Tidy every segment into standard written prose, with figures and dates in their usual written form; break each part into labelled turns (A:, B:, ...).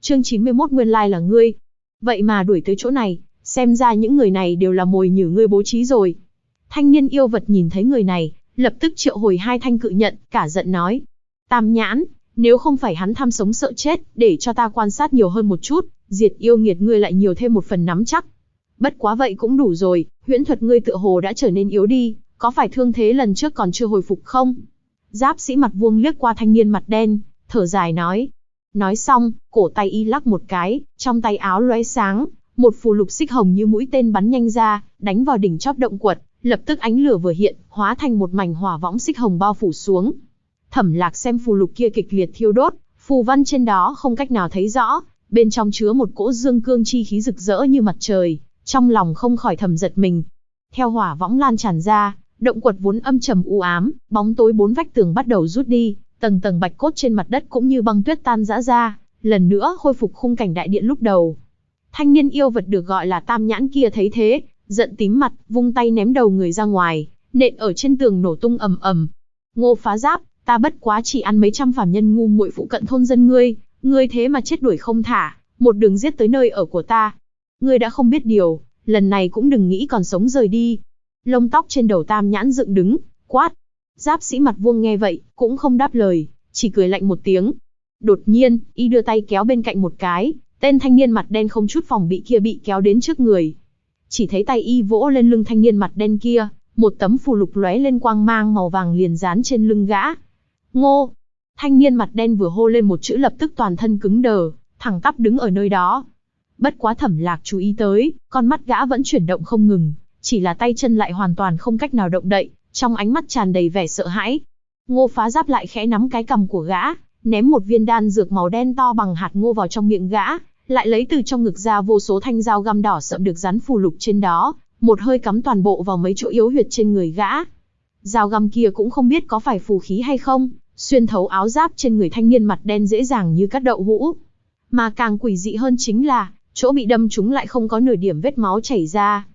A: Chương 91 nguyên lai là ngươi. Vậy mà đuổi tới chỗ này, xem ra những người này đều là mồi nhử ngươi bố trí rồi. Thanh niên yêu vật nhìn thấy người này, lập tức triệu hồi 2 thanh cự nhận, cả giận nói. Tam Nhãn, nếu không phải hắn tham sống sợ chết, để cho ta quan sát nhiều hơn một chút, diệt yêu nghiệt ngươi lại nhiều thêm một phần nắm chắc. Bất quá vậy cũng đủ rồi, huyễn thuật ngươi tựa hồ đã trở nên yếu đi, có phải thương thế lần trước còn chưa hồi phục không? Giáp sĩ mặt vuông liếc qua thanh niên mặt đen, thở dài nói. Nói xong, cổ tay y lắc một cái, trong tay áo lóe sáng, một phù lục xích hồng như mũi tên bắn nhanh ra, đánh vào đỉnh chóp động quật, lập tức ánh lửa vừa hiện, hóa thành một mảnh hỏa võng xích hồng bao phủ xuống. Thẩm Lạc xem phù lục kia kịch liệt thiêu đốt, phù văn trên đó không cách nào thấy rõ, bên trong chứa một cỗ dương cương chi khí rực rỡ như mặt trời, trong lòng không khỏi thầm giật mình. Theo hỏa võng lan tràn ra, động quật vốn âm trầm u ám, bóng tối 4 vách tường bắt đầu rút đi, tầng tầng bạch cốt trên mặt đất cũng như băng tuyết tan rã ra, lần nữa khôi phục khung cảnh đại điện lúc đầu. Thanh niên yêu vật được gọi là Tam Nhãn kia thấy thế, giận tím mặt, vung tay ném đầu người ra ngoài, nện ở trên tường nổ tung ầm ầm. Ngô Phá Giáp, ta bất quá chỉ ăn mấy trăm phàm nhân ngu muội phụ cận thôn dân ngươi thế mà chết đuổi không thả, một đường giết tới nơi ở của ta. Ngươi đã không biết điều, lần này cũng đừng nghĩ còn sống rời đi. Lông tóc trên đầu Tam Nhãn dựng đứng, quát. Giáp sĩ mặt vuông nghe vậy, cũng không đáp lời, chỉ cười lạnh một tiếng. Đột nhiên, y đưa tay kéo bên cạnh một cái, tên thanh niên mặt đen không chút phòng bị kia bị kéo đến trước người. Chỉ thấy tay y vỗ lên lưng thanh niên mặt đen kia, một tấm phù lục lóe lên quang mang màu vàng liền dán trên lưng gã. Ngô! Thanh niên mặt đen vừa hô lên một chữ lập tức toàn thân cứng đờ, thẳng tắp đứng ở nơi đó. Bất quá Thẩm Lạc chú ý tới, con mắt gã vẫn chuyển động không ngừng, chỉ là tay chân lại hoàn toàn không cách nào động đậy, trong ánh mắt tràn đầy vẻ sợ hãi. Ngô Phá Giáp lại khẽ nắm cái cằm của gã, ném một viên đan dược màu đen to bằng hạt ngô vào trong miệng gã, lại lấy từ trong ngực ra vô số thanh dao găm đỏ sậm được dán phù lục trên đó, một hơi cắm toàn bộ vào mấy chỗ yếu huyệt trên người gã. Dao găm kia cũng không biết có phải phù khí hay không, xuyên thấu áo giáp trên người thanh niên mặt đen dễ dàng như cắt đậu hũ. Mà càng quỷ dị hơn chính là, chỗ bị đâm trúng lại không có nửa điểm vết máu chảy ra.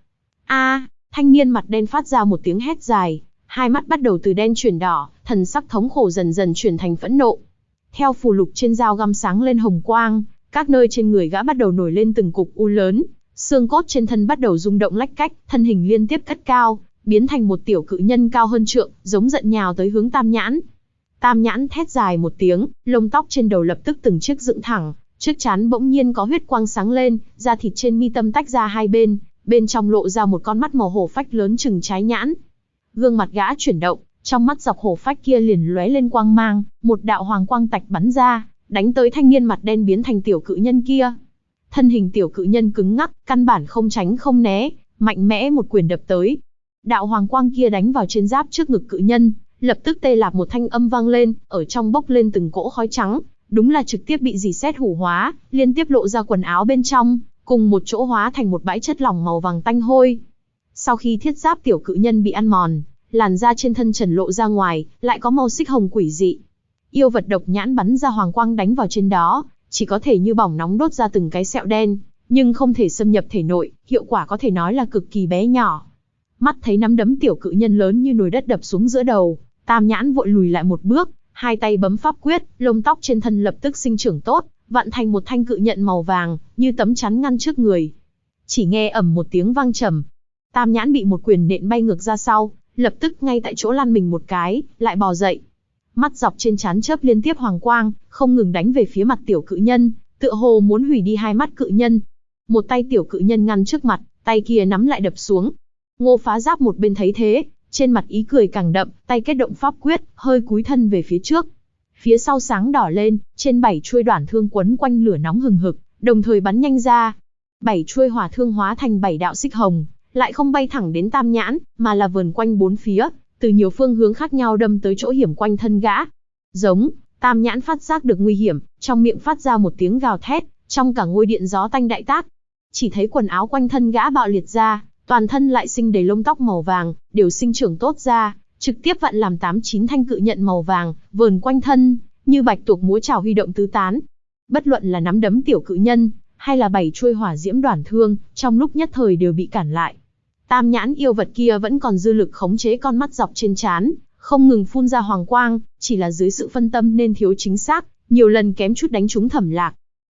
A: Thanh niên mặt đen phát ra một tiếng hét dài, hai mắt bắt đầu từ đen chuyển đỏ, thần sắc thống khổ dần dần chuyển thành phẫn nộ. Theo phù lục trên dao găm sáng lên hồng quang, các nơi trên người gã bắt đầu nổi lên từng cục u lớn, xương cốt trên thân bắt đầu rung động lách cách, thân hình liên tiếp cất cao, biến thành một tiểu cự nhân cao hơn trượng, giống giận nhào tới hướng Tam Nhãn. Tam Nhãn thét dài một tiếng, lông tóc trên đầu lập tức từng chiếc dựng thẳng, trước trán bỗng nhiên có huyết quang sáng lên, da thịt trên mi tâm tách ra hai bên, bên trong lộ ra một con mắt màu hổ phách lớn chừng trái nhãn. Gương mặt gã chuyển động, trong mắt dọc hổ phách kia liền lóe lên quang mang, một đạo hoàng quang tạch bắn ra, đánh tới thanh niên mặt đen biến thành tiểu cự nhân kia. Thân hình tiểu cự nhân cứng ngắc, căn bản không tránh không né, mạnh mẽ một quyền đập tới. Đạo hoàng quang kia đánh vào trên giáp trước ngực cự nhân, lập tức tê lạp một thanh âm vang lên, ở trong bốc lên từng cỗ khói trắng, đúng là trực tiếp bị rỉ sét hủ hóa, liên tiếp lộ ra quần áo bên trong, cùng một chỗ hóa thành một bãi chất lỏng màu vàng tanh hôi. Sau khi thiết giáp tiểu cự nhân bị ăn mòn, làn da trên thân trần lộ ra ngoài, lại có màu xích hồng quỷ dị. Yêu vật độc nhãn bắn ra hoàng quang đánh vào trên đó, chỉ có thể như bỏng nóng đốt ra từng cái sẹo đen, nhưng không thể xâm nhập thể nội, hiệu quả có thể nói là cực kỳ bé nhỏ. Mắt thấy nắm đấm tiểu cự nhân lớn như nồi đất đập xuống giữa đầu, Tam Nhãn vội lùi lại một bước, hai tay bấm pháp quyết, lông tóc trên thân lập tức sinh trưởng tốt, vặn thành một thanh cự nhận màu vàng, như tấm chắn ngăn trước người. Chỉ nghe ầm một tiếng vang trầm, Tam Nhãn bị một quyền nện bay ngược ra sau, lập tức ngay tại chỗ lăn mình một cái, lại bò dậy. Mắt dọc trên trán chớp liên tiếp hoàng quang, không ngừng đánh về phía mặt tiểu cự nhân, tựa hồ muốn hủy đi hai mắt cự nhân. Một tay tiểu cự nhân ngăn trước mặt, tay kia nắm lại đập xuống. Ngô Phá Giáp một bên thấy thế, trên mặt ý cười càng đậm, tay kết động pháp quyết, hơi cúi thân về phía trước. Phía sau sáng đỏ lên, trên 7 chuôi đoản thương quấn quanh lửa nóng hừng hực, đồng thời bắn nhanh ra. 7 chuôi hỏa thương hóa thành 7 đạo xích hồng, lại không bay thẳng đến Tam Nhãn, mà là vờn quanh bốn phía, từ nhiều phương hướng khác nhau đâm tới chỗ hiểm quanh thân gã. Giống, Tam Nhãn phát giác được nguy hiểm, trong miệng phát ra một tiếng gào thét, trong cả ngôi điện gió tanh đại tác. Chỉ thấy quần áo quanh thân gã bạo liệt ra, toàn thân lại sinh đầy lông tóc màu vàng, đều sinh trưởng tốt ra, trực tiếp vặn làm 8-9 thanh cự nhận màu vàng, vờn quanh thân, như bạch tuộc múa chảo huy động tứ tán. Bất luận là nắm đấm tiểu cự nhân, hay là 7 chuôi hỏa diễm đoản thương, trong lúc nhất thời đều bị cản lại. Tam Nhãn yêu vật kia vẫn còn dư lực khống chế con mắt dọc trên trán, không ngừng phun ra hoàng quang, chỉ là dưới sự phân tâm nên thiếu chính xác, nhiều lần kém chút đánh trúng Thẩm Lạc.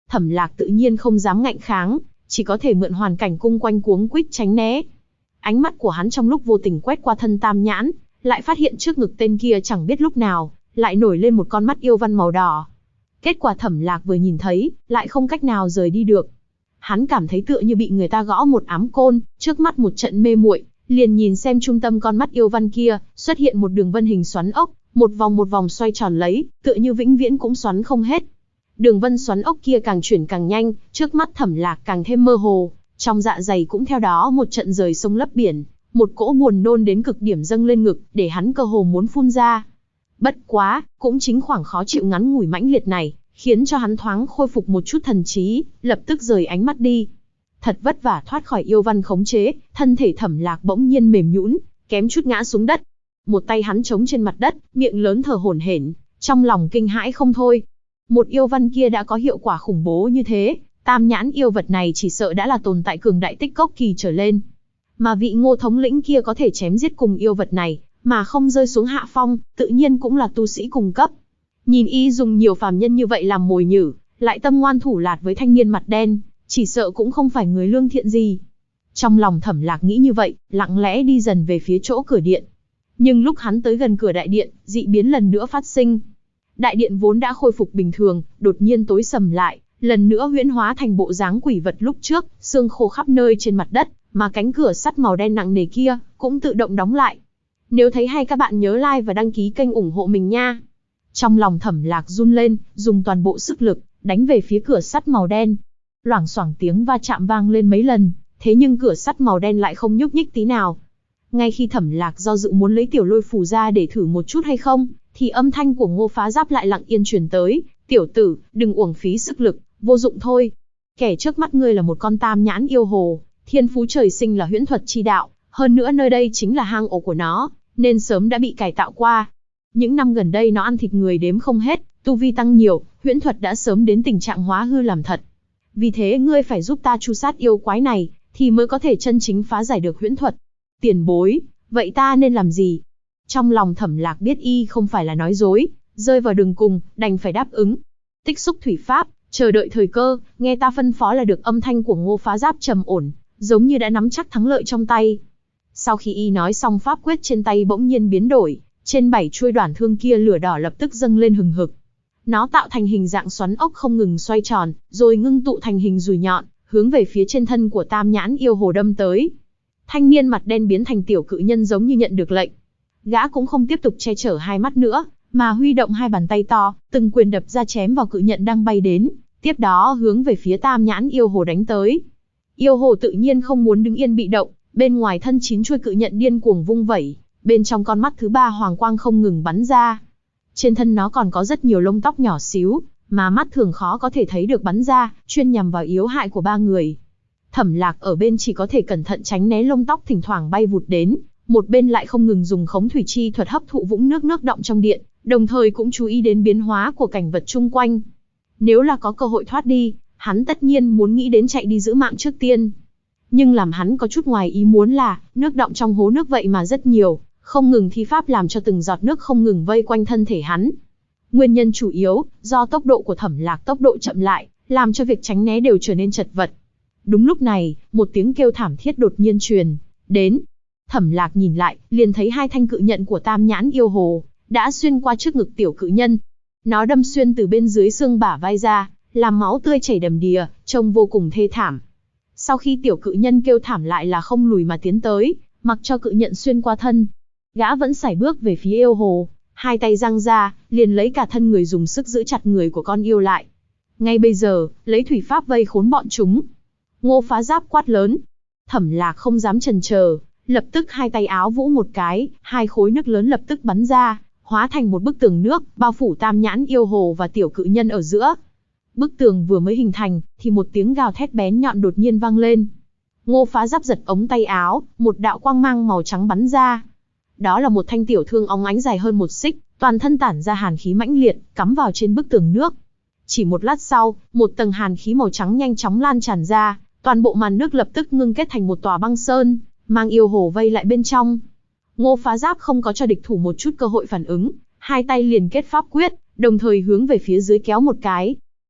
A: Thẩm Lạc tự nhiên không dám ngạnh kháng, chỉ có thể mượn hoàn cảnh cung quanh cuống quýt tránh né. Ánh mắt của hắn trong lúc vô tình quét qua thân Tam Nhãn, lại phát hiện trước ngực tên kia chẳng biết lúc nào, lại nổi lên một con mắt yêu văn màu đỏ. Kết quả Thẩm Lạc vừa nhìn thấy, lại không cách nào rời đi được. Hắn cảm thấy tựa như bị người ta gõ một ám côn, trước mắt một trận mê muội, liền nhìn xem trung tâm con mắt yêu văn kia, xuất hiện một đường vân hình xoắn ốc, một vòng xoay tròn lấy, tựa như vĩnh viễn cũng xoắn không hết. Đường vân xoắn ốc kia càng chuyển càng nhanh, trước mắt Thẩm Lạc càng thêm mơ hồ, trong dạ dày cũng theo đó một trận rời sông lấp biển, một cỗ buồn nôn đến cực điểm dâng lên ngực, để hắn cơ hồ muốn phun ra. Bất quá, cũng chính khoảng khó chịu ngắn ngủi mãnh liệt này, khiến cho hắn thoáng khôi phục một chút thần trí, lập tức rời ánh mắt đi. Thật vất vả thoát khỏi yêu văn khống chế, thân thể Thẩm Lạc bỗng nhiên mềm nhũn, kém chút ngã xuống đất. Một tay hắn chống trên mặt đất, miệng lớn thở hổn hển, trong lòng kinh hãi không thôi. Một yêu văn kia đã có hiệu quả khủng bố như thế, Tam Nhãn yêu vật này chỉ sợ đã là tồn tại cường đại tích cốc kỳ trở lên. Mà vị Ngô thống lĩnh kia có thể chém giết cùng yêu vật này, mà không rơi xuống hạ phong, tự nhiên cũng là tu sĩ cùng cấp. Nhìn y dùng nhiều phàm nhân như vậy làm mồi nhử, lại tâm ngoan thủ lạt với thanh niên mặt đen, chỉ sợ cũng không phải người lương thiện gì. Trong lòng Thẩm Lạc nghĩ như vậy, lặng lẽ đi dần về phía chỗ cửa điện. Nhưng lúc hắn tới gần cửa đại điện, dị biến lần nữa phát sinh. Đại điện vốn đã khôi phục bình thường, đột nhiên tối sầm lại, lần nữa huyễn hóa thành bộ dáng quỷ vật lúc trước, xương khô khắp nơi trên mặt đất, mà cánh cửa sắt màu đen nặng nề kia cũng tự động đóng lại. Nếu thấy hay các bạn nhớ like và đăng ký kênh ủng hộ mình nha. Trong lòng Thẩm Lạc run lên, dùng toàn bộ sức lực đánh về phía cửa sắt màu đen. Loảng xoảng tiếng va chạm vang lên mấy lần, thế nhưng cửa sắt màu đen lại không nhúc nhích tí nào. Ngay khi Thẩm Lạc do dự muốn lấy tiểu lôi phù ra để thử một chút hay không, thì âm thanh của Ngô Phá Giáp lại lặng yên truyền tới, "Tiểu tử, đừng uổng phí sức lực, vô dụng thôi. Kẻ trước mắt ngươi là một con Tam Nhãn yêu hồ, thiên phú trời sinh là huyễn thuật chi đạo, hơn nữa nơi đây chính là hang ổ của nó, nên sớm đã bị cải tạo qua. Những năm gần đây nó ăn thịt người đếm không hết, tu vi tăng nhiều, huyễn thuật đã sớm đến tình trạng hóa hư làm thật. Vì thế ngươi phải giúp ta tru sát yêu quái này, thì mới có thể chân chính phá giải được huyễn thuật. Tiền bối, vậy ta nên làm gì?" Trong lòng Thẩm Lạc biết y không phải là nói dối, rơi vào đường cùng, đành phải đáp ứng. Tích xúc thủy pháp, chờ đợi thời cơ, nghe ta phân phó là được. Âm thanh của Ngô Phá Giáp trầm ổn, giống như đã nắm chắc thắng lợi trong tay. Sau khi y nói xong pháp quyết trên tay bỗng nhiên biến đổi, trên 7 chuôi đoản thương kia lửa đỏ lập tức dâng lên hừng hực. Nó tạo thành hình dạng xoắn ốc không ngừng xoay tròn, rồi ngưng tụ thành hình dùi nhọn, hướng về phía trên thân của Tam Nhãn yêu hồ đâm tới. Thanh niên mặt đen biến thành tiểu cự nhân giống như nhận được lệnh. Gã cũng không tiếp tục che chở hai mắt nữa, mà huy động hai bàn tay to, từng quyền đập ra chém vào cự nhận đang bay đến, tiếp đó hướng về phía Tam Nhãn yêu hồ đánh tới. Yêu hồ tự nhiên không muốn đứng yên bị động, bên ngoài thân 9 chuôi cự nhận điên cuồng vung vẩy, bên trong con mắt thứ 3 hoàng quang không ngừng bắn ra. Trên thân nó còn có rất nhiều lông tóc nhỏ xíu, mà mắt thường khó có thể thấy được bắn ra, chuyên nhằm vào yếu hại của 3 người. Thẩm Lạc ở bên chỉ có thể cẩn thận tránh né lông tóc thỉnh thoảng bay vụt đến, một bên lại không ngừng dùng khống thủy chi thuật hấp thụ vũng nước động trong điện, đồng thời cũng chú ý đến biến hóa của cảnh vật chung quanh. Nếu là có cơ hội thoát đi, hắn tất nhiên muốn nghĩ đến chạy đi giữ mạng trước tiên. Nhưng làm hắn có chút ngoài ý muốn là, nước đọng trong hố nước vậy mà rất nhiều, không ngừng thi pháp làm cho từng giọt nước không ngừng vây quanh thân thể hắn. Nguyên nhân chủ yếu, do tốc độ của Thẩm Lạc tốc độ chậm lại, làm cho việc tránh né đều trở nên chật vật. Đúng lúc này, một tiếng kêu thảm thiết đột nhiên truyền đến. Thẩm Lạc nhìn lại, liền thấy 2 thanh cự nhận của Tam Nhãn yêu hồ, đã xuyên qua trước ngực tiểu cự nhân. Nó đâm xuyên từ bên dưới xương bả vai ra, làm máu tươi chảy đầm đìa, trông vô cùng thê thảm. Sau khi tiểu cự nhân kêu thảm lại là không lùi mà tiến tới, mặc cho cự nhận xuyên qua thân. Gã vẫn sải bước về phía yêu hồ, 2 tay giang ra, liền lấy cả thân người dùng sức giữ chặt người của con yêu lại. Ngay bây giờ, lấy thủy pháp vây khốn bọn chúng. Ngô Phá Giáp quát lớn. Thẩm Lạc không dám chần chờ, lập tức 2 tay áo vũ một cái, 2 khối nước lớn lập tức bắn ra, hóa thành một bức tường nước, bao phủ Tam Nhãn yêu hồ và tiểu cự nhân ở giữa. Bức tường vừa mới hình thành, thì một tiếng gào thét bén nhọn đột nhiên vang lên. Ngô Phá Giáp giật ống tay áo, một đạo quang mang màu trắng bắn ra. Đó là một thanh tiểu thương óng ánh dài hơn 1 xích, toàn thân tản ra hàn khí mãnh liệt, cắm vào trên bức tường nước. Chỉ một lát sau, một tầng hàn khí màu trắng nhanh chóng lan tràn ra, toàn bộ màn nước lập tức ngưng kết thành một tòa băng sơn, mang yêu hồ vây lại bên trong. Ngô Phá Giáp không có cho địch thủ một chút cơ hội phản ứng, 2 tay liền kết pháp quyết, đồng thời hướng về phía dưới kéo một cái.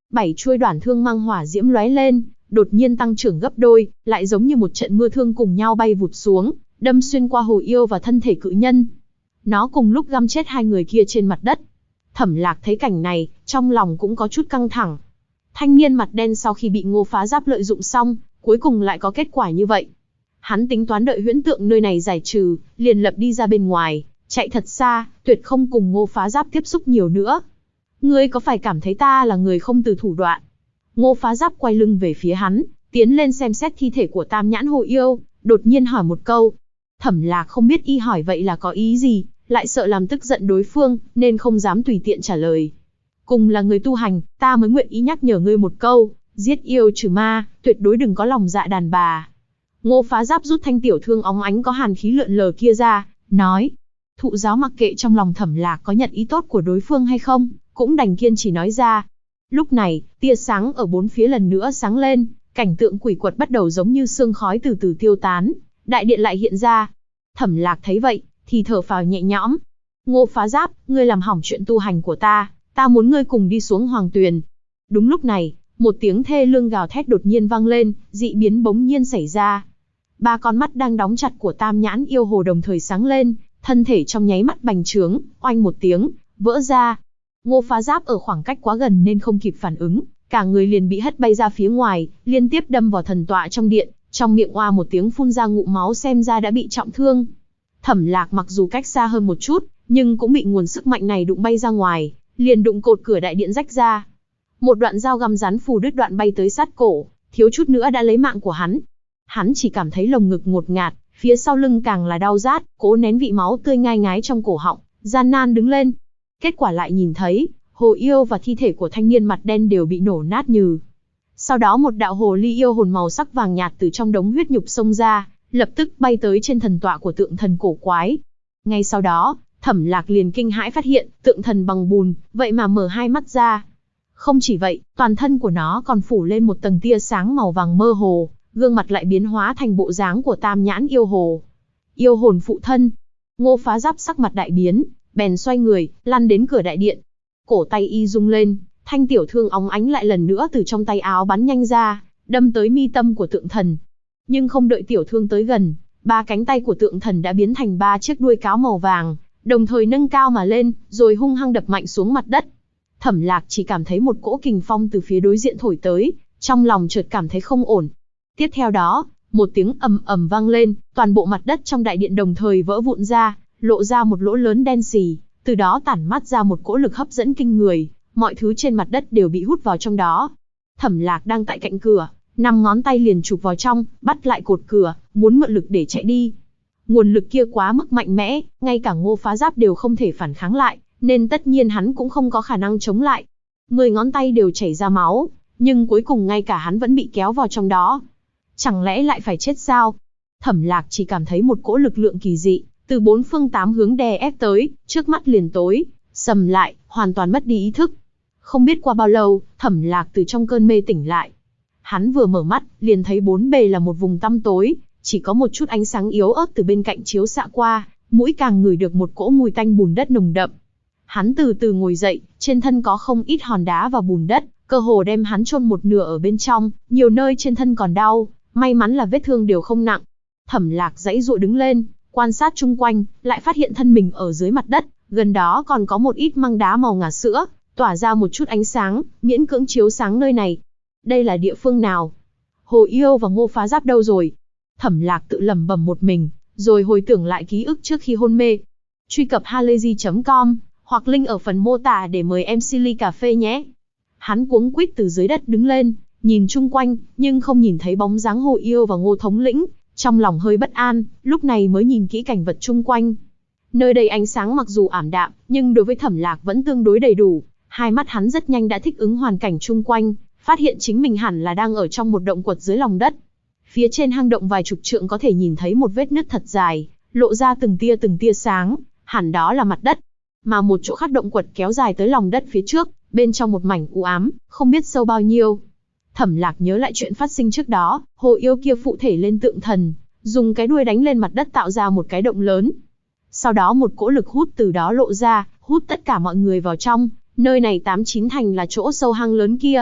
A: 7 chuôi đoản thương mang hỏa diễm lóe lên, đột nhiên tăng trưởng gấp đôi, lại giống như một trận mưa thương cùng nhau bay vụt xuống, đâm xuyên qua hồ yêu và thân thể cự nhân. Nó cùng lúc găm chết hai người kia trên mặt đất. Thẩm Lạc thấy cảnh này, trong lòng cũng có chút căng thẳng. Thanh niên mặt đen sau khi bị Ngô Phá Giáp lợi dụng xong, cuối cùng lại có kết quả như vậy. Hắn tính toán đợi huyễn tượng nơi này giải trừ, liền lập đi ra bên ngoài, chạy thật xa, tuyệt không cùng Ngô Phá Giáp tiếp xúc nhiều nữa. Ngươi có phải cảm thấy ta là người không từ thủ đoạn? Ngô Phá Giáp quay lưng về phía hắn, tiến lên xem xét thi thể của Tam Nhãn Hồ Yêu, đột nhiên hỏi một câu. Thẩm Lạc không biết y hỏi vậy là có ý gì, lại sợ làm tức giận đối phương, nên không dám tùy tiện trả lời. Cùng là người tu hành, ta mới nguyện ý nhắc nhở ngươi một câu, giết yêu trừ ma, tuyệt đối đừng có lòng dạ đàn bà. Ngô Phá Giáp rút thanh tiểu thương óng ánh có hàn khí lượn lờ kia ra, nói. Thụ giáo mặc kệ trong lòng Thẩm Lạc có nhận ý tốt của đối phương hay không, cũng đành kiên trì nói ra. Lúc này, tia sáng ở bốn phía lần nữa sáng lên, cảnh tượng quỷ quật bắt đầu giống như sương khói từ từ tiêu tán, đại điện lại hiện ra. Thẩm Lạc thấy vậy, thì thở phào nhẹ nhõm. Ngô Phá Giáp, ngươi làm hỏng chuyện tu hành của ta muốn ngươi cùng đi xuống Hoàng Tuyền. Đúng lúc này, một tiếng thê lương gào thét đột nhiên vang lên, dị biến bỗng nhiên xảy ra. Ba con mắt đang đóng chặt của Tam Nhãn Yêu Hồ đồng thời sáng lên, thân thể trong nháy mắt bành trướng, oanh một tiếng, vỡ ra. Ngô Phá Giáp ở khoảng cách quá gần nên không kịp phản ứng, cả người liền bị hất bay ra phía ngoài, liên tiếp đâm vào thần tọa trong điện, trong miệng oa một tiếng phun ra ngụm máu, xem ra đã bị trọng thương. Thẩm Lạc mặc dù cách xa hơn một chút, nhưng cũng bị nguồn sức mạnh này đụng bay ra ngoài, liền đụng cột cửa đại điện rách ra. Một đoạn dao găm rắn phù đứt đoạn bay tới sát cổ, thiếu chút nữa đã lấy mạng của hắn. Hắn chỉ cảm thấy lồng ngực ngột ngạt, phía sau lưng càng là đau rát, cố nén vị máu tươi ngai ngái trong cổ họng, gian nan đứng lên. Kết quả lại nhìn thấy, hồ yêu và thi thể của thanh niên mặt đen đều bị nổ nát nhừ. Sau đó một đạo hồ ly yêu hồn màu sắc vàng nhạt từ trong đống huyết nhục xông ra, lập tức bay tới trên thần tọa của tượng thần cổ quái. Ngay sau đó, Thẩm Lạc liền kinh hãi phát hiện, tượng thần bằng bùn, vậy mà mở hai mắt ra. Không chỉ vậy, toàn thân của nó còn phủ lên một tầng tia sáng màu vàng mơ hồ, gương mặt lại biến hóa thành bộ dáng của Tam Nhãn Yêu Hồ. Yêu hồn phụ thân. Ngô Phá Giáp sắc mặt đại biến, bèn xoay người, lăn đến cửa đại điện. Cổ tay y rung lên, thanh tiểu thương óng ánh lại lần nữa từ trong tay áo bắn nhanh ra, đâm tới mi tâm của tượng thần. Nhưng không đợi tiểu thương tới gần, ba cánh tay của tượng thần đã biến thành ba chiếc đuôi cáo màu vàng, đồng thời nâng cao mà lên, rồi hung hăng đập mạnh xuống mặt đất. Thẩm Lạc chỉ cảm thấy một cỗ kình phong từ phía đối diện thổi tới, trong lòng chợt cảm thấy không ổn. Tiếp theo đó, một tiếng ầm ầm vang lên, toàn bộ mặt đất trong đại điện đồng thời vỡ vụn ra, lộ ra một lỗ lớn đen sì, từ đó tản mát ra một cỗ lực hấp dẫn kinh người, mọi thứ trên mặt đất đều bị hút vào trong đó. Thẩm Lạc đang tại cạnh cửa, 5 ngón tay liền chụp vào trong, bắt lại cột cửa, muốn mượn lực để chạy đi. Nguồn lực kia quá mức mạnh mẽ, ngay cả Ngô Phá Giáp đều không thể phản kháng lại, nên tất nhiên hắn cũng không có khả năng chống lại. 10 ngón tay đều chảy ra máu, nhưng cuối cùng ngay cả hắn vẫn bị kéo vào trong đó. Chẳng lẽ lại phải chết sao? Thẩm Lạc chỉ cảm thấy một cỗ lực lượng kỳ dị, từ 4 phương 8 hướng đè ép tới, trước mắt liền tối, sầm lại, hoàn toàn mất đi ý thức. Không biết qua bao lâu, Thẩm Lạc từ trong cơn mê tỉnh lại. Hắn vừa mở mắt, liền thấy bốn bề là một vùng tăm tối, chỉ có một chút ánh sáng yếu ớt từ bên cạnh chiếu xạ qua, mũi càng ngửi được một cỗ mùi tanh bùn đất nồng đậm. Hắn từ từ ngồi dậy, trên thân có không ít hòn đá và bùn đất, cơ hồ đem hắn chôn một nửa ở bên trong, nhiều nơi trên thân còn đau, may mắn là vết thương đều không nặng. Thẩm Lạc giãy giụa đứng lên, quan sát chung quanh, lại phát hiện thân mình ở dưới mặt đất, gần đó còn có một ít măng đá màu ngà sữa, tỏa ra một chút ánh sáng, miễn cưỡng chiếu sáng nơi này. Đây là địa phương nào? Hồ Yêu và Ngô Phá Giáp đâu rồi? Thẩm Lạc tự lẩm bẩm một mình, rồi hồi tưởng lại ký ức trước khi hôn mê. Truy cập halayzi.com hoặc link ở phần mô tả để mời MC ly cà phê nhé. Hắn cuống quýt từ dưới đất đứng lên, nhìn chung quanh, nhưng không nhìn thấy bóng dáng Hồ Yêu và Ngô thống lĩnh, trong lòng hơi bất an, lúc này mới nhìn kỹ cảnh vật chung quanh. Nơi đây ánh sáng mặc dù ảm đạm, nhưng đối với Thẩm Lạc vẫn tương đối đầy đủ, hai mắt hắn rất nhanh đã thích ứng hoàn cảnh chung quanh, phát hiện chính mình hẳn là đang ở trong một động quật dưới lòng đất. Phía trên hang động vài chục trượng có thể nhìn thấy một vết nứt thật dài, lộ ra từng tia sáng, hẳn đó là mặt đất. Mà một chỗ khác động quật kéo dài tới lòng đất phía trước, bên trong một mảnh u ám, không biết sâu bao nhiêu. Thẩm Lạc nhớ lại chuyện phát sinh trước đó, Hồ Yêu kia phụ thể lên tượng thần, dùng cái đuôi đánh lên mặt đất tạo ra một cái động lớn. Sau đó một cỗ lực hút từ đó lộ ra, hút tất cả mọi người vào trong, nơi này 8-9 thành là chỗ sâu hang lớn kia.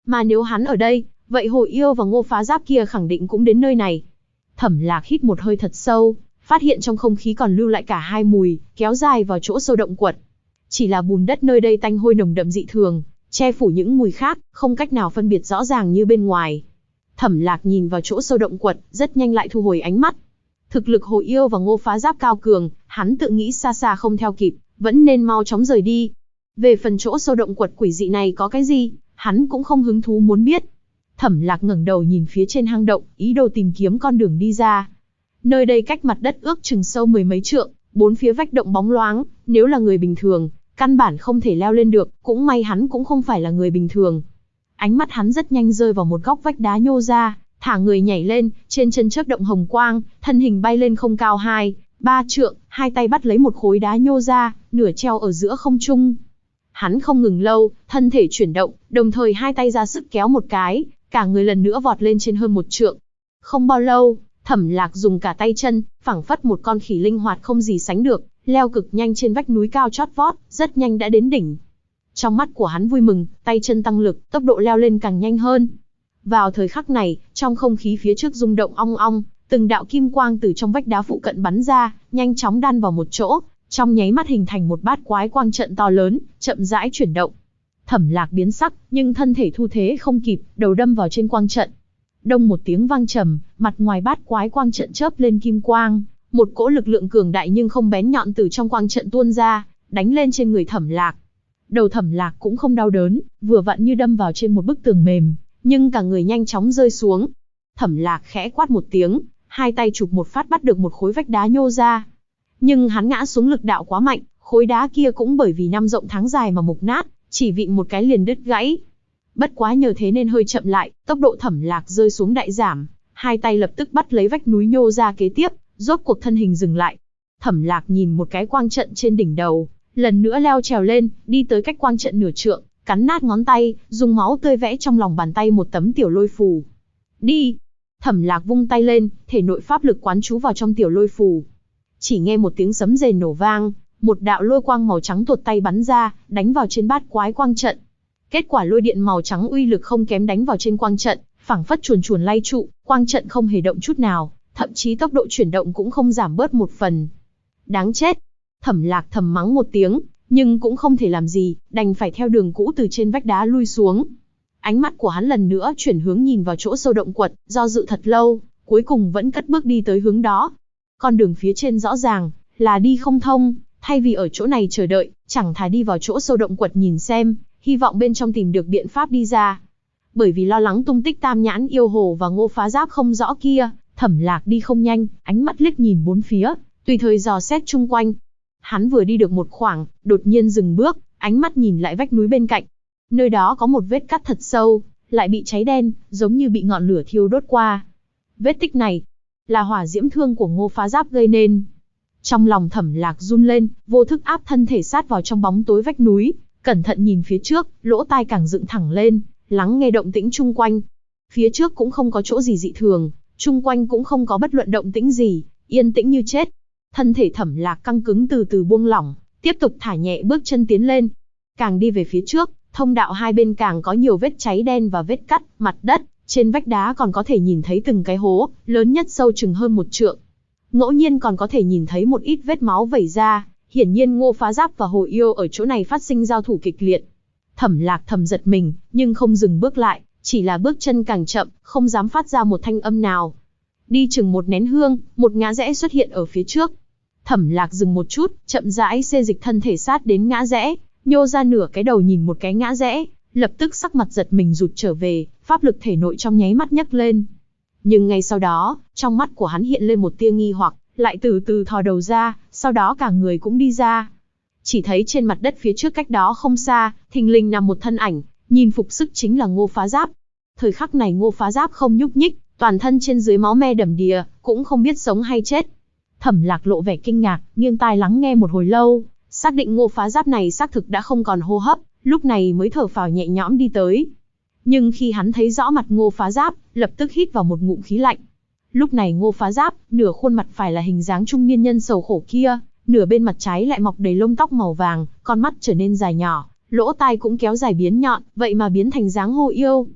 A: Mà nếu hắn ở đây, vậy Hồ Yêu và Ngô Phá Giáp kia khẳng định cũng đến nơi này. Thẩm Lạc hít một hơi thật sâu, phát hiện trong không khí còn lưu lại cả hai mùi, kéo dài vào chỗ sâu động quật. Chỉ là bùn đất nơi đây tanh hôi nồng đậm dị thường, che phủ những mùi khác, không cách nào phân biệt rõ ràng như bên ngoài. Thẩm Lạc nhìn vào chỗ sâu động quật, rất nhanh lại thu hồi ánh mắt. Thực lực Hồ Yêu và Ngô Phá Giáp cao cường, hắn tự nghĩ xa xa không theo kịp, vẫn nên mau chóng rời đi. Về phần chỗ sâu động quật quỷ dị này có cái gì, hắn cũng không hứng thú muốn biết. Thẩm Lạc ngẩng đầu nhìn phía trên hang động, ý đồ tìm kiếm con đường đi ra. Nơi đây cách mặt đất ước chừng sâu mười mấy trượng, bốn phía vách động bóng loáng, nếu là người bình thường, căn bản không thể leo lên được, cũng may hắn cũng không phải là người bình thường. Ánh mắt hắn rất nhanh rơi vào một góc vách đá nhô ra, thả người nhảy lên, trên chân chớp động hồng quang, thân hình bay lên không cao 2-3 trượng, hai tay bắt lấy một khối đá nhô ra, nửa treo ở giữa không trung. Hắn không ngừng lâu, thân thể chuyển động, đồng thời hai tay ra sức kéo một cái, cả người lần nữa vọt lên trên hơn 1 trượng. Không bao lâu, Thẩm Lạc dùng cả tay chân, phảng phất một con khỉ linh hoạt không gì sánh được, leo cực nhanh trên vách núi cao chót vót, rất nhanh đã đến đỉnh. Trong mắt của hắn vui mừng, tay chân tăng lực, tốc độ leo lên càng nhanh hơn. Vào thời khắc này, trong không khí phía trước rung động ong ong, từng đạo kim quang từ trong vách đá phụ cận bắn ra, nhanh chóng đan vào một chỗ, trong nháy mắt hình thành một bát quái quang trận to lớn, chậm rãi chuyển động. Thẩm Lạc biến sắc, nhưng thân thể thu thế không kịp, đầu đâm vào trên quang trận. Đông một tiếng vang trầm, mặt ngoài bát quái quang trận chớp lên kim quang, một cỗ lực lượng cường đại nhưng không bén nhọn từ trong quang trận tuôn ra, đánh lên trên người Thẩm Lạc. Đầu Thẩm Lạc cũng không đau đớn, vừa vặn như đâm vào trên một bức tường mềm, nhưng cả người nhanh chóng rơi xuống. Thẩm Lạc khẽ quát một tiếng, hai tay chụp một phát bắt được một khối vách đá nhô ra. Nhưng hắn ngã xuống lực đạo quá mạnh, khối đá kia cũng bởi vì năm rộng tháng dài mà mục nát, chỉ vịn một cái liền đứt gãy. Bất quá nhờ thế nên hơi chậm lại, tốc độ Thẩm Lạc rơi xuống đại giảm, hai tay lập tức bắt lấy vách núi nhô ra kế tiếp, rốt cuộc thân hình dừng lại. Thẩm Lạc nhìn một cái quang trận trên đỉnh đầu, lần nữa leo trèo lên, đi tới cách quang trận nửa trượng, cắn nát ngón tay, dùng máu tươi vẽ trong lòng bàn tay một tấm tiểu lôi phù. Đi! Thẩm Lạc vung tay lên, thể nội pháp lực quán trú vào trong tiểu lôi phù. Chỉ nghe một tiếng sấm rền nổ vang, một đạo lôi quang màu trắng tuột tay bắn ra, đánh vào trên bát quái quang trận. Kết quả lôi điện màu trắng uy lực không kém đánh vào trên quang trận, phảng phất chuồn chuồn lay trụ, quang trận không hề động chút nào, thậm chí tốc độ chuyển động cũng không giảm bớt một phần. Đáng chết! Thẩm Lạc thầm mắng một tiếng, nhưng cũng không thể làm gì, đành phải theo đường cũ từ trên vách đá lui xuống. Ánh mắt của hắn lần nữa chuyển hướng nhìn vào chỗ sâu động quật, do dự thật lâu, cuối cùng vẫn cất bước đi tới hướng đó. Con đường phía trên rõ ràng là đi không thông, thay vì ở chỗ này chờ đợi, chẳng thà đi vào chỗ sâu động quật nhìn xem, hy vọng bên trong tìm được biện pháp đi ra. Bởi vì lo lắng tung tích Tam Nhãn Yêu Hồ và Ngô Phá Giáp không rõ kia, Thẩm Lạc đi không nhanh, ánh mắt liếc nhìn bốn phía, tùy thời dò xét chung quanh. Hắn vừa đi được một khoảng, đột nhiên dừng bước, ánh mắt nhìn lại vách núi bên cạnh. Nơi đó có một vết cắt thật sâu, lại bị cháy đen, giống như bị ngọn lửa thiêu đốt qua. Vết tích này là hỏa diễm thương của Ngô Phá Giáp gây nên. Trong lòng Thẩm Lạc run lên, vô thức áp thân thể sát vào trong bóng tối vách núi, cẩn thận nhìn phía trước, lỗ tai càng dựng thẳng lên, lắng nghe động tĩnh chung quanh. Phía trước cũng không có chỗ gì dị thường, chung quanh cũng không có bất luận động tĩnh gì, yên tĩnh như chết. Thân thể Thẩm Lạc căng cứng từ từ buông lỏng, tiếp tục thả nhẹ bước chân tiến lên. Càng đi về phía trước, thông đạo hai bên càng có nhiều vết cháy đen và vết cắt, mặt đất, trên vách đá còn có thể nhìn thấy từng cái hố, lớn nhất sâu chừng hơn 1 trượng. Ngẫu nhiên còn có thể nhìn thấy một ít vết máu vẩy ra, hiển nhiên Ngô Phá Giáp và Hồ Yêu ở chỗ này phát sinh giao thủ kịch liệt. Thẩm Lạc thầm giật mình, nhưng không dừng bước lại, chỉ là bước chân càng chậm, không dám phát ra một thanh âm nào. Đi chừng một nén hương, một ngã rẽ xuất hiện ở phía trước. Thẩm Lạc dừng một chút, chậm rãi xê dịch thân thể sát đến ngã rẽ, nhô ra nửa cái đầu nhìn một cái ngã rẽ, lập tức sắc mặt giật mình rụt trở về, pháp lực thể nội trong nháy mắt nhấc lên. Nhưng ngay sau đó, trong mắt của hắn hiện lên một tia nghi hoặc, lại từ từ thò đầu ra, sau đó cả người cũng đi ra. Chỉ thấy trên mặt đất phía trước cách đó không xa, thình lình nằm một thân ảnh, nhìn phục sức chính là Ngô Phá Giáp. Thời khắc này Ngô Phá Giáp không nhúc nhích, toàn thân trên dưới máu me đầm đìa, cũng không biết sống hay chết. Thẩm Lạc lộ vẻ kinh ngạc, nghiêng tai lắng nghe một hồi lâu, xác định Ngô Phá Giáp này xác thực đã không còn hô hấp, lúc này mới thở phào nhẹ nhõm đi tới. Nhưng khi hắn thấy rõ mặt Ngô Phá Giáp, lập tức hít vào một ngụm khí lạnh. Lúc này Ngô Phá Giáp, nửa khuôn mặt phải là hình dáng trung niên nhân sầu khổ kia, nửa bên mặt trái lại mọc đầy lông tóc màu vàng, con mắt trở nên dài nhỏ, lỗ tai cũng kéo dài biến nhọn, vậy mà biến thành dáng Hồ Yêu.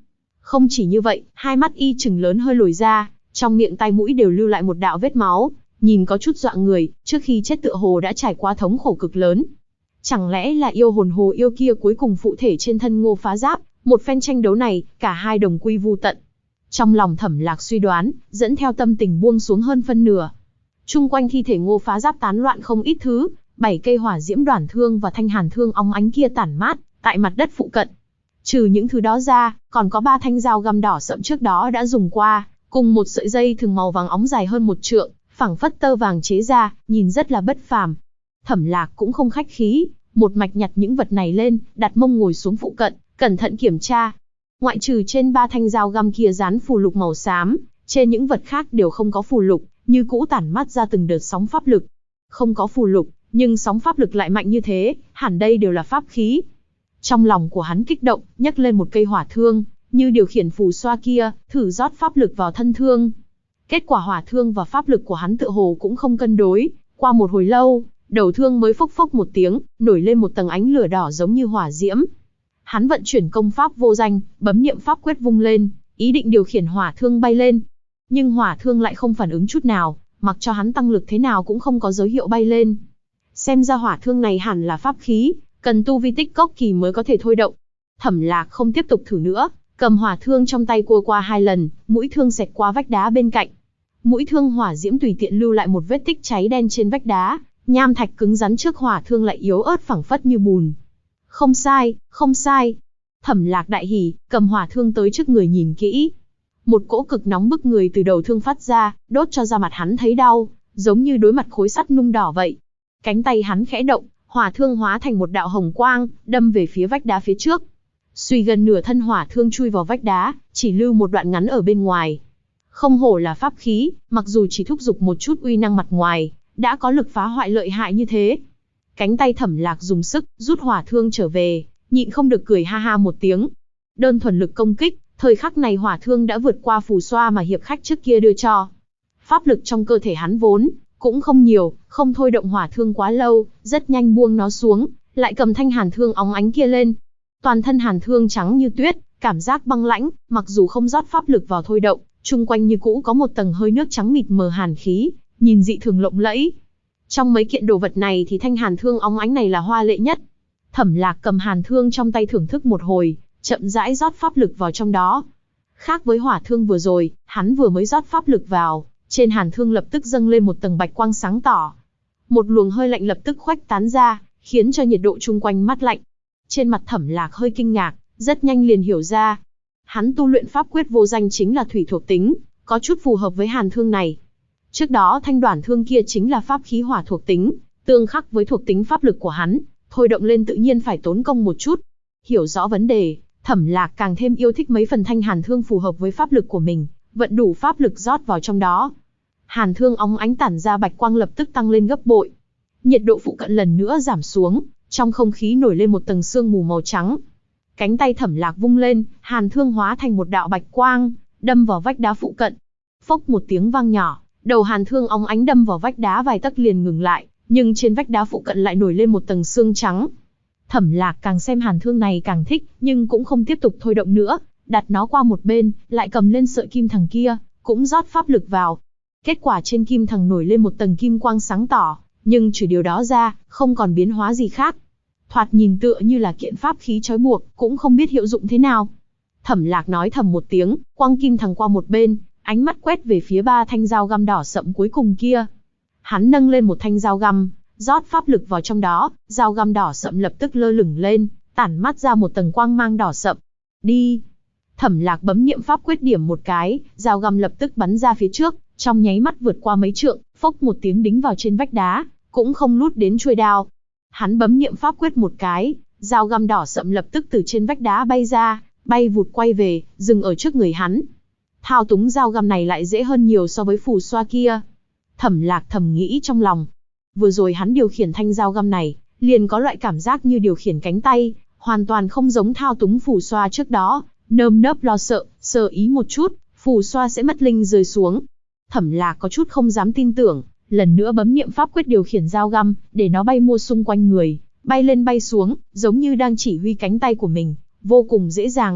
A: Không chỉ như vậy, hai mắt y trừng lớn hơi lồi ra, trong miệng tai mũi đều lưu lại một đạo vết máu, nhìn có chút dọa người, trước khi chết tựa hồ đã trải qua thống khổ cực lớn. Chẳng lẽ là yêu hồn hồ yêu kia cuối cùng phụ thể trên thân Ngô Phá Giáp, một phen tranh đấu này, cả hai đồng quy vu tận. Trong lòng Thẩm Lạc suy đoán, dẫn theo tâm tình buông xuống hơn phân nửa. Chung quanh thi thể Ngô Phá Giáp tán loạn không ít thứ, 7 cây hỏa diễm đoản thương và thanh hàn thương óng ánh kia tản mát tại mặt đất phụ cận. Trừ những thứ đó ra, còn có 3 thanh dao găm đỏ sậm trước đó đã dùng qua, cùng một sợi dây thừng màu vàng óng dài hơn 1 trượng, phẳng phất tơ vàng chế ra, nhìn rất là bất phàm. Thẩm Lạc cũng không khách khí, một mạch nhặt những vật này lên, đặt mông ngồi xuống phụ cận, cẩn thận kiểm tra. Ngoại trừ trên 3 thanh dao găm kia dán phù lục màu xám, trên những vật khác đều không có phù lục, như cũ tản mát ra từng đợt sóng pháp lực. Không có phù lục, nhưng sóng pháp lực lại mạnh như thế, hẳn đây đều là pháp khí. Trong lòng của hắn kích động, nhấc lên một cây hỏa thương, như điều khiển phù xoa kia, thử rót pháp lực vào thân thương. Kết quả hỏa thương và pháp lực của hắn tựa hồ cũng không cân đối, qua một hồi lâu, đầu thương mới phốc phốc một tiếng, nổi lên một tầng ánh lửa đỏ giống như hỏa diễm. Hắn vận chuyển công pháp vô danh, bấm niệm pháp quyết vung lên, ý định điều khiển hỏa thương bay lên. Nhưng hỏa thương lại không phản ứng chút nào, mặc cho hắn tăng lực thế nào cũng không có dấu hiệu bay lên. Xem ra hỏa thương này hẳn là pháp khí, cần tu vi tích cốc kỳ mới có thể thôi động. Thẩm Lạc không tiếp tục thử nữa, cầm hỏa thương trong tay cua qua 2 lần, mũi thương xẹt qua vách đá bên cạnh. Mũi thương hỏa diễm tùy tiện lưu lại một vết tích cháy đen trên vách đá, nham thạch cứng rắn trước hỏa thương lại yếu ớt phẳng phất như bùn. Không sai, không sai. Thẩm Lạc đại hỉ, cầm hỏa thương tới trước người nhìn kỹ. Một cỗ cực nóng bức người từ đầu thương phát ra, đốt cho da mặt hắn thấy đau, giống như đối mặt khối sắt nung đỏ vậy. Cánh tay hắn khẽ động, hỏa thương hóa thành một đạo hồng quang, đâm về phía vách đá phía trước. Suy gần nửa thân hỏa thương chui vào vách đá, chỉ lưu một đoạn ngắn ở bên ngoài. Không hổ là pháp khí, mặc dù chỉ thúc giục một chút uy năng mặt ngoài, đã có lực phá hoại lợi hại như thế. Cánh tay Thẩm Lạc dùng sức, rút hỏa thương trở về, nhịn không được cười ha ha một tiếng. Đơn thuần lực công kích, thời khắc này hỏa thương đã vượt qua phù xoa mà hiệp khách trước kia đưa cho. Pháp lực trong cơ thể hắn vốn cũng không nhiều, không thôi động hỏa thương quá lâu, rất nhanh buông nó xuống, lại cầm thanh hàn thương óng ánh kia lên. Toàn thân hàn thương trắng như tuyết, cảm giác băng lãnh, mặc dù không rót pháp lực vào thôi động, chung quanh như cũ có một tầng hơi nước trắng mịt mờ hàn khí, nhìn dị thường lộng lẫy. Trong mấy kiện đồ vật này thì thanh hàn thương óng ánh này là hoa lệ nhất. Thẩm Lạc cầm hàn thương trong tay thưởng thức một hồi, chậm rãi rót pháp lực vào trong đó. Khác với hỏa thương vừa rồi, hắn vừa mới rót pháp lực vào, trên hàn thương lập tức dâng lên một tầng bạch quang sáng tỏ. Một luồng hơi lạnh lập tức khuếch tán ra, khiến cho nhiệt độ chung quanh mát lạnh. Trên mặt Thẩm Lạc hơi kinh ngạc, rất nhanh liền hiểu ra. Hắn tu luyện pháp quyết vô danh chính là thủy thuộc tính, có chút phù hợp với hàn thương này. Trước đó thanh đoản thương kia chính là pháp khí hỏa thuộc tính, tương khắc với thuộc tính pháp lực của hắn, thôi động lên tự nhiên phải tốn công một chút. Hiểu rõ vấn đề, Thẩm Lạc càng thêm yêu thích mấy phần thanh hàn thương phù hợp với pháp lực của mình, vận đủ pháp lực rót vào trong đó. Hàn thương óng ánh tản ra bạch quang lập tức tăng lên gấp bội. Nhiệt độ phụ cận lần nữa giảm xuống, trong không khí nổi lên một tầng sương mù màu trắng. Cánh tay Thẩm Lạc vung lên, hàn thương hóa thành một đạo bạch quang, đâm vào vách đá phụ cận. Phốc một tiếng vang nhỏ, đầu hàn thương óng ánh đâm vào vách đá vài tấc liền ngừng lại, nhưng trên vách đá phụ cận lại nổi lên một tầng sương trắng. Thẩm Lạc càng xem hàn thương này càng thích, nhưng cũng không tiếp tục thôi động nữa, đặt nó qua một bên, lại cầm lên sợi kim thằng kia, cũng rót pháp lực vào. Kết quả trên kim thằng nổi lên một tầng kim quang sáng tỏ, nhưng trừ điều đó ra, không còn biến hóa gì khác. Thoạt nhìn tựa như là kiện pháp khí trói buộc, cũng không biết hiệu dụng thế nào. Thẩm Lạc nói thầm một tiếng, quăng kim thằng qua một bên, ánh mắt quét về phía 3 thanh dao găm đỏ sậm cuối cùng kia. Hắn nâng lên một thanh dao găm, rót pháp lực vào trong đó, dao găm đỏ sậm lập tức lơ lửng lên, tản mát ra một tầng quang mang đỏ sậm. Đi! Thẩm Lạc bấm niệm pháp quyết điểm một cái, dao găm lập tức bắn ra phía trước, trong nháy mắt vượt qua mấy trượng, phốc một tiếng đính vào trên vách đá, cũng không lút đến chuôi đao. Hắn bấm niệm pháp quyết một cái, dao găm đỏ sậm lập tức từ trên vách đá bay ra, bay vụt quay về, dừng ở trước người hắn. Thao túng dao găm này lại dễ hơn nhiều so với phù xoa kia. Thẩm Lạc thầm nghĩ trong lòng. Vừa rồi hắn điều khiển thanh dao găm này, liền có loại cảm giác như điều khiển cánh tay, hoàn toàn không giống thao túng phù xoa trước đó, nơm nớp lo sợ, sơ ý một chút, phù xoa sẽ mất linh rơi xuống. Thẩm Lạc có chút không dám tin tưởng, lần nữa bấm niệm pháp quyết điều khiển dao găm, để nó bay mua xung quanh người, bay lên bay xuống, giống như đang chỉ huy cánh tay của mình, vô cùng dễ dàng.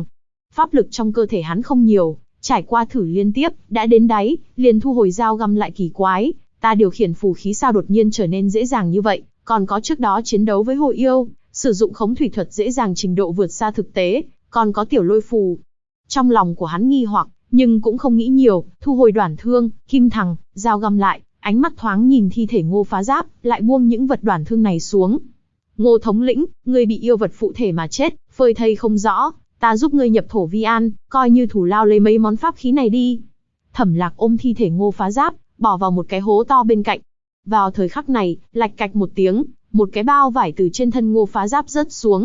A: Pháp lực trong cơ thể hắn không nhiều, trải qua thử liên tiếp, đã đến đáy, liền thu hồi dao găm lại kỳ quái. Ta điều khiển phù khí sao đột nhiên trở nên dễ dàng như vậy, còn có trước đó chiến đấu với hồ yêu, sử dụng khống thủy thuật dễ dàng trình độ vượt xa thực tế, còn có tiểu lôi phù. Trong lòng của hắn nghi hoặc, nhưng cũng không nghĩ nhiều, thu hồi đoản thương, kim thằng, dao găm lại, ánh mắt thoáng nhìn thi thể Ngô Phá Giáp, lại buông những vật đoản thương này xuống. Ngô thống lĩnh, ngươi bị yêu vật phụ thể mà chết, phơi thây không rõ, ta giúp ngươi nhập thổ vi an, coi như thủ lao lấy mấy món pháp khí này đi. Thẩm Lạc ôm thi thể Ngô Phá Giáp, bỏ vào một cái hố to bên cạnh. Vào thời khắc này, lạch cạch một tiếng, một cái bao vải từ trên thân Ngô Phá Giáp rớt xuống.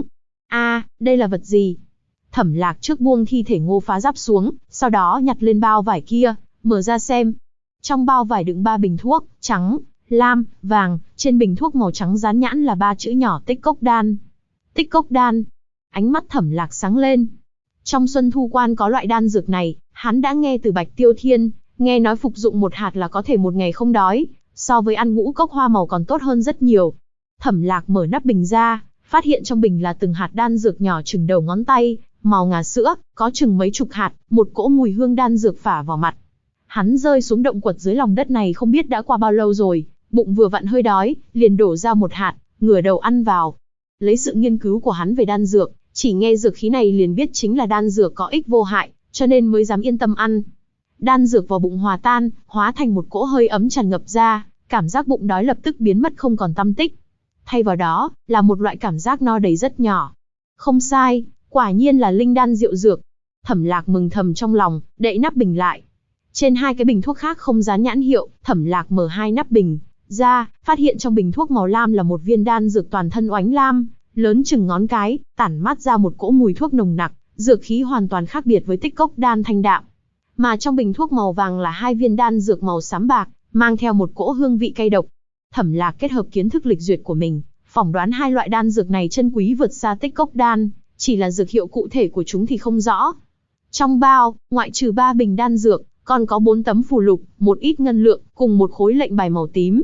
A: Đây là vật gì? Thẩm Lạc trước buông thi thể Ngô Phá Giáp xuống, sau đó nhặt lên bao vải kia, mở ra xem. Trong bao vải đựng 3 bình thuốc, trắng, lam, vàng, trên bình thuốc màu trắng dán nhãn là 3 chữ nhỏ Tích Cốc Đan. Tích Cốc Đan. Ánh mắt Thẩm Lạc sáng lên. Trong Xuân Thu Quan có loại đan dược này, hắn đã nghe từ Bạch Tiêu Thiên, nghe nói phục dụng 1 hạt là có thể 1 ngày không đói, so với ăn ngũ cốc hoa màu còn tốt hơn rất nhiều. Thẩm Lạc mở nắp bình ra, phát hiện trong bình là từng hạt đan dược nhỏ chừng đầu ngón tay, màu ngà sữa, có chừng mấy chục hạt, một cỗ mùi hương đan dược phả vào mặt. Hắn rơi xuống động quật dưới lòng đất này không biết đã qua bao lâu rồi, bụng vừa vặn hơi đói, liền đổ ra 1 hạt, ngửa đầu ăn vào. Lấy sự nghiên cứu của hắn về đan dược, chỉ nghe dược khí này liền biết chính là đan dược có ích vô hại, cho nên mới dám yên tâm ăn. Đan dược vào bụng hòa tan, hóa thành một cỗ hơi ấm tràn ngập ra, cảm giác bụng đói lập tức biến mất không còn tăm tích. Thay vào đó, là một loại cảm giác no đầy rất nhỏ. Không sai, quả nhiên là linh đan diệu dược. Thẩm Lạc mừng thầm trong lòng, đậy nắp bình lại. Trên 2 cái bình thuốc khác không dán nhãn hiệu, Thẩm Lạc mở 2 nắp bình ra, phát hiện trong bình thuốc màu lam là một viên đan dược toàn thân oánh lam, lớn chừng ngón cái, tản mát ra một cỗ mùi thuốc nồng nặc, dược khí hoàn toàn khác biệt với Tích Cốc Đan thanh đạm. Mà trong bình thuốc màu vàng là 2 viên đan dược màu xám bạc, mang theo một cỗ hương vị cay độc. Thẩm Lạc kết hợp kiến thức lịch duyệt của mình, phỏng đoán 2 loại đan dược này chân quý vượt xa Tích Cốc Đan, chỉ là dược hiệu cụ thể của chúng thì không rõ. Trong bao, ngoại trừ 3 bình đan dược, còn có 4 tấm phù lục, một ít ngân lượng, cùng một khối lệnh bài màu tím.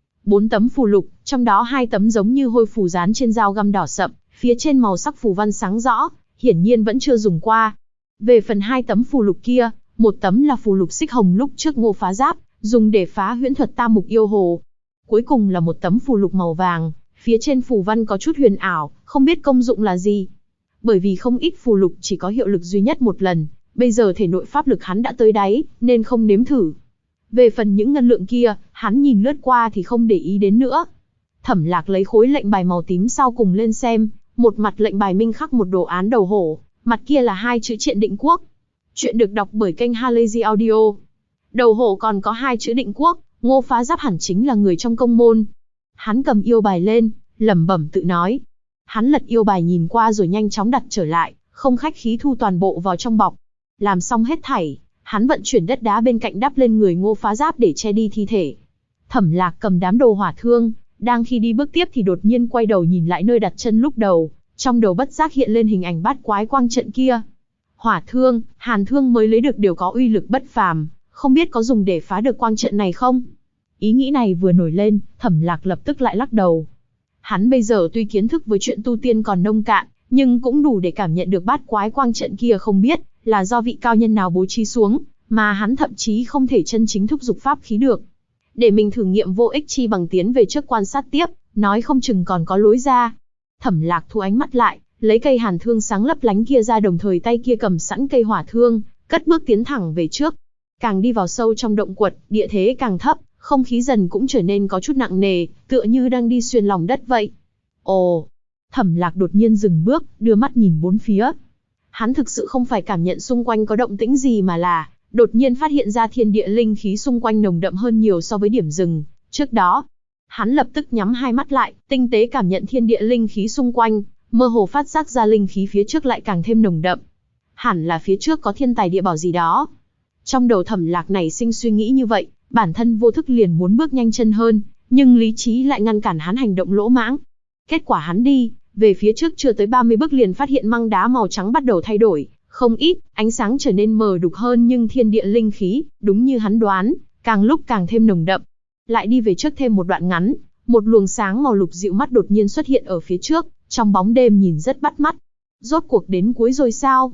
A: 4 tấm phù lục, trong đó 2 tấm giống như hôi phù dán trên dao găm đỏ sậm, phía trên màu sắc phù văn sáng rõ, hiển nhiên vẫn chưa dùng qua. Về phần 2 tấm phù lục kia, một tấm là phù lục xích hồng lúc trước Ngô Phá Giáp dùng để phá huyễn thuật Tam Mục Yêu Hồ. Cuối cùng là một tấm phù lục màu vàng, phía trên phù văn có chút huyền ảo, không biết công dụng là gì. Bởi vì không ít phù lục chỉ có hiệu lực duy nhất một lần, bây giờ thể nội pháp lực hắn đã tới đáy, nên không nếm thử. Về phần những ngân lượng kia, hắn nhìn lướt qua thì không để ý đến nữa. Thẩm Lạc lấy khối lệnh bài màu tím sau cùng lên xem, một mặt lệnh bài minh khắc một đồ án đầu hổ, mặt kia là 2 chữ Triện Định Quốc. Chuyện được đọc bởi kênh Halazy Audio. Đầu hổ còn có 2 chữ Định Quốc, Ngô Phá Giáp hẳn chính là người trong công môn. Hắn cầm yêu bài lên, lẩm bẩm tự nói. Hắn lật yêu bài nhìn qua rồi nhanh chóng đặt trở lại, không khách khí thu toàn bộ vào trong bọc. Làm xong hết thảy, hắn vận chuyển đất đá bên cạnh đắp lên người Ngô Phá Giáp để che đi thi thể. Thẩm Lạc cầm đám đồ hỏa thương, đang khi đi bước tiếp thì đột nhiên quay đầu nhìn lại nơi đặt chân lúc đầu, trong đầu bất giác hiện lên hình ảnh bát quái quang trận kia. Hỏa thương, hàn thương mới lấy được đều có uy lực bất phàm, không biết có dùng để phá được quang trận này không? Ý nghĩ này vừa nổi lên, Thẩm Lạc lập tức lại lắc đầu. Hắn bây giờ tuy kiến thức với chuyện tu tiên còn nông cạn, nhưng cũng đủ để cảm nhận được bát quái quang trận kia không biết là do vị cao nhân nào bố trí xuống, mà hắn thậm chí không thể chân chính thúc giục pháp khí được. Để mình thử nghiệm vô ích chi bằng tiến về trước quan sát tiếp, nói không chừng còn có lối ra. Thẩm Lạc thu ánh mắt lại, lấy cây hàn thương sáng lấp lánh kia ra, đồng thời tay kia cầm sẵn cây hỏa thương, cất bước tiến thẳng về trước. Càng đi vào sâu trong động quật, địa thế càng thấp, không khí dần cũng trở nên có chút nặng nề, tựa như đang đi xuyên lòng đất vậy. Ồ! Thẩm Lạc đột nhiên dừng bước, đưa mắt nhìn bốn phía. Hắn thực sự không phải cảm nhận xung quanh có động tĩnh gì mà là đột nhiên phát hiện ra thiên địa linh khí xung quanh nồng đậm hơn nhiều so với điểm dừng trước đó. Hắn lập tức nhắm hai mắt lại, tinh tế cảm nhận thiên địa linh khí xung quanh, mơ hồ phát giác ra linh khí phía trước lại càng thêm nồng đậm. Hẳn là phía trước có thiên tài địa bảo gì đó. Trong đầu Thẩm Lạc nảy sinh suy nghĩ như vậy, bản thân vô thức liền muốn bước nhanh chân hơn, nhưng lý trí lại ngăn cản hắn hành động lỗ mãng. Kết quả hắn đi về phía trước chưa tới 30 bước liền phát hiện măng đá màu trắng bắt đầu thay đổi, không ít, ánh sáng trở nên mờ đục hơn, nhưng thiên địa linh khí, đúng như hắn đoán, càng lúc càng thêm nồng đậm. Lại đi về trước thêm một đoạn ngắn, một luồng sáng màu lục dịu mắt đột nhiên xuất hiện ở phía trước, trong bóng đêm nhìn rất bắt mắt. Rốt cuộc đến cuối rồi sao?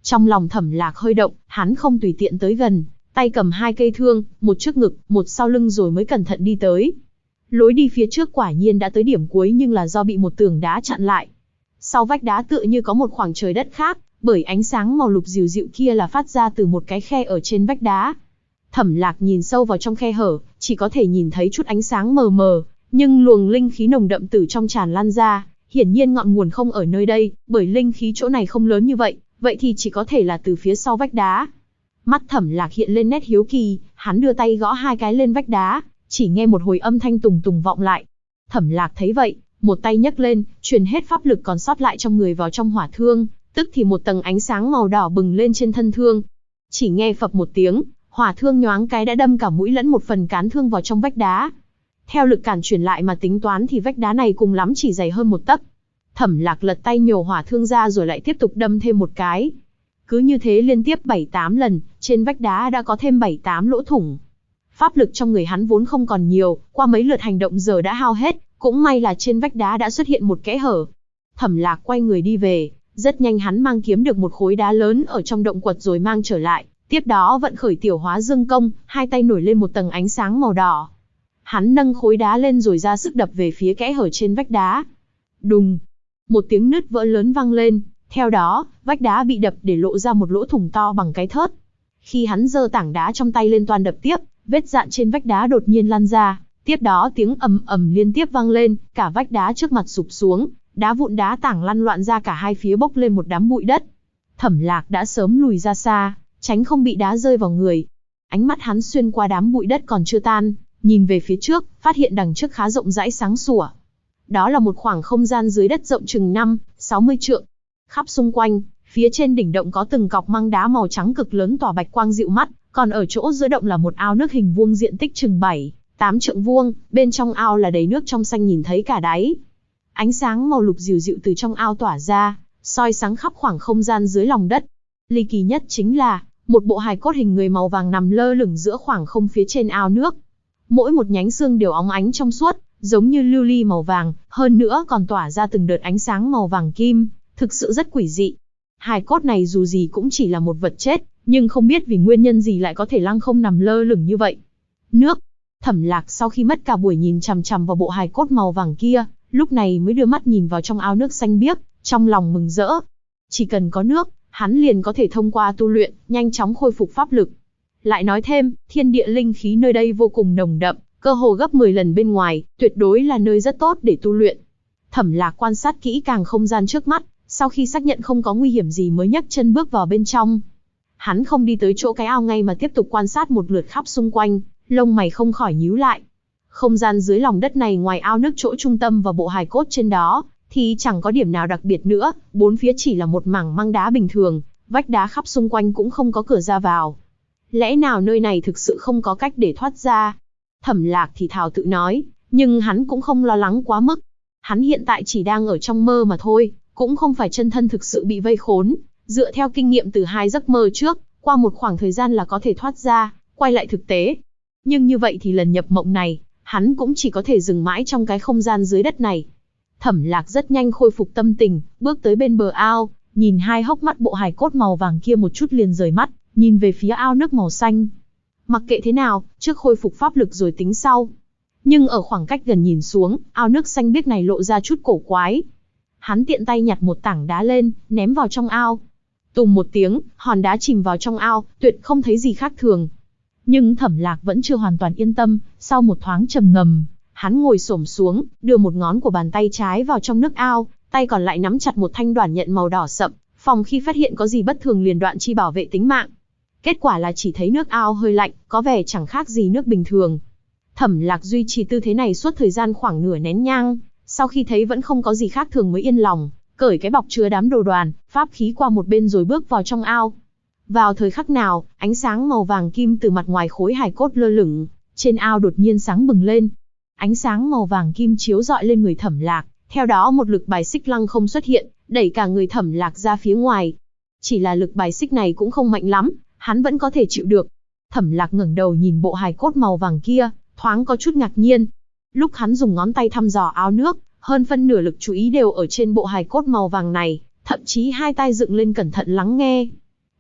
A: Trong lòng Thẩm Lạc hơi động, hắn không tùy tiện tới gần, tay cầm hai cây thương, một trước ngực, một sau lưng rồi mới cẩn thận đi tới. Lối đi phía trước quả nhiên đã tới điểm cuối nhưng là do bị một tường đá chặn lại. Sau vách đá tựa như có một khoảng trời đất khác, bởi ánh sáng màu lục dịu dịu kia là phát ra từ một cái khe ở trên vách đá. Thẩm Lạc nhìn sâu vào trong khe hở, chỉ có thể nhìn thấy chút ánh sáng mờ mờ, nhưng luồng linh khí nồng đậm từ trong tràn lan ra, hiển nhiên ngọn nguồn không ở nơi đây, bởi linh khí chỗ này không lớn như vậy, vậy thì chỉ có thể là từ phía sau vách đá. Mắt Thẩm Lạc hiện lên nét hiếu kỳ, hắn đưa tay gõ hai cái lên vách đá, chỉ nghe một hồi âm thanh tùng tùng vọng lại. Thẩm Lạc thấy vậy, một tay nhấc lên, truyền hết pháp lực còn sót lại trong người vào trong hỏa thương, tức thì một tầng ánh sáng màu đỏ bừng lên trên thân thương. Chỉ nghe phập một tiếng, hỏa thương nhoáng cái đã đâm cả mũi lẫn một phần cán thương vào trong vách đá. Theo lực cản chuyển lại mà tính toán thì vách đá này cùng lắm chỉ dày hơn một tấc. Thẩm Lạc lật tay nhổ hỏa thương ra rồi lại tiếp tục đâm thêm một cái. Cứ như thế liên tiếp 7-8 lần, trên vách đá đã có thêm 7-8 lỗ thủng. Pháp lực trong người hắn vốn không còn nhiều, qua mấy lượt hành động giờ đã hao hết, cũng may là trên vách đá đã xuất hiện một kẽ hở. Thẩm Lạc quay người đi về, rất nhanh hắn mang kiếm được một khối đá lớn ở trong động quật rồi mang trở lại, tiếp đó vận khởi tiểu hóa dương công, hai tay nổi lên một tầng ánh sáng màu đỏ. Hắn nâng khối đá lên rồi ra sức đập về phía kẽ hở trên vách đá. Đùng! Một tiếng nứt vỡ lớn vang lên, theo đó, vách đá bị đập để lộ ra một lỗ thủng to bằng cái thớt. Khi hắn giơ tảng đá trong tay lên toan đập tiếp, vết dạn trên vách đá đột nhiên lan ra, tiếp đó tiếng ầm ầm liên tiếp vang lên, cả vách đá trước mặt sụp xuống, đá vụn đá tảng lăn loạn ra cả hai phía bốc lên một đám bụi đất. Thẩm Lạc đã sớm lùi ra xa, tránh không bị đá rơi vào người. Ánh mắt hắn xuyên qua đám bụi đất còn chưa tan, nhìn về phía trước, phát hiện đằng trước khá rộng rãi sáng sủa. Đó là một khoảng không gian dưới đất rộng chừng 5-60 trượng. Khắp xung quanh, phía trên đỉnh động có từng cọc măng đá màu trắng cực lớn tỏa bạch quang dịu mắt, còn ở chỗ giữa động là một ao nước hình vuông diện tích chừng 7-8 trượng vuông, bên trong ao là đầy nước trong xanh nhìn thấy cả đáy. Ánh sáng màu lục dịu dịu từ trong ao tỏa ra, soi sáng khắp khoảng không gian dưới lòng đất. Ly kỳ nhất chính là, một bộ hài cốt hình người màu vàng nằm lơ lửng giữa khoảng không phía trên ao nước. Mỗi một nhánh xương đều óng ánh trong suốt, giống như lưu ly màu vàng, hơn nữa còn tỏa ra từng đợt ánh sáng màu vàng kim, thực sự rất quỷ dị. Hài cốt này dù gì cũng chỉ là một vật chết, nhưng không biết vì nguyên nhân gì lại có thể lăng không nằm lơ lửng như vậy. Nước. Thẩm Lạc sau khi mất cả buổi nhìn chằm chằm vào bộ hài cốt màu vàng kia, lúc này mới đưa mắt nhìn vào trong ao nước xanh biếc, trong lòng mừng rỡ. Chỉ cần có nước, hắn liền có thể thông qua tu luyện, nhanh chóng khôi phục pháp lực. Lại nói thêm, thiên địa linh khí nơi đây vô cùng nồng đậm, cơ hồ gấp 10 lần bên ngoài, tuyệt đối là nơi rất tốt để tu luyện. Thẩm Lạc quan sát kỹ càng không gian trước mắt, sau khi xác nhận không có nguy hiểm gì mới nhấc chân bước vào bên trong. Hắn không đi tới chỗ cái ao ngay mà tiếp tục quan sát một lượt khắp xung quanh, lông mày không khỏi nhíu lại. Không gian dưới lòng đất này ngoài ao nước chỗ trung tâm và bộ hài cốt trên đó, thì chẳng có điểm nào đặc biệt nữa, bốn phía chỉ là một mảng măng đá bình thường, vách đá khắp xung quanh cũng không có cửa ra vào. Lẽ nào nơi này thực sự không có cách để thoát ra? Thẩm Lạc thì thào tự nói, nhưng hắn cũng không lo lắng quá mức. Hắn hiện tại chỉ đang ở trong mơ mà thôi, cũng không phải chân thân thực sự bị vây khốn. Dựa theo kinh nghiệm từ 2 giấc mơ trước, qua một khoảng thời gian là có thể thoát ra, quay lại thực tế. Nhưng như vậy thì lần nhập mộng này, hắn cũng chỉ có thể dừng mãi trong cái không gian dưới đất này. Thẩm Lạc rất nhanh khôi phục tâm tình, bước tới bên bờ ao, nhìn hai hốc mắt bộ hài cốt màu vàng kia một chút liền rời mắt, nhìn về phía ao nước màu xanh. Mặc kệ thế nào, trước khôi phục pháp lực rồi tính sau. Nhưng ở khoảng cách gần nhìn xuống, ao nước xanh biếc này lộ ra chút cổ quái. Hắn tiện tay nhặt một tảng đá lên, ném vào trong ao. Tùng một tiếng, hòn đá chìm vào trong ao, tuyệt không thấy gì khác thường. Nhưng Thẩm Lạc vẫn chưa hoàn toàn yên tâm, sau một thoáng trầm ngâm, hắn ngồi xổm xuống, đưa một ngón của bàn tay trái vào trong nước ao, tay còn lại nắm chặt một thanh đoản nhận màu đỏ sậm, phòng khi phát hiện có gì bất thường liền đoạn chi bảo vệ tính mạng. Kết quả là chỉ thấy nước ao hơi lạnh, có vẻ chẳng khác gì nước bình thường. Thẩm Lạc duy trì tư thế này suốt thời gian khoảng nửa nén nhang, sau khi thấy vẫn không có gì khác thường mới yên lòng, cởi cái bọc chứa đám đồ đoàn, pháp khí qua một bên rồi bước vào trong ao. Vào thời khắc nào, ánh sáng màu vàng kim từ mặt ngoài khối hài cốt lơ lửng trên ao đột nhiên sáng bừng lên. Ánh sáng màu vàng kim chiếu rọi lên người Thẩm Lạc, theo đó một lực bài xích lăng không xuất hiện, đẩy cả người Thẩm Lạc ra phía ngoài. Chỉ là lực bài xích này cũng không mạnh lắm, hắn vẫn có thể chịu được. Thẩm Lạc ngẩng đầu nhìn bộ hài cốt màu vàng kia, thoáng có chút ngạc nhiên. Lúc hắn dùng ngón tay thăm dò ao nước, hơn phân nửa lực chú ý đều ở trên bộ hài cốt màu vàng này, thậm chí hai tai dựng lên cẩn thận lắng nghe.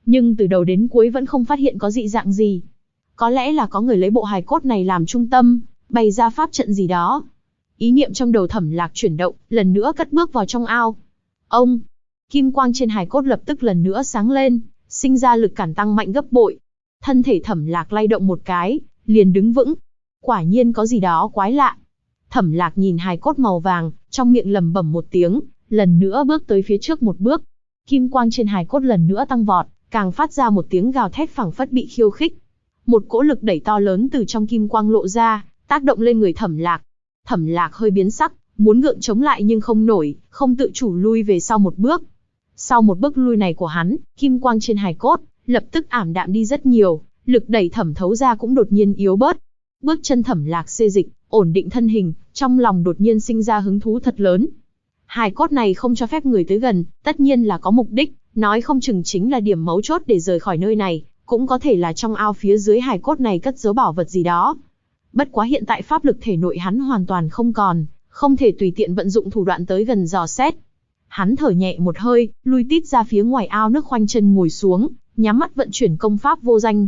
A: nhưng từ đầu đến cuối vẫn không phát hiện có dị dạng gì. Có lẽ là có người lấy bộ hài cốt này làm trung tâm, bày ra pháp trận gì đó. Ý niệm trong đầu Thẩm Lạc chuyển động, lần nữa cất bước vào trong ao. Ông, kim quang trên hài cốt lập tức lần nữa sáng lên, sinh ra lực cản tăng mạnh gấp bội. Thân thể Thẩm Lạc lay động một cái, liền đứng vững. Quả nhiên có gì đó quái lạ. Thẩm Lạc nhìn hài cốt màu vàng, trong miệng lẩm bẩm một tiếng, lần nữa bước tới phía trước một bước. Kim quang trên hài cốt lần nữa tăng vọt, càng phát ra một tiếng gào thét phảng phất bị khiêu khích. Một cỗ lực đẩy to lớn từ trong kim quang lộ ra, tác động lên người Thẩm Lạc. Thẩm Lạc hơi biến sắc, muốn gượng chống lại nhưng không nổi, không tự chủ lui về sau một bước. Sau một bước lui này của hắn, kim quang trên hài cốt lập tức ảm đạm đi rất nhiều, lực đẩy thẩm thấu ra cũng đột nhiên yếu bớt. Bước chân Thẩm Lạc xê dịch, ổn định thân hình, trong lòng đột nhiên sinh ra hứng thú thật lớn. Hài cốt này không cho phép người tới gần, tất nhiên là có mục đích, nói không chừng chính là điểm mấu chốt để rời khỏi nơi này, cũng có thể là trong ao phía dưới hài cốt này cất giấu bảo vật gì đó. Bất quá hiện tại pháp lực thể nội hắn hoàn toàn không còn, không thể tùy tiện vận dụng thủ đoạn tới gần dò xét. Hắn thở nhẹ một hơi, lui tít ra phía ngoài ao nước, khoanh chân ngồi xuống, nhắm mắt vận chuyển công pháp vô danh.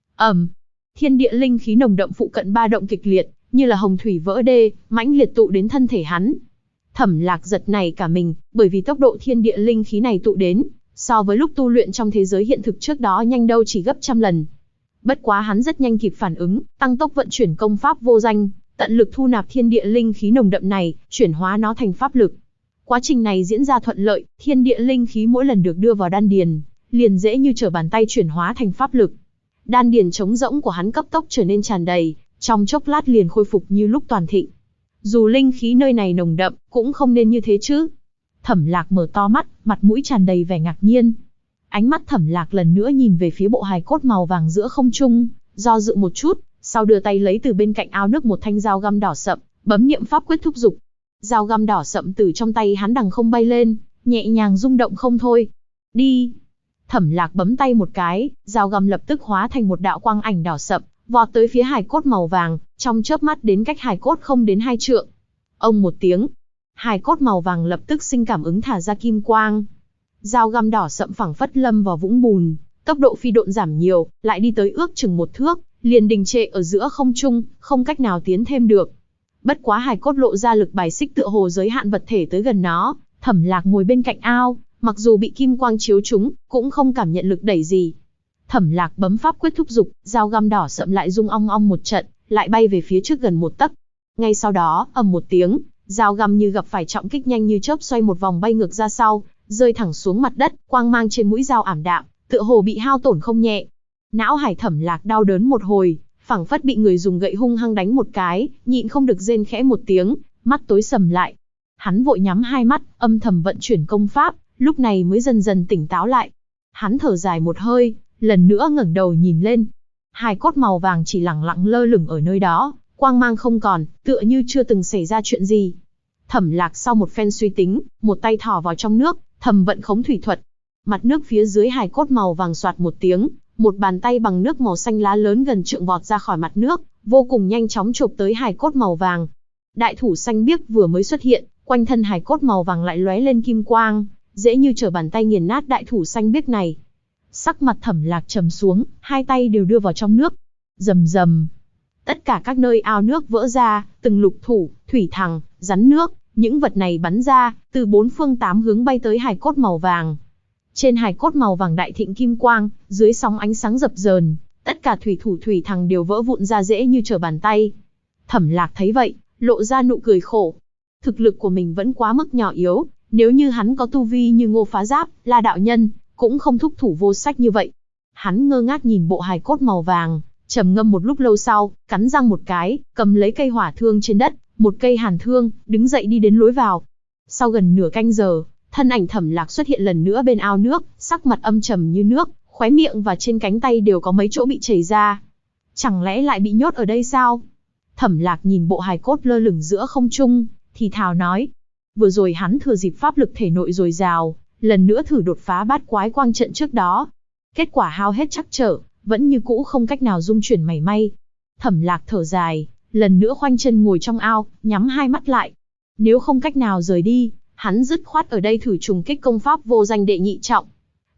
A: Thiên địa linh khí nồng đậm phụ cận ba động kịch liệt, như là hồng thủy vỡ đê, mãnh liệt tụ đến thân thể hắn. Thẩm Lạc giật nảy cả mình, bởi vì tốc độ thiên địa linh khí này tụ đến, so với lúc tu luyện trong thế giới hiện thực trước đó nhanh đâu chỉ gấp trăm lần. Bất quá hắn rất nhanh kịp phản ứng, tăng tốc vận chuyển công pháp vô danh, tận lực thu nạp thiên địa linh khí nồng đậm này, chuyển hóa nó thành pháp lực. Quá trình này diễn ra thuận lợi, thiên địa linh khí mỗi lần được đưa vào đan điền, liền dễ như trở bàn tay chuyển hóa thành pháp lực. Đan điền trống rỗng của hắn cấp tốc trở nên tràn đầy, trong chốc lát liền khôi phục như lúc toàn thịnh. Dù linh khí nơi này nồng đậm, cũng không nên như thế chứ. Thẩm Lạc mở to mắt, mặt mũi tràn đầy vẻ ngạc nhiên. Ánh mắt Thẩm Lạc lần nữa nhìn về phía bộ hài cốt màu vàng giữa không trung, do dự một chút, sau đưa tay lấy từ bên cạnh ao nước một thanh dao găm đỏ sậm, bấm niệm pháp quyết thúc giục. Dao găm đỏ sậm từ trong tay hắn đằng không bay lên, nhẹ nhàng rung động không thôi. Đi! Thẩm Lạc bấm tay một cái, dao găm lập tức hóa thành một đạo quang ảnh đỏ sậm, vọt tới phía hài cốt màu vàng, trong chớp mắt đến cách hài cốt không đến 2 trượng. Ông một tiếng, hài cốt màu vàng lập tức sinh cảm ứng thả ra kim quang. Dao găm đỏ sậm phẳng phất lâm vào vũng bùn, tốc độ phi độn giảm nhiều, lại đi tới ước chừng 1 thước, liền đình trệ ở giữa không trung, không cách nào tiến thêm được. Bất quá hài cốt lộ ra lực bài xích tựa hồ giới hạn vật thể tới gần nó. Thẩm Lạc ngồi bên cạnh ao, mặc dù bị kim quang chiếu trúng, cũng không cảm nhận lực đẩy gì. Thẩm Lạc bấm pháp quyết thúc giục, dao găm đỏ sậm lại rung ong ong một trận, lại bay về phía trước gần 1 tấc. Ngay sau đó, ầm một tiếng, dao găm như gặp phải trọng kích, nhanh như chớp xoay một vòng bay ngược ra sau, rơi thẳng xuống mặt đất, quang mang trên mũi dao ảm đạm, tựa hồ bị hao tổn không nhẹ. Não hải Thẩm Lạc đau đớn một hồi, phảng phất bị người dùng gậy hung hăng đánh một cái, nhịn không được rên khẽ một tiếng, mắt tối sầm lại. Hắn vội nhắm hai mắt, âm thầm vận chuyển công pháp, lúc này mới dần dần tỉnh táo lại. Hắn thở dài một hơi, lần nữa ngẩng đầu nhìn lên. Hài cốt màu vàng chỉ lẳng lặng lơ lửng ở nơi đó, quang mang không còn, tựa như chưa từng xảy ra chuyện gì. Thẩm Lạc sau một phen suy tính, một tay thò vào trong nước, thầm vận khống thủy thuật. Mặt nước phía dưới hài cốt màu vàng xoạt một tiếng, một bàn tay bằng nước màu xanh lá lớn gần trượng vọt ra khỏi mặt nước, vô cùng nhanh chóng chộp tới hài cốt màu vàng. Đại thủ xanh biếc vừa mới xuất hiện, quanh thân hài cốt màu vàng lại lóe lên kim quang, dễ như trở bàn tay nghiền nát đại thủ xanh biếc này. Sắc mặt Thẩm Lạc trầm xuống, hai tay đều đưa vào trong nước. Rầm rầm. Tất cả các nơi ao nước vỡ ra, từng lục thủ, thủy thằng, rắn nước, những vật này bắn ra, từ 4 phương 8 hướng bay tới hài cốt màu vàng. Trên hài cốt màu vàng đại thịnh kim quang, dưới sóng ánh sáng dập dờn, tất cả thủy thủ thủy thằng đều vỡ vụn ra dễ như trở bàn tay. Thẩm Lạc thấy vậy, lộ ra nụ cười khổ. Thực lực của mình vẫn quá mức nhỏ yếu, nếu như hắn có tu vi như Ngô Phá Giáp, La Đạo Nhân, cũng không thúc thủ vô sách như vậy. Hắn ngơ ngác nhìn bộ hài cốt màu vàng, trầm ngâm một lúc lâu sau, cắn răng một cái, cầm lấy cây hỏa thương trên đất, một cây hàn thương, đứng dậy đi đến lối vào. Sau gần nửa canh giờ, thân ảnh Thẩm Lạc xuất hiện lần nữa bên ao nước, sắc mặt âm trầm như nước, khóe miệng và trên cánh tay đều có mấy chỗ bị chảy ra. Chẳng lẽ lại bị nhốt ở đây sao? Thẩm Lạc nhìn bộ hài cốt lơ lửng giữa không trung, thì thào nói. Vừa rồi hắn thừa dịp pháp lực thể nội dồi dào, lần nữa thử đột phá bát quái quang trận trước đó. Kết quả hao hết trắc trở, vẫn như cũ không cách nào dung chuyển mảy may. Thẩm Lạc thở dài, lần nữa khoanh chân ngồi trong ao, nhắm hai mắt lại. Nếu không cách nào rời đi, hắn dứt khoát ở đây thử trùng kích công pháp vô danh đệ nhị trọng.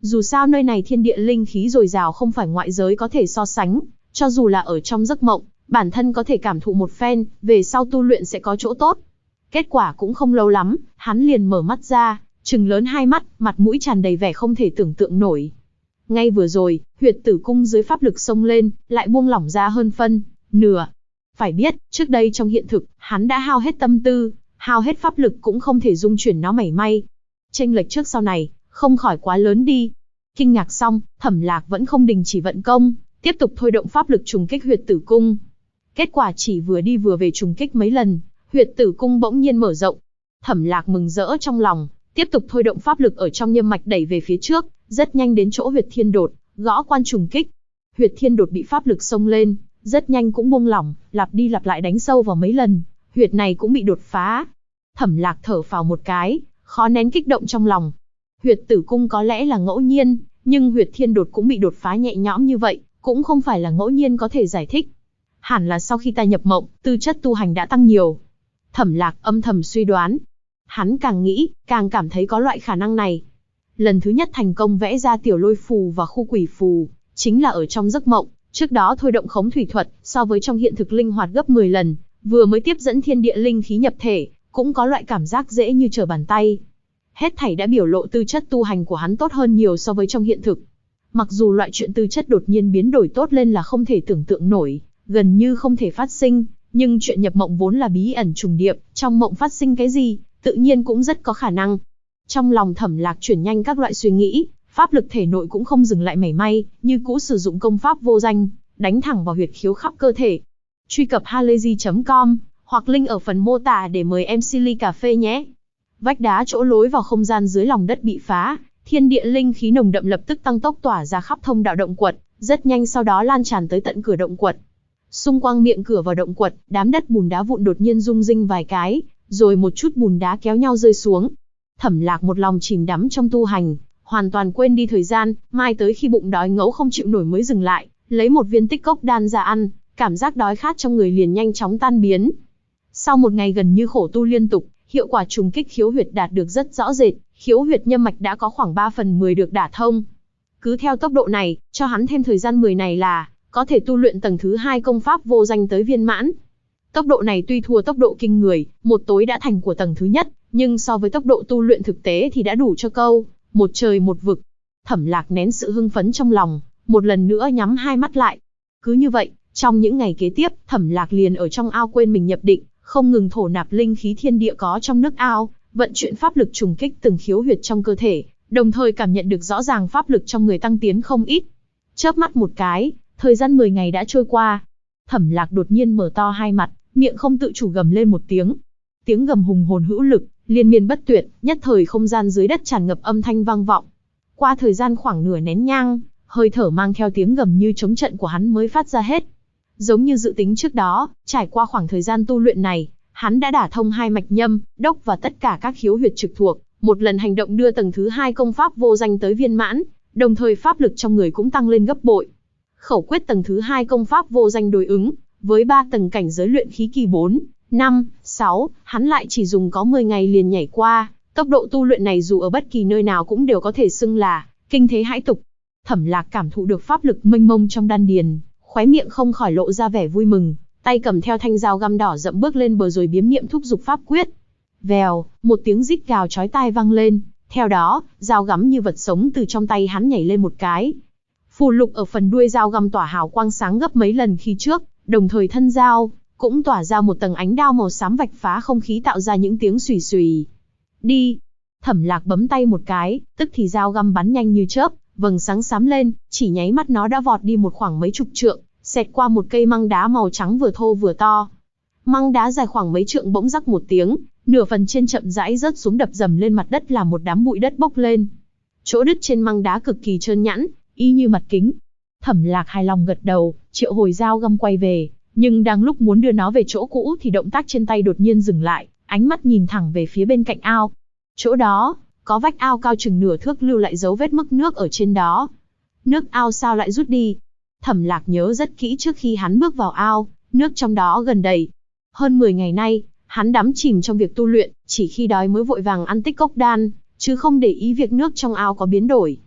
A: Dù sao nơi này thiên địa linh khí dồi dào không phải ngoại giới có thể so sánh, cho dù là ở trong giấc mộng, bản thân có thể cảm thụ một phen, về sau tu luyện sẽ có chỗ tốt. Kết quả cũng không lâu lắm, hắn liền mở mắt ra, trừng lớn hai mắt, mặt mũi tràn đầy vẻ không thể tưởng tượng nổi. Ngay vừa rồi, huyệt tử cung dưới pháp lực xông lên, lại buông lỏng ra hơn phân nửa. Phải biết, trước đây trong hiện thực, hắn đã hao hết tâm tư, hao hết pháp lực cũng không thể dung chuyển nó mảy may. Chênh lệch trước sau này, không khỏi quá lớn đi. Kinh ngạc xong, Thẩm Lạc vẫn không đình chỉ vận công, tiếp tục thôi động pháp lực trùng kích huyệt tử cung. Kết quả chỉ vừa đi vừa về trùng kích mấy lần, huyệt tử cung bỗng nhiên mở rộng. Thẩm Lạc mừng rỡ trong lòng, tiếp tục thôi động pháp lực ở trong nhâm mạch đẩy về phía trước, rất nhanh đến chỗ huyệt thiên đột, gõ quan trùng kích. Huyệt thiên đột bị pháp lực xông lên, rất nhanh cũng buông lỏng, lặp đi lặp lại đánh sâu vào mấy lần, huyệt này cũng bị đột phá. Thẩm Lạc thở phào một cái, khó nén kích động trong lòng. Huyệt tử cung có lẽ là ngẫu nhiên, nhưng huyệt thiên đột cũng bị đột phá nhẹ nhõm như vậy, cũng không phải là ngẫu nhiên có thể giải thích. Hẳn là sau khi ta nhập mộng, tư chất tu hành đã tăng nhiều. Thẩm Lạc âm thầm suy đoán. Hắn càng nghĩ, càng cảm thấy có loại khả năng này. Lần thứ nhất thành công vẽ ra tiểu lôi phù và khu quỷ phù, chính là ở trong giấc mộng, trước đó thôi động khống thủy thuật, so với trong hiện thực linh hoạt gấp 10 lần, vừa mới tiếp dẫn thiên địa linh khí nhập thể, cũng có loại cảm giác dễ như trở bàn tay. Hết thảy đã biểu lộ tư chất tu hành của hắn tốt hơn nhiều so với trong hiện thực. Mặc dù loại chuyện tư chất đột nhiên biến đổi tốt lên là không thể tưởng tượng nổi, gần như không thể phát sinh, nhưng chuyện nhập mộng vốn là bí ẩn trùng điệp, trong mộng phát sinh cái gì, tự nhiên cũng rất có khả năng. Trong lòng Thẩm Lạc chuyển nhanh các loại suy nghĩ, pháp lực thể nội cũng không dừng lại mảy may, như cũ sử dụng công pháp vô danh, đánh thẳng vào huyệt khiếu khắp cơ thể. Truy cập halayzi.com hoặc link ở phần mô tả để mời em Silly Cà Phê nhé. Vách đá chỗ lối vào không gian dưới lòng đất bị phá, thiên địa linh khí nồng đậm lập tức tăng tốc tỏa ra khắp thông đạo động quật, rất nhanh sau đó lan tràn tới tận cửa động quật. Xung quanh miệng cửa vào động quật, đám đất bùn đá vụn đột nhiên rung rinh vài cái, rồi một chút bùn đá kéo nhau rơi xuống. Thẩm Lạc một lòng chìm đắm trong tu hành, hoàn toàn quên đi thời gian, mai tới khi bụng đói ngấu không chịu nổi mới dừng lại, lấy một viên tích cốc đan ra ăn, cảm giác đói khát trong người liền nhanh chóng tan biến. Sau một ngày gần như khổ tu liên tục, hiệu quả trùng kích khiếu huyệt đạt được rất rõ rệt, khiếu huyệt nhâm mạch đã có khoảng 3/10 được đả thông. Cứ theo tốc độ này, cho hắn thêm thời gian 10 ngày là có thể tu luyện tầng thứ 2 công pháp vô danh tới viên mãn. Tốc độ này tuy thua tốc độ kinh người, một tối đã thành của tầng thứ nhất, nhưng so với tốc độ tu luyện thực tế thì đã đủ cho câu một trời một vực. Thẩm Lạc nén sự hưng phấn trong lòng, một lần nữa nhắm hai mắt lại. Cứ như vậy, trong những ngày kế tiếp, Thẩm Lạc liền ở trong ao quên mình nhập định, không ngừng thổ nạp linh khí thiên địa có trong nước ao, vận chuyển pháp lực trùng kích từng khiếu huyệt trong cơ thể, đồng thời cảm nhận được rõ ràng pháp lực trong người tăng tiến không ít. Chớp mắt một cái, thời gian 10 ngày đã trôi qua. Thẩm Lạc đột nhiên mở to hai mặt, miệng không tự chủ gầm lên một tiếng. Tiếng gầm hùng hồn hữu lực, liên miên bất tuyệt, nhất thời không gian dưới đất tràn ngập âm thanh vang vọng. Qua thời gian khoảng nửa nén nhang, hơi thở mang theo tiếng gầm như chống trận của hắn mới phát ra hết. Giống như dự tính trước đó, trải qua khoảng thời gian tu luyện này, hắn đã đả thông hai mạch nhâm, đốc và tất cả các khiếu huyệt trực thuộc, một lần hành động đưa tầng thứ 2 công pháp vô danh tới viên mãn, đồng thời pháp lực trong người cũng tăng lên gấp bội. Khẩu quyết tầng thứ 2 công pháp vô danh đối ứng với 3 tầng cảnh giới luyện khí kỳ 4, 5, 6, hắn lại chỉ dùng có 10 ngày liền nhảy qua, tốc độ tu luyện này dù ở bất kỳ nơi nào cũng đều có thể xưng là kinh thế hãi tục. Thẩm Lạc cảm thụ được pháp lực mênh mông trong đan điền, khóe miệng không khỏi lộ ra vẻ vui mừng, tay cầm theo thanh dao găm đỏ rậm bước lên bờ rồi biếm niệm thúc giục pháp quyết. Vèo, một tiếng rít gào chói tai vang lên, theo đó, dao găm như vật sống từ trong tay hắn nhảy lên một cái. Phù lục ở phần đuôi dao găm tỏa hào quang sáng gấp mấy lần khi trước, đồng thời thân dao cũng tỏa ra một tầng ánh đao màu xám vạch phá không khí tạo ra những tiếng xùy xùy. Đi! Thẩm Lạc bấm tay một cái, tức thì dao găm bắn nhanh như chớp, vầng sáng xám lên, chỉ nháy mắt nó đã vọt đi một khoảng mấy chục trượng, xẹt qua một cây măng đá màu trắng vừa thô vừa to. Măng đá dài khoảng mấy trượng bỗng rắc một tiếng, nửa phần trên chậm rãi rớt xuống đập dầm lên mặt đất làm một đám bụi đất bốc lên. Chỗ đứt trên măng đá cực kỳ trơn nhẵn, y như mặt kính. Thẩm Lạc hài lòng gật đầu, triệu hồi dao găm quay về, nhưng đang lúc muốn đưa nó về chỗ cũ thì động tác trên tay đột nhiên dừng lại, ánh mắt nhìn thẳng về phía bên cạnh ao. Chỗ đó, có vách ao cao chừng nửa thước lưu lại dấu vết mức nước ở trên đó. Nước ao sao lại rút đi? Thẩm Lạc nhớ rất kỹ trước khi hắn bước vào ao, nước trong đó gần đầy. Hơn 10 ngày nay, hắn đắm chìm trong việc tu luyện, chỉ khi đói mới vội vàng ăn tích cốc đan, chứ không để ý việc nước trong ao có biến đổi.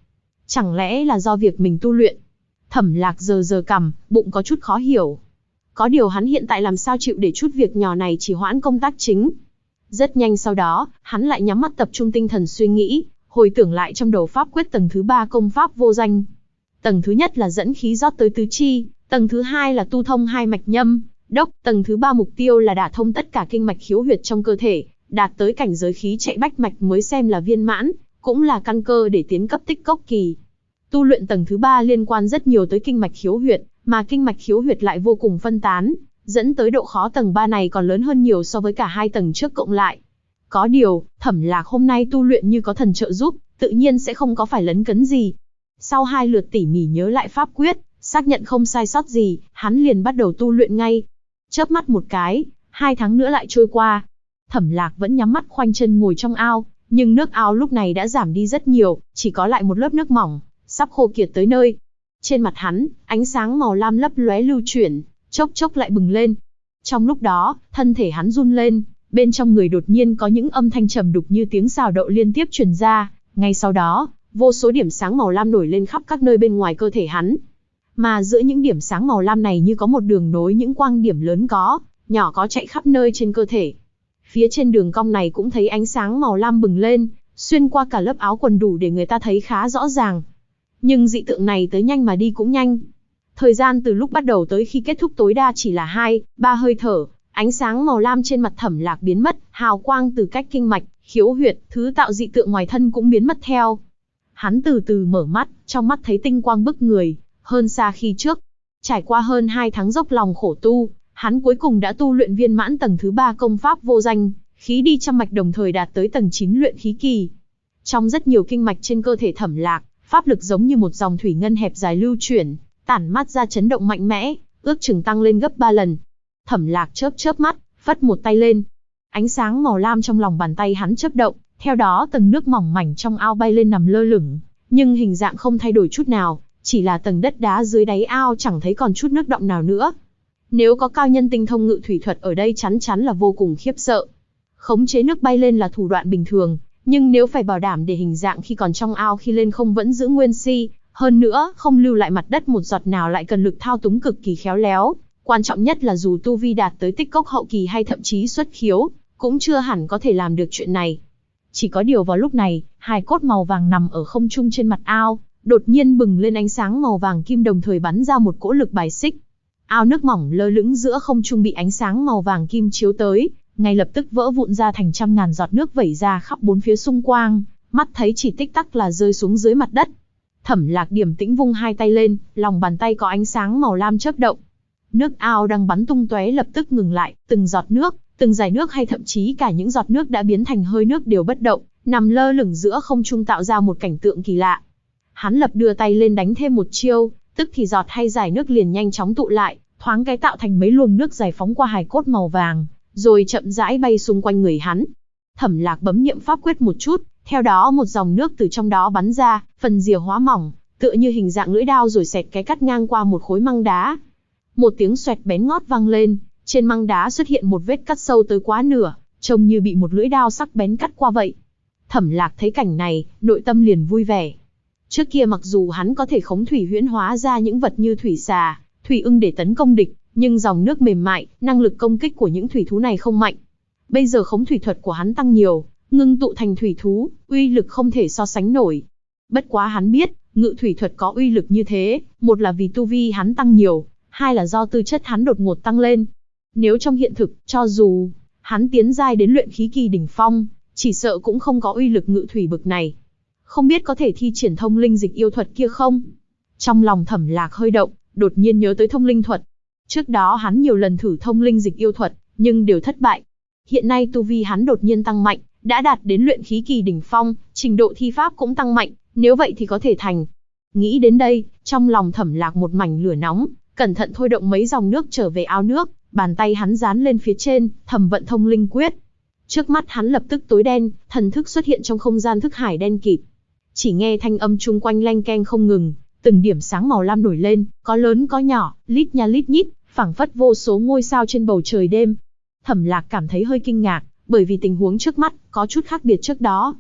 A: Chẳng lẽ là do việc mình tu luyện? Thẩm Lạc giờ cằm, bụng có chút khó hiểu. Có điều hắn hiện tại làm sao chịu để chút việc nhỏ này trì hoãn công tác chính. Rất nhanh sau đó, hắn lại nhắm mắt tập trung tinh thần suy nghĩ, hồi tưởng lại trong đầu pháp quyết tầng thứ 3 công pháp vô danh. Tầng thứ nhất là dẫn khí rót tới tứ chi, tầng thứ hai là tu thông hai mạch nhâm, đốc, tầng thứ 3 mục tiêu là đả thông tất cả kinh mạch khiếu huyệt trong cơ thể, đạt tới cảnh giới khí chạy bách mạch mới xem là viên mãn, cũng là căn cơ để tiến cấp tích cốc kỳ. Tu luyện tầng thứ 3 liên quan rất nhiều tới kinh mạch khiếu huyệt, mà kinh mạch khiếu huyệt lại vô cùng phân tán, dẫn tới độ khó tầng 3 này còn lớn hơn nhiều so với cả hai tầng trước cộng lại. Có điều, Thẩm Lạc hôm nay tu luyện như có thần trợ giúp, tự nhiên sẽ không có phải lấn cấn gì. Sau hai lượt tỉ mỉ nhớ lại pháp quyết, xác nhận không sai sót gì, hắn liền bắt đầu tu luyện ngay. Chớp mắt một cái, 2 tháng nữa lại trôi qua. Thẩm Lạc vẫn nhắm mắt khoanh chân ngồi trong ao, nhưng nước ao lúc này đã giảm đi rất nhiều, chỉ có lại một lớp nước mỏng, sắp khô kiệt tới nơi. Trên mặt hắn, ánh sáng màu lam lấp lóe lưu chuyển, chốc chốc lại bừng lên. Trong lúc đó, thân thể hắn run lên, bên trong người đột nhiên có những âm thanh trầm đục như tiếng xào đậu liên tiếp truyền ra, ngay sau đó, vô số điểm sáng màu lam nổi lên khắp các nơi bên ngoài cơ thể hắn. Mà giữa những điểm sáng màu lam này như có một đường nối những quang điểm lớn có, nhỏ có chạy khắp nơi trên cơ thể. Phía trên đường cong này cũng thấy ánh sáng màu lam bừng lên, xuyên qua cả lớp áo quần đủ để người ta thấy khá rõ ràng. Nhưng dị tượng này tới nhanh mà đi cũng nhanh. Thời gian từ lúc bắt đầu tới khi kết thúc tối đa chỉ là 2-3 hơi thở, ánh sáng màu lam trên mặt Thẩm Lạc biến mất, hào quang từ cách kinh mạch, khiếu huyệt, thứ tạo dị tượng ngoài thân cũng biến mất theo. Hắn từ từ mở mắt, trong mắt thấy tinh quang bức người, hơn xa khi trước. Trải qua hơn 2 tháng dốc lòng khổ tu, hắn cuối cùng đã tu luyện viên mãn tầng thứ 3 công pháp vô danh, khí đi trăm mạch đồng thời đạt tới tầng 9 luyện khí kỳ. Trong rất nhiều kinh mạch trên cơ thể Thẩm Lạc, pháp lực giống như một dòng thủy ngân hẹp dài lưu chuyển, tản mát ra chấn động mạnh mẽ, ước chừng tăng lên gấp 3 lần. Thẩm Lạc chớp mắt, phất một tay lên. Ánh sáng màu lam trong lòng bàn tay hắn chớp động, theo đó tầng nước mỏng mảnh trong ao bay lên nằm lơ lửng, nhưng hình dạng không thay đổi chút nào, chỉ là tầng đất đá dưới đáy ao chẳng thấy còn chút nước động nào nữa. Nếu có cao nhân tinh thông ngự thủy thuật ở đây chắn chắn là vô cùng khiếp sợ. Khống chế nước bay lên là thủ đoạn bình thường, nhưng nếu phải bảo đảm để hình dạng khi còn trong ao khi lên không vẫn giữ nguyên si, hơn nữa không lưu lại mặt đất một giọt nào lại cần lực thao túng cực kỳ khéo léo. Quan trọng nhất là dù tu vi đạt tới tích cốc hậu kỳ hay thậm chí xuất khiếu, cũng chưa hẳn có thể làm được chuyện này. Chỉ có điều vào lúc này, hài cốt màu vàng nằm ở không trung trên mặt ao, đột nhiên bừng lên ánh sáng màu vàng kim đồng thời bắn ra một cỗ lực bài xích. Ao nước mỏng lơ lửng giữa không trung bị ánh sáng màu vàng kim chiếu tới, ngay lập tức vỡ vụn ra thành trăm ngàn giọt nước vẩy ra khắp bốn phía xung quanh, mắt thấy chỉ tích tắc là rơi xuống dưới mặt đất. Thẩm Lạc điềm tĩnh vung hai tay lên, lòng bàn tay có ánh sáng màu lam chớp động. Nước ao đang bắn tung tóe lập tức ngừng lại, từng giọt nước, từng dải nước hay thậm chí cả những giọt nước đã biến thành hơi nước đều bất động, nằm lơ lửng giữa không trung tạo ra một cảnh tượng kỳ lạ. Hắn lập đưa tay lên đánh thêm một chiêu, tức thì giọt hay dải nước liền nhanh chóng tụ lại, thoáng cái tạo thành mấy luồng nước dài phóng qua hài cốt màu vàng, rồi chậm rãi bay xung quanh người hắn. Thẩm Lạc bấm niệm pháp quyết một chút, theo đó một dòng nước từ trong đó bắn ra, phần rìa hóa mỏng, tựa như hình dạng lưỡi dao rồi xẹt cái cắt ngang qua một khối măng đá. Một tiếng xoẹt bén ngót vang lên, trên măng đá xuất hiện một vết cắt sâu tới quá nửa, trông như bị một lưỡi dao sắc bén cắt qua vậy. Thẩm Lạc thấy cảnh này, nội tâm liền vui vẻ. Trước kia mặc dù hắn có thể khống thủy huyễn hóa ra những vật như thủy xà, thủy ưng để tấn công địch, nhưng dòng nước mềm mại, năng lực công kích của những thủy thú này không mạnh. Bây giờ khống thủy thuật của hắn tăng nhiều, ngưng tụ thành thủy thú, uy lực không thể so sánh nổi. Bất quá hắn biết, ngự thủy thuật có uy lực như thế, một là vì tu vi hắn tăng nhiều, hai là do tư chất hắn đột ngột tăng lên. Nếu trong hiện thực, cho dù hắn tiến giai đến luyện khí kỳ đỉnh phong, chỉ sợ cũng không có uy lực ngự thủy bực này. Không biết có thể thi triển thông linh dịch yêu thuật kia không? Trong lòng Thẩm Lạc hơi động, đột nhiên nhớ tới thông linh thuật. Trước đó hắn nhiều lần thử thông linh dịch yêu thuật, nhưng đều thất bại. Hiện nay tu vi hắn đột nhiên tăng mạnh, đã đạt đến luyện khí kỳ đỉnh phong, trình độ thi pháp cũng tăng mạnh, nếu vậy thì có thể thành. Nghĩ đến đây, trong lòng Thẩm Lạc một mảnh lửa nóng, cẩn thận thôi động mấy dòng nước trở về ao nước, bàn tay hắn dán lên phía trên, thầm vận thông linh quyết. Trước mắt hắn lập tức tối đen, thần thức xuất hiện trong không gian thức hải đen kịt. Chỉ nghe thanh âm chung quanh leng keng không ngừng, từng điểm sáng màu lam nổi lên, có lớn có nhỏ, lít nha lít nhít, phảng phất vô số ngôi sao trên bầu trời đêm. Thẩm Lạc cảm thấy hơi kinh ngạc, bởi vì tình huống trước mắt có chút khác biệt trước đó.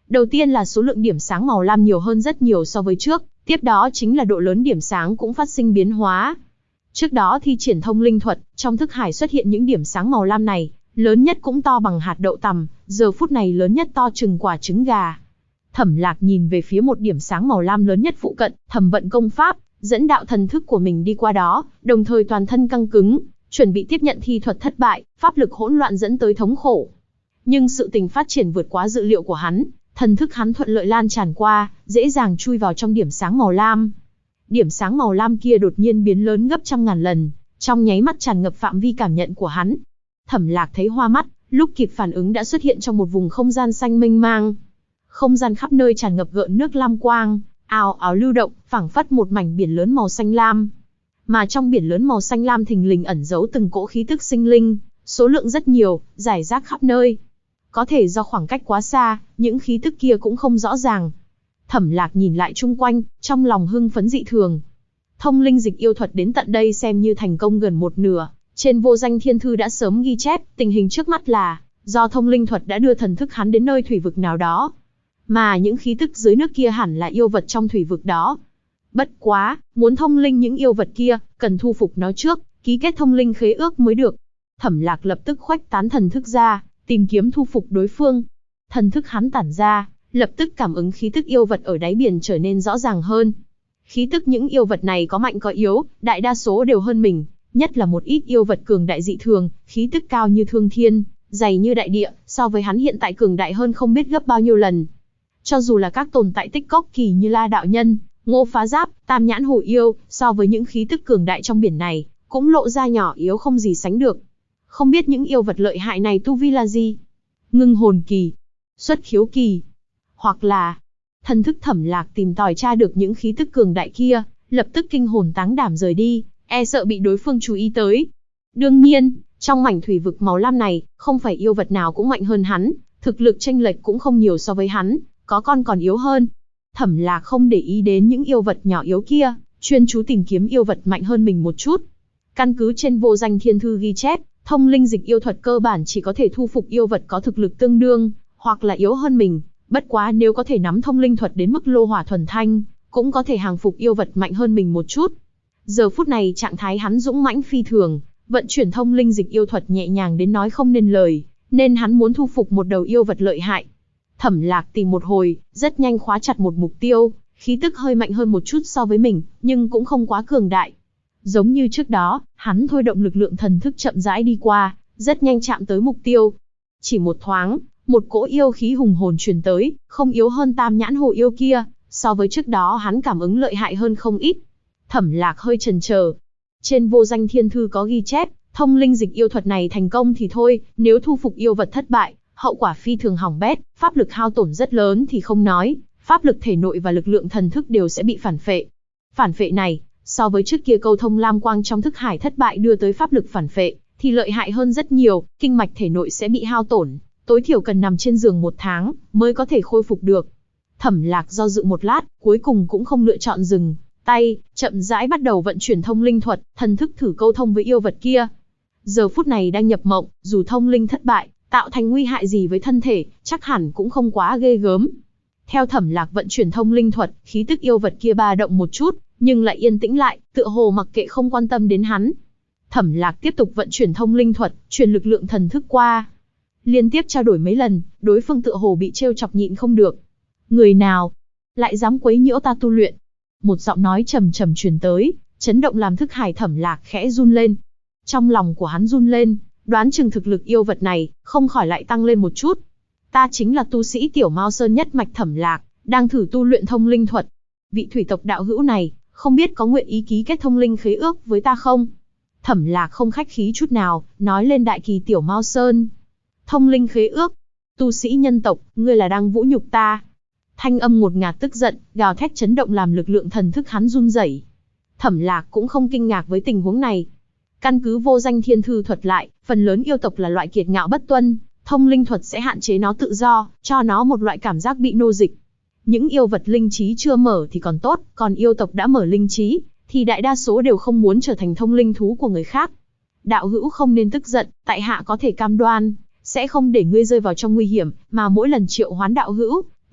A: Đầu tiên là số lượng điểm sáng màu lam nhiều hơn rất nhiều so với trước, tiếp đó chính là độ lớn điểm sáng cũng phát sinh biến hóa. Trước đó thi triển thông linh thuật, trong thức hải xuất hiện những điểm sáng màu lam này, lớn nhất cũng to bằng hạt đậu tằm, giờ phút này lớn nhất to chừng quả trứng gà. Thẩm Lạc nhìn về phía một điểm sáng màu lam lớn nhất phụ cận, thầm vận công pháp, dẫn đạo thần thức của mình đi qua đó, đồng thời toàn thân căng cứng, chuẩn bị tiếp nhận thi thuật thất bại, pháp lực hỗn loạn dẫn tới thống khổ. Nhưng sự tình phát triển vượt quá dự liệu của hắn, thần thức hắn thuận lợi lan tràn qua, dễ dàng chui vào trong điểm sáng màu lam. Điểm sáng màu lam kia đột nhiên biến lớn gấp trăm ngàn lần, trong nháy mắt tràn ngập phạm vi cảm nhận của hắn. Thẩm Lạc thấy hoa mắt, lúc kịp phản ứng đã xuất hiện trong một vùng không gian xanh mênh mang. Không gian khắp nơi tràn ngập gợn nước lam quang, ào ào lưu động, phảng phất một mảnh biển lớn màu xanh lam. Mà trong biển lớn màu xanh lam thình lình ẩn giấu từng cỗ khí tức sinh linh, số lượng rất nhiều, rải rác khắp nơi. Có thể do khoảng cách quá xa, những khí tức kia cũng không rõ ràng. Thẩm Lạc nhìn lại chung quanh, trong lòng hưng phấn dị thường. Thông linh dịch yêu thuật đến tận đây xem như thành công gần một nửa. Trên vô danh thiên thư đã sớm ghi chép, tình hình trước mắt là do thông linh thuật đã đưa thần thức hắn đến nơi thủy vực nào đó. Mà những khí tức dưới nước kia hẳn là yêu vật trong thủy vực đó. Bất quá, muốn thông linh những yêu vật kia, cần thu phục nó trước, ký kết thông linh khế ước mới được. Thẩm Lạc lập tức khuếch tán thần thức ra, tìm kiếm thu phục đối phương. Thần thức hắn tản ra, lập tức cảm ứng khí tức yêu vật ở đáy biển trở nên rõ ràng hơn. Khí tức những yêu vật này có mạnh có yếu, đại đa số đều hơn mình, nhất là một ít yêu vật cường đại dị thường, khí tức cao như thương thiên, dày như đại địa, so với hắn hiện tại cường đại hơn không biết gấp bao nhiêu lần. Cho dù là các tồn tại tích cốc kỳ như La đạo nhân, Ngô Phá Giáp, Tam Nhãn Hổ yêu, so với những khí tức cường đại trong biển này, cũng lộ ra nhỏ yếu không gì sánh được. Không biết những yêu vật lợi hại này tu vi là gì? Ngưng hồn kỳ, xuất khiếu kỳ, hoặc là thần thức Thẩm Lạc tìm tòi tra được những khí tức cường đại kia, lập tức kinh hồn táng đảm rời đi, e sợ bị đối phương chú ý tới. Đương nhiên, trong mảnh thủy vực màu lam này, không phải yêu vật nào cũng mạnh hơn hắn, thực lực chênh lệch cũng không nhiều so với hắn, có con còn yếu hơn. Thẩm Lạc không để ý đến những yêu vật nhỏ yếu kia, chuyên chú tìm kiếm yêu vật mạnh hơn mình một chút. Căn cứ trên vô danh thiên thư ghi chép, thông linh dịch yêu thuật cơ bản chỉ có thể thu phục yêu vật có thực lực tương đương, hoặc là yếu hơn mình. Bất quá nếu có thể nắm thông linh thuật đến mức lô hỏa thuần thanh, cũng có thể hàng phục yêu vật mạnh hơn mình một chút. Giờ phút này trạng thái hắn dũng mãnh phi thường, vận chuyển thông linh dịch yêu thuật nhẹ nhàng đến nói không nên lời, nên hắn muốn thu phục một đầu yêu vật lợi hại. Thẩm Lạc tìm một hồi, rất nhanh khóa chặt một mục tiêu, khí tức hơi mạnh hơn một chút so với mình, nhưng cũng không quá cường đại. Giống như trước đó, hắn thôi động lực lượng thần thức chậm rãi đi qua, rất nhanh chạm tới mục tiêu. Chỉ một thoáng, một cỗ yêu khí hùng hồn truyền tới, không yếu hơn Tam Nhãn Hổ yêu kia, so với trước đó hắn cảm ứng lợi hại hơn không ít. Thẩm Lạc hơi chần chờ. Trên vô danh thiên thư có ghi chép, thông linh dịch yêu thuật này thành công thì thôi, nếu thu phục yêu vật thất bại, hậu quả phi thường hỏng bét, pháp lực hao tổn rất lớn thì không nói, pháp lực thể nội và lực lượng thần thức đều sẽ bị phản phệ. Phản phệ này, so với trước kia câu thông lam quang trong thức hải thất bại đưa tới pháp lực phản phệ, thì lợi hại hơn rất nhiều, kinh mạch thể nội sẽ bị hao tổn, tối thiểu cần nằm trên giường 1 tháng, mới có thể khôi phục được. Thẩm Lạc do dự một lát, cuối cùng cũng không lựa chọn dừng tay, chậm rãi bắt đầu vận chuyển thông linh thuật, thần thức thử câu thông với yêu vật kia. Giờ phút này đang nhập mộng, dù thông linh thất bại, tạo thành nguy hại gì với thân thể, chắc hẳn cũng không quá ghê gớm. Theo Thẩm Lạc vận chuyển thông linh thuật, khí tức yêu vật kia ba động một chút, nhưng lại yên tĩnh lại, tựa hồ mặc kệ không quan tâm đến hắn. Thẩm Lạc tiếp tục vận chuyển thông linh thuật, truyền lực lượng thần thức qua. Liên tiếp trao đổi mấy lần, đối phương tựa hồ bị trêu chọc nhịn không được. Người nào lại dám quấy nhiễu ta tu luyện? Một giọng nói trầm trầm truyền tới, chấn động làm thức hải Thẩm Lạc khẽ run lên. Trong lòng của hắn run lên, đoán chừng thực lực yêu vật này không khỏi lại tăng lên một chút. Ta chính là tu sĩ Tiểu Mao Sơn nhất mạch Thẩm Lạc, đang thử tu luyện thông linh thuật. Vị thủy tộc đạo hữu này, không biết có nguyện ý ký kết thông linh khế ước với ta không? Thẩm Lạc không khách khí chút nào, nói lên đại kỳ Tiểu Mao Sơn. Thông linh khế ước? Tu sĩ nhân tộc, ngươi là đang vũ nhục ta? Thanh âm ngột ngạt tức giận, gào thét chấn động làm lực lượng thần thức hắn run rẩy. Thẩm Lạc cũng không kinh ngạc với tình huống này. Căn cứ vô danh thiên thư thuật lại, phần lớn yêu tộc là loại kiệt ngạo bất tuân, thông linh thuật sẽ hạn chế nó tự do, cho nó một loại cảm giác bị nô dịch. Những yêu vật linh trí chưa mở thì còn tốt, còn yêu tộc đã mở linh trí, thì đại đa số đều không muốn trở thành thông linh thú của người khác. Đạo hữu không nên tức giận, tại hạ có thể cam đoan, sẽ không để ngươi rơi vào trong nguy hiểm, mà mỗi lần triệu hoán đạo hữu,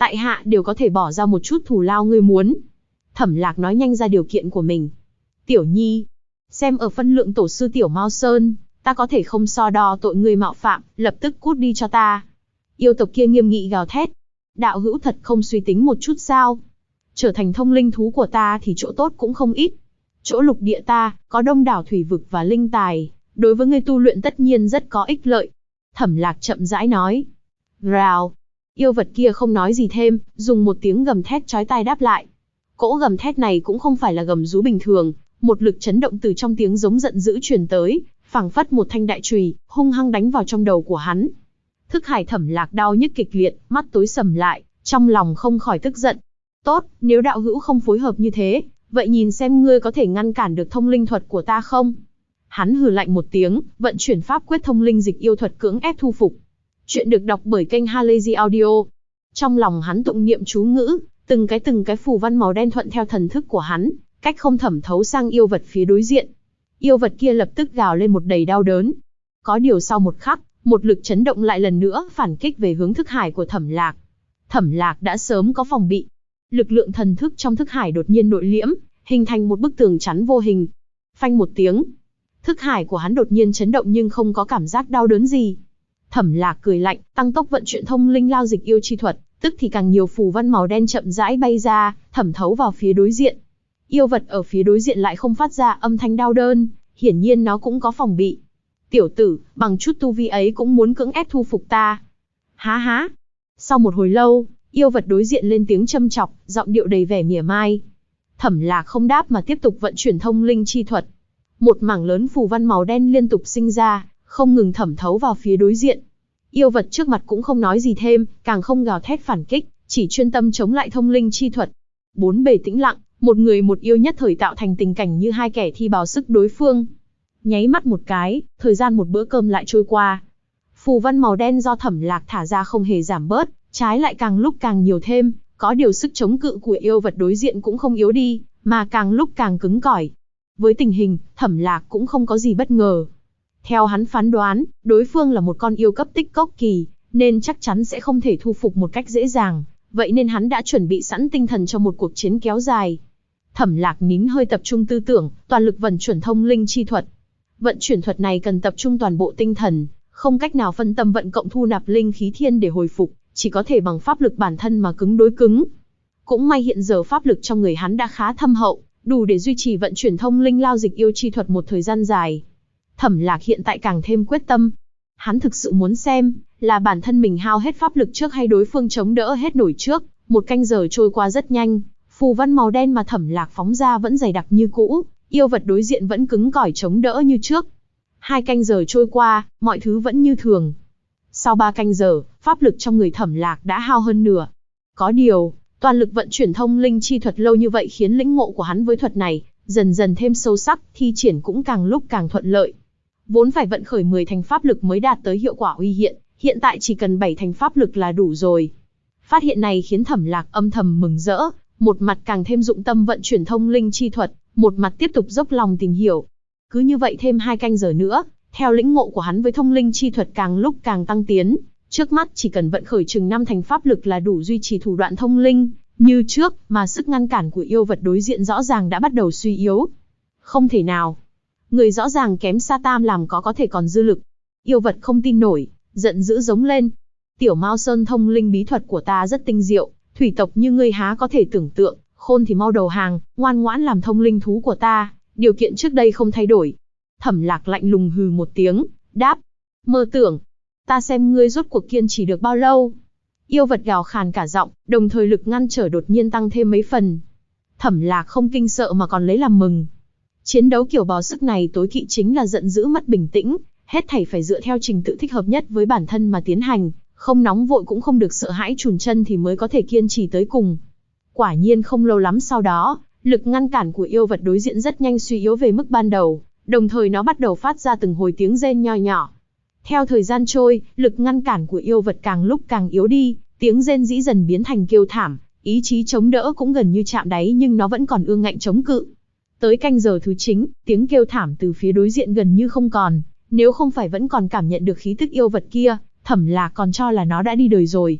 A: Tại hạ đều có thể bỏ ra một chút thù lao ngươi muốn. Thẩm Lạc nói nhanh ra điều kiện của mình. Tiểu Nhi, xem ở phân lượng tổ sư Tiểu Mao Sơn, ta có thể không so đo tội ngươi mạo phạm, lập tức cút đi cho ta. Yêu tộc kia nghiêm nghị gào thét. Đạo hữu thật không suy tính một chút sao? Trở thành thông linh thú của ta thì chỗ tốt cũng không ít. Chỗ lục địa ta, có đông đảo thủy vực và linh tài, đối với ngươi tu luyện tất nhiên rất có ích lợi. Thẩm Lạc chậm rãi nói. Rào. Yêu vật kia không nói gì thêm, dùng một tiếng gầm thét chói tai đáp lại. Cỗ gầm thét này cũng không phải là gầm rú bình thường, một lực chấn động từ trong tiếng giống giận dữ truyền tới, phảng phất một thanh đại chùy, hung hăng đánh vào trong đầu của hắn. Thức hải Thẩm Lạc đau nhức kịch liệt, mắt tối sầm lại, trong lòng không khỏi tức giận. Tốt, nếu đạo hữu không phối hợp như thế, vậy nhìn xem ngươi có thể ngăn cản được thông linh thuật của ta không? Hắn hừ lạnh một tiếng, vận chuyển pháp quyết thông linh dịch yêu thuật cưỡng ép thu phục. Chuyện được đọc bởi kênh Halazy Audio. Trong lòng hắn tụng niệm chú ngữ, từng cái phù văn màu đen thuận theo thần thức của hắn, cách không thẩm thấu sang yêu vật phía đối diện. Yêu vật kia lập tức gào lên một đầy đau đớn. Có điều sau một khắc, một lực chấn động lại lần nữa phản kích về hướng thức hải của Thẩm Lạc. Thẩm Lạc đã sớm có phòng bị. Lực lượng thần thức trong thức hải đột nhiên nội liễm, hình thành một bức tường chắn vô hình. Phanh một tiếng, thức hải của hắn đột nhiên chấn động nhưng không có cảm giác đau đớn gì. Thẩm Lạc cười lạnh, tăng tốc vận chuyển thông linh lao dịch yêu chi thuật, tức thì càng nhiều phù văn màu đen chậm rãi bay ra, thẩm thấu vào phía đối diện. Yêu vật ở phía đối diện lại không phát ra âm thanh đau đớn, hiển nhiên nó cũng có phòng bị. Tiểu tử, bằng chút tu vi ấy cũng muốn cưỡng ép thu phục ta. Há há. Sau một hồi lâu, yêu vật đối diện lên tiếng châm chọc, giọng điệu đầy vẻ mỉa mai. Thẩm Lạc không đáp mà tiếp tục vận chuyển thông linh chi thuật. Một mảng lớn phù văn màu đen liên tục sinh ra, không ngừng thẩm thấu vào phía đối diện. Yêu vật trước mặt cũng không nói gì thêm, càng không gào thét phản kích, chỉ chuyên tâm chống lại thông linh chi thuật. Bốn bề tĩnh lặng, một người một yêu nhất thời tạo thành tình cảnh như hai kẻ thi bào sức đối phương. Nháy mắt một cái, thời gian một bữa cơm lại trôi qua. Phù văn màu đen do Thẩm Lạc thả ra không hề giảm bớt, trái lại càng lúc càng nhiều thêm, có điều sức chống cự của yêu vật đối diện cũng không yếu đi, mà càng lúc càng cứng cỏi. Với tình hình, Thẩm Lạc cũng không có gì bất ngờ. Theo hắn phán đoán, đối phương là một con yêu cấp tích cốc kỳ, nên chắc chắn sẽ không thể thu phục một cách dễ dàng, vậy nên hắn đã chuẩn bị sẵn tinh thần cho một cuộc chiến kéo dài. Thẩm Lạc nín hơi tập trung tư tưởng, toàn lực vận chuyển thông linh chi thuật. Vận chuyển thuật này cần tập trung toàn bộ tinh thần, không cách nào phân tâm vận cộng thu nạp linh khí thiên để hồi phục, chỉ có thể bằng pháp lực bản thân mà cứng đối cứng. Cũng may hiện giờ pháp lực trong người hắn đã khá thâm hậu, đủ để duy trì vận chuyển thông linh lao dịch yêu chi thuật một thời gian dài. Thẩm Lạc hiện tại càng thêm quyết tâm. Hắn thực sự muốn xem, là bản thân mình hao hết pháp lực trước hay đối phương chống đỡ hết nổi trước. Một canh giờ trôi qua rất nhanh, phù văn màu đen mà Thẩm Lạc phóng ra vẫn dày đặc như cũ, yêu vật đối diện vẫn cứng cỏi chống đỡ như trước. 2 canh giờ trôi qua, mọi thứ vẫn như thường. Sau 3 canh giờ, pháp lực trong người Thẩm Lạc đã hao hơn nửa. Có điều, toàn lực vận chuyển thông linh chi thuật lâu như vậy khiến lĩnh ngộ của hắn với thuật này dần dần thêm sâu sắc, thi triển cũng càng lúc càng thuận lợi. Vốn phải vận khởi 10 thành pháp lực mới đạt tới hiệu quả uy hiện tại chỉ cần 7 thành pháp lực là đủ rồi. Phát hiện này khiến Thẩm Lạc âm thầm mừng rỡ, một mặt càng thêm dụng tâm vận chuyển thông linh chi thuật, một mặt tiếp tục dốc lòng tìm hiểu. Cứ như vậy thêm 2 canh giờ nữa, theo lĩnh ngộ của hắn với thông linh chi thuật càng lúc càng tăng tiến, trước mắt chỉ cần vận khởi chừng 5 thành pháp lực là đủ duy trì thủ đoạn thông linh như trước, mà sức ngăn cản của yêu vật đối diện rõ ràng đã bắt đầu suy yếu. Không thể nào, người rõ ràng kém xa Tam làm có thể còn dư lực. Yêu vật không tin nổi, giận dữ giống lên. Tiểu Mao Sơn thông linh bí thuật của ta rất tinh diệu, thủy tộc như ngươi há có thể tưởng tượng, khôn thì mau đầu hàng, ngoan ngoãn làm thông linh thú của ta, điều kiện trước đây không thay đổi. Thẩm Lạc lạnh lùng hừ một tiếng, đáp, mơ tưởng, ta xem ngươi rốt cuộc kiên trì được bao lâu. Yêu vật gào khàn cả giọng, đồng thời lực ngăn trở đột nhiên tăng thêm mấy phần. Thẩm Lạc không kinh sợ mà còn lấy làm mừng. Chiến đấu kiểu bò sức này tối kỵ chính là giận dữ mất bình tĩnh, hết thảy phải dựa theo trình tự thích hợp nhất với bản thân mà tiến hành, không nóng vội cũng không được sợ hãi chùn chân thì mới có thể kiên trì tới cùng. Quả nhiên không lâu lắm sau đó, lực ngăn cản của yêu vật đối diện rất nhanh suy yếu về mức ban đầu, đồng thời nó bắt đầu phát ra từng hồi tiếng rên nho nhỏ. Theo thời gian trôi, lực ngăn cản của yêu vật càng lúc càng yếu đi, tiếng rên rĩ dần biến thành kêu thảm, ý chí chống đỡ cũng gần như chạm đáy nhưng nó vẫn còn ương ngạnh chống cự. Tới canh giờ thứ chính, tiếng kêu thảm từ phía đối diện gần như không còn, nếu không phải vẫn còn cảm nhận được khí tức yêu vật kia, Thẩm Lạc còn cho là nó đã đi đời rồi.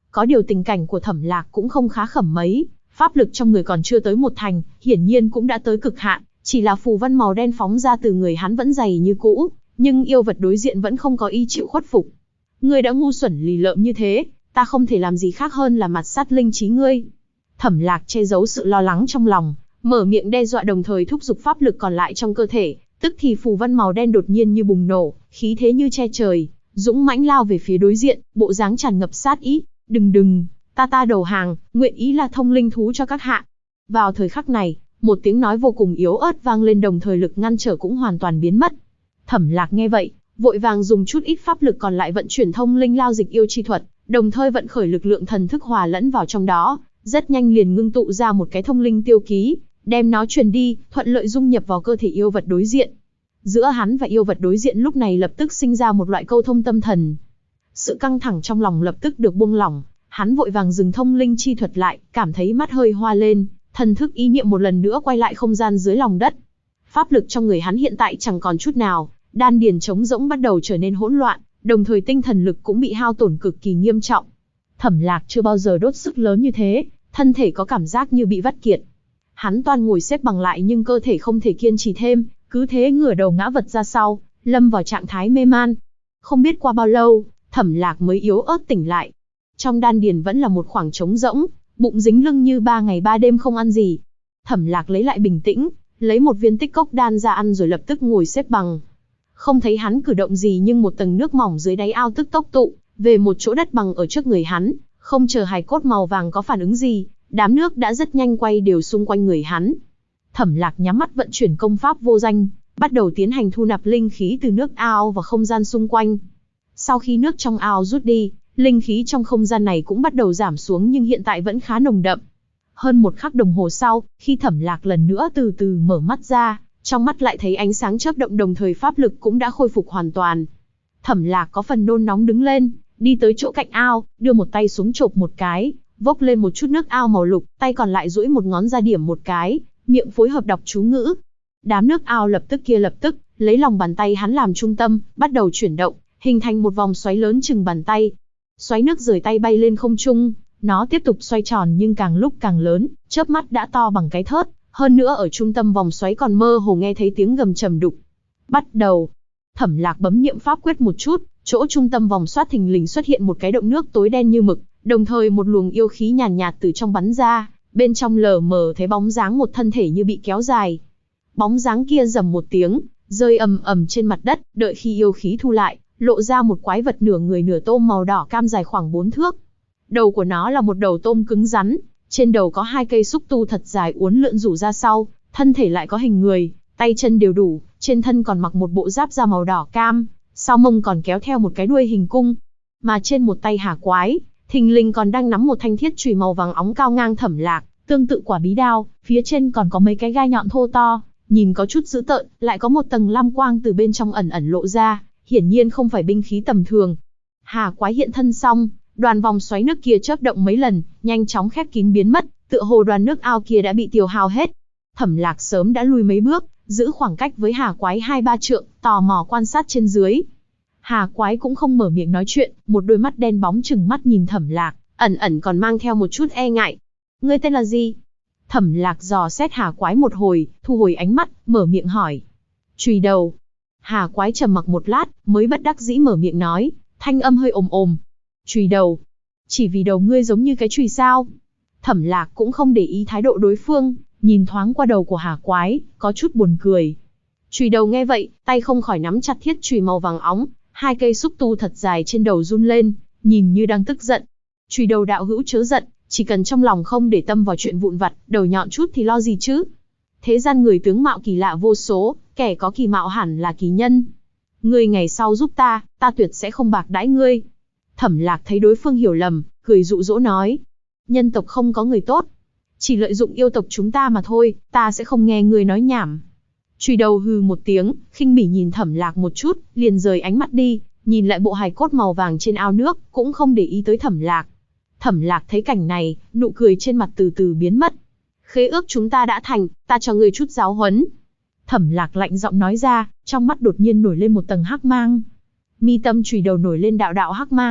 A: Có điều tình cảnh của Thẩm Lạc cũng không khá khẩm mấy, pháp lực trong người còn chưa tới một thành, hiển nhiên cũng đã tới cực hạn, chỉ là phù văn màu đen phóng ra từ người hắn vẫn dày như cũ, nhưng yêu vật đối diện vẫn không có ý chịu khuất phục. Ngươi đã ngu xuẩn lì lợm như thế, ta không thể làm gì khác hơn là mặt sát linh trí ngươi. Thẩm Lạc che giấu sự lo lắng trong lòng, mở miệng đe dọa đồng thời thúc giục pháp lực còn lại trong cơ thể, tức thì phù văn màu đen đột nhiên như bùng nổ, khí thế như che trời, dũng mãnh lao về phía đối diện, bộ dáng tràn ngập sát ý. Đừng, ta đầu hàng, nguyện ý là thông linh thú cho các hạ. Vào thời khắc này, một tiếng nói vô cùng yếu ớt vang lên đồng thời lực ngăn trở cũng hoàn toàn biến mất. Thẩm Lạc nghe vậy, vội vàng dùng chút ít pháp lực còn lại vận chuyển thông linh lao dịch yêu chi thuật, đồng thời vận khởi lực lượng thần thức hòa lẫn vào trong đó, rất nhanh liền ngưng tụ ra một cái thông linh tiêu ký, đem nó truyền đi, thuận lợi dung nhập vào cơ thể yêu vật đối diện. Giữa hắn và yêu vật đối diện lúc này lập tức sinh ra một loại câu thông tâm thần. Sự căng thẳng trong lòng lập tức được buông lỏng, hắn vội vàng dừng thông linh chi thuật lại, cảm thấy mắt hơi hoa lên, thần thức ý niệm một lần nữa quay lại không gian dưới lòng đất. Pháp lực trong người hắn hiện tại chẳng còn chút nào, đan điền trống rỗng bắt đầu trở nên hỗn loạn, đồng thời tinh thần lực cũng bị hao tổn cực kỳ nghiêm trọng. Thẩm Lạc chưa bao giờ đốt sức lớn như thế, thân thể có cảm giác như bị vắt kiệt. Hắn toan ngồi xếp bằng lại nhưng cơ thể không thể kiên trì thêm, cứ thế ngửa đầu ngã vật ra sau, lâm vào trạng thái mê man. Không biết qua bao lâu, Thẩm Lạc mới yếu ớt tỉnh lại. Trong đan điền vẫn là một khoảng trống rỗng, bụng dính lưng như 3 ngày 3 đêm không ăn gì. Thẩm Lạc lấy lại bình tĩnh, lấy một viên tích cốc đan ra ăn rồi lập tức ngồi xếp bằng. Không thấy hắn cử động gì nhưng một tầng nước mỏng dưới đáy ao tức tốc tụ về một chỗ đất bằng ở trước người hắn, không chờ hài cốt màu vàng có phản ứng gì, đám nước đã rất nhanh quay đều xung quanh người hắn. Thẩm Lạc nhắm mắt vận chuyển công pháp vô danh, bắt đầu tiến hành thu nạp linh khí từ nước ao và không gian xung quanh. Sau khi nước trong ao rút đi, linh khí trong không gian này cũng bắt đầu giảm xuống nhưng hiện tại vẫn khá nồng đậm. Hơn một khắc đồng hồ sau, khi Thẩm Lạc lần nữa từ từ mở mắt ra, trong mắt lại thấy ánh sáng chớp động đồng thời pháp lực cũng đã khôi phục hoàn toàn. Thẩm Lạc có phần nôn nóng đứng lên, đi tới chỗ cạnh ao, đưa một tay xuống chộp một cái, vốc lên một chút nước ao màu lục, tay còn lại duỗi một ngón ra điểm một cái, miệng phối hợp đọc chú ngữ. Đám nước ao lập tức, lấy lòng bàn tay hắn làm trung tâm, bắt đầu chuyển động, hình thành một vòng xoáy lớn chừng bàn tay. Xoáy nước rời tay bay lên không trung, nó tiếp tục xoay tròn nhưng càng lúc càng lớn, chớp mắt đã to bằng cái thớt, hơn nữa ở trung tâm vòng xoáy còn mơ hồ nghe thấy tiếng gầm trầm đục. Bắt đầu. Thẩm Lạc bấm niệm pháp quyết một chút, chỗ trung tâm vòng xoát thình lình xuất hiện một cái động nước tối đen như mực, đồng thời một luồng yêu khí nhàn nhạt từ trong bắn ra, bên trong lờ mờ thấy bóng dáng một thân thể như bị kéo dài. Bóng dáng kia rầm một tiếng, rơi ầm ầm trên mặt đất, đợi khi yêu khí thu lại, lộ ra một quái vật nửa người nửa tôm màu đỏ cam dài khoảng 4 thước. Đầu của nó là một đầu tôm cứng rắn, trên đầu có 2 cây xúc tu thật dài uốn lượn rủ ra sau, thân thể lại có hình người, tay chân đều đủ, trên thân còn mặc một bộ giáp da màu đỏ cam, sau mông còn kéo theo một cái đuôi hình cung. Mà trên một tay hà quái, thình lình còn đang nắm một thanh thiết chùy màu vàng óng cao ngang Thẩm Lạc, tương tự quả bí đao, phía trên còn có mấy cái gai nhọn thô to, nhìn có chút dữ tợn, lại có một tầng lam quang từ bên trong ẩn ẩn lộ ra, hiển nhiên không phải binh khí tầm thường. Hà quái hiện thân xong, đoàn vòng xoáy nước kia chớp động mấy lần, nhanh chóng khép kín biến mất, tựa hồ đoàn nước ao kia đã bị tiêu hao hết. Thẩm Lạc sớm đã lùi mấy bước, giữ khoảng cách với Hà quái 2-3 trượng, tò mò quan sát trên dưới. Hà quái cũng không mở miệng nói chuyện, một đôi mắt đen bóng trừng mắt nhìn Thẩm Lạc, ẩn ẩn còn mang theo một chút e ngại. Ngươi tên là gì? Thẩm Lạc dò xét Hà quái một hồi, thu hồi ánh mắt, mở miệng hỏi. Chùy đầu. Hà quái trầm mặc một lát, mới bất đắc dĩ mở miệng nói, thanh âm hơi ồm ồm. Chùy đầu. Chỉ vì đầu ngươi giống như cái chùy sao? Thẩm Lạc cũng không để ý thái độ đối phương, nhìn thoáng qua đầu của Hà quái, có chút buồn cười. Chùy đầu nghe vậy, tay không khỏi nắm chặt thiết chùy màu vàng óng, 2 cây xúc tu thật dài trên đầu run lên, nhìn như đang tức giận. Chùy đầu đạo hữu chớ giận, chỉ cần trong lòng không để tâm vào chuyện vụn vặt, đầu nhọn chút thì lo gì chứ? Thế gian người tướng mạo kỳ lạ vô số, kẻ có kỳ mạo hẳn là kỳ nhân. Ngươi ngày sau giúp ta tuyệt sẽ không bạc đãi ngươi. Thẩm Lạc thấy đối phương hiểu lầm, cười dụ dỗ nói. Nhân tộc không có người tốt, chỉ lợi dụng yêu tộc chúng ta mà thôi, ta sẽ không nghe ngươi nói nhảm. Chùy đầu hừ một tiếng, khinh bỉ nhìn Thẩm Lạc một chút, liền rời ánh mắt đi, nhìn lại bộ hài cốt màu vàng trên ao nước, cũng không để ý tới Thẩm Lạc. Thẩm Lạc thấy cảnh này, nụ cười trên mặt từ từ biến mất. Khế ước chúng ta đã thành, ta cho ngươi chút giáo huấn. Thẩm Lạc lạnh giọng nói ra, trong mắt đột nhiên nổi lên một tầng hắc mang. Mi tâm chùy đầu nổi lên đạo đạo hắc mang,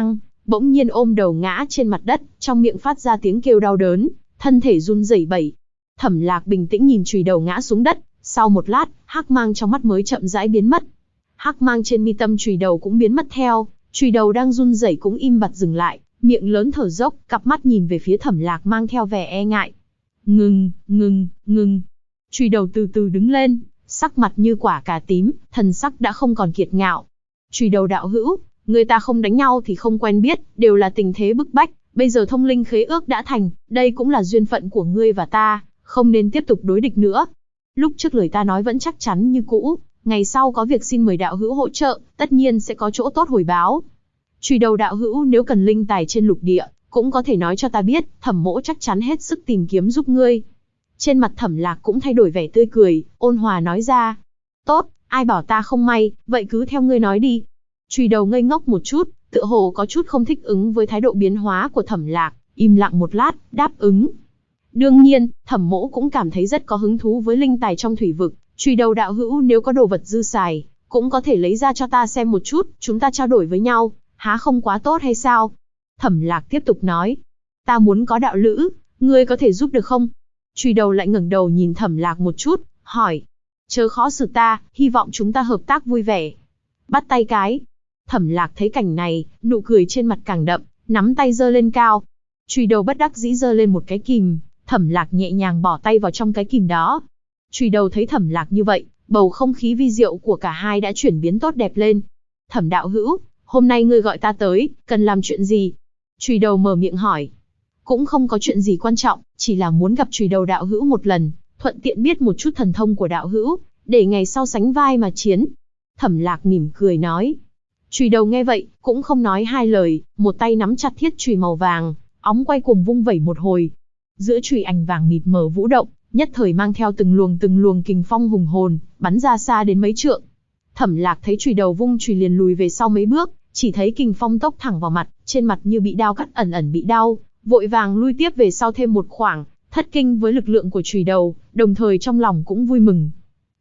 A: bỗng nhiên ôm đầu ngã trên mặt đất, trong miệng phát ra tiếng kêu đau đớn, thân thể run rẩy bẩy. Thẩm Lạc bình tĩnh nhìn chùy đầu ngã xuống đất, sau một lát, hắc mang trong mắt mới chậm rãi biến mất. Hắc mang trên mi tâm chùy đầu cũng biến mất theo, chùy đầu đang run rẩy cũng im bặt dừng lại, miệng lớn thở dốc, cặp mắt nhìn về phía Thẩm Lạc mang theo vẻ e ngại. Ngừng. Chùy đầu từ từ đứng lên, sắc mặt như quả cà tím, thần sắc đã không còn kiệt ngạo. Chùy đầu đạo hữu, người ta không đánh nhau thì không quen biết, đều là tình thế bức bách, bây giờ thông linh khế ước đã thành, đây cũng là duyên phận của ngươi và ta, không nên tiếp tục đối địch nữa. Lúc trước lời ta nói vẫn chắc chắn như cũ, ngày sau có việc xin mời đạo hữu hỗ trợ, tất nhiên sẽ có chỗ tốt hồi báo. Chùy đầu đạo hữu nếu cần linh tài trên lục địa, cũng có thể nói cho ta biết, Thẩm mỗ chắc chắn hết sức tìm kiếm giúp ngươi. Trên mặt Thẩm Lạc cũng thay đổi vẻ tươi cười, ôn hòa nói ra. Tốt, ai bảo ta không may, vậy cứ theo ngươi nói đi. Chùy đầu ngây ngốc một chút, tựa hồ có chút không thích ứng với thái độ biến hóa của Thẩm Lạc, im lặng một lát, đáp ứng. Đương nhiên, Thẩm mỗ cũng cảm thấy rất có hứng thú với linh tài trong thủy vực, chùy đầu đạo hữu nếu có đồ vật dư xài, cũng có thể lấy ra cho ta xem một chút, chúng ta trao đổi với nhau, há không quá tốt hay sao? Thẩm Lạc tiếp tục nói, ta muốn có đạo lữ, ngươi có thể giúp được không? Chùy đầu lại ngẩng đầu nhìn Thẩm Lạc một chút, hỏi, chớ khó xử ta, hy vọng chúng ta hợp tác vui vẻ. Bắt tay cái. Thẩm Lạc thấy cảnh này, nụ cười trên mặt càng đậm, nắm tay giơ lên cao. Chùy đầu bất đắc dĩ giơ lên một cái kìm, Thẩm Lạc nhẹ nhàng bỏ tay vào trong cái kìm đó. Chùy đầu thấy Thẩm Lạc như vậy, bầu không khí vi diệu của cả hai đã chuyển biến tốt đẹp lên. Thẩm đạo hữu, hôm nay ngươi gọi ta tới, cần làm chuyện gì? Chùy đầu mở miệng hỏi. Cũng không có chuyện gì quan trọng, chỉ là muốn gặp chùy đầu đạo hữu một lần, thuận tiện biết một chút thần thông của đạo hữu, để ngày sau sánh vai mà chiến. Thẩm Lạc mỉm cười nói. Chùy đầu nghe vậy, cũng không nói hai lời, một tay nắm chặt thiết chùy màu vàng, óng quay cùng vung vẩy một hồi. Giữa chùy ảnh vàng mịt mờ vũ động, nhất thời mang theo từng luồng kình phong hùng hồn, bắn ra xa đến mấy trượng. Thẩm Lạc thấy chùy đầu vung chùy liền lùi về sau mấy bước, chỉ thấy kình phong tốc thẳng vào mặt, trên mặt như bị đao cắt ẩn bị đau, vội vàng lui tiếp về sau thêm một khoảng, thất kinh với lực lượng của chùy đầu, đồng thời trong lòng cũng vui mừng.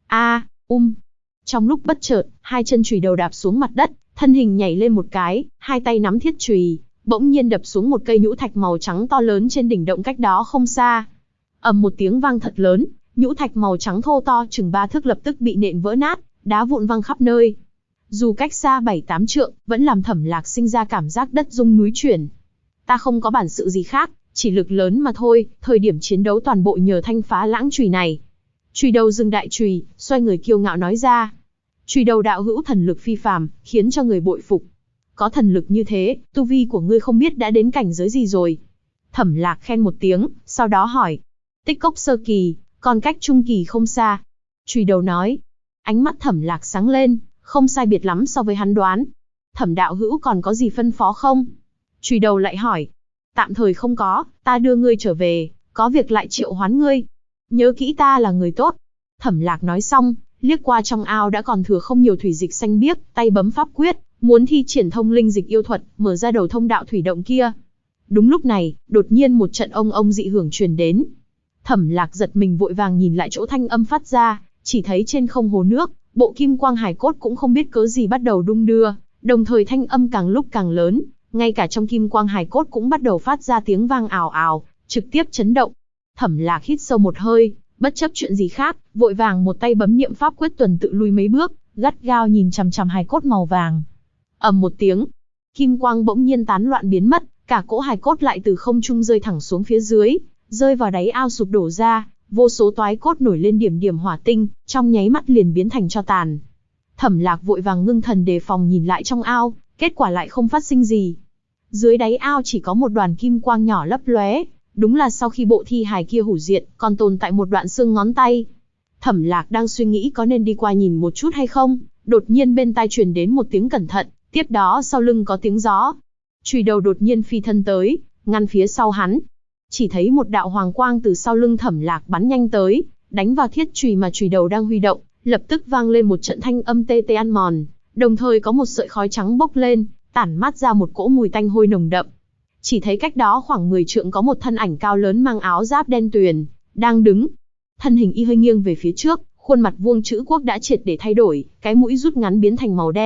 A: Trong lúc bất chợt, hai chân chùy đầu đạp xuống mặt đất, thân hình nhảy lên một cái, hai tay nắm thiết chùy, bỗng nhiên đập xuống một cây nhũ thạch màu trắng to lớn trên đỉnh động cách đó không xa. Ầm một tiếng vang thật lớn, nhũ thạch màu trắng thô to chừng 3 thước lập tức bị nện vỡ nát, đá vụn văng khắp nơi. Dù cách xa 7-8 trượng, vẫn làm Thẩm Lạc sinh ra cảm giác đất rung núi chuyển. Ta không có bản sự gì khác, chỉ lực lớn mà thôi, thời điểm chiến đấu toàn bộ nhờ thanh phá lãng chùy này. Chùy đầu dừng đại chùy, xoay người kiêu ngạo nói ra. Chùy đầu đạo hữu thần lực phi phàm, khiến cho người bội phục. Có thần lực như thế, tu vi của ngươi không biết đã đến cảnh giới gì rồi. Thẩm Lạc khen một tiếng, sau đó hỏi. Tích cốc sơ kỳ, còn cách trung kỳ không xa. Chùy đầu nói. Ánh mắt Thẩm Lạc sáng lên, không sai biệt lắm so với hắn đoán. Thẩm đạo hữu còn có gì phân phó không? Chùy đầu lại hỏi. Tạm thời không có, ta đưa ngươi trở về, có việc lại triệu hoán ngươi. Nhớ kỹ ta là người tốt. Thẩm Lạc nói xong, liếc qua trong ao đã còn thừa không nhiều thủy dịch xanh biếc, tay bấm pháp quyết, muốn thi triển thông linh dịch yêu thuật, mở ra đầu thông đạo thủy động kia. Đúng lúc này, đột nhiên một trận ông dị hưởng truyền đến. Thẩm Lạc giật mình vội vàng nhìn lại chỗ thanh âm phát ra, chỉ thấy trên không hồ nước, bộ kim quang hải cốt cũng không biết cớ gì bắt đầu đung đưa, đồng thời thanh âm càng lúc càng lớn, ngay cả trong kim quang hải cốt cũng bắt đầu phát ra tiếng vang ào ào, trực tiếp chấn động. Thẩm Lạc hít sâu một hơi, bất chấp chuyện gì khác, vội vàng một tay bấm niệm pháp quyết tuần tự lui mấy bước, gắt gao nhìn chằm chằm hài cốt màu vàng. Ầm một tiếng, kim quang bỗng nhiên tán loạn biến mất, cả cỗ hài cốt lại từ không trung rơi thẳng xuống phía dưới, rơi vào đáy ao sụp đổ ra, vô số toái cốt nổi lên điểm điểm hỏa tinh, trong nháy mắt liền biến thành tro tàn. Thẩm Lạc vội vàng ngưng thần đề phòng nhìn lại trong ao, kết quả lại không phát sinh gì. Dưới đáy ao chỉ có một đoàn kim quang nhỏ lấp lóe, đúng là sau khi bộ thi hài kia hủy diệt, còn tồn tại một đoạn xương ngón tay. Thẩm Lạc đang suy nghĩ có nên đi qua nhìn một chút hay không, đột nhiên bên tai truyền đến một tiếng cẩn thận, tiếp đó sau lưng có tiếng gió. Chùy đầu đột nhiên phi thân tới, ngăn phía sau hắn. Chỉ thấy một đạo hoàng quang từ sau lưng Thẩm Lạc bắn nhanh tới, đánh vào thiết chùy mà chùy đầu đang huy động, lập tức vang lên một trận thanh âm tê tê ăn mòn, đồng thời có một sợi khói trắng bốc lên, tản mát ra một cỗ mùi tanh hôi nồng đậm. Chỉ thấy cách đó khoảng 10 trượng có một thân ảnh cao lớn mang áo giáp đen tuyền, đang đứng. Thân hình y hơi nghiêng về phía trước, khuôn mặt vuông chữ quốc đã triệt để thay đổi, cái mũi rút ngắn biến thành màu đen,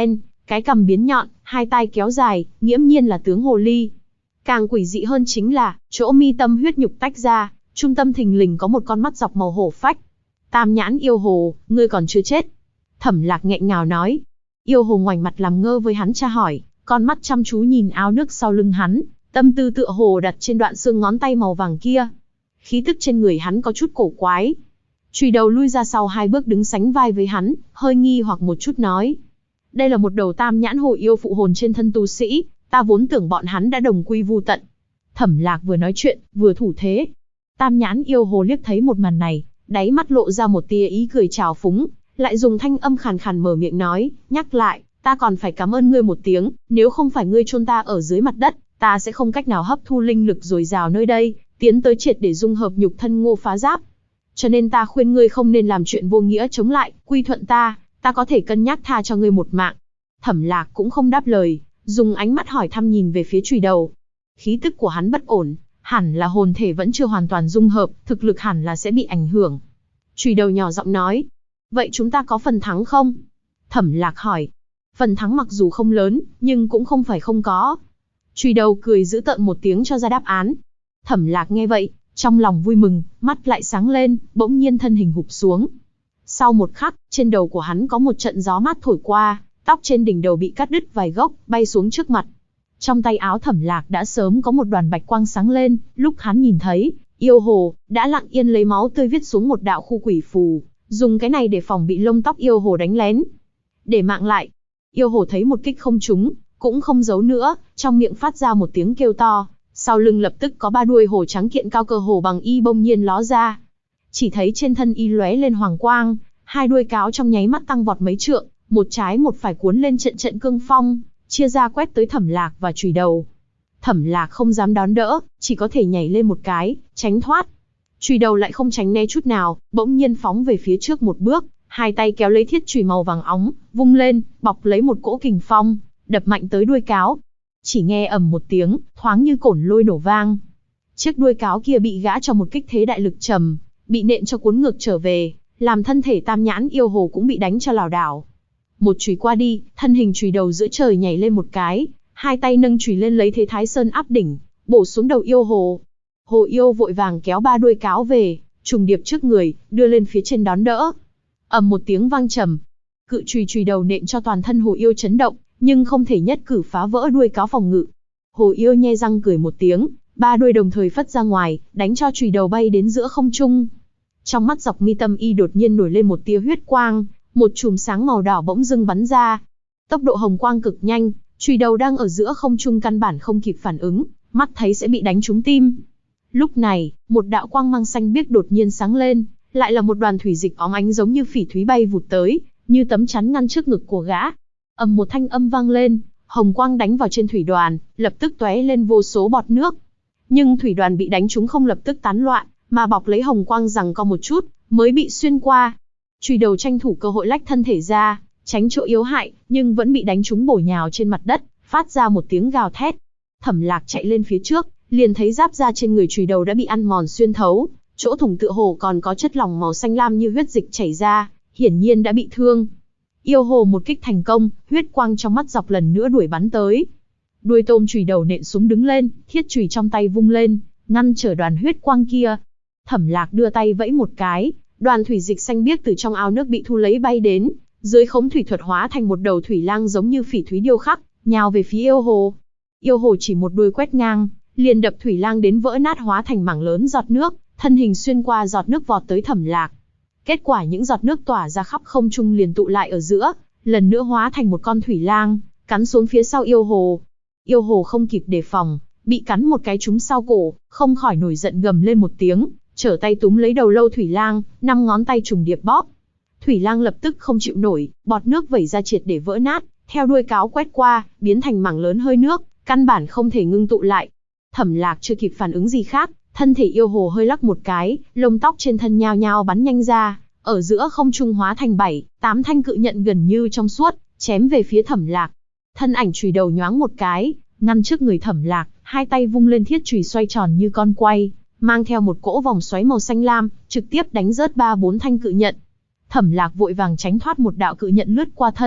A: Cái cằm biến nhọn, hai tai kéo dài, nghiễm nhiên là tướng hồ ly. Càng quỷ dị hơn chính là, chỗ mi tâm huyết nhục tách ra, trung tâm thình lình có một con mắt dọc màu hổ phách. Tam nhãn yêu hồ, ngươi còn chưa chết. Thẩm Lạc nghẹn ngào nói. Yêu hồ ngoảnh mặt làm ngơ với hắn tra hỏi, con mắt chăm chú nhìn ao nước sau lưng hắn, tâm tư tựa hồ đặt trên đoạn xương ngón tay màu vàng kia. Khí tức trên người hắn có chút cổ quái. Chùy đầu lui ra sau 2 bước đứng sánh vai với hắn, hơi nghi hoặc một chút nói. Đây là một đầu tam nhãn hồ yêu phụ hồn trên thân tu sĩ, ta vốn tưởng bọn hắn đã đồng quy vu tận. Thẩm Lạc vừa nói chuyện, vừa thủ thế. Tam nhãn yêu hồ liếc thấy một màn này, đáy mắt lộ ra một tia ý cười trào phúng, lại dùng thanh âm khàn khàn mở miệng nói, nhắc lại, ta còn phải cảm ơn ngươi một tiếng, nếu không phải ngươi chôn ta ở dưới mặt đất, ta sẽ không cách nào hấp thu linh lực dồi dào nơi đây, tiến tới triệt để dung hợp nhục thân Ngô Phá Giáp. Cho nên ta khuyên ngươi không nên làm chuyện vô nghĩa chống lại, quy thuận ta có thể cân nhắc tha cho ngươi một mạng. Thẩm Lạc cũng không đáp lời, dùng ánh mắt hỏi thăm nhìn về phía chùy đầu. Khí tức của hắn bất ổn, hẳn là hồn thể vẫn chưa hoàn toàn dung hợp, thực lực hẳn là sẽ bị ảnh hưởng. Chùy đầu nhỏ giọng nói, vậy chúng ta có phần thắng không? Thẩm Lạc hỏi. Phần thắng mặc dù không lớn, nhưng cũng không phải không có. Chùy đầu cười giễu tợn một tiếng cho ra đáp án. Thẩm Lạc nghe vậy, trong lòng vui mừng, mắt lại sáng lên, bỗng nhiên thân hình hụp xuống. Sau một khắc, trên đầu của hắn có một trận gió mát thổi qua, tóc trên đỉnh đầu bị cắt đứt vài gốc, bay xuống trước mặt. Trong tay áo Thẩm Lạc đã sớm có một đoàn bạch quang sáng lên, lúc hắn nhìn thấy, yêu hồ đã lặng yên lấy máu tươi viết xuống một đạo khu quỷ phù, dùng cái này để phòng bị lông tóc yêu hồ đánh lén. Để mạng lại, yêu hồ thấy một kích không trúng, cũng không giấu nữa, trong miệng phát ra một tiếng kêu to, sau lưng lập tức có 3 đuôi hổ trắng kiện cao cơ hồ bằng y bỗng nhiên ló ra. Chỉ thấy trên thân y lóe lên hoàng quang, 2 đuôi cáo trong nháy mắt tăng vọt mấy trượng, một trái một phải cuốn lên trận trận cương phong, chia ra quét tới Thẩm Lạc và chùy đầu. Thẩm Lạc không dám đón đỡ, chỉ có thể nhảy lên một cái, tránh thoát. Chùy đầu lại không tránh né chút nào, bỗng nhiên phóng về phía trước một bước, 2 tay kéo lấy thiết chùy màu vàng óng, vung lên, bọc lấy một cỗ kình phong, đập mạnh tới đuôi cáo. Chỉ nghe ầm một tiếng, thoáng như cổn lôi nổ vang. Chiếc đuôi cáo kia bị gã cho một kích thế đại lực trầm, bị nện cho cuốn ngược trở về, làm thân thể tam nhãn yêu hồ cũng bị đánh cho lảo đảo. Một chùy qua đi, thân hình chùy đầu giữa trời nhảy lên một cái, 2 tay nâng chùy lên lấy thế Thái Sơn áp đỉnh, bổ xuống đầu yêu hồ. Hồ yêu vội vàng kéo 3 đuôi cáo về, trùng điệp trước người, đưa lên phía trên đón đỡ. Ầm một tiếng vang trầm, cự chùy đầu nện cho toàn thân hồ yêu chấn động, nhưng không thể nhất cử phá vỡ đuôi cáo phòng ngự. Hồ yêu nhe răng cười một tiếng, 3 đuôi đồng thời phất ra ngoài, đánh cho chùy đầu bay đến giữa không trung. Trong mắt dọc mi tâm y đột nhiên nổi lên một tia huyết quang, một chùm sáng màu đỏ bỗng dưng bắn ra. Tốc độ hồng quang cực nhanh, chùy đầu đang ở giữa không trung căn bản không kịp phản ứng, mắt thấy sẽ bị đánh trúng tim. Lúc này, một đạo quang mang xanh biếc đột nhiên sáng lên, lại là một đoàn thủy dịch óng ánh giống như phỉ thúy bay vụt tới, như tấm chắn ngăn trước ngực của gã. Ầm một thanh âm vang lên, hồng quang đánh vào trên thủy đoàn, lập tức tóe lên vô số bọt nước. Nhưng thủy đoàn bị đánh trúng không lập tức tán loạn, mà bọc lấy hồng quang giằng co một chút, mới bị xuyên qua. Chùy đầu tranh thủ cơ hội lách thân thể ra, tránh chỗ yếu hại, nhưng vẫn bị đánh trúng bổ nhào trên mặt đất, phát ra một tiếng gào thét. Thẩm Lạc chạy lên phía trước, liền thấy giáp da trên người chùy đầu đã bị ăn mòn xuyên thấu, chỗ thủng tựa hồ còn có chất lỏng màu xanh lam như huyết dịch chảy ra, hiển nhiên đã bị thương. Yêu hồ một kích thành công, huyết quang trong mắt dọc lần nữa đuổi bắn tới. Đuôi tôm chùy đầu nện xuống đứng lên, thiết chùy trong tay vung lên, ngăn trở đoàn huyết quang kia. Thẩm Lạc đưa tay vẫy một cái, đoàn thủy dịch xanh biếc từ trong ao nước bị thu lấy bay đến, dưới khống thủy thuật hóa thành một đầu thủy lang giống như phỉ thúy điêu khắc, nhào về phía yêu hồ. Yêu hồ chỉ một đuôi quét ngang, liền đập thủy lang đến vỡ nát hóa thành mảng lớn giọt nước, thân hình xuyên qua giọt nước vọt tới Thẩm Lạc. Kết quả những giọt nước tỏa ra khắp không trung liền tụ lại ở giữa, lần nữa hóa thành một con thủy lang, cắn xuống phía sau yêu hồ. Yêu hồ không kịp đề phòng, bị cắn một cái trúng sau cổ, không khỏi nổi giận gầm lên một tiếng, trở tay túm lấy đầu lâu thủy lang, 5 ngón tay trùng điệp bóp. Thủy lang lập tức không chịu nổi, bọt nước vẩy ra triệt để vỡ nát, theo đuôi cáo quét qua, biến thành mảng lớn hơi nước, căn bản không thể ngưng tụ lại. Thẩm Lạc chưa kịp phản ứng gì khác, thân thể yêu hồ hơi lắc một cái, lông tóc trên thân nhao nhao bắn nhanh ra, ở giữa không trung hóa thành 7, 8 thanh cự nhận gần như trong suốt, chém về phía Thẩm Lạc. Thân ảnh chùy đầu nhoáng một cái, ngăn trước người Thẩm Lạc, 2 tay vung lên thiết chùy xoay tròn như con quay, mang theo một cỗ vòng xoáy màu xanh lam, trực tiếp đánh rớt 3-4 thanh cự nhận. Thẩm Lạc vội vàng tránh thoát một đạo cự nhận lướt qua thân,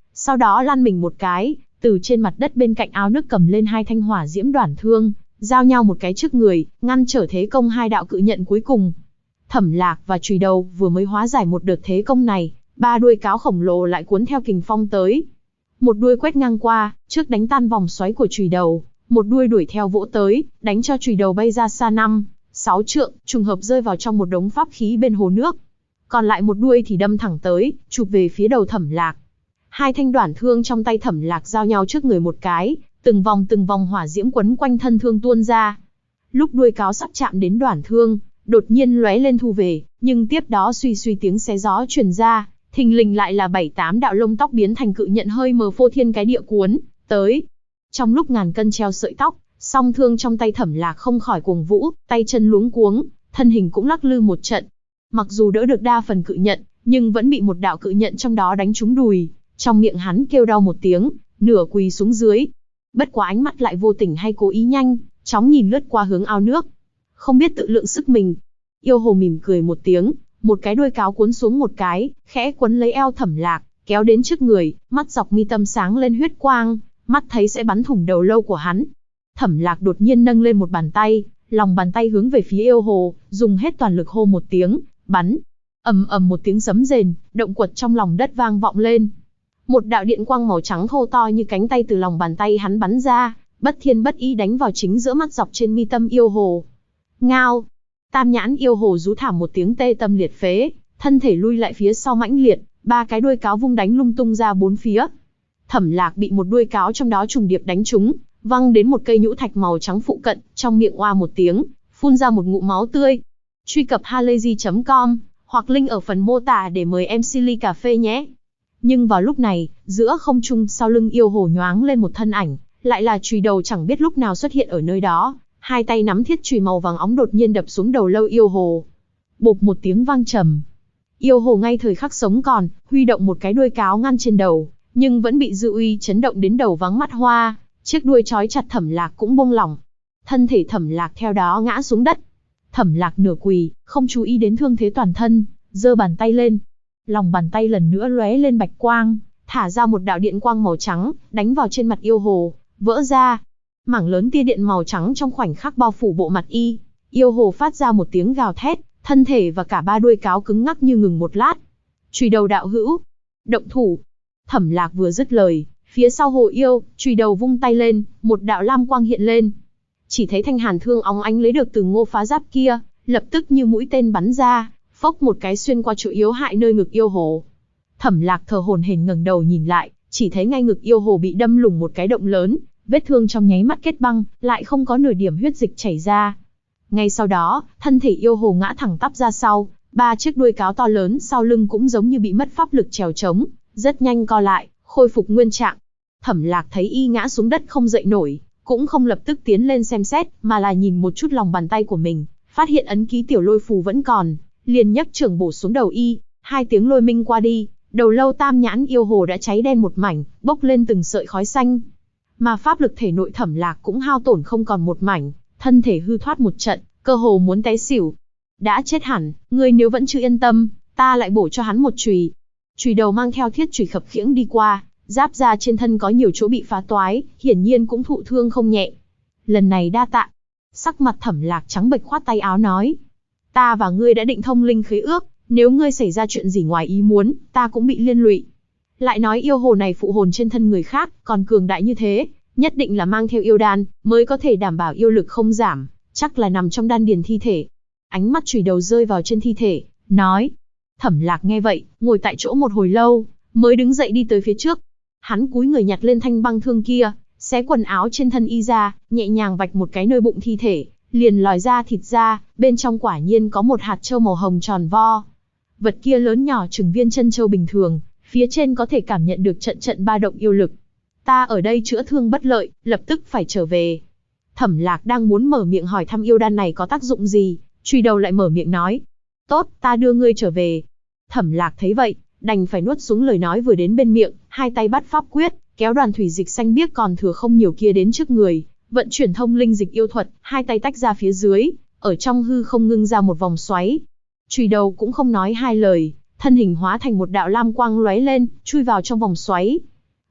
A: sau đó lăn mình một cái, từ trên mặt đất bên cạnh ao nước cầm lên hai thanh hỏa diễm đoản thương, giao nhau một cái trước người, ngăn trở thế công hai đạo cự nhận cuối cùng. Thẩm Lạc và Chùy Đầu vừa mới hóa giải một đợt thế công này, ba đuôi cáo khổng lồ lại cuốn theo kình phong tới. Một đuôi quét ngang qua, trước đánh tan vòng xoáy của Chùy Đầu, một đuôi đuổi theo vỗ tới, đánh cho Chùy Đầu bay ra xa 5-6 trượng, trùng hợp rơi vào trong một đống pháp khí bên hồ nước. Còn lại một đuôi thì đâm thẳng tới, chụp về phía đầu Thẩm Lạc. Hai thanh đoản thương trong tay Thẩm Lạc giao nhau trước người một cái, từng vòng hỏa diễm quấn quanh thân thương tuôn ra. Lúc đuôi cáo sắp chạm đến đoản thương, đột nhiên lóe lên thu về, nhưng tiếp đó suy suy tiếng xé gió truyền ra, thình lình lại là 7-8 đạo lông tóc biến thành cự nhận hơi mờ phô thiên cái địa cuốn tới. Trong lúc ngàn cân treo sợi tóc, song thương trong tay Thẩm Lạc không khỏi cuồng vũ, tay chân luống cuống, thân hình cũng lắc lư một trận. Mặc dù đỡ được đa phần cự nhận, nhưng vẫn bị một đạo cự nhận trong đó đánh trúng đùi, trong miệng hắn kêu đau một tiếng, nửa quỳ xuống dưới. Bất quá ánh mắt lại vô tình hay cố ý nhanh chóng nhìn lướt qua hướng ao nước, không biết tự lượng sức mình. Yêu hồ mỉm cười một tiếng, một cái đuôi cáo cuốn xuống một cái, khẽ quấn lấy eo Thẩm Lạc, kéo đến trước người, mắt dọc mi tâm sáng lên huyết quang, mắt thấy sẽ bắn thủng đầu lâu của hắn. Thẩm Lạc đột nhiên nâng lên một bàn tay, lòng bàn tay hướng về phía yêu hồ, dùng hết toàn lực hô một tiếng, bắn. Ầm ầm một tiếng sấm rền, động quật trong lòng đất vang vọng lên. Một đạo điện quang màu trắng thô to như cánh tay từ lòng bàn tay hắn bắn ra, bất thiên bất ý đánh vào chính giữa mắt dọc trên mi tâm yêu hồ. Ngao! Tam nhãn yêu hồ rú thảm một tiếng tê tâm liệt phế, thân thể lui lại phía sau mãnh liệt, ba cái đuôi cáo vung đánh lung tung ra bốn phía. Thẩm Lạc bị một đuôi cáo trong đó trùng điệp đánh trúng, văng đến một cây nhũ thạch màu trắng phụ cận, trong miệng oa một tiếng, phun ra một ngụm máu tươi. Truy cập halayzi.com hoặc link ở phần mô tả để mời em Silly Cà Phê nhé. Nhưng vào lúc này, giữa không trung sau lưng yêu hồ nhoáng lên một thân ảnh, lại là Chùy Đầu chẳng biết lúc nào xuất hiện ở nơi đó, hai tay nắm thiết chùy màu vàng óng đột nhiên đập xuống đầu lâu yêu hồ. Bộp một tiếng vang trầm. Yêu hồ ngay thời khắc sống còn, huy động một cái đuôi cáo ngăn trên đầu, nhưng vẫn bị dư uy chấn động đến đầu váng mắt hoa, chiếc đuôi trói chặt Thẩm Lạc cũng buông lỏng. Thân thể Thẩm Lạc theo đó ngã xuống đất. Thẩm Lạc nửa quỳ, không chú ý đến thương thế toàn thân, giơ bàn tay lên. Lòng bàn tay lần nữa lóe lên bạch quang, thả ra một đạo điện quang màu trắng, đánh vào trên mặt yêu hồ, vỡ ra. Mảng lớn tia điện màu trắng trong khoảnh khắc bao phủ bộ mặt y. Yêu hồ phát ra một tiếng gào thét, thân thể và cả ba đuôi cáo cứng ngắc như ngừng một lát. Chùy Đầu đạo hữu, động thủ. Thẩm Lạc vừa dứt lời, phía sau hồ yêu, Chùy Đầu vung tay lên, một đạo lam quang hiện lên. Chỉ thấy thanh hàn thương óng ánh lấy được từ Ngô Phá Giáp kia, lập tức như mũi tên bắn ra, phốc một cái xuyên qua chỗ yếu hại nơi ngực yêu hồ. Thẩm Lạc thở hổn hển ngẩng đầu nhìn lại, chỉ thấy ngay ngực yêu hồ bị đâm lủng một cái động lớn, vết thương trong nháy mắt kết băng, lại không có nửa điểm huyết dịch chảy ra. Ngay sau đó, thân thể yêu hồ ngã thẳng tắp ra sau, ba chiếc đuôi cáo to lớn sau lưng cũng giống như bị mất pháp lực trèo trống, rất nhanh co lại, khôi phục nguyên trạng. Thẩm Lạc thấy y ngã xuống đất không dậy nổi, cũng không lập tức tiến lên xem xét, mà là nhìn một chút lòng bàn tay của mình, phát hiện ấn ký tiểu lôi phù vẫn còn, liền nhấc chưởng bổ xuống đầu y. Hai tiếng lôi minh qua đi, đầu lâu tam nhãn yêu hồ đã cháy đen một mảnh, bốc lên từng sợi khói xanh. Mà pháp lực thể nội Thẩm Lạc cũng hao tổn không còn một mảnh, thân thể hư thoát một trận, cơ hồ muốn té xỉu. Đã chết hẳn, ngươi nếu vẫn chưa yên tâm, ta lại bổ cho hắn một chùy. Chùy Đầu mang theo thiết chùy khập khiễng đi qua, giáp da trên thân có nhiều chỗ bị phá toái, hiển nhiên cũng thụ thương không nhẹ. Lần này đa tạ. Sắc mặt Thẩm Lạc trắng bệch khoát tay áo nói, ta và ngươi đã định thông linh khế ước, nếu ngươi xảy ra chuyện gì ngoài ý muốn, ta cũng bị liên lụy. Lại nói yêu hồ này phụ hồn trên thân người khác, còn cường đại như thế, nhất định là mang theo yêu đan, mới có thể đảm bảo yêu lực không giảm, chắc là nằm trong đan điền thi thể. Ánh mắt Chùy Đầu rơi vào trên thi thể, nói. Thẩm Lạc nghe vậy, ngồi tại chỗ một hồi lâu, mới đứng dậy đi tới phía trước. Hắn cúi người nhặt lên thanh băng thương kia, xé quần áo trên thân y ra, nhẹ nhàng vạch một cái nơi bụng thi thể, liền lòi ra thịt ra, bên trong quả nhiên có một hạt châu màu hồng tròn vo. Vật kia lớn nhỏ chừng viên chân châu bình thường, phía trên có thể cảm nhận được trận trận ba động yêu lực. Ta ở đây chữa thương bất lợi, lập tức phải trở về. Thẩm Lạc đang muốn mở miệng hỏi thăm yêu đan này có tác dụng gì, Chùy Đầu lại mở miệng nói. Tốt, ta đưa ngươi trở về. Thẩm Lạc thấy vậy, đành phải nuốt xuống lời nói vừa đến bên miệng, hai tay bắt pháp quyết, kéo đoàn thủy dịch xanh biếc còn thừa không nhiều kia đến trước người, vận chuyển thông linh dịch yêu thuật, hai tay tách ra phía dưới, ở trong hư không ngưng ra một vòng xoáy. Chùy Đầu cũng không nói hai lời, thân hình hóa thành một đạo lam quang lóe lên, chui vào trong vòng xoáy.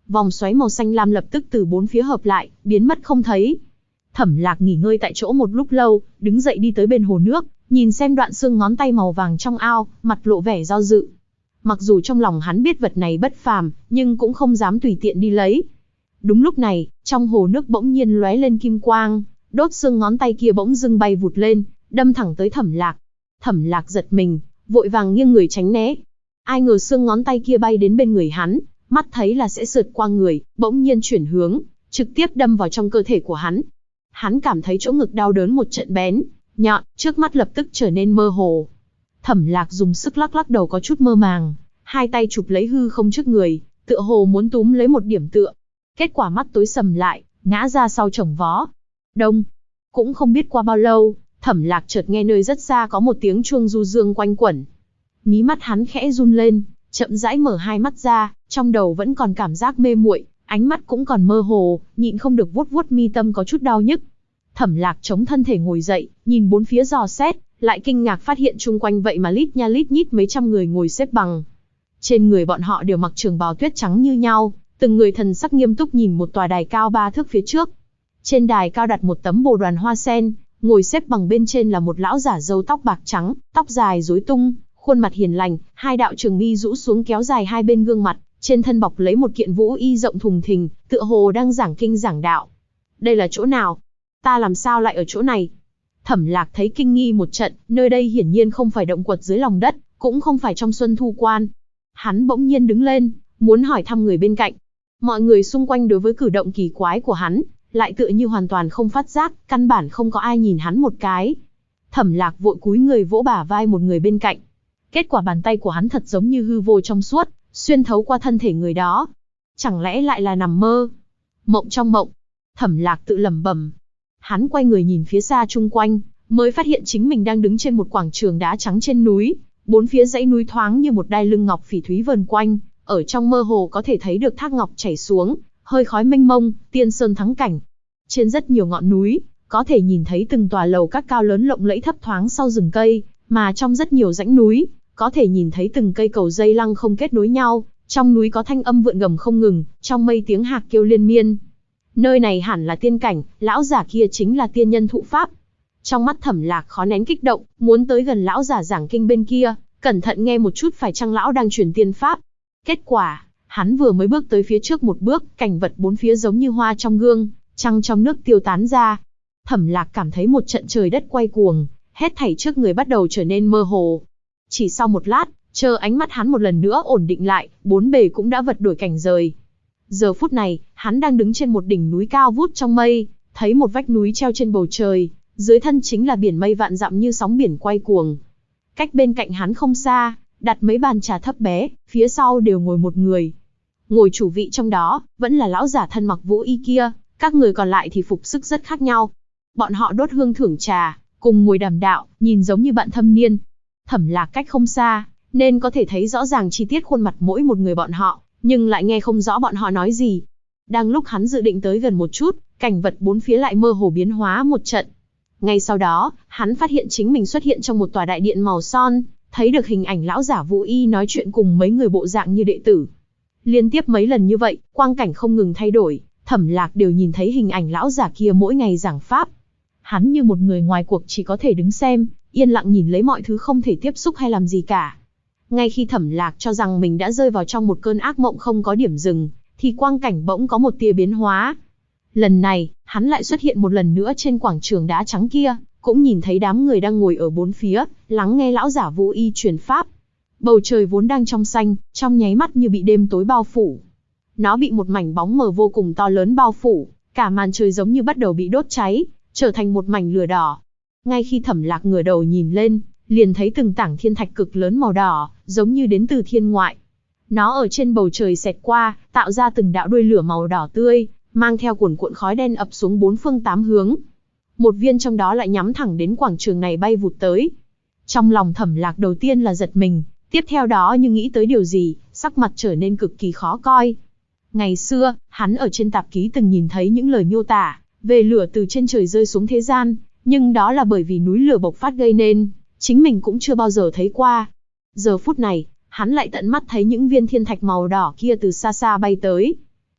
A: vòng xoáy màu xanh lam lập tức từ bốn phía hợp lại, biến mất không thấy. Thẩm Lạc nghỉ ngơi tại chỗ một lúc lâu, đứng dậy đi tới bên hồ nước, nhìn xem đoạn xương ngón tay màu vàng trong ao, mặt lộ vẻ do dự. Mặc dù trong lòng hắn biết vật này bất phàm, nhưng cũng không dám tùy tiện đi lấy. Đúng lúc này, trong hồ nước bỗng nhiên lóe lên kim quang, đốt xương ngón tay kia bỗng dưng bay vụt lên, đâm thẳng tới Thẩm Lạc. Thẩm Lạc giật mình, vội vàng nghiêng người tránh né. Ai ngờ xương ngón tay kia bay đến bên người hắn, mắt thấy là sẽ sượt qua người, bỗng nhiên chuyển hướng, trực tiếp đâm vào trong cơ thể của hắn. Hắn cảm thấy chỗ ngực đau đớn một trận bén, nhọn, trước mắt lập tức trở nên mơ hồ. Thẩm Lạc dùng sức lắc lắc đầu có chút mơ màng, hai tay chụp lấy hư không trước người, tựa hồ muốn túm lấy một điểm tựa. Kết quả mắt tối sầm lại, ngã ra sau chồng vó. Đông. Cũng không biết qua bao lâu, Thẩm Lạc chợt nghe nơi rất xa có một tiếng chuông du dương quanh quẩn. Mí mắt hắn khẽ run lên, chậm rãi mở hai mắt ra, trong đầu vẫn còn cảm giác mê muội, ánh mắt cũng còn mơ hồ, nhịn không được vuốt vuốt mi tâm có chút đau nhức. Thẩm Lạc chống thân thể ngồi dậy, nhìn bốn phía dò xét, lại kinh ngạc phát hiện chung quanh vậy mà lít nha lít nhít mấy trăm người ngồi xếp bằng. Trên người bọn họ đều mặc trường bào tuyết trắng như nhau, từng người thần sắc nghiêm túc nhìn một tòa đài cao 3 thước phía trước. Trên đài cao đặt một tấm bồ đoàn hoa sen, ngồi xếp bằng bên trên là một lão giả râu tóc bạc trắng, tóc dài rối tung, khuôn mặt hiền lành, hai đạo trường mi rũ xuống kéo dài hai bên gương mặt, trên thân bọc lấy một kiện vũ y rộng thùng thình, tựa hồ đang giảng kinh giảng đạo. Đây là chỗ nào? Ta làm sao lại ở chỗ này? Thẩm Lạc thấy kinh nghi một trận, nơi đây hiển nhiên không phải động quật dưới lòng đất, cũng không phải trong Xuân Thu Quan. Hắn bỗng nhiên đứng lên, muốn hỏi thăm người bên cạnh. Mọi người xung quanh đối với cử động kỳ quái của hắn, lại tựa như hoàn toàn không phát giác, căn bản không có ai nhìn hắn một cái. Thẩm Lạc vội cúi người vỗ bả vai một người bên cạnh. Kết quả bàn tay của hắn thật giống như hư vô trong suốt, xuyên thấu qua thân thể người đó. Chẳng lẽ lại là nằm mơ? Mộng trong mộng. Thẩm Lạc tự lẩm bẩm. Hắn quay người nhìn phía xa chung quanh, mới phát hiện chính mình đang đứng trên một quảng trường đá trắng trên núi, bốn phía dãy núi thoáng như một đai lưng ngọc phỉ thúy vờn quanh, ở trong mơ hồ có thể thấy được thác ngọc chảy xuống, hơi khói mênh mông, tiên sơn thắng cảnh. Trên rất nhiều ngọn núi, có thể nhìn thấy từng tòa lầu các cao lớn lộng lẫy thấp thoáng sau rừng cây, mà trong rất nhiều dãy núi, có thể nhìn thấy từng cây cầu dây lăng không kết nối nhau, trong núi có thanh âm vượn gầm không ngừng, trong mây tiếng hạc kêu liên miên. Nơi này hẳn là tiên cảnh, lão giả kia chính là tiên nhân thụ pháp. Trong mắt Thẩm Lạc khó nén kích động, muốn tới gần lão giả giảng kinh bên kia, cẩn thận nghe một chút phải chăng lão đang truyền tiên pháp. Kết quả, hắn vừa mới bước tới phía trước một bước, cảnh vật bốn phía giống như hoa trong gương, trăng trong nước tiêu tán ra. Thẩm Lạc cảm thấy một trận trời đất quay cuồng, hết thảy trước người bắt đầu trở nên mơ hồ. Chỉ sau một lát, chờ ánh mắt hắn một lần nữa ổn định lại, bốn bề cũng đã vật đổi cảnh rời. Giờ phút này, hắn đang đứng trên một đỉnh núi cao vút trong mây, thấy một vách núi treo trên bầu trời, dưới thân chính là biển mây vạn dặm như sóng biển quay cuồng. Cách bên cạnh hắn không xa, đặt mấy bàn trà thấp bé, phía sau đều ngồi một người. Ngồi chủ vị trong đó, vẫn là lão giả thân mặc vũ y kia, các người còn lại thì phục sức rất khác nhau. Bọn họ đốt hương thưởng trà, cùng ngồi đàm đạo, nhìn giống như bạn thâm niên. Thẩm Lạc cách không xa, nên có thể thấy rõ ràng chi tiết khuôn mặt mỗi một người bọn họ, nhưng lại nghe không rõ bọn họ nói gì. Đang lúc hắn dự định tới gần một chút, cảnh vật bốn phía lại mơ hồ biến hóa một trận. Ngay sau đó, hắn phát hiện chính mình xuất hiện trong một tòa đại điện màu son, thấy được hình ảnh lão giả vũ y nói chuyện cùng mấy người bộ dạng như đệ tử. Liên tiếp mấy lần như vậy, quang cảnh không ngừng thay đổi, Thẩm Lạc đều nhìn thấy hình ảnh lão giả kia mỗi ngày giảng pháp. Hắn như một người ngoài cuộc chỉ có thể đứng xem, yên lặng nhìn lấy mọi thứ không thể tiếp xúc hay làm gì cả. Ngay khi Thẩm Lạc cho rằng mình đã rơi vào trong một cơn ác mộng không có điểm dừng, thì quang cảnh bỗng có một tia biến hóa. Lần này, hắn lại xuất hiện một lần nữa trên quảng trường đá trắng kia, cũng nhìn thấy đám người đang ngồi ở bốn phía, lắng nghe lão giả vũ y truyền pháp. Bầu trời vốn đang trong xanh, trong nháy mắt như bị đêm tối bao phủ. Nó bị một mảnh bóng mờ vô cùng to lớn bao phủ, cả màn trời giống như bắt đầu bị đốt cháy, trở thành một mảnh lửa đỏ. Ngay khi Thẩm Lạc ngửa đầu nhìn lên, liền thấy từng tảng thiên thạch cực lớn màu đỏ, giống như đến từ thiên ngoại. Nó ở trên bầu trời xẹt qua, tạo ra từng đạo đuôi lửa màu đỏ tươi, mang theo cuồn cuộn khói đen ập xuống bốn phương tám hướng. Một viên trong đó lại nhắm thẳng đến quảng trường này bay vụt tới. Trong lòng Thẩm Lạc đầu tiên là giật mình, tiếp theo đó như nghĩ tới điều gì, sắc mặt trở nên cực kỳ khó coi. Ngày xưa, hắn ở trên tạp ký từng nhìn thấy những lời miêu tả về lửa từ trên trời rơi xuống thế gian, nhưng đó là bởi vì núi lửa bộc phát gây nên, chính mình cũng chưa bao giờ thấy qua. Giờ phút này, hắn lại tận mắt thấy những viên thiên thạch màu đỏ kia từ xa xa bay tới.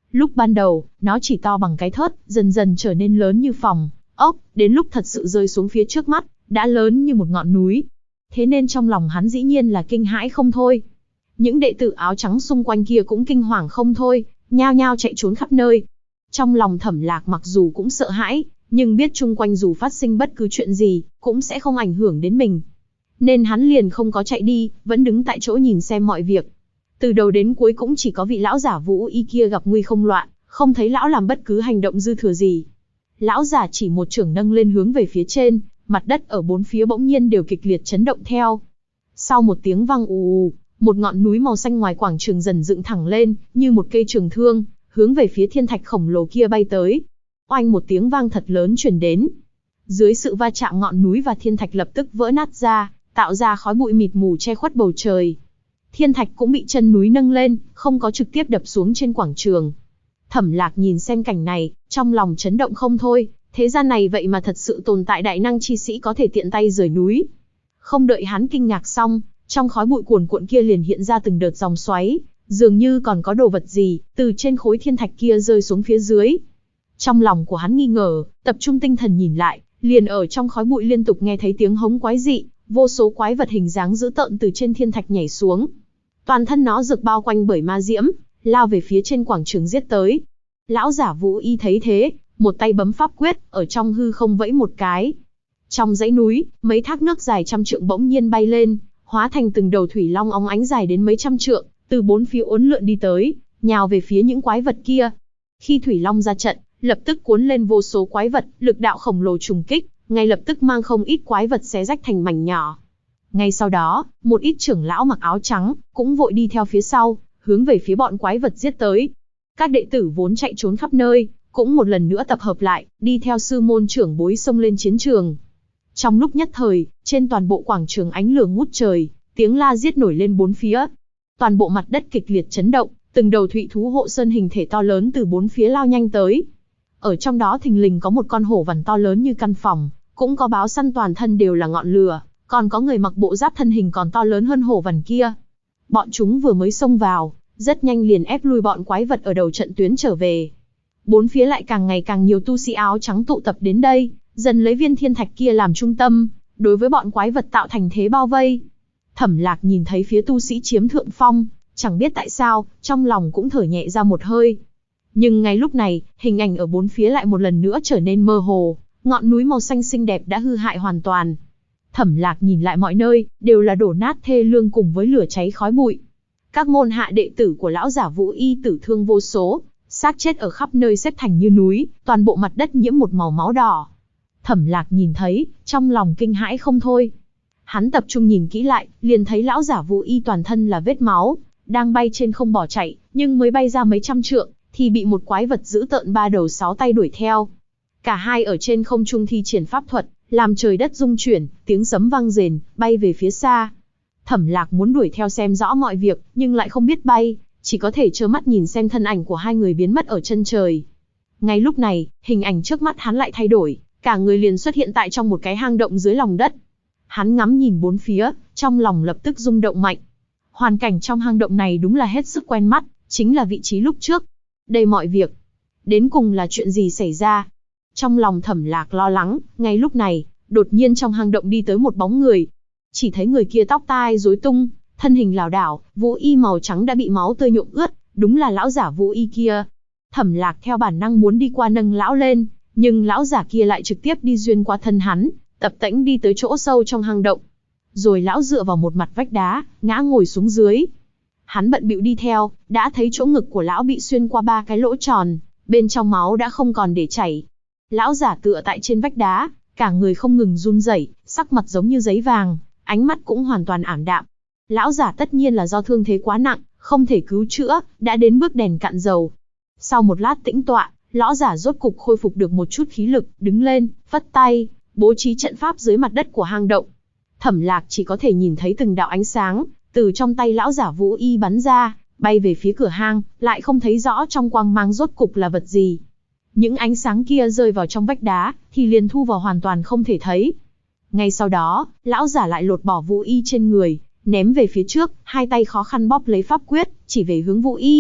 A: Lúc ban đầu, nó chỉ to bằng cái thớt, dần dần trở nên lớn như phòng ốc, đến lúc thật sự rơi xuống phía trước mắt, đã lớn như một ngọn núi. Thế nên trong lòng hắn dĩ nhiên là kinh hãi không thôi. Những đệ tử áo trắng xung quanh kia cũng kinh hoàng không thôi, nhao nhao chạy trốn khắp nơi. Trong lòng Thẩm Lạc mặc dù cũng sợ hãi, nhưng biết chung quanh dù phát sinh bất cứ chuyện gì, cũng sẽ không ảnh hưởng đến mình. Nên hắn liền không có chạy đi, vẫn đứng tại chỗ nhìn xem mọi việc. Từ đầu đến cuối cũng chỉ có vị lão giả Vũ Y kia gặp nguy không loạn, không thấy lão làm bất cứ hành động dư thừa gì. Lão giả chỉ một chưởng nâng lên hướng về phía trên, mặt đất ở bốn phía bỗng nhiên đều kịch liệt chấn động theo. Sau một tiếng vang ù ù, một ngọn núi màu xanh ngoài quảng trường dần dựng thẳng lên, như một cây trường thương, hướng về phía thiên thạch khổng lồ kia bay tới. Oanh một tiếng vang thật lớn truyền đến. Dưới sự va chạm ngọn núi và thiên thạch lập tức vỡ nát ra, tạo ra khói bụi mịt mù che khuất bầu trời. Thiên thạch cũng bị chân núi nâng lên, không có trực tiếp đập xuống trên quảng trường. Thẩm Lạc nhìn xem cảnh này, trong lòng chấn động không thôi, thế gian này vậy mà thật sự tồn tại đại năng chi sĩ có thể tiện tay rời núi. Không đợi hắn kinh ngạc xong, trong khói bụi cuồn cuộn kia liền hiện ra từng đợt dòng xoáy, dường như còn có đồ vật gì từ trên khối thiên thạch kia rơi xuống phía dưới. Trong lòng của hắn nghi ngờ, tập trung tinh thần nhìn lại, liền ở trong khói bụi liên tục nghe thấy tiếng hống quái dị, vô số quái vật hình dáng dữ tợn từ trên thiên thạch nhảy xuống. Toàn thân nó rực bao quanh bởi ma diễm, lao về phía trên quảng trường giết tới. Lão giả Vũ Y thấy thế, một tay bấm pháp quyết, ở trong hư không vẫy một cái. Trong dãy núi, mấy thác nước dài trăm trượng bỗng nhiên bay lên, hóa thành từng đầu thủy long óng ánh dài đến mấy trăm trượng, từ bốn phía uốn lượn đi tới, nhào về phía những quái vật kia. Khi thủy long ra trận, lập tức cuốn lên vô số quái vật, lực đạo khổng lồ trùng kích, ngay lập tức mang không ít quái vật xé rách thành mảnh nhỏ. Ngay sau đó, một ít trưởng lão mặc áo trắng, cũng vội đi theo phía sau, hướng về phía bọn quái vật giết tới. Các đệ tử vốn chạy trốn khắp nơi, cũng một lần nữa tập hợp lại, đi theo sư môn trưởng bối xông lên chiến trường. Trong lúc nhất thời, trên toàn bộ quảng trường ánh lửa ngút trời, tiếng la giết nổi lên bốn phía. Toàn bộ mặt đất kịch liệt chấn động, từng đầu thụy thú hộ sơn hình thể to lớn từ bốn phía lao nhanh tới. Ở trong đó thình lình có một con hổ vằn to lớn như căn phòng, cũng có báo săn toàn thân đều là ngọn lửa, còn có người mặc bộ giáp thân hình còn to lớn hơn hổ vằn kia. Bọn chúng vừa mới xông vào, rất nhanh liền ép lui bọn quái vật ở đầu trận tuyến trở về. Bốn phía lại càng ngày càng nhiều tu sĩ áo trắng tụ tập đến đây, dần lấy viên thiên thạch kia làm trung tâm, đối với bọn quái vật tạo thành thế bao vây. Thẩm Lạc nhìn thấy phía tu sĩ chiếm thượng phong, chẳng biết tại sao, trong lòng cũng thở nhẹ ra một hơi. Nhưng ngay lúc này, hình ảnh ở bốn phía lại một lần nữa trở nên mơ hồ, ngọn núi màu xanh xinh đẹp đã hư hại hoàn toàn. Thẩm Lạc nhìn lại mọi nơi, đều là đổ nát thê lương cùng với lửa cháy khói bụi. Các môn hạ đệ tử của lão giả Vũ Y tử thương vô số, xác chết ở khắp nơi xếp thành như núi, toàn bộ mặt đất nhiễm một màu máu đỏ. Thẩm Lạc nhìn thấy, trong lòng kinh hãi không thôi. Hắn tập trung nhìn kỹ lại, liền thấy lão giả Vũ Y toàn thân là vết máu, đang bay trên không bỏ chạy, nhưng mới bay ra mấy trăm trượng, thì bị một quái vật dữ tợn ba đầu sáu tay đuổi theo. Cả hai ở trên không trung thi triển pháp thuật, làm trời đất rung chuyển, tiếng sấm vang rền, bay về phía xa. Thẩm Lạc muốn đuổi theo xem rõ mọi việc, nhưng lại không biết bay, chỉ có thể trơ mắt nhìn xem thân ảnh của hai người biến mất ở chân trời. Ngay lúc này, hình ảnh trước mắt hắn lại thay đổi, cả người liền xuất hiện tại trong một cái hang động dưới lòng đất. Hắn ngắm nhìn bốn phía, trong lòng lập tức rung động mạnh. Hoàn cảnh trong hang động này đúng là hết sức quen mắt, chính là vị trí lúc trước. Đây mọi việc, đến cùng là chuyện gì xảy ra? Trong lòng Thẩm Lạc lo lắng, ngay lúc này, đột nhiên trong hang động đi tới một bóng người. Chỉ thấy người kia tóc tai rối tung, thân hình lảo đảo, Vũ Y màu trắng đã bị máu tươi nhuộm ướt, đúng là lão giả Vũ Y kia. Thẩm Lạc theo bản năng muốn đi qua nâng lão lên, nhưng lão giả kia lại trực tiếp đi xuyên qua thân hắn, tập tễnh đi tới chỗ sâu trong hang động. Rồi lão dựa vào một mặt vách đá, ngã ngồi xuống dưới. Hắn bận bịu đi theo, đã thấy chỗ ngực của lão bị xuyên qua 3 cái lỗ tròn, bên trong máu đã không còn để chảy. Lão giả tựa tại trên vách đá, cả người không ngừng run rẩy, sắc mặt giống như giấy vàng, ánh mắt cũng hoàn toàn ảm đạm. Lão giả tất nhiên là do thương thế quá nặng, không thể cứu chữa, đã đến bước đèn cạn dầu. Sau một lát tĩnh tọa, lão giả rốt cục khôi phục được một chút khí lực, đứng lên, phất tay, bố trí trận pháp dưới mặt đất của hang động. Thẩm Lạc chỉ có thể nhìn thấy từng đạo ánh sáng từ trong tay lão giả Vũ Y bắn ra, bay về phía cửa hang, lại không thấy rõ trong quang mang rốt cục là vật gì. Những ánh sáng kia rơi vào trong vách đá, thì liền thu vào hoàn toàn không thể thấy. Ngay sau đó, lão giả lại lột bỏ Vũ Y trên người, ném về phía trước, hai tay khó khăn bóp lấy pháp quyết, chỉ về hướng Vũ Y.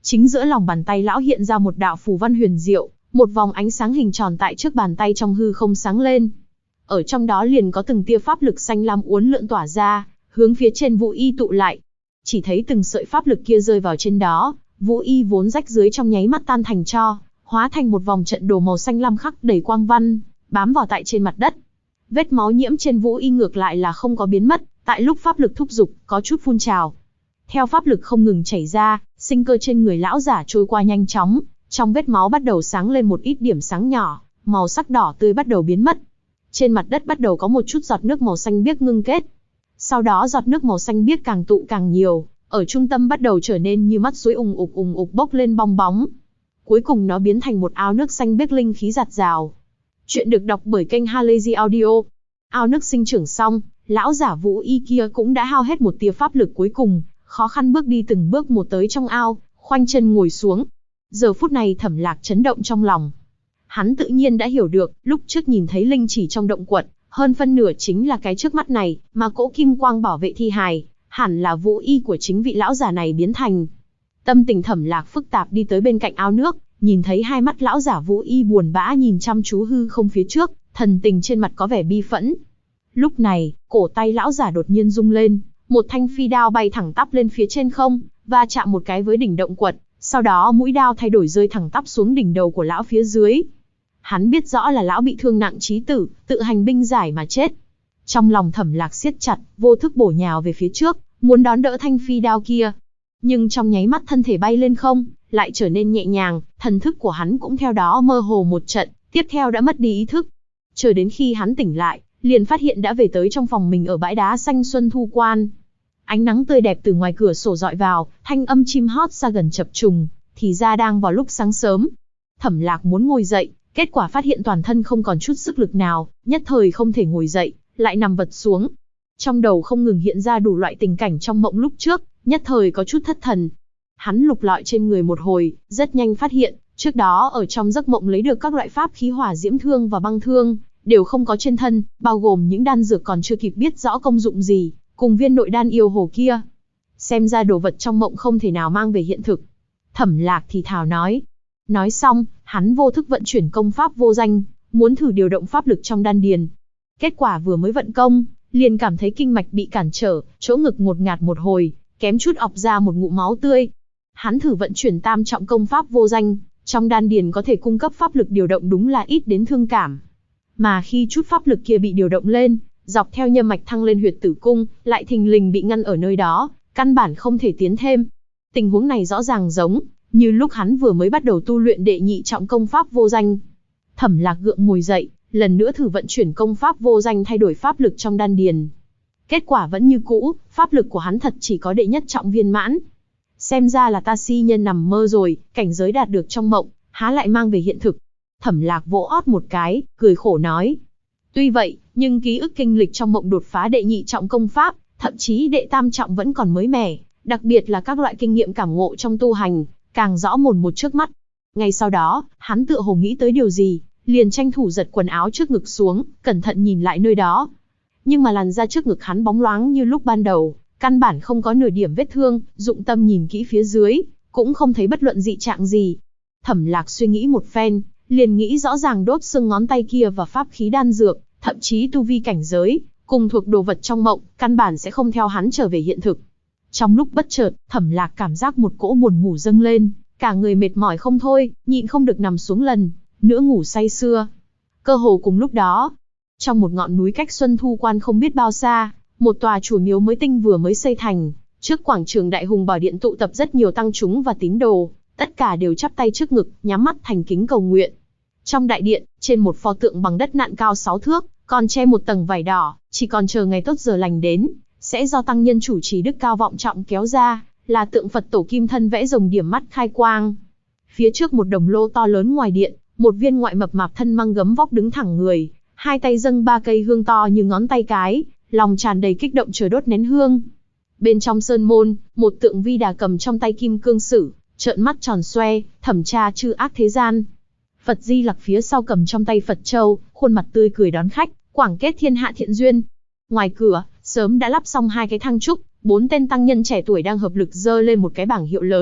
A: Chính giữa lòng bàn tay lão hiện ra một đạo phù văn huyền diệu, một vòng ánh sáng hình tròn tại trước bàn tay trong hư không sáng lên. Ở trong đó liền có từng tia pháp lực xanh lam uốn lượn tỏa ra, hướng phía trên Vũ Y tụ lại. Chỉ thấy từng sợi pháp lực kia rơi vào trên đó, Vũ Y vốn rách dưới trong nháy mắt tan thành tro, hóa thành một vòng trận đồ màu xanh lam khắc đầy quang văn, bám vào tại trên mặt đất. Vết máu nhiễm trên Vũ Y ngược lại là không có biến mất, tại lúc pháp lực thúc giục, có chút phun trào. Theo pháp lực không ngừng chảy ra, sinh cơ trên người lão giả trôi qua nhanh chóng, trong vết máu bắt đầu sáng lên một ít điểm sáng nhỏ, màu sắc đỏ tươi bắt đầu biến mất. Trên mặt đất bắt đầu có một chút giọt nước màu xanh biếc ngưng kết. Sau đó giọt nước màu xanh biếc càng tụ càng nhiều, ở trung tâm bắt đầu trở nên như mắt suối ùng ục bốc lên bong bóng. Cuối cùng nó biến thành một ao nước xanh biếc linh khí dạt dào. Chuyện được đọc bởi kênh Halazy Audio. Ao nước sinh trưởng xong, lão giả Vũ Y kia cũng đã hao hết một tia pháp lực cuối cùng, khó khăn bước đi từng bước một tới trong ao, khoanh chân ngồi xuống. Giờ phút này Thẩm Lạc chấn động trong lòng. Hắn tự nhiên đã hiểu được, lúc trước nhìn thấy linh chỉ trong động quật, hơn phân nửa chính là cái trước mắt này, mà cỗ kim quang bảo vệ thi hài, hẳn là Vũ Y của chính vị lão giả này biến thành. Tâm tình Thẩm Lạc phức tạp đi tới bên cạnh ao nước, nhìn thấy hai mắt lão giả Vũ Y buồn bã nhìn chăm chú hư không phía trước, thần tình trên mặt có vẻ bi phẫn. Lúc này, cổ tay lão giả đột nhiên rung lên, một thanh phi đao bay thẳng tắp lên phía trên không, và chạm một cái với đỉnh động quật, sau đó mũi đao thay đổi rơi thẳng tắp xuống đỉnh đầu của lão phía dưới. Hắn biết rõ là lão bị thương nặng chí tử, tự hành binh giải mà chết. Trong lòng Thẩm Lạc siết chặt, vô thức bổ nhào về phía trước, muốn đón đỡ thanh phi đao kia. Nhưng trong nháy mắt thân thể bay lên không, lại trở nên nhẹ nhàng, thần thức của hắn cũng theo đó mơ hồ một trận, tiếp theo đã mất đi ý thức. Chờ đến khi hắn tỉnh lại, liền phát hiện đã về tới trong phòng mình ở bãi đá xanh Xuân Thu Quan. Ánh nắng tươi đẹp từ ngoài cửa sổ dọi vào, thanh âm chim hót xa gần chập trùng, thì ra đang vào lúc sáng sớm. Thẩm Lạc muốn ngồi dậy, kết quả phát hiện toàn thân không còn chút sức lực nào, nhất thời không thể ngồi dậy, lại nằm vật xuống. Trong đầu không ngừng hiện ra đủ loại tình cảnh trong mộng lúc trước, nhất thời có chút thất thần. Hắn lục lọi trên người một hồi, rất nhanh phát hiện, trước đó ở trong giấc mộng lấy được các loại pháp khí hỏa diễm thương và băng thương, đều không có trên thân, bao gồm những đan dược còn chưa kịp biết rõ công dụng gì, cùng viên nội đan yêu hồ kia. Xem ra đồ vật trong mộng không thể nào mang về hiện thực. Thẩm Lạc thì thào nói. Nói xong, hắn vô thức vận chuyển công pháp vô danh, muốn thử điều động pháp lực trong đan điền. Kết quả vừa mới vận công, liền cảm thấy kinh mạch bị cản trở, chỗ ngực ngột ngạt một hồi, kém chút ọc ra một ngụm máu tươi. Hắn thử vận chuyển tam trọng công pháp vô danh, trong đan điền có thể cung cấp pháp lực điều động đúng là ít đến thương cảm. Mà khi chút pháp lực kia bị điều động lên, dọc theo nhâm mạch thăng lên huyệt tử cung, lại thình lình bị ngăn ở nơi đó, căn bản không thể tiến thêm. Tình huống này rõ ràng giống như lúc hắn vừa mới bắt đầu tu luyện đệ nhị trọng công pháp vô danh. Thẩm Lạc gượng ngồi dậy, lần nữa thử vận chuyển công pháp vô danh thay đổi pháp lực trong đan điền. Kết quả vẫn như cũ, pháp lực của hắn thật chỉ có đệ nhất trọng viên mãn. Xem ra là ta si nhân nằm mơ rồi, cảnh giới đạt được trong mộng, há lại mang về hiện thực. Thẩm Lạc vỗ ót một cái, cười khổ nói. Tuy vậy, nhưng ký ức kinh lịch trong mộng đột phá đệ nhị trọng công pháp, thậm chí đệ tam trọng vẫn còn mới mẻ, đặc biệt là các loại kinh nghiệm cảm ngộ trong tu hành, càng rõ mồn một trước mắt. Ngay sau đó, hắn tựa hồ nghĩ tới điều gì, liền tranh thủ giật quần áo trước ngực xuống, cẩn thận nhìn lại nơi đó. Nhưng mà làn da trước ngực hắn bóng loáng như lúc ban đầu, căn bản không có nửa điểm vết thương, dụng tâm nhìn kỹ phía dưới, cũng không thấy bất luận dị trạng gì. Thẩm Lạc suy nghĩ một phen, liền nghĩ rõ ràng đốt xương ngón tay kia và pháp khí đan dược, thậm chí tu vi cảnh giới, cùng thuộc đồ vật trong mộng, căn bản sẽ không theo hắn trở về hiện thực. Trong lúc bất chợt, Thẩm Lạc cảm giác một cỗ buồn ngủ dâng lên, cả người mệt mỏi không thôi, nhịn không được nằm xuống lần nữa ngủ say sưa. Cơ hồ cùng lúc đó, trong một ngọn núi cách Xuân Thu Quan không biết bao xa, một tòa chùa miếu mới tinh vừa mới xây thành, trước quảng trường Đại Hùng Bảo Điện tụ tập rất nhiều tăng chúng và tín đồ, tất cả đều chắp tay trước ngực, nhắm mắt thành kính cầu nguyện. Trong đại điện, trên một pho tượng bằng đất nặn cao 6 thước, còn che một tầng vải đỏ, chỉ còn chờ ngày tốt giờ lành đến, sẽ do tăng nhân chủ trì đức cao vọng trọng kéo ra, là tượng Phật tổ kim thân vẽ rồng điểm mắt khai quang. Phía trước một đồng lô to lớn ngoài điện, một viên ngoại mập mạp thân mang gấm vóc đứng thẳng người, hai tay dâng 3 cây hương to như ngón tay cái, lòng tràn đầy kích động chờ đốt nén hương. Bên trong sơn môn, một tượng Vi Đà cầm trong tay kim cương sử, trợn mắt tròn xoe, thẩm tra trừ ác thế gian. Phật Di Lặc phía sau cầm trong tay Phật châu, khuôn mặt tươi cười đón khách, quảng kết thiên hạ thiện duyên. Ngoài cửa, sớm đã lắp xong 2 cái thang trúc, 4 tên tăng nhân trẻ tuổi đang hợp lực giơ lên một cái bảng hiệu lớn,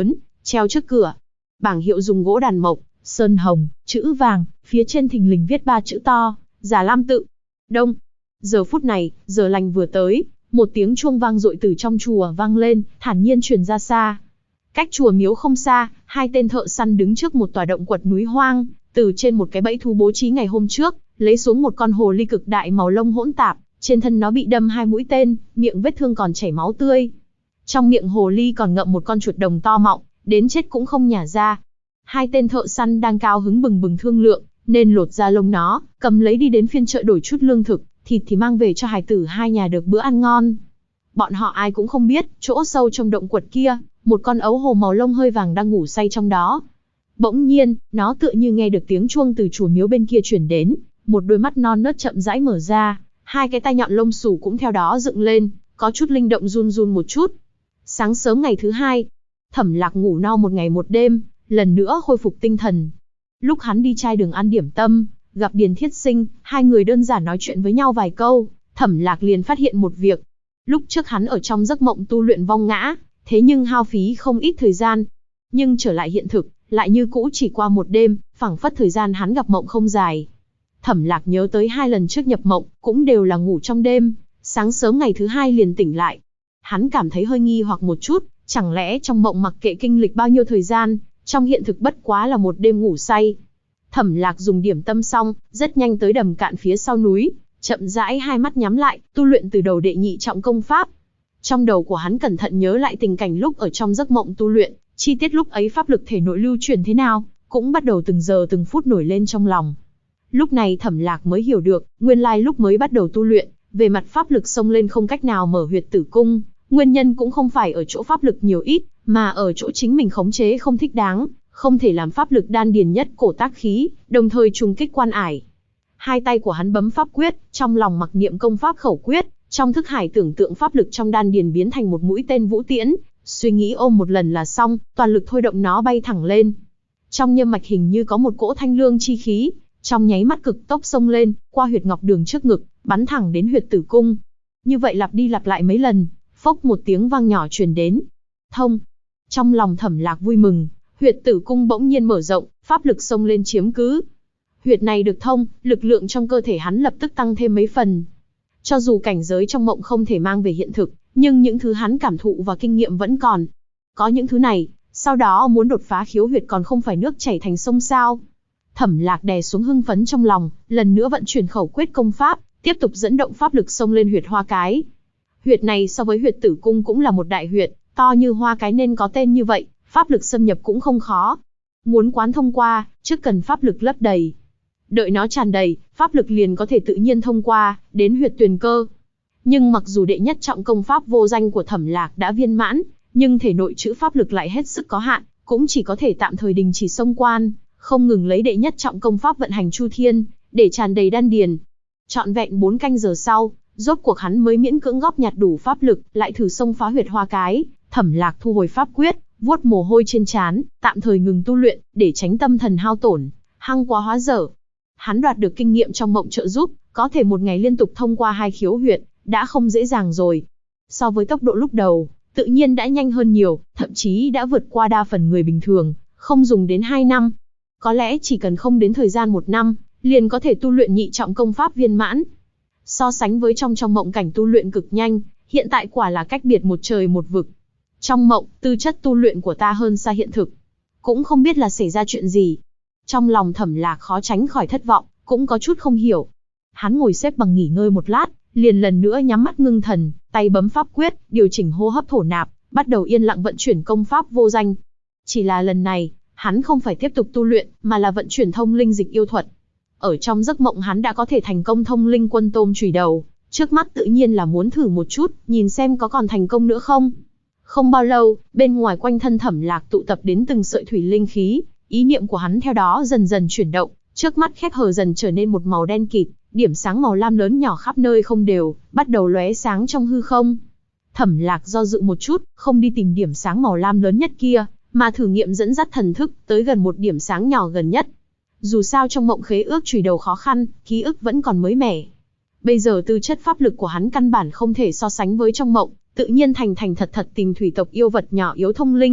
A: treo trước cửa. Bảng hiệu dùng gỗ đàn mộc, sơn hồng, chữ vàng, phía trên thình lình viết 3 chữ to, Già Lam tự. Đông. Giờ phút này, giờ lành vừa tới, một tiếng chuông vang dội từ trong chùa vang lên, thản nhiên truyền ra xa. Cách chùa miếu không xa, hai tên thợ săn đứng trước một tòa động quật núi hoang, từ trên một cái bẫy thú bố trí ngày hôm trước, lấy xuống một con hồ ly cực đại màu lông hỗn tạp, trên thân nó bị đâm 2 mũi tên, miệng vết thương còn chảy máu tươi. Trong miệng hồ ly còn ngậm một con chuột đồng to mọng, đến chết cũng không nhả ra. Hai tên thợ săn đang cao hứng bừng bừng thương lượng, nên lột da lông nó, cầm lấy đi đến phiên chợ đổi chút lương thực, thịt thì mang về cho hài tử hai nhà được bữa ăn ngon. Bọn họ ai cũng không biết, chỗ sâu trong động quật kia, một con ấu hồ màu lông hơi vàng đang ngủ say trong đó. Bỗng nhiên, nó tựa như nghe được tiếng chuông từ chùa miếu bên kia truyền đến, một đôi mắt non nớt chậm rãi mở ra, hai cái tai nhọn lông xù cũng theo đó dựng lên, có chút linh động run run một chút. Sáng sớm ngày thứ hai, Thẩm Lạc ngủ no một ngày một đêm, lần nữa khôi phục tinh thần. Lúc hắn đi chai đường ăn điểm tâm, gặp Điền Thiết Sinh, hai người đơn giản nói chuyện với nhau vài câu, Thẩm Lạc liền phát hiện một việc. Lúc trước hắn ở trong giấc mộng tu luyện vong ngã, thế nhưng hao phí không ít thời gian. Nhưng trở lại hiện thực, lại như cũ chỉ qua một đêm, phảng phất thời gian hắn gặp mộng không dài. Thẩm Lạc nhớ tới 2 lần trước nhập mộng, cũng đều là ngủ trong đêm, sáng sớm ngày thứ 2 liền tỉnh lại. Hắn cảm thấy hơi nghi hoặc một chút, chẳng lẽ trong mộng mặc kệ kinh lịch bao nhiêu thời gian, trong hiện thực bất quá là một đêm ngủ say. Thẩm Lạc dùng điểm tâm xong, rất nhanh tới đầm cạn phía sau núi, chậm rãi hai mắt nhắm lại, tu luyện từ đầu đệ nhị trọng công pháp. Trong đầu của hắn cẩn thận nhớ lại tình cảnh lúc ở trong giấc mộng tu luyện, chi tiết lúc ấy pháp lực thể nội lưu truyền thế nào, cũng bắt đầu từng giờ từng phút nổi lên trong lòng. Lúc này Thẩm Lạc mới hiểu được, nguyên lai lúc mới bắt đầu tu luyện, về mặt pháp lực xông lên không cách nào mở huyệt tử cung, nguyên nhân cũng không phải ở chỗ pháp lực nhiều ít, mà ở chỗ chính mình khống chế không thích đáng, không thể làm pháp lực đan điền nhất cổ tác khí, đồng thời trùng kích quan ải. Hai tay của hắn bấm pháp quyết, trong lòng mặc niệm công pháp khẩu quyết, trong thức hải tưởng tượng pháp lực trong đan điền biến thành một mũi tên vũ tiễn, suy nghĩ ôm một lần là xong, toàn lực thôi động nó bay thẳng lên. Trong nhâm mạch hình như có một cỗ thanh lương chi khí, trong nháy mắt cực tốc xông lên, qua huyệt ngọc đường trước ngực, bắn thẳng đến huyệt tử cung. Như vậy lặp đi lặp lại mấy lần, phốc một tiếng vang nhỏ truyền đến. Thông. Trong lòng Thẩm Lạc vui mừng, huyệt tử cung bỗng nhiên mở rộng, pháp lực xông lên chiếm cứ. Huyệt này được thông, lực lượng trong cơ thể hắn lập tức tăng thêm mấy phần. Cho dù cảnh giới trong mộng không thể mang về hiện thực, nhưng những thứ hắn cảm thụ và kinh nghiệm vẫn còn. Có những thứ này, sau đó muốn đột phá khiếu huyệt còn không phải nước chảy thành sông sao. Thẩm Lạc đè xuống hưng phấn trong lòng, lần nữa vận chuyển khẩu quyết công pháp, tiếp tục dẫn động pháp lực xông lên huyệt hoa cái. Huyệt này so với huyệt tử cung cũng là một đại huyệt, to như hoa cái nên có tên như vậy, pháp lực xâm nhập cũng không khó. Muốn quán thông qua, trước cần pháp lực lấp đầy. Đợi nó tràn đầy, pháp lực liền có thể tự nhiên thông qua, đến huyệt tuyền cơ. Nhưng mặc dù đệ nhất trọng công pháp vô danh của Thẩm Lạc đã viên mãn, nhưng thể nội trữ pháp lực lại hết sức có hạn, cũng chỉ có thể tạm thời đình chỉ xông quan, không ngừng lấy đệ nhất trọng công pháp vận hành chu thiên, để tràn đầy đan điền. Trọn vẹn 4 canh giờ sau, rốt cuộc hắn mới miễn cưỡng góp nhặt đủ pháp lực, lại thử xông phá huyệt hoa cái. Thẩm Lạc thu hồi pháp quyết, vuốt mồ hôi trên trán, tạm thời ngừng tu luyện, để tránh tâm thần hao tổn, hăng quá hóa dở. Hắn đoạt được kinh nghiệm trong mộng trợ giúp, có thể một ngày liên tục thông qua 2 khiếu huyệt, đã không dễ dàng rồi. So với tốc độ lúc đầu, tự nhiên đã nhanh hơn nhiều, thậm chí đã vượt qua đa phần người bình thường, không dùng đến 2 năm. Có lẽ chỉ cần không đến thời gian 1 năm, liền có thể tu luyện nhị trọng công pháp viên mãn. So sánh với trong mộng cảnh tu luyện cực nhanh, hiện tại quả là cách biệt một trời một vực. Trong mộng, tư chất tu luyện của ta hơn xa hiện thực. Cũng không biết là xảy ra chuyện gì. Trong lòng Thẩm Lạc khó tránh khỏi thất vọng, cũng có chút không hiểu. Hắn ngồi xếp bằng nghỉ ngơi một lát, liền lần nữa nhắm mắt ngưng thần, tay bấm pháp quyết, điều chỉnh hô hấp thổ nạp, bắt đầu yên lặng vận chuyển công pháp vô danh. Chỉ là lần này, hắn không phải tiếp tục tu luyện, mà là vận chuyển thông linh dịch yêu thuật. Ở trong giấc mộng hắn đã có thể thành công thông linh quân tôm chùy đầu, trước mắt tự nhiên là muốn thử một chút, nhìn xem có còn thành công nữa không. Không bao lâu, bên ngoài quanh thân Thẩm Lạc tụ tập đến từng sợi thủy linh khí, ý niệm của hắn theo đó dần dần chuyển động, trước mắt khép hờ dần trở nên một màu đen kịt, điểm sáng màu lam lớn nhỏ khắp nơi không đều, bắt đầu lóe sáng trong hư không. Thẩm Lạc do dự một chút, không đi tìm điểm sáng màu lam lớn nhất kia, mà thử nghiệm dẫn dắt thần thức tới gần một điểm sáng nhỏ gần nhất. Dù sao trong mộng khế ước chùy đầu khó khăn, ký ức vẫn còn mới mẻ. Bây giờ tư chất pháp lực của hắn căn bản không thể so sánh với trong mộng, tự nhiên thành thật tìm thủy tộc yêu vật nhỏ yếu thông linh,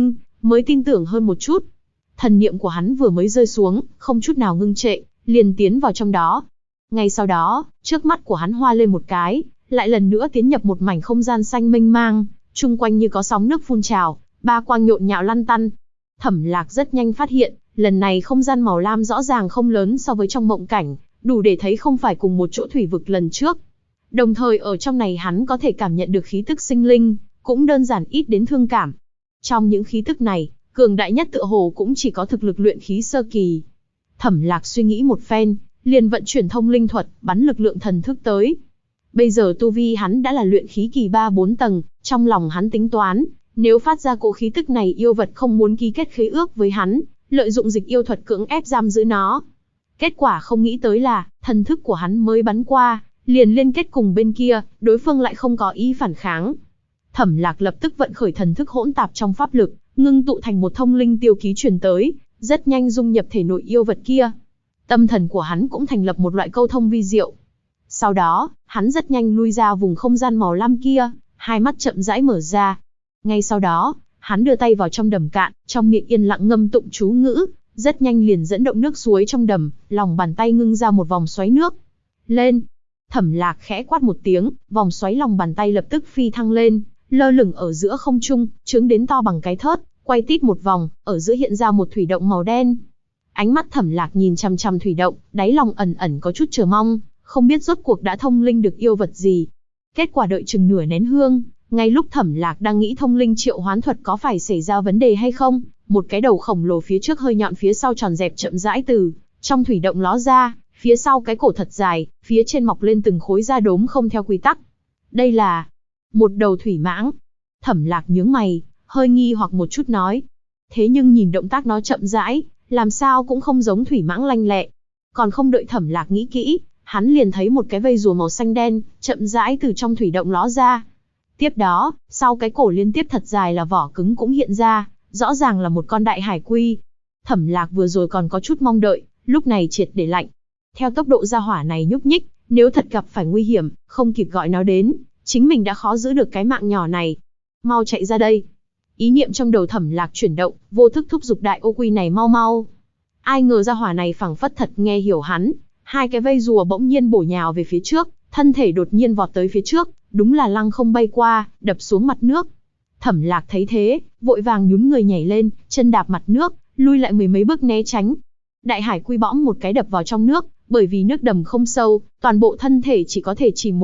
A: mới tin tưởng hơn một chút. Thần niệm của hắn vừa mới rơi xuống, không chút nào ngưng trệ, liền tiến vào trong đó. Ngay sau đó, trước mắt của hắn hoa lên một cái, lại lần nữa tiến nhập một mảnh không gian xanh mênh mang, chung quanh như có sóng nước phun trào, ba quang nhộn nhạo lăn tăn. Thẩm Lạc rất nhanh phát hiện, lần này không gian màu lam rõ ràng không lớn so với trong mộng cảnh, đủ để thấy không phải cùng một chỗ thủy vực lần trước. Đồng thời ở trong này hắn có thể cảm nhận được khí tức sinh linh, cũng đơn giản ít đến thương cảm. Trong những khí tức này, cường đại nhất tựa hồ cũng chỉ có thực lực luyện khí sơ kỳ. Thẩm Lạc suy nghĩ một phen, liền vận chuyển thông linh thuật, bắn lực lượng thần thức tới. Bây giờ tu vi hắn đã là luyện khí kỳ 3-4 tầng, trong lòng hắn tính toán, nếu phát ra cỗ khí tức này yêu vật không muốn ký kết khế ước với hắn, lợi dụng dịch yêu thuật cưỡng ép giam giữ nó. Kết quả không nghĩ tới là, thần thức của hắn mới bắn qua, liền liên kết cùng bên kia, đối phương lại không có ý phản kháng. Thẩm Lạc lập tức vận khởi thần thức hỗn tạp trong pháp lực, ngưng tụ thành một thông linh tiêu ký truyền tới, rất nhanh dung nhập thể nội yêu vật kia. Tâm thần của hắn cũng thành lập một loại câu thông vi diệu. Sau đó, hắn rất nhanh lui ra vùng không gian màu lam kia, hai mắt chậm rãi mở ra. Ngay sau đó, hắn đưa tay vào trong đầm cạn, trong miệng yên lặng ngâm tụng chú ngữ, rất nhanh liền dẫn động nước suối trong đầm, lòng bàn tay ngưng ra một vòng xoáy nước. Lên! Thẩm Lạc khẽ quát một tiếng, vòng xoáy lòng bàn tay lập tức phi thăng lên, lơ lửng ở giữa không trung, trướng đến to bằng cái thớt, quay tít một vòng, ở giữa hiện ra một thủy động màu đen. Ánh mắt Thẩm Lạc nhìn chằm chằm thủy động, đáy lòng ẩn ẩn có chút chờ mong, không biết rốt cuộc đã thông linh được yêu vật gì. Kết quả đợi chừng nửa nén hương, ngay lúc Thẩm Lạc đang nghĩ thông linh triệu hoán thuật có phải xảy ra vấn đề hay không, một cái đầu khổng lồ phía trước hơi nhọn phía sau tròn dẹp chậm rãi từ trong thủy động ló ra, phía sau cái cổ thật dài, phía trên mọc lên từng khối da đốm không theo quy tắc. Đây là một đầu thủy mãng. Thẩm Lạc nhướng mày, hơi nghi hoặc một chút nói. Thế nhưng nhìn động tác nó chậm rãi, làm sao cũng không giống thủy mãng lanh lẹ. Còn không đợi Thẩm Lạc nghĩ kỹ, hắn liền thấy một cái vây rùa màu xanh đen, chậm rãi từ trong thủy động ló ra. Tiếp đó, sau cái cổ liên tiếp thật dài là vỏ cứng cũng hiện ra, rõ ràng là một con đại hải quy. Thẩm Lạc vừa rồi còn có chút mong đợi, lúc này triệt để lạnh. Theo tốc độ gia hỏa này nhúc nhích, nếu thật gặp phải nguy hiểm, không kịp gọi nó đến, chính mình đã khó giữ được cái mạng nhỏ này. Mau chạy ra đây. Ý niệm trong đầu Thẩm Lạc chuyển động, vô thức thúc giục đại ô quy này mau mau. Ai ngờ gia hỏa này phảng phất thật nghe hiểu hắn, hai cái vây rùa bỗng nhiên bổ nhào về phía trước, thân thể đột nhiên vọt tới phía trước, đúng là lăng không bay qua, đập xuống mặt nước. Thẩm Lạc thấy thế, vội vàng nhún người nhảy lên, chân đạp mặt nước, lui lại mười mấy bước né tránh. Đại hải quy bõm một cái đập vào trong nước, bởi vì nước đầm không sâu, toàn bộ thân thể chỉ có thể chìm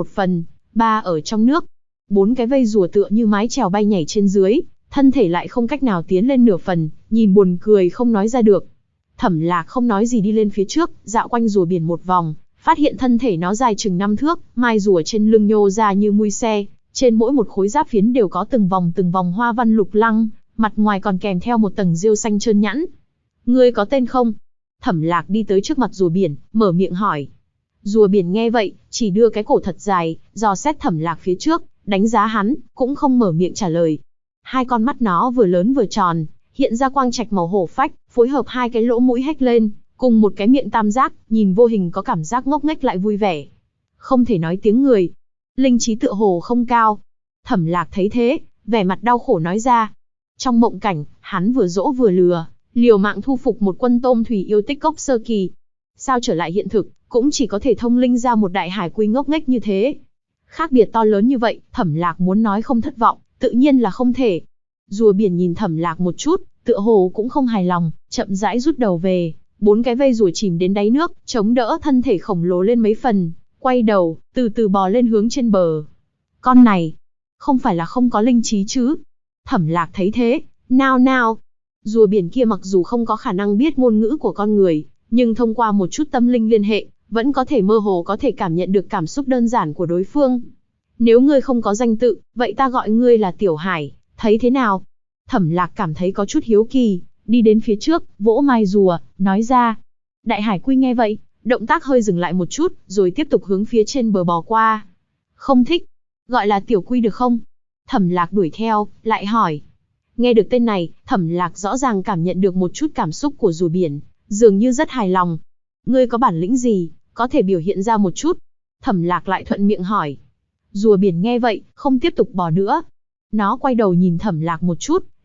A: 1/3 ở trong nước. Bốn cái vây rùa tựa như mái chèo bay nhảy trên dưới, thân thể lại không cách nào tiến lên nửa phần, nhìn buồn cười không nói ra được. Thẩm Lạc không nói gì đi lên phía trước, dạo quanh rùa biển một vòng, phát hiện thân thể nó dài chừng 5 thước, mai rùa trên lưng nhô ra như mui xe, trên mỗi một khối giáp phiến đều có từng vòng hoa văn lục lăng, mặt ngoài còn kèm theo một tầng rêu xanh trơn nhẵn. Ngươi có tên không? Thẩm Lạc đi tới trước mặt rùa biển, mở miệng hỏi. Rùa biển nghe vậy, chỉ đưa cái cổ thật dài, dò xét Thẩm Lạc phía trước, đánh giá hắn, cũng không mở miệng trả lời. Hai con mắt nó vừa lớn vừa tròn, hiện ra quang trạch màu hổ phách, phối hợp hai cái lỗ mũi hếch lên, cùng một cái miệng tam giác, nhìn vô hình có cảm giác ngốc nghếch lại vui vẻ. Không thể nói tiếng người, linh trí tựa hồ không cao. Thẩm Lạc thấy thế, vẻ mặt đau khổ nói ra. Trong mộng cảnh, hắn vừa dỗ vừa lừa, liều mạng thu phục một quân tôm thủy yêu tích cốc sơ kỳ. Sao trở lại hiện thực, cũng chỉ có thể thông linh ra một đại hải quy ngốc nghếch như thế. Khác biệt to lớn như vậy, Thẩm Lạc muốn nói không thất vọng, tự nhiên là không thể. Rùa biển nhìn Thẩm Lạc một chút, tựa hồ cũng không hài lòng, chậm rãi rút đầu về. Bốn cái vây rùa chìm đến đáy nước, chống đỡ thân thể khổng lồ lên mấy phần, quay đầu, từ từ bò lên hướng trên bờ. Con này, không phải là không có linh trí chứ? Thẩm Lạc thấy thế, nao nao. Rùa biển kia mặc dù không có khả năng biết ngôn ngữ của con người, nhưng thông qua một chút tâm linh liên hệ, vẫn có thể mơ hồ có thể cảm nhận được cảm xúc đơn giản của đối phương. Nếu ngươi không có danh tự, vậy ta gọi ngươi là Tiểu Hải, thấy thế nào? Thẩm Lạc cảm thấy có chút hiếu kỳ, đi đến phía trước, vỗ mai rùa, nói ra. Đại hải quy nghe vậy, động tác hơi dừng lại một chút, rồi tiếp tục hướng phía trên bờ bò qua. Không thích, gọi là Tiểu Quy được không? Thẩm Lạc đuổi theo, lại hỏi. Nghe được tên này, Thẩm Lạc rõ ràng cảm nhận được một chút cảm xúc của rùa biển, dường như rất hài lòng. Ngươi có bản lĩnh gì, có thể biểu hiện ra một chút? Thẩm Lạc lại thuận miệng hỏi. Rùa biển nghe vậy, không tiếp tục bò nữa. Nó quay đầu nhìn Thẩm Lạc một chút,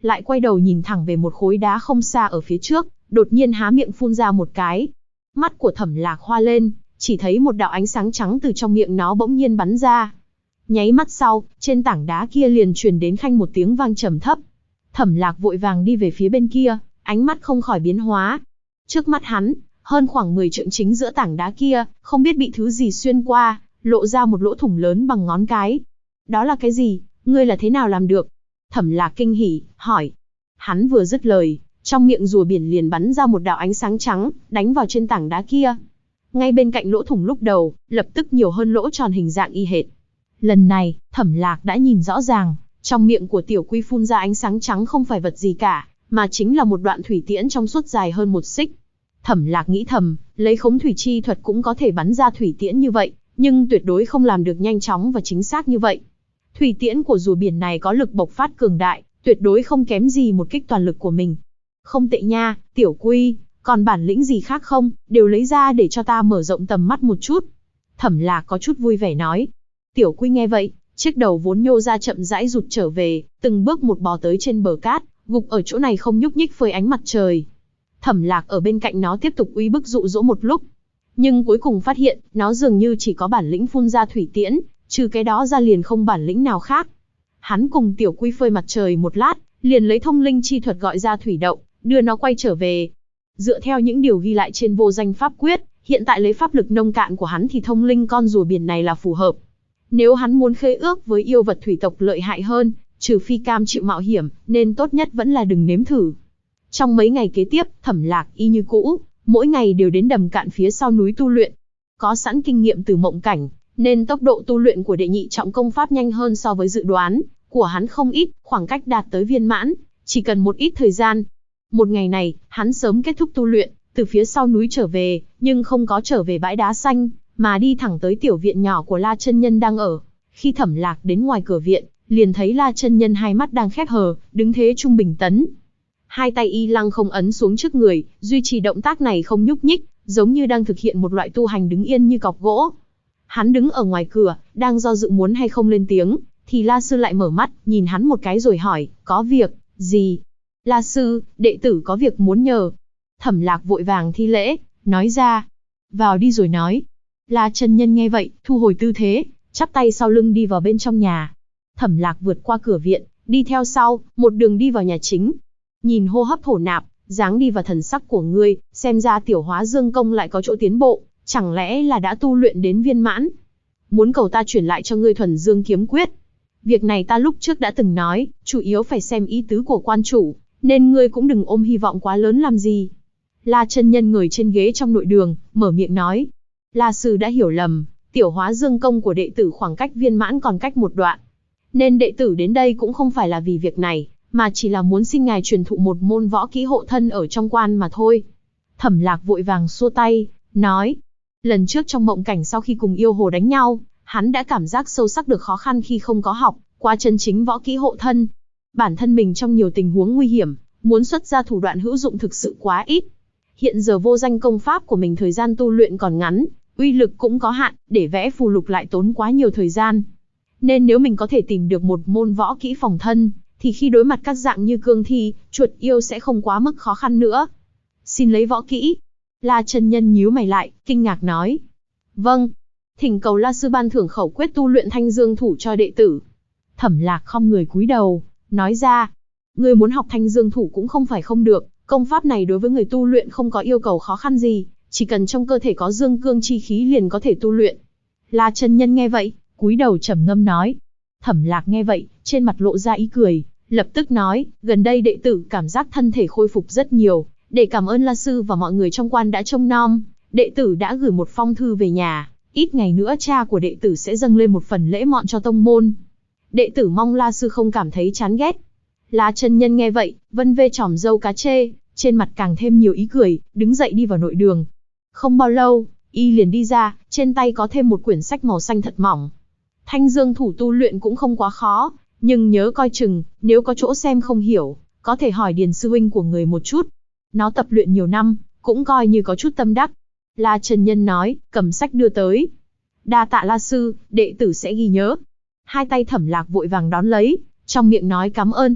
A: lại quay đầu nhìn thẳng về một khối đá không xa ở phía trước, đột nhiên há miệng phun ra một cái. Mắt của Thẩm Lạc hoa lên, chỉ thấy một đạo ánh sáng trắng từ trong miệng nó bỗng nhiên bắn ra. Nháy mắt sau, trên tảng đá kia liền truyền đến khanh một tiếng vang trầm thấp. Thẩm Lạc vội vàng đi về phía bên kia, ánh mắt không khỏi biến hóa. Trước mắt hắn, hơn khoảng 10 trượng chính giữa tảng đá kia, không biết bị thứ gì xuyên qua, lộ ra một lỗ thủng lớn bằng ngón cái. Đó là cái gì? Ngươi là thế nào làm được? Thẩm Lạc kinh hỉ, hỏi. Hắn vừa dứt lời, trong miệng rùa biển liền bắn ra một đạo ánh sáng trắng, đánh vào trên tảng đá kia. Ngay bên cạnh lỗ thủng lúc đầu, lập tức nhiều hơn lỗ tròn hình dạng y hệt. Lần này, Thẩm Lạc đã nhìn rõ ràng, trong miệng của Tiểu Quy phun ra ánh sáng trắng không phải vật gì cả, mà chính là một đoạn thủy tiễn trong suốt dài hơn 1 xích. Thẩm Lạc nghĩ thầm, lấy khống thủy chi thuật cũng có thể bắn ra thủy tiễn như vậy, nhưng tuyệt đối không làm được nhanh chóng và chính xác như vậy. Thủy tiễn của rùa biển này có lực bộc phát cường đại, tuyệt đối không kém gì một kích toàn lực của mình. Không tệ nha, Tiểu Quy, còn bản lĩnh gì khác không, đều lấy ra để cho ta mở rộng tầm mắt một chút. Thẩm Lạc có chút vui vẻ nói. Tiểu Quy nghe vậy, chiếc đầu vốn nhô ra chậm rãi rụt trở về, từng bước một bò tới trên bờ cát, gục ở chỗ này không nhúc nhích phơi ánh mặt trời. Thẩm Lạc ở bên cạnh nó tiếp tục uy bức dụ dỗ một lúc, nhưng cuối cùng phát hiện, nó dường như chỉ có bản lĩnh phun ra thủy tiễn, trừ cái đó ra liền không bản lĩnh nào khác. Hắn cùng Tiểu Quy phơi mặt trời một lát, liền lấy thông linh chi thuật gọi ra thủy đậu, đưa nó quay trở về. Dựa theo những điều ghi lại trên vô danh pháp quyết, hiện tại lấy pháp lực nông cạn của hắn thì thông linh con rùa biển này là phù hợp. Nếu hắn muốn khế ước với yêu vật thủy tộc lợi hại hơn, trừ phi cam chịu mạo hiểm, nên tốt nhất vẫn là đừng nếm thử. Trong mấy ngày kế tiếp, Thẩm Lạc y như cũ, mỗi ngày đều đến đầm cạn phía sau núi tu luyện. Có sẵn kinh nghiệm từ mộng cảnh, nên tốc độ tu luyện của đệ nhị trọng công pháp nhanh hơn so với dự đoán của hắn không ít, khoảng cách đạt tới viên mãn, chỉ cần một ít thời gian. Một ngày này, hắn sớm kết thúc tu luyện, từ phía sau núi trở về, nhưng không có trở về bãi đá xanh, mà đi thẳng tới tiểu viện nhỏ của La Chân Nhân đang ở. Khi Thẩm Lạc đến ngoài cửa viện, liền thấy La Chân Nhân hai mắt đang khép hờ, đứng thế trung bình tấn. Hai tay y lăng không ấn xuống trước người, duy trì động tác này không nhúc nhích, giống như đang thực hiện một loại tu hành đứng yên như cọc gỗ. Hắn đứng ở ngoài cửa, đang do dự muốn hay không lên tiếng, thì La Sư lại mở mắt, nhìn hắn một cái rồi hỏi, có việc gì? La Sư, đệ tử có việc muốn nhờ. Thẩm Lạc vội vàng thi lễ, nói ra, vào đi rồi nói. La Chân Nhân nghe vậy, thu hồi tư thế, chắp tay sau lưng đi vào bên trong nhà. Thẩm Lạc vượt qua cửa viện, đi theo sau, một đường đi vào nhà chính. Nhìn hô hấp thổ nạp, dáng đi và thần sắc của ngươi, xem ra tiểu Hóa Dương công lại có chỗ tiến bộ, chẳng lẽ là đã tu luyện đến viên mãn? Muốn cầu ta chuyển lại cho ngươi Thuần Dương kiếm quyết. Việc này ta lúc trước đã từng nói, chủ yếu phải xem ý tứ của quan chủ, nên ngươi cũng đừng ôm hy vọng quá lớn làm gì. La Chân Nhân ngồi trên ghế trong nội đường, mở miệng nói. La Sư đã hiểu lầm, tiểu Hóa Dương công của đệ tử khoảng cách viên mãn còn cách một đoạn. Nên đệ tử đến đây cũng không phải là vì việc này, mà chỉ là muốn xin ngài truyền thụ một môn võ kỹ hộ thân ở trong quan mà thôi. Thẩm Lạc vội vàng xua tay, nói. Lần trước trong mộng cảnh sau khi cùng yêu hồ đánh nhau, hắn đã cảm giác sâu sắc được khó khăn khi không có học qua chân chính võ kỹ hộ thân. Bản thân mình trong nhiều tình huống nguy hiểm, muốn xuất ra thủ đoạn hữu dụng thực sự quá ít. Hiện giờ vô danh công pháp của mình thời gian tu luyện còn ngắn, uy lực cũng có hạn, để vẽ phù lục lại tốn quá nhiều thời gian. Nên nếu mình có thể tìm được một môn võ kỹ phòng thân, thì khi đối mặt các dạng như cương thi, chuột yêu sẽ không quá mức khó khăn nữa. Xin lấy võ kỹ. La Chân Nhân nhíu mày lại, kinh ngạc nói. Vâng. Thỉnh cầu La Sư ban thưởng khẩu quyết tu luyện Thanh Dương thủ cho đệ tử. Thẩm Lạc khom người cúi đầu, nói ra. Ngươi muốn học Thanh Dương thủ cũng không phải không được, công pháp này đối với người tu luyện không có yêu cầu khó khăn gì, chỉ cần trong cơ thể có dương cương chi khí liền có thể tu luyện. La Chân Nhân nghe vậy, cúi đầu trầm ngâm nói. Thẩm Lạc nghe vậy, trên mặt lộ ra ý cười, lập tức nói, gần đây đệ tử cảm giác thân thể khôi phục rất nhiều, để cảm ơn La Sư và mọi người trong quan đã trông nom, đệ tử đã gửi một phong thư về nhà, ít ngày nữa cha của đệ tử sẽ dâng lên một phần lễ mọn cho tông môn. Đệ tử mong La Sư không cảm thấy chán ghét. La Chân Nhân nghe vậy, vân vê chòm râu cá chê, trên mặt càng thêm nhiều ý cười, đứng dậy đi vào nội đường. Không bao lâu, y liền đi ra, trên tay có thêm một quyển sách màu xanh thật mỏng. Thanh Dương thủ tu luyện cũng không quá khó, nhưng nhớ coi chừng, nếu có chỗ xem không hiểu, có thể hỏi Điền sư huynh của người một chút. Nó tập luyện nhiều năm, cũng coi như có chút tâm đắc. La Chân Nhân nói, cầm sách đưa tới. Đa tạ La Sư, đệ tử sẽ ghi nhớ. Hai tay Thẩm Lạc vội vàng đón lấy, trong miệng nói cảm ơn.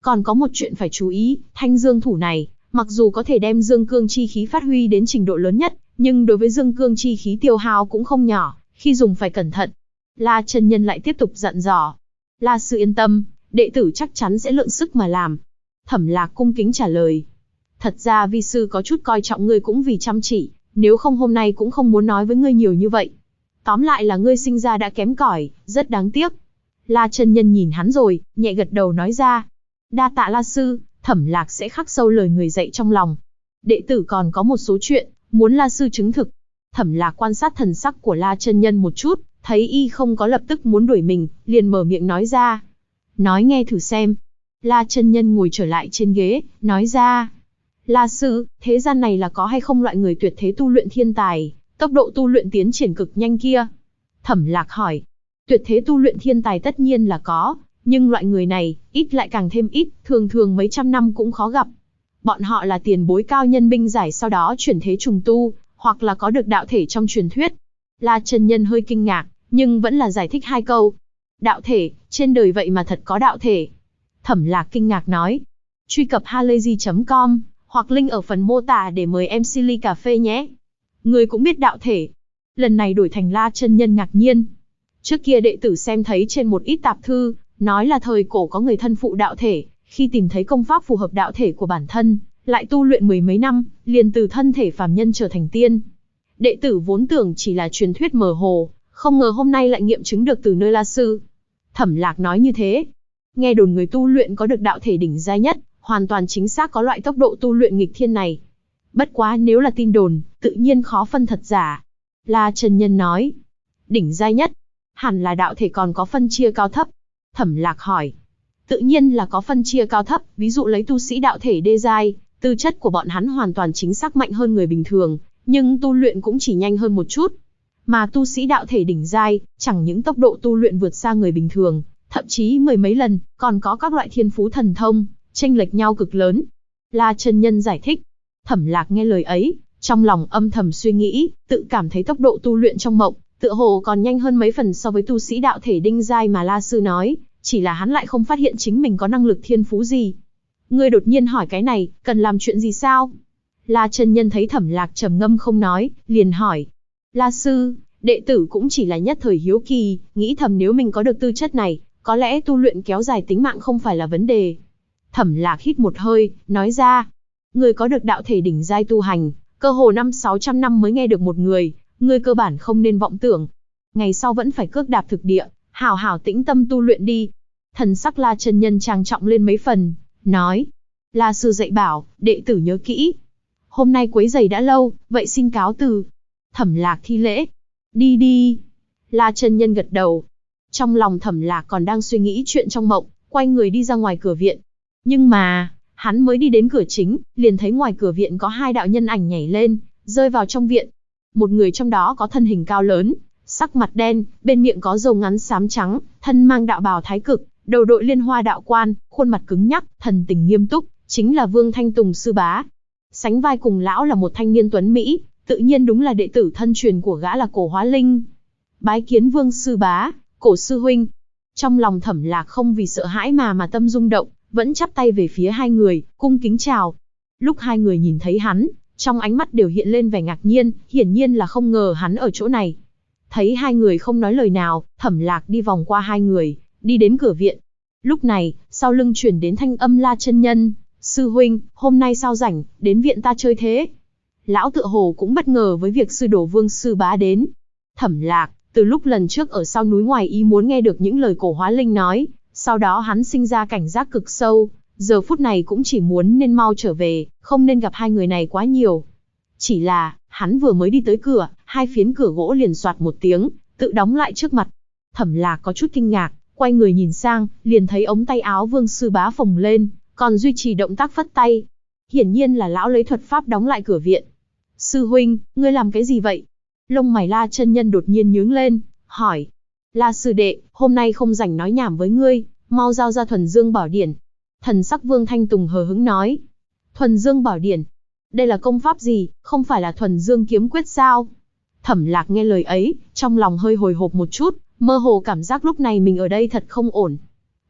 A: Còn có một chuyện phải chú ý, thanh dương thủ này, mặc dù có thể đem dương cương chi khí phát huy đến trình độ lớn nhất, nhưng đối với dương cương chi khí tiêu hao cũng không nhỏ, khi dùng phải cẩn thận. La chân nhân lại tiếp tục dặn dò. La sư yên tâm, đệ tử chắc chắn sẽ lượng sức mà làm. Thẩm Lạc cung kính trả lời. Thật ra vi sư có chút coi trọng ngươi cũng vì chăm chỉ, nếu không hôm nay cũng không muốn nói với ngươi nhiều như vậy. Tóm lại là ngươi sinh ra đã kém cỏi, rất đáng tiếc. La chân nhân nhìn hắn rồi, nhẹ gật đầu nói ra. Đa tạ La sư, Thẩm Lạc sẽ khắc sâu lời người dạy trong lòng. Đệ tử còn có một số chuyện, muốn La sư chứng thực. Thẩm Lạc quan sát thần sắc của La chân nhân một chút, thấy y không có lập tức muốn đuổi mình, liền mở miệng nói ra. Nói nghe thử xem. La chân nhân ngồi trở lại trên ghế, nói ra. La sư, thế gian này là có hay không loại người tuyệt thế tu luyện thiên tài, tốc độ tu luyện tiến triển cực nhanh kia? Thẩm Lạc hỏi. Tuyệt thế tu luyện thiên tài tất nhiên là có, nhưng loại người này, ít lại càng thêm ít, thường thường mấy trăm năm cũng khó gặp. Bọn họ là tiền bối cao nhân binh giải sau đó chuyển thế trùng tu, hoặc là có được đạo thể trong truyền thuyết. La chân nhân hơi kinh ngạc, nhưng vẫn là giải thích hai câu. Đạo thể, trên đời vậy mà thật có đạo thể. Thẩm Lạc kinh ngạc nói. Truy cập halayzi.com, hoặc link ở phần mô tả để mời em Silly cà phê nhé. Người cũng biết đạo thể. Lần này đổi thành La chân nhân ngạc nhiên. Trước kia đệ tử xem thấy trên một ít tạp thư, nói là thời cổ có người thân phụ đạo thể, khi tìm thấy công pháp phù hợp đạo thể của bản thân, lại tu luyện mười mấy năm, liền từ thân thể phàm nhân trở thành tiên. Đệ tử vốn tưởng chỉ là truyền thuyết mơ hồ, không ngờ hôm nay lại nghiệm chứng được từ nơi La sư. Thẩm Lạc nói như thế. Nghe đồn người tu luyện có được đạo thể đỉnh giai nhất, hoàn toàn chính xác có loại tốc độ tu luyện nghịch thiên này. Bất quá nếu là tin đồn, tự nhiên khó phân thật giả. La chân nhân nói. Đỉnh giai nhất, hẳn là đạo thể còn có phân chia cao thấp. Thẩm Lạc hỏi. Tự nhiên là có phân chia cao thấp, ví dụ lấy tu sĩ đạo thể đê giai, tư chất của bọn hắn hoàn toàn chính xác mạnh hơn người bình thường, nhưng tu luyện cũng chỉ nhanh hơn một chút. Mà tu sĩ đạo thể đỉnh giai, chẳng những tốc độ tu luyện vượt xa người bình thường, thậm chí mười mấy lần, còn có các loại thiên phú thần thông, chênh lệch nhau cực lớn. La chân nhân giải thích. Thẩm Lạc nghe lời ấy, trong lòng âm thầm suy nghĩ, tự cảm thấy tốc độ tu luyện trong mộng, tựa hồ còn nhanh hơn mấy phần so với tu sĩ đạo thể đinh giai mà La sư nói, chỉ là hắn lại không phát hiện chính mình có năng lực thiên phú gì. Ngươi đột nhiên hỏi cái này, cần làm chuyện gì sao? La chân nhân thấy Thẩm Lạc trầm ngâm không nói, liền hỏi. La sư, đệ tử cũng chỉ là nhất thời hiếu kỳ, nghĩ thầm nếu mình có được tư chất này, có lẽ tu luyện kéo dài tính mạng không phải là vấn đề. Thẩm Lạc hít một hơi, nói ra. Người có được đạo thể đỉnh giai tu hành, cơ hồ 500-600 năm mới nghe được một người, ngươi cơ bản không nên vọng tưởng. Ngày sau vẫn phải cước đạp thực địa, hảo hảo tĩnh tâm tu luyện đi. Thần sắc La chân nhân trang trọng lên mấy phần, nói. La sư dạy bảo, đệ tử nhớ kỹ. Hôm nay quấy rầy đã lâu, vậy xin cáo từ. Thẩm Lạc thi lễ. Đi đi. La chân nhân gật đầu. Trong lòng Thẩm Lạc còn đang suy nghĩ chuyện trong mộng, quay người đi ra ngoài cửa viện. Nhưng mà, hắn mới đi đến cửa chính, liền thấy ngoài cửa viện có hai đạo nhân ảnh nhảy lên, rơi vào trong viện. Một người trong đó có thân hình cao lớn, sắc mặt đen, bên miệng có râu ngắn xám trắng, thân mang đạo bào thái cực, đầu đội liên hoa đạo quan, khuôn mặt cứng nhắc, thần tình nghiêm túc, chính là Vương Thanh Tùng sư bá. Sánh vai cùng lão là một thanh niên tuấn mỹ, tự nhiên đúng là đệ tử thân truyền của gã là Cổ Hóa Linh. Bái kiến Vương sư bá, Cổ sư huynh. Trong lòng Thẩm Lạc không vì sợ hãi mà tâm rung động, vẫn chắp tay về phía hai người, cung kính chào. Lúc hai người nhìn thấy hắn, trong ánh mắt đều hiện lên vẻ ngạc nhiên, hiển nhiên là không ngờ hắn ở chỗ này. Thấy hai người không nói lời nào, Thẩm Lạc đi vòng qua hai người, đi đến cửa viện. Lúc này, sau lưng truyền đến thanh âm La chân nhân. Sư huynh, hôm nay sao rảnh, đến viện ta chơi thế? Lão tựa hồ cũng bất ngờ với việc sư đồ Vương sư bá đến. Thẩm Lạc, từ lúc lần trước ở sau núi ngoài ý muốn nghe được những lời Cổ Hóa Linh nói, sau đó hắn sinh ra cảnh giác cực sâu, giờ phút này cũng chỉ muốn nên mau trở về, không nên gặp hai người này quá nhiều. Chỉ là, hắn vừa mới đi tới cửa, hai phiến cửa gỗ liền soạt một tiếng, tự đóng lại trước mặt. Thẩm Lạc có chút kinh ngạc, quay người nhìn sang, liền thấy ống tay áo Vương sư bá phồng lên, còn duy trì động tác phất tay. Hiển nhiên là lão lấy thuật pháp đóng lại cửa viện. Sư huynh, ngươi làm cái gì vậy? Lông mày La chân nhân đột nhiên nhướng lên, hỏi. La sư đệ, hôm nay không rảnh nói nhảm với ngươi, mau giao ra Thuần Dương Bảo Điển. Thần sắc Vương Thanh Tùng hờ hững nói. Thuần Dương Bảo Điển? Đây là công pháp gì, không phải là Thuần Dương Kiếm Quyết sao? Thẩm Lạc nghe lời ấy, trong lòng hơi hồi hộp một chút, mơ hồ cảm giác lúc này mình ở đây thật không ổn.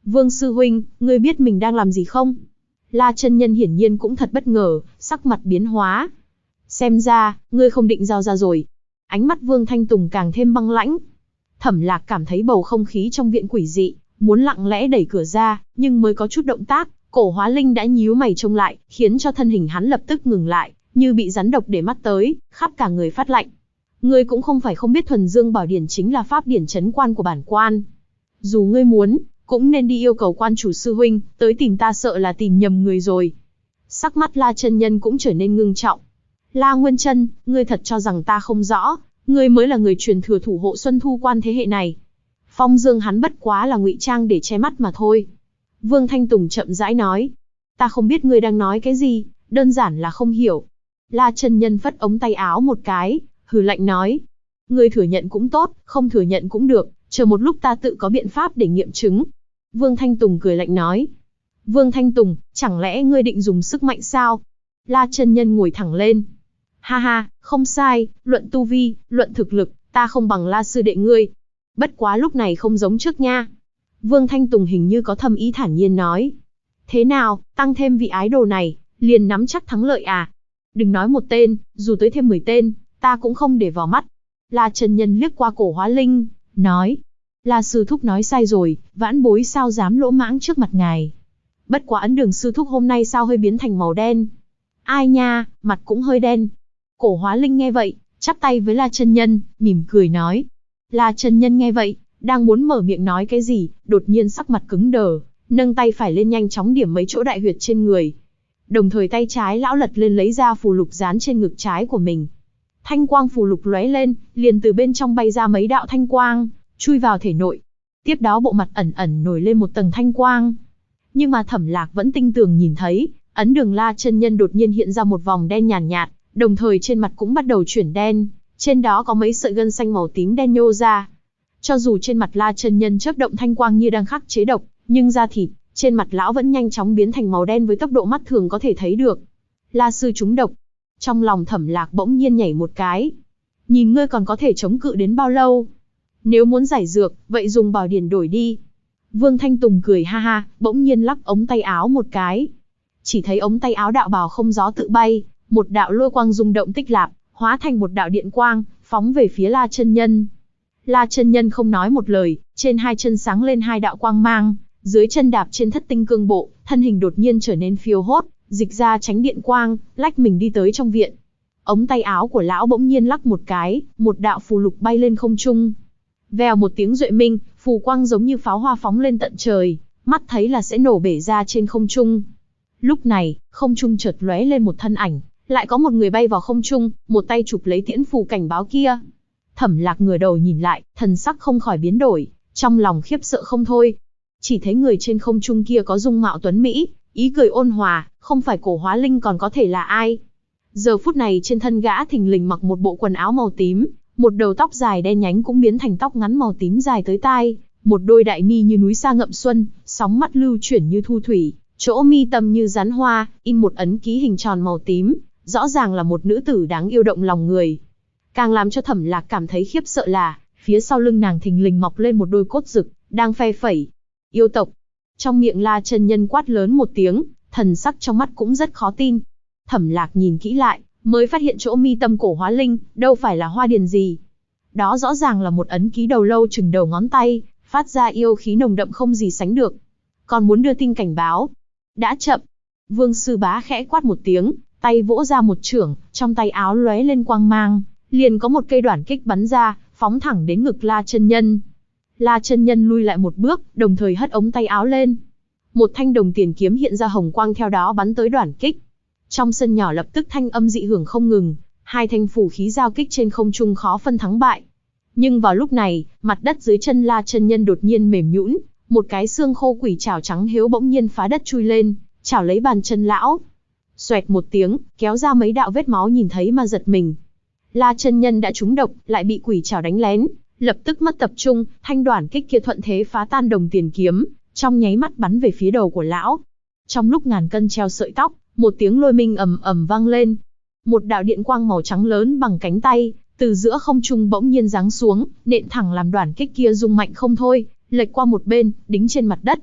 A: Vương sư huynh, ngươi biết mình đang làm gì không? La chân nhân hiển nhiên cũng thật bất ngờ, sắc mặt biến hóa. Xem ra, ngươi không định giao ra rồi. Ánh mắt Vương Thanh Tùng càng thêm băng lãnh. Thẩm Lạc cảm thấy bầu không khí trong viện quỷ dị, muốn lặng lẽ đẩy cửa ra, nhưng mới có chút động tác, Cổ Hóa Linh đã nhíu mày trông lại, khiến cho thân hình hắn lập tức ngừng lại, như bị rắn độc để mắt tới, khắp cả người phát lạnh. Ngươi cũng không phải không biết Thuần Dương Bảo Điển chính là pháp điển trấn quan của bản quan. Dù ngươi muốn, cũng nên đi yêu cầu quan chủ sư huynh, tới tìm ta sợ là tìm nhầm người rồi. Sắc mắt La chân nhân cũng trở nên ngưng trọng. La Nguyên Chân, ngươi thật cho rằng ta không rõ, ngươi mới là người truyền thừa thủ hộ Xuân Thu quan thế hệ này. Phong Dương hắn bất quá là ngụy trang để che mắt mà thôi. Vương Thanh Tùng chậm rãi nói. Ta không biết ngươi đang nói cái gì, đơn giản là không hiểu. La chân nhân phất ống tay áo một cái, hừ lạnh nói. Ngươi thừa nhận cũng tốt, không thừa nhận cũng được, chờ một lúc ta tự có biện pháp để nghiệm chứng. Vương Thanh Tùng cười lạnh nói. Vương Thanh Tùng, chẳng lẽ ngươi định dùng sức mạnh sao? La chân nhân ngồi thẳng lên. Ha ha, không sai, luận tu vi, luận thực lực, ta không bằng La sư đệ ngươi. Bất quá lúc này không giống trước nha. Vương Thanh Tùng hình như có thâm ý thản nhiên nói. Thế nào, tăng thêm vị ái đồ này, liền nắm chắc thắng lợi à? Đừng nói một tên, dù tới thêm 10 tên, ta cũng không để vào mắt. La chân nhân liếc qua Cổ Hóa Linh, nói. La sư thúc nói sai rồi, vãn bối sao dám lỗ mãng trước mặt ngài. Bất quá ấn đường sư thúc hôm nay sao hơi biến thành màu đen. Ai nha, mặt cũng hơi đen. Cổ Hóa Linh nghe vậy, chắp tay với La chân nhân, mỉm cười nói. La chân nhân nghe vậy, đang muốn mở miệng nói cái gì, đột nhiên sắc mặt cứng đờ, nâng tay phải lên nhanh chóng điểm mấy chỗ đại huyệt trên người. Đồng thời tay trái lão lật lên lấy ra phù lục dán trên ngực trái của mình. Thanh quang phù lục lóe lên, liền từ bên trong bay ra mấy đạo thanh quang, chui vào thể nội. Tiếp đó bộ mặt ẩn ẩn nổi lên một tầng thanh quang. Nhưng mà Thẩm Lạc vẫn tinh tường nhìn thấy, ấn đường La chân nhân đột nhiên hiện ra một vòng đen nhàn nhạt, đồng thời trên mặt cũng bắt đầu chuyển đen, trên đó có mấy sợi gân xanh màu tím đen nhô ra. Cho dù trên mặt La chân nhân chớp động thanh quang như đang khắc chế độc, nhưng da thịt trên mặt lão vẫn nhanh chóng biến thành màu đen với tốc độ mắt thường có thể thấy được. La sư trúng độc. Trong lòng Thẩm Lạc bỗng nhiên nhảy một cái. Nhìn ngươi còn có thể chống cự đến bao lâu? Nếu muốn giải dược, vậy dùng bảo điển đổi đi. Vương Thanh Tùng cười ha ha, bỗng nhiên lắc ống tay áo một cái. Chỉ thấy ống tay áo đạo bào không gió tự bay, một đạo lôi quang rung động tích lạp, hóa thành một đạo điện quang, phóng về phía La chân nhân. La chân nhân không nói một lời, trên hai chân sáng lên hai đạo quang mang, dưới chân đạp trên thất tinh cương bộ, thân hình đột nhiên trở nên phiêu hốt, dịch ra tránh điện quang, lách mình đi tới trong viện. Ống tay áo của lão bỗng nhiên lắc một cái, một đạo phù lục bay lên không trung. Vèo một tiếng duệ minh, phù quang giống như pháo hoa phóng lên tận trời, mắt thấy là sẽ nổ bể ra trên không trung. Lúc này, không trung chợt lóe lên một thân ảnh, lại có một người bay vào không trung, một tay chụp lấy tiễn phù cảnh báo kia. Thẩm Lạc ngửa đầu nhìn lại, thần sắc không khỏi biến đổi, trong lòng khiếp sợ không thôi. Chỉ thấy người trên không trung kia có dung mạo tuấn mỹ, ý cười ôn hòa, không phải Cổ Hóa Linh còn có thể là ai. Giờ phút này trên thân gã thình lình mặc một bộ quần áo màu tím, một đầu tóc dài đen nhánh cũng biến thành tóc ngắn màu tím dài tới tai, một đôi đại mi như núi xa ngậm xuân, sóng mắt lưu chuyển như thu thủy, chỗ mi tâm như rắn hoa, in một ấn ký hình tròn màu tím, rõ ràng là một nữ tử đáng yêu động lòng người. Càng làm cho Thẩm Lạc cảm thấy khiếp sợ là, phía sau lưng nàng thình lình mọc lên một đôi cốt rực, đang phe phẩy. Yêu tộc. Trong miệng La chân nhân quát lớn một tiếng, thần sắc trong mắt cũng rất khó tin. Thẩm Lạc nhìn kỹ lại, mới phát hiện chỗ mi tâm Cổ Hóa Linh, đâu phải là hoa điền gì. Đó rõ ràng là một ấn ký đầu lâu chừng đầu ngón tay, phát ra yêu khí nồng đậm không gì sánh được. Còn muốn đưa tin cảnh báo. Đã chậm. Vương Sư Bá khẽ quát một tiếng, tay vỗ ra một chưởng, trong tay áo lóe lên quang mang, liền có một cây đoản kích bắn ra, phóng thẳng đến ngực La chân nhân. La chân nhân lui lại một bước, đồng thời hất ống tay áo lên. Một thanh đồng tiền kiếm hiện ra hồng quang theo đó bắn tới đoản kích. Trong sân nhỏ lập tức thanh âm dị hưởng không ngừng, hai thanh phù khí giao kích trên không trung khó phân thắng bại. Nhưng vào lúc này, mặt đất dưới chân La chân nhân đột nhiên mềm nhũn, một cái xương khô quỷ trảo trắng hiếu bỗng nhiên phá đất chui lên, chảo lấy bàn chân lão. Xoẹt một tiếng, kéo ra mấy đạo vết máu nhìn thấy mà giật mình. La chân nhân đã trúng độc, lại bị quỷ trảo đánh lén, lập tức mất tập trung, thanh đoản kích kia thuận thế phá tan đồng tiền kiếm, trong nháy mắt bắn về phía đầu của lão. Trong lúc ngàn cân treo sợi tóc, một tiếng lôi minh ầm ầm vang lên. Một đạo điện quang màu trắng lớn bằng cánh tay, từ giữa không trung bỗng nhiên giáng xuống, nện thẳng làm đoản kích kia rung mạnh không thôi, lệch qua một bên, đính trên mặt đất.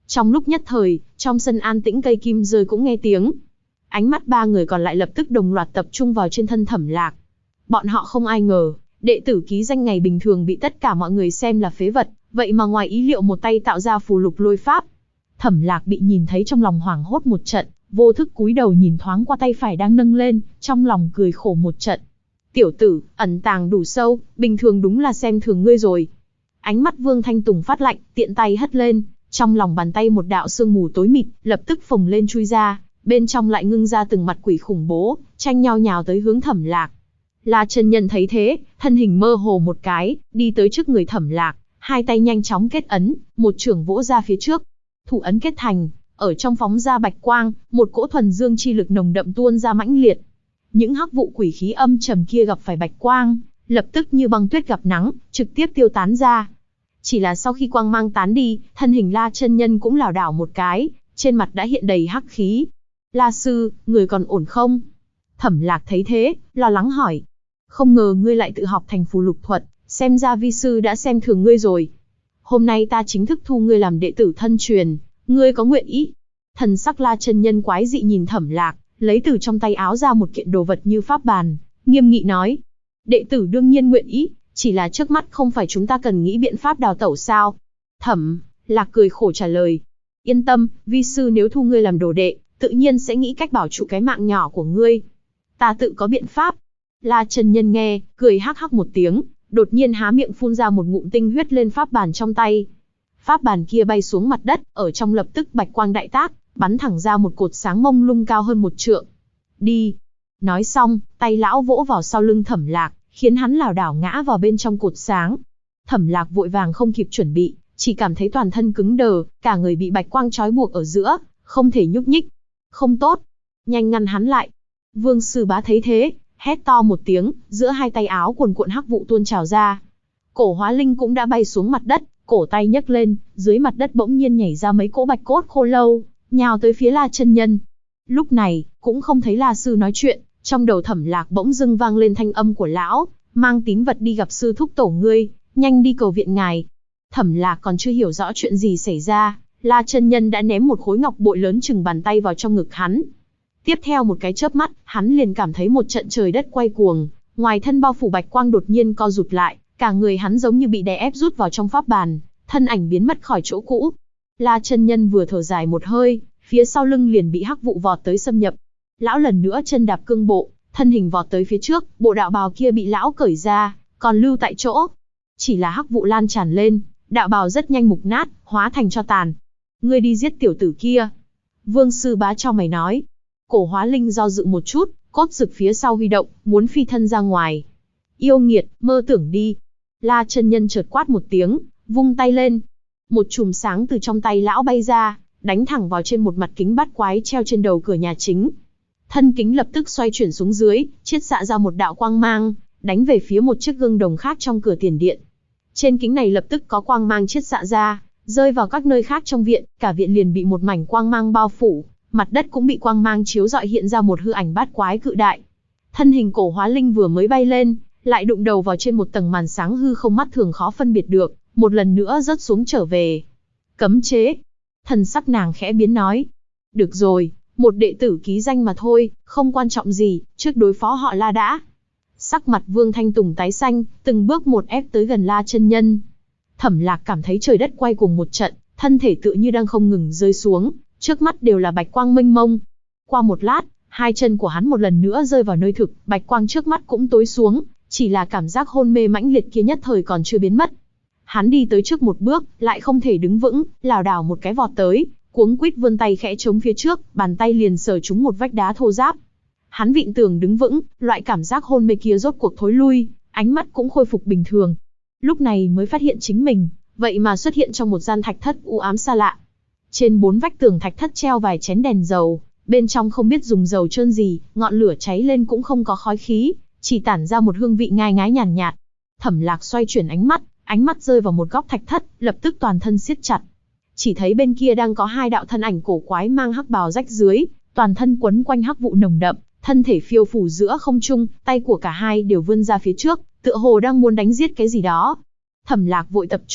A: Trong lúc nhất thời, trong sân an tĩnh cây kim rơi cũng nghe tiếng. Ánh mắt ba người còn lại lập tức đồng loạt tập trung vào trên thân Thẩm Lạc. Bọn họ không ai ngờ, đệ tử ký danh ngày bình thường bị tất cả mọi người xem là phế vật, vậy mà ngoài ý liệu một tay tạo ra phù lục lôi pháp. Thẩm Lạc bị nhìn thấy trong lòng hoảng hốt một trận, vô thức cúi đầu nhìn thoáng qua tay phải đang nâng lên, trong lòng cười khổ một trận. Tiểu tử, ẩn tàng đủ sâu, bình thường đúng là xem thường ngươi rồi. Ánh mắt Vương Thanh Tùng phát lạnh, tiện tay hất lên, trong lòng bàn tay một đạo sương mù tối mịt, lập tức phồng lên chui ra, bên trong lại ngưng ra từng mặt quỷ khủng bố, tranh nhau nhào tới hướng Thẩm Lạc. La chân nhân thấy thế, thân hình mơ hồ một cái, đi tới trước người Thẩm Lạc, hai tay nhanh chóng kết ấn, một chưởng vỗ ra phía trước. Thủ ấn kết thành, ở trong phóng ra bạch quang, một cỗ thuần dương chi lực nồng đậm tuôn ra mãnh liệt. Những hắc vụ quỷ khí âm trầm kia gặp phải bạch quang, lập tức như băng tuyết gặp nắng, trực tiếp tiêu tán ra. Chỉ là sau khi quang mang tán đi, thân hình La chân nhân cũng lảo đảo một cái, trên mặt đã hiện đầy hắc khí. La sư, người còn ổn không? Thẩm Lạc thấy thế, lo lắng hỏi. Không ngờ ngươi lại tự học thành phù lục thuật, xem ra vi sư đã xem thường ngươi rồi. Hôm nay ta chính thức thu ngươi làm đệ tử thân truyền, ngươi có nguyện ý? Thần sắc La chân nhân quái dị nhìn Thẩm Lạc, lấy từ trong tay áo ra một kiện đồ vật như pháp bàn, nghiêm nghị nói. Đệ tử đương nhiên nguyện ý, chỉ là trước mắt không phải chúng ta cần nghĩ biện pháp đào tẩu sao? Thẩm Lạc cười khổ trả lời. Yên tâm, vi sư nếu thu ngươi làm đồ đệ, tự nhiên sẽ nghĩ cách bảo trụ cái mạng nhỏ của ngươi. Ta tự có biện pháp. La chân nhân nghe, cười hắc hắc một tiếng, đột nhiên há miệng phun ra một ngụm tinh huyết lên pháp bàn trong tay. Pháp bàn kia bay xuống mặt đất, ở trong lập tức bạch quang đại tác, bắn thẳng ra một cột sáng mông lung cao hơn 1 trượng. Đi. Nói xong, tay lão vỗ vào sau lưng Thẩm Lạc, khiến hắn lảo đảo ngã vào bên trong cột sáng. Thẩm Lạc vội vàng không kịp chuẩn bị, chỉ cảm thấy toàn thân cứng đờ, cả người bị bạch quang trói buộc ở giữa, không thể nhúc nhích. Không tốt, nhanh ngăn hắn lại. Vương Sư Bá thấy thế, hét to một tiếng, giữa hai tay áo cuồn cuộn hắc vụ tuôn trào ra. Cổ Hóa Linh cũng đã bay xuống mặt đất, cổ tay nhấc lên, dưới mặt đất bỗng nhiên nhảy ra mấy cỗ bạch cốt khô lâu, nhào tới phía La chân nhân. Lúc này, cũng không thấy La sư nói chuyện, trong đầu Thẩm Lạc bỗng dưng vang lên thanh âm của lão, mang tín vật đi gặp sư thúc tổ ngươi, nhanh đi cầu viện ngài. Thẩm Lạc còn chưa hiểu rõ chuyện gì xảy ra, La chân nhân đã ném một khối ngọc bội lớn chừng bàn tay vào trong ngực hắn. Tiếp theo một cái chớp mắt, hắn liền cảm thấy một trận trời đất quay cuồng, ngoài thân bao phủ bạch quang đột nhiên co rụt lại, cả người hắn giống như bị đè ép rút vào trong pháp bàn, thân ảnh biến mất khỏi chỗ cũ. La chân nhân vừa thở dài một hơi, phía sau lưng liền bị hắc vụ vọt tới xâm nhập. Lão lần nữa chân đạp cương bộ, thân hình vọt tới phía trước, bộ đạo bào kia bị lão cởi ra, còn lưu tại chỗ. Chỉ là hắc vụ lan tràn lên, đạo bào rất nhanh mục nát, hóa thành tro tàn. Ngươi đi giết tiểu tử kia. Vương Sư Bá cho mày nói. Cổ Hóa Linh do dự một chút, cốt dực phía sau huy động, muốn phi thân ra ngoài. Yêu nghiệt, mơ tưởng đi. La chân nhân chợt quát một tiếng, vung tay lên. Một chùm sáng từ trong tay lão bay ra, đánh thẳng vào trên một mặt kính bát quái treo trên đầu cửa nhà chính. Thân kính lập tức xoay chuyển xuống dưới, chiết xạ ra một đạo quang mang, đánh về phía một chiếc gương đồng khác trong cửa tiền điện. Trên kính này lập tức có quang mang chiết xạ ra, rơi vào các nơi khác trong viện, cả viện liền bị một mảnh quang mang bao phủ, mặt đất cũng bị quang mang chiếu rọi hiện ra một hư ảnh bát quái cự đại. Thân hình Cổ Hóa Linh vừa mới bay lên, lại đụng đầu vào trên một tầng màn sáng hư không mắt thường khó phân biệt được, một lần nữa rớt xuống trở về. Cấm chế. Thần sắc nàng khẽ biến nói. Được rồi, một đệ tử ký danh mà thôi, không quan trọng gì, trước đối phó họ La đã. Sắc mặt Vương Thanh Tùng tái xanh, từng bước một ép tới gần La chân nhân. Thẩm Lạc cảm thấy trời đất quay cuồng một trận, thân thể tựa như đang không ngừng rơi xuống, trước mắt đều là bạch quang mênh mông. Qua một lát, hai chân của hắn một lần nữa rơi vào nơi thực, bạch quang trước mắt cũng tối xuống, chỉ là cảm giác hôn mê mãnh liệt kia nhất thời còn chưa biến mất. Hắn đi tới trước một bước, lại không thể đứng vững, lảo đảo một cái vọt tới, cuống quýt vươn tay khẽ chống phía trước, bàn tay liền sờ trúng một vách đá thô ráp. Hắn vịn tường đứng vững, loại cảm giác hôn mê kia rốt cuộc thối lui, ánh mắt cũng khôi phục bình thường. Lúc này mới phát hiện chính mình, vậy mà xuất hiện trong một gian thạch thất u ám xa lạ. Trên 4 vách tường thạch thất treo vài chén đèn dầu, bên trong không biết dùng dầu trơn gì, ngọn lửa cháy lên cũng không có khói khí, chỉ tản ra một hương vị ngai ngái nhàn nhạt. Thẩm Lạc xoay chuyển ánh mắt rơi vào một góc thạch thất, lập tức toàn thân siết chặt. Chỉ thấy bên kia đang có hai đạo thân ảnh cổ quái mang hắc bào rách dưới, toàn thân quấn quanh hắc vụ nồng đậm, thân thể phiêu phù giữa không trung, tay của cả hai đều vươn ra phía trước, tựa hồ đang muốn đánh giết cái gì đó. Thẩm Lạc vội tập trung,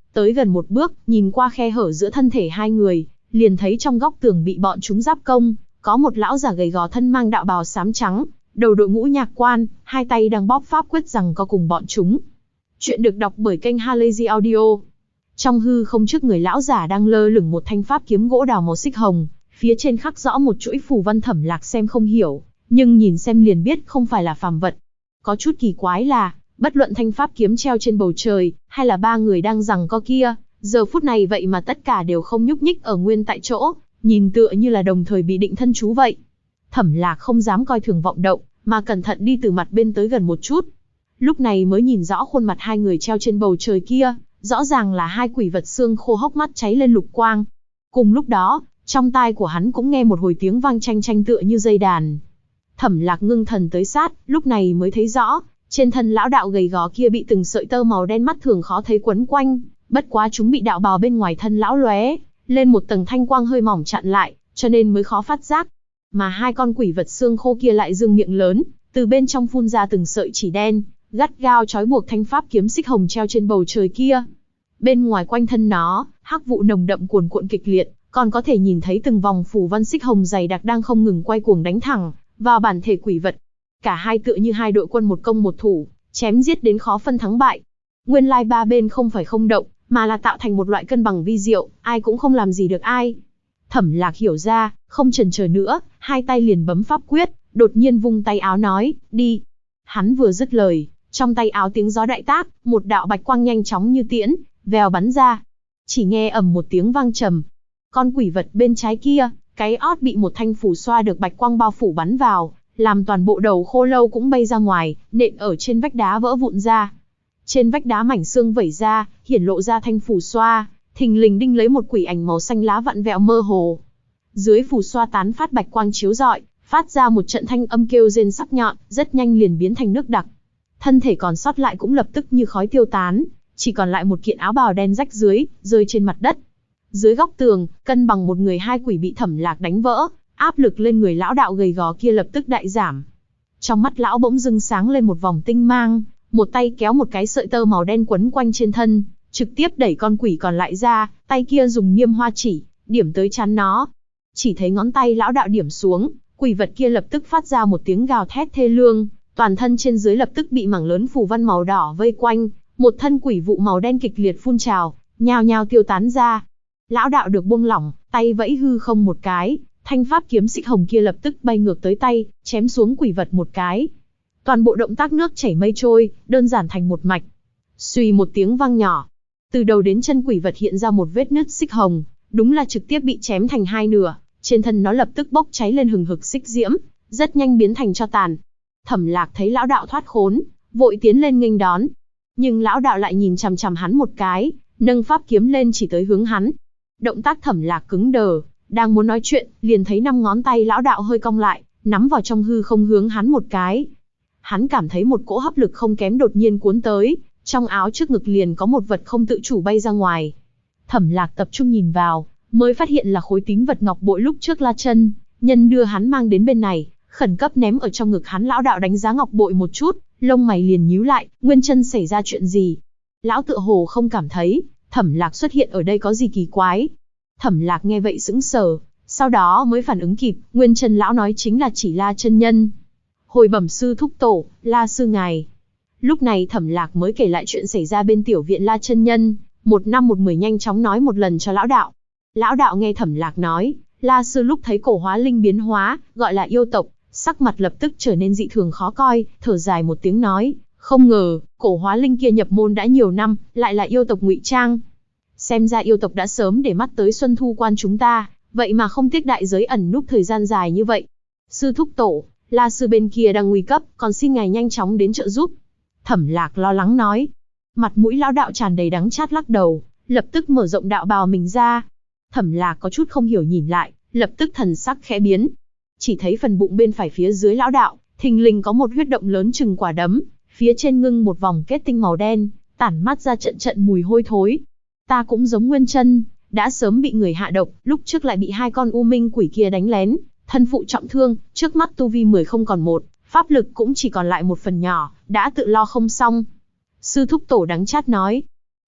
A: Tới gần một bước, nhìn qua khe hở giữa thân thể hai người, liền thấy trong góc tường bị bọn chúng giáp công, có một lão già gầy gò thân mang đạo bào xám trắng, đầu đội mũ nhạc quan, hai tay đang bóp pháp quyết rằng co cùng bọn chúng. Chuyện được đọc bởi kênh Halazy Audio. Trong hư không trước người lão giả đang lơ lửng một thanh pháp kiếm gỗ đào màu xích hồng, phía trên khắc rõ một chuỗi phù văn. Thẩm Lạc xem không hiểu, nhưng nhìn xem liền biết không phải là phàm vật. Có chút kỳ quái là, bất luận thanh pháp kiếm treo trên bầu trời, hay là ba người đang giằng co kia, giờ phút này vậy mà tất cả đều không nhúc nhích ở nguyên tại chỗ, nhìn tựa như là đồng thời bị định thân chú vậy. Thẩm Lạc không dám coi thường vọng động, mà cẩn thận đi từ mặt bên tới gần một chút. Lúc này mới nhìn rõ khuôn mặt hai người treo trên bầu trời kia, rõ ràng là hai quỷ vật xương khô, hốc mắt cháy lên lục quang. Cùng lúc đó, trong tai của hắn cũng nghe một hồi tiếng vang chanh chanh tựa như dây đàn. Thẩm Lạc ngưng thần tới sát, lúc này mới thấy rõ, trên thân lão đạo gầy gò kia bị từng sợi tơ màu đen mắt thường khó thấy quấn quanh, bất quá chúng bị đạo bào bên ngoài thân lão lóe lên một tầng thanh quang hơi mỏng chặn lại, cho nên mới khó phát giác. Mà hai con quỷ vật xương khô kia lại dương miệng lớn, từ bên trong phun ra từng sợi chỉ đen, gắt gao trói buộc thanh pháp kiếm xích hồng treo trên bầu trời kia. Bên ngoài quanh thân nó, hắc vụ nồng đậm cuồn cuộn kịch liệt, còn có thể nhìn thấy từng vòng phù văn xích hồng dày đặc đang không ngừng quay cuồng đánh thẳng vào bản thể quỷ vật. Cả hai tựa như hai đội quân một công một thủ, chém giết đến khó phân thắng bại. Nguyên lai ba bên không phải không động, mà là tạo thành một loại cân bằng vi diệu, ai cũng không làm gì được ai. Thẩm Lạc hiểu ra, không chần chờ nữa, hai tay liền bấm pháp quyết, đột nhiên vung tay áo nói, đi. Hắn vừa dứt lời, trong tay áo tiếng gió đại tác, một đạo bạch quang nhanh chóng như tiễn, vèo bắn ra. Chỉ nghe ầm một tiếng vang trầm. Con quỷ vật bên trái kia, cái ót bị một thanh phủ xoa được bạch quang bao phủ bắn vào, làm toàn bộ đầu khô lâu cũng bay ra ngoài, nện ở trên vách đá vỡ vụn ra. Trên vách đá mảnh xương vẩy ra, hiển lộ ra thanh phủ xoa, thình lình đinh lấy một quỷ ảnh màu xanh lá vặn vẹo mơ hồ. Dưới phủ xoa tán phát bạch quang chiếu rọi, phát ra một trận thanh âm kêu rên sắc nhọn, rất nhanh liền biến thành nước đặc. Thân thể còn sót lại cũng lập tức như khói tiêu tán, chỉ còn lại một kiện áo bào đen rách rưới, rơi trên mặt đất. Dưới góc tường, cân bằng một người hai quỷ bị Thẩm Lạc đánh vỡ, áp lực lên người lão đạo gầy gò kia lập tức đại giảm. Trong mắt lão bỗng dưng sáng lên một vòng tinh mang, một tay kéo một cái sợi tơ màu đen quấn quanh trên thân, trực tiếp đẩy con quỷ còn lại ra, tay kia dùng niêm hoa chỉ, điểm tới trán nó. Chỉ thấy ngón tay lão đạo điểm xuống, quỷ vật kia lập tức phát ra một tiếng gào thét thê lương, toàn thân trên dưới lập tức bị mảng lớn phù văn màu đỏ vây quanh, một thân quỷ vụ màu đen kịch liệt phun trào, nhao nhao tiêu tán ra. Lão đạo được buông lỏng, tay vẫy hư không một cái, thanh pháp kiếm xích hồng kia lập tức bay ngược tới tay, chém xuống quỷ vật một cái. Toàn bộ động tác nước chảy mây trôi, đơn giản thành một mạch. Xuy một tiếng vang nhỏ, từ đầu đến chân quỷ vật hiện ra một vết nứt xích hồng, đúng là trực tiếp bị chém thành hai nửa, trên thân nó lập tức bốc cháy lên hừng hực xích diễm, rất nhanh biến thành tro tàn. Thẩm Lạc thấy lão đạo thoát khốn, vội tiến lên nghênh đón. Nhưng lão đạo lại nhìn chằm chằm hắn một cái, nâng pháp kiếm lên chỉ tới hướng hắn. Động tác Thẩm Lạc cứng đờ, đang muốn nói chuyện, liền thấy 5 ngón tay lão đạo hơi cong lại, nắm vào trong hư không hướng hắn một cái. Hắn cảm thấy một cỗ hấp lực không kém đột nhiên cuốn tới, trong áo trước ngực liền có một vật không tự chủ bay ra ngoài. Thẩm Lạc tập trung nhìn vào, mới phát hiện là khối tín vật ngọc bội lúc trước La Chân Nhân đưa hắn mang đến bên này, khẩn cấp ném ở trong ngực hắn. Lão đạo đánh giá ngọc bội một chút, lông mày liền nhíu lại, Nguyên Chân xảy ra chuyện gì? Lão tựa hồ không cảm thấy Thẩm Lạc xuất hiện ở đây có gì kỳ quái. Thẩm Lạc nghe vậy sững sờ, sau đó mới phản ứng kịp, Nguyên Chân lão nói chính là chỉ La Chân Nhân. Hồi bẩm sư thúc tổ, La sư ngài. Lúc này Thẩm Lạc mới kể lại chuyện xảy ra bên tiểu viện La Chân Nhân, 1 năm 1 mười nhanh chóng nói một lần cho lão đạo. Lão đạo nghe Thẩm Lạc nói, La sư lúc thấy cổ hóa linh biến hóa, gọi là yêu tộc, sắc mặt lập tức trở nên dị thường khó coi, thở dài một tiếng nói, không ngờ, cổ hóa linh kia nhập môn đã nhiều năm, lại là yêu tộc ngụy trang. Xem ra yêu tộc đã sớm để mắt tới Xuân Thu Quan chúng ta, vậy mà không tiếc đại giới ẩn núp thời gian dài như vậy. Sư thúc tổ, La sư bên kia đang nguy cấp, còn xin ngài nhanh chóng đến trợ giúp. Thẩm Lạc lo lắng nói. Mặt mũi lão đạo tràn đầy đắng chát lắc đầu, lập tức mở rộng đạo bào mình ra. Thẩm Lạc có chút không hiểu nhìn lại, lập tức thần sắc khẽ biến. Chỉ thấy phần bụng bên phải phía dưới lão đạo, thình lình có một huyết động lớn chừng quả đấm, phía trên ngưng một vòng kết tinh màu đen, tản mát ra trận trận mùi hôi thối. Ta cũng giống Nguyên Chân, đã sớm bị người hạ độc, lúc trước lại bị 2 con u minh quỷ kia đánh lén, thân phụ trọng thương, trước mắt tu vi 10 không còn 1, pháp lực cũng chỉ còn lại 1 phần nhỏ, đã tự lo không xong. Sư thúc tổ đắng chát nói.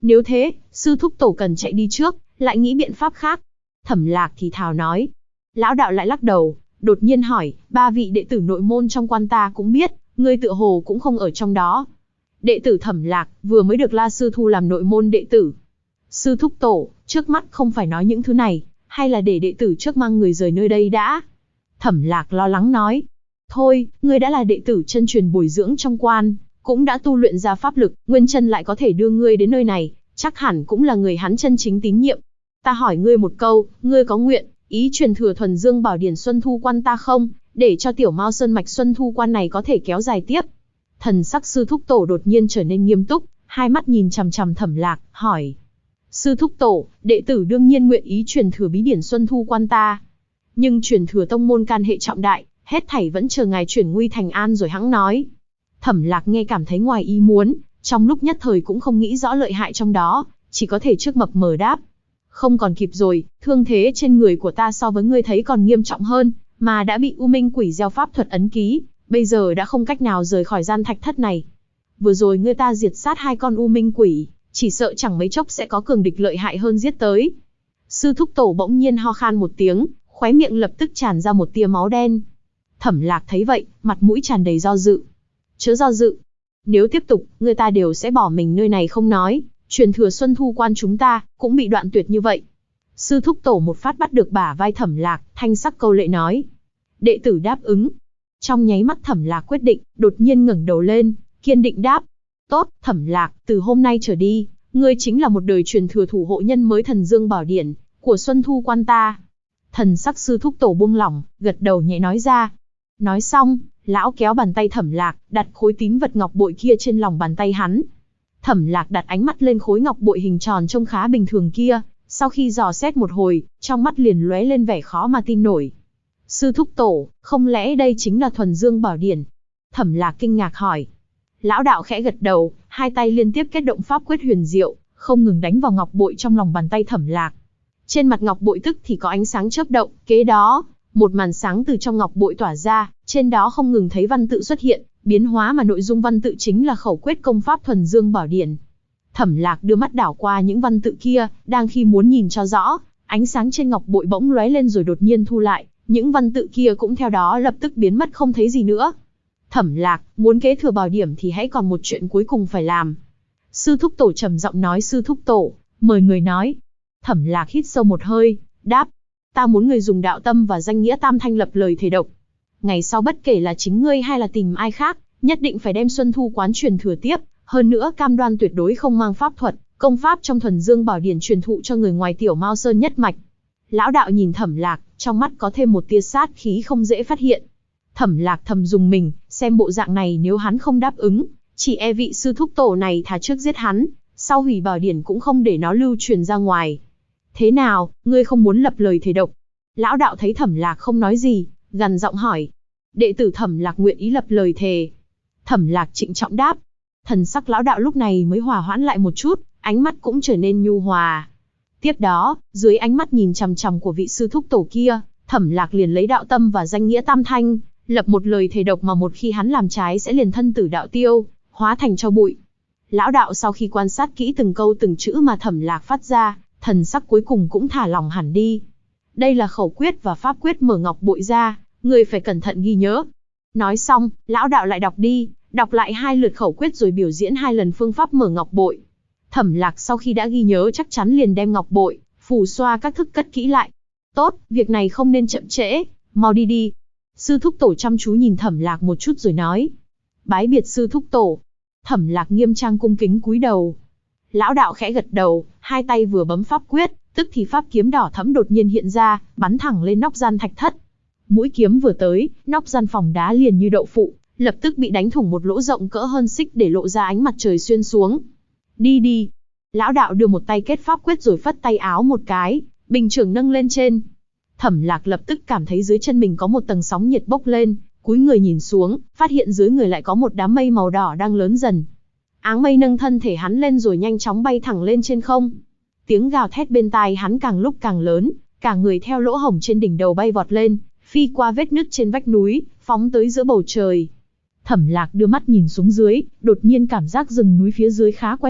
A: Nếu thế, sư thúc tổ cần chạy đi trước, lại nghĩ biện pháp khác. Thẩm Lạc thì thào nói. Lão đạo lại lắc đầu, đột nhiên hỏi, ba vị đệ tử nội môn trong quan ta cũng biết, ngươi tựa hồ cũng không ở trong đó. Đệ tử Thẩm Lạc vừa mới được La sư thu làm nội môn đệ tử. Sư thúc tổ, trước mắt không phải nói những thứ này, hay là để đệ tử trước mang người rời nơi đây đã? Thẩm Lạc lo lắng nói. Thôi, ngươi đã là đệ tử chân truyền bồi dưỡng trong quan, cũng đã tu luyện ra pháp lực, Nguyên Chân lại có thể đưa ngươi đến nơi này, chắc hẳn cũng là người hắn chân chính tín nhiệm. Ta hỏi ngươi một câu, ngươi có nguyện ý truyền thừa thuần dương bảo điển Xuân Thu quan ta không, để cho tiểu Mao Sơn mạch Xuân Thu quan này có thể kéo dài tiếp? Thần sắc sư thúc tổ đột nhiên trở nên nghiêm túc, hai mắt nhìn chằm chằm Thẩm Lạc, hỏi. Sư thúc tổ, đệ tử đương nhiên nguyện ý truyền thừa bí điển Xuân Thu quan ta. Nhưng truyền thừa tông môn can hệ trọng đại, hết thảy vẫn chờ ngài chuyển nguy thành an rồi hẵng nói. Thẩm Lạc nghe cảm thấy ngoài ý muốn, trong lúc nhất thời cũng không nghĩ rõ lợi hại trong đó, chỉ có thể trước mập mờ đáp. Không còn kịp rồi, thương thế trên người của ta so với ngươi thấy còn nghiêm trọng hơn, mà đã bị U Minh Quỷ gieo pháp thuật ấn ký, bây giờ đã không cách nào rời khỏi gian thạch thất này. Vừa rồi ngươi ta diệt sát 2 con U Minh Quỷ, chỉ sợ chẳng mấy chốc sẽ có cường địch lợi hại hơn giết tới. Sư thúc tổ bỗng nhiên ho khan một tiếng, khóe miệng lập tức tràn ra một tia máu đen. Thẩm Lạc thấy vậy, mặt mũi tràn đầy do dự. Chớ do dự. Nếu tiếp tục, người ta đều sẽ bỏ mình nơi này không nói, truyền thừa Xuân Thu quan chúng ta cũng bị đoạn tuyệt như vậy. Sư thúc tổ một phát bắt được bả vai Thẩm Lạc, thanh sắc câu lệ nói. Đệ tử đáp ứng. Trong nháy mắt Thẩm Lạc quyết định, đột nhiên ngẩng đầu lên, kiên định đáp. Tốt, Thẩm Lạc, từ hôm nay trở đi, ngươi chính là một đời truyền thừa thủ hộ nhân mới thần dương bảo điển của Xuân Thu quan ta. Thần sắc sư thúc tổ buông lỏng, gật đầu nhẹ nói ra. Nói xong, lão kéo bàn tay Thẩm Lạc, đặt khối tín vật ngọc bội kia trên lòng bàn tay hắn. Thẩm Lạc đặt ánh mắt lên khối ngọc bội hình tròn trông khá bình thường kia, sau khi dò xét một hồi, trong mắt liền lóe lên vẻ khó mà tin nổi. Sư thúc tổ, không lẽ đây chính là thuần dương bảo điển? Thẩm Lạc kinh ngạc hỏi. Lão đạo khẽ gật đầu, hai tay liên tiếp kết động pháp quyết huyền diệu, không ngừng đánh vào ngọc bội trong lòng bàn tay Thẩm Lạc. Trên mặt ngọc bội tức thì có ánh sáng chớp động, kế đó, một màn sáng từ trong ngọc bội tỏa ra, trên đó không ngừng thấy văn tự xuất hiện, biến hóa mà nội dung văn tự chính là khẩu quyết công pháp thuần dương bảo điển. Thẩm Lạc đưa mắt đảo qua những văn tự kia, đang khi muốn nhìn cho rõ, ánh sáng trên ngọc bội bỗng lóe lên rồi đột nhiên thu lại, những văn tự kia cũng theo đó lập tức biến mất không thấy gì nữa. Thẩm Lạc, muốn kế thừa bảo điểm thì hãy còn một chuyện cuối cùng phải làm. Sư thúc tổ trầm giọng nói. Sư thúc tổ, mời người nói. Thẩm Lạc hít sâu một hơi, đáp. Ta muốn người dùng đạo tâm và danh nghĩa tam thanh lập lời thề độc. Ngày sau bất kể là chính ngươi hay là tìm ai khác, nhất định phải đem Xuân Thu quán truyền thừa tiếp, hơn nữa cam đoan tuyệt đối không mang pháp thuật, công pháp trong thuần dương bảo điển truyền thụ cho người ngoài tiểu Mao Sơn nhất mạch. Lão đạo nhìn Thẩm Lạc, trong mắt có thêm một tia sát khí không dễ phát hiện. Thẩm Lạc thầm dùng mình, xem bộ dạng này nếu hắn không đáp ứng, chỉ e vị sư thúc tổ này thà trước giết hắn, sau hủy bảo điển cũng không để nó lưu truyền ra ngoài. Thế nào, ngươi không muốn lập lời thề độc? Lão đạo thấy Thẩm Lạc không nói gì, gằn giọng hỏi. Đệ tử Thẩm Lạc nguyện ý lập lời thề. Thẩm Lạc trịnh trọng đáp. Thần sắc lão đạo lúc này mới hòa hoãn lại một chút, ánh mắt cũng trở nên nhu hòa. Tiếp đó, dưới ánh mắt nhìn chằm chằm của vị sư thúc tổ kia, Thẩm Lạc liền lấy đạo tâm và danh nghĩa tam thanh, lập một lời thề độc mà một khi hắn làm trái sẽ liền thân tử đạo tiêu, hóa thành tro bụi. Lão đạo sau khi quan sát kỹ từng câu từng chữ mà Thẩm Lạc phát ra, thần sắc cuối cùng cũng thả lỏng hẳn đi. Đây là khẩu quyết và pháp quyết mở ngọc bội ra, người phải cẩn thận ghi nhớ. Nói xong, lão đạo lại đọc lại 2 lượt khẩu quyết rồi biểu diễn 2 lần phương pháp mở ngọc bội. Thẩm Lạc sau khi đã ghi nhớ chắc chắn liền đem ngọc bội, phù xoa các thức cất kỹ lại. Tốt, việc này không nên chậm trễ, mau đi đi. Sư thúc tổ chăm chú nhìn Thẩm Lạc một chút rồi nói. Bái biệt sư thúc tổ. Thẩm Lạc nghiêm trang cung kính cúi đầu. Lão đạo khẽ gật đầu, hai tay vừa bấm pháp quyết, tức thì pháp kiếm đỏ thẫm đột nhiên hiện ra, bắn thẳng lên nóc gian thạch thất. Mũi kiếm vừa tới, nóc gian phòng đá liền như đậu phụ, lập tức bị đánh thủng một lỗ rộng cỡ hơn xích để lộ ra ánh mặt trời xuyên xuống. Đi đi. Lão đạo đưa một tay kết pháp quyết rồi phất tay áo một cái, bình chưởng nâng lên trên. Thẩm Lạc lập tức cảm thấy dưới chân mình có một tầng sóng nhiệt bốc lên, cúi người nhìn xuống, phát hiện dưới người lại có một đám mây màu đỏ đang lớn dần. Áng mây nâng thân thể hắn lên rồi nhanh chóng bay thẳng lên trên không. Tiếng gào thét bên tai hắn càng lúc càng lớn, cả người theo lỗ hổng trên đỉnh đầu bay vọt lên, phi qua vết nứt trên vách núi, phóng tới giữa bầu trời. Thẩm Lạc đưa mắt nhìn xuống dưới, đột nhiên cảm giác rừng núi phía dưới khá quen mắt,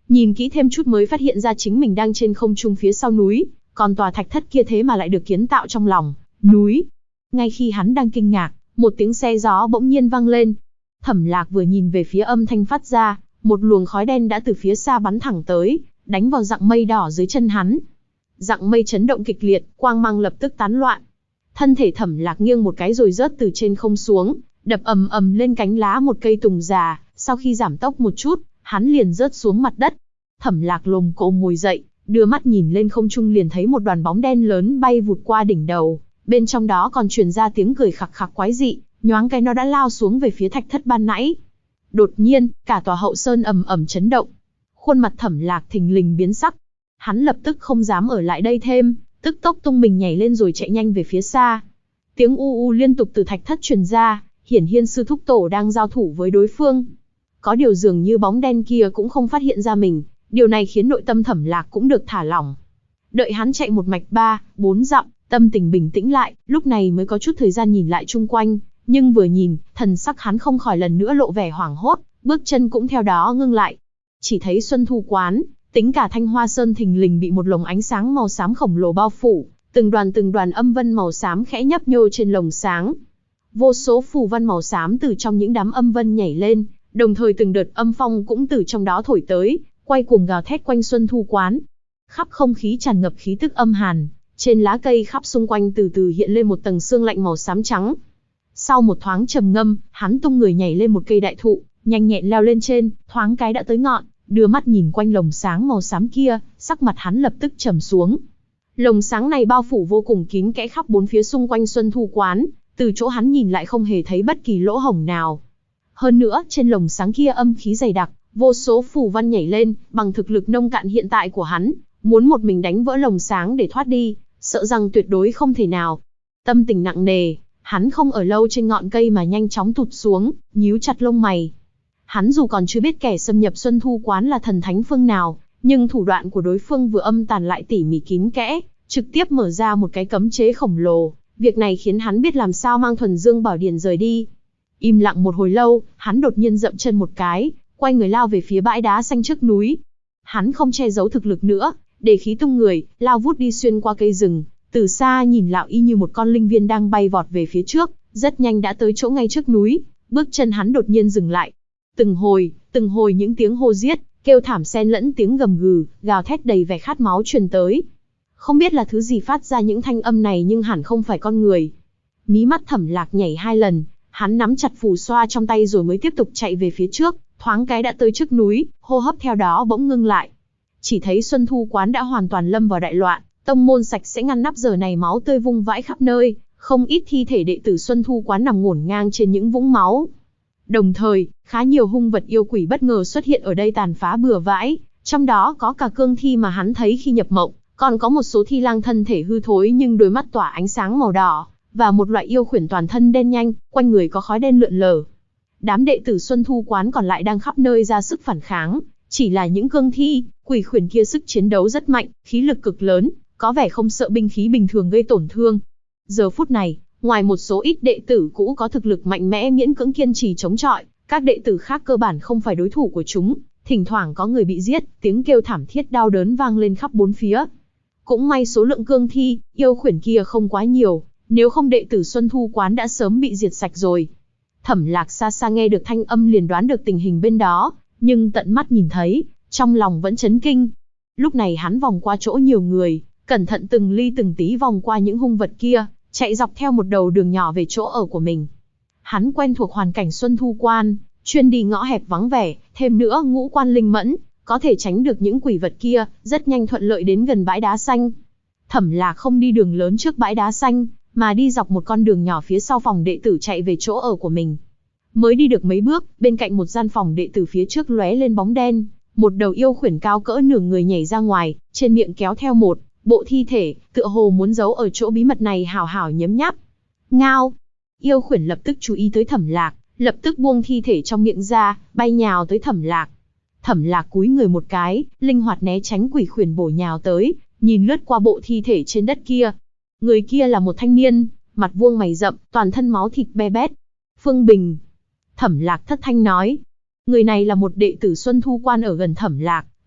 A: Nhìn kỹ thêm chút mới phát hiện ra chính mình đang trên không trung phía sau núi, còn tòa thạch thất kia thế mà lại được kiến tạo trong lòng núi. Ngay khi hắn đang kinh ngạc, một tiếng xe gió bỗng nhiên vang lên. Thẩm Lạc vừa nhìn về phía âm thanh phát ra, một luồng khói đen đã từ phía xa bắn thẳng tới, đánh vào rặng mây đỏ dưới chân hắn. Rặng mây chấn động kịch liệt, quang mang lập tức tán loạn. Thân thể Thẩm Lạc nghiêng một cái rồi rớt từ trên không xuống, đập ầm ầm lên cánh lá một cây tùng già, sau khi giảm tốc một chút, hắn liền rớt xuống mặt đất. Thẩm Lạc lồm cồm ngồi dậy, đưa mắt nhìn lên không trung liền thấy một đoàn bóng đen lớn bay vụt qua đỉnh đầu, bên trong đó còn truyền ra tiếng cười khặc khặc quái dị, nhoáng cái nó đã lao xuống về phía thạch thất ban nãy. Đột nhiên, cả tòa hậu sơn ầm ầm chấn động. Khuôn mặt Thẩm Lạc thình lình biến sắc. Hắn lập tức không dám ở lại đây thêm, tức tốc tung mình nhảy lên rồi chạy nhanh về phía xa. Tiếng u u liên tục từ thạch thất truyền ra, hiển nhiên sư thúc tổ đang giao thủ với đối phương. Có điều dường như bóng đen kia cũng không phát hiện ra mình, điều này khiến nội tâm Thẩm Lạc cũng được thả lỏng. Đợi hắn chạy một mạch 3-4 dặm, tâm tình bình tĩnh lại, lúc này mới có chút thời gian nhìn lại chung quanh, nhưng vừa nhìn, thần sắc hắn không khỏi lần nữa lộ vẻ hoảng hốt, bước chân cũng theo đó ngưng lại. Chỉ thấy Xuân Thu quán, tính cả Thanh Hoa Sơn thình lình bị một lồng ánh sáng màu xám khổng lồ bao phủ, từng đoàn âm vân màu xám khẽ nhấp nhô trên lồng sáng. Vô số phù văn màu xám từ trong những đám âm vân nhảy lên, đồng thời từng đợt âm phong cũng từ trong đó thổi tới, quay cuồng gào thét quanh Xuân Thu quán. Khắp không khí tràn ngập khí tức âm hàn, trên lá cây khắp xung quanh từ từ hiện lên một tầng sương lạnh màu xám trắng. Sau một thoáng trầm ngâm, hắn tung người nhảy lên một cây đại thụ, nhanh nhẹn leo lên trên, thoáng cái đã tới ngọn, đưa mắt nhìn quanh lồng sáng màu xám kia, sắc mặt hắn lập tức trầm xuống. Lồng sáng này bao phủ vô cùng kín kẽ khắp bốn phía xung quanh Xuân Thu quán, từ chỗ hắn nhìn lại không hề thấy bất kỳ lỗ hổng nào. Hơn nữa, trên lồng sáng kia âm khí dày đặc, vô số phù văn nhảy lên, bằng thực lực nông cạn hiện tại của hắn, muốn một mình đánh vỡ lồng sáng để thoát đi, sợ rằng tuyệt đối không thể nào. Tâm tình nặng nề, hắn không ở lâu trên ngọn cây mà nhanh chóng tụt xuống, nhíu chặt lông mày. Hắn dù còn chưa biết kẻ xâm nhập Xuân Thu quán là thần thánh phương nào, nhưng thủ đoạn của đối phương vừa âm tàn lại tỉ mỉ kín kẽ, trực tiếp mở ra một cái cấm chế khổng lồ. Việc này khiến hắn biết làm sao mang Thuần Dương Bảo Điển rời đi. Im lặng một hồi lâu, hắn đột nhiên dậm chân một cái, quay người lao về phía bãi đá xanh trước núi. Hắn không che giấu thực lực nữa, để khí tung người, lao vút đi xuyên qua cây rừng, từ xa nhìn lão y như một con linh viên đang bay vọt về phía trước, rất nhanh đã tới chỗ ngay trước núi, bước chân hắn đột nhiên dừng lại. Từng hồi những tiếng hô giết, kêu thảm xen lẫn tiếng gầm gừ, gào thét đầy vẻ khát máu truyền tới. Không biết là thứ gì phát ra những thanh âm này nhưng hẳn không phải con người. Mí mắt Thẩm Lạc nhảy 2 lần, hắn nắm chặt phù xoa trong tay rồi mới tiếp tục chạy về phía trước, thoáng cái đã tới trước núi, hô hấp theo đó bỗng ngưng lại. Chỉ thấy Xuân Thu quán đã hoàn toàn lâm vào đại loạn, tông môn sạch sẽ ngăn nắp giờ này máu tươi vung vãi khắp nơi, không ít thi thể đệ tử Xuân Thu quán nằm ngổn ngang trên những vũng máu. Đồng thời, khá nhiều hung vật yêu quỷ bất ngờ xuất hiện ở đây tàn phá bừa bãi, trong đó có cả cương thi mà hắn thấy khi nhập mộng, còn có một số thi lang thân thể hư thối nhưng đôi mắt tỏa ánh sáng màu đỏ, và một loại yêu khuyển toàn thân đen nhanh, quanh người có khói đen lượn lờ. Đám đệ tử Xuân Thu quán còn lại đang khắp nơi ra sức phản kháng, chỉ là những cương thi, quỷ khuyển kia sức chiến đấu rất mạnh, khí lực cực lớn, có vẻ không sợ binh khí bình thường gây tổn thương. Giờ phút này, ngoài một số ít đệ tử cũ có thực lực mạnh mẽ miễn cưỡng kiên trì chống chọi, các đệ tử khác cơ bản không phải đối thủ của chúng, thỉnh thoảng có người bị giết, tiếng kêu thảm thiết đau đớn vang lên khắp bốn phía. Cũng may số lượng cương thi, yêu khuyển kia không quá nhiều, nếu không đệ tử Xuân Thu quán đã sớm bị diệt sạch rồi. Thẩm Lạc xa xa nghe được thanh âm liền đoán được tình hình bên đó, nhưng tận mắt nhìn thấy, trong lòng vẫn chấn kinh. Lúc này hắn vòng qua chỗ nhiều người, cẩn thận từng ly từng tí vòng qua những hung vật kia, chạy dọc theo một đầu đường nhỏ về chỗ ở của mình. Hắn quen thuộc hoàn cảnh Xuân Thu quán, chuyên đi ngõ hẹp vắng vẻ, thêm nữa ngũ quan linh mẫn, có thể tránh được những quỷ vật kia, rất nhanh thuận lợi đến gần bãi đá xanh. Thẩm Lạc không đi đường lớn trước bãi đá xanh, mà đi dọc một con đường nhỏ phía sau phòng đệ tử chạy về chỗ ở của mình. Mới đi được mấy bước, bên cạnh một gian phòng đệ tử phía trước lóe lên bóng đen, một đầu yêu khuyển cao cỡ nửa người nhảy ra ngoài, trên miệng kéo theo một bộ thi thể, tựa hồ muốn giấu ở chỗ bí mật này hào hào nhấm nháp. Ngao! Yêu khuyển lập tức chú ý tới Thẩm Lạc, lập tức buông thi thể trong miệng ra, bay nhào tới Thẩm Lạc. Thẩm Lạc cúi người một cái, linh hoạt né tránh quỷ khuyển bổ nhào tới, nhìn lướt qua bộ thi thể trên đất kia. Người kia là một thanh niên, mặt vuông mày rậm, toàn thân máu thịt be bét. Phương Bình. Thẩm Lạc thất thanh nói. Người này là một đệ tử Xuân Thu quán ở gần Thẩm Lạc,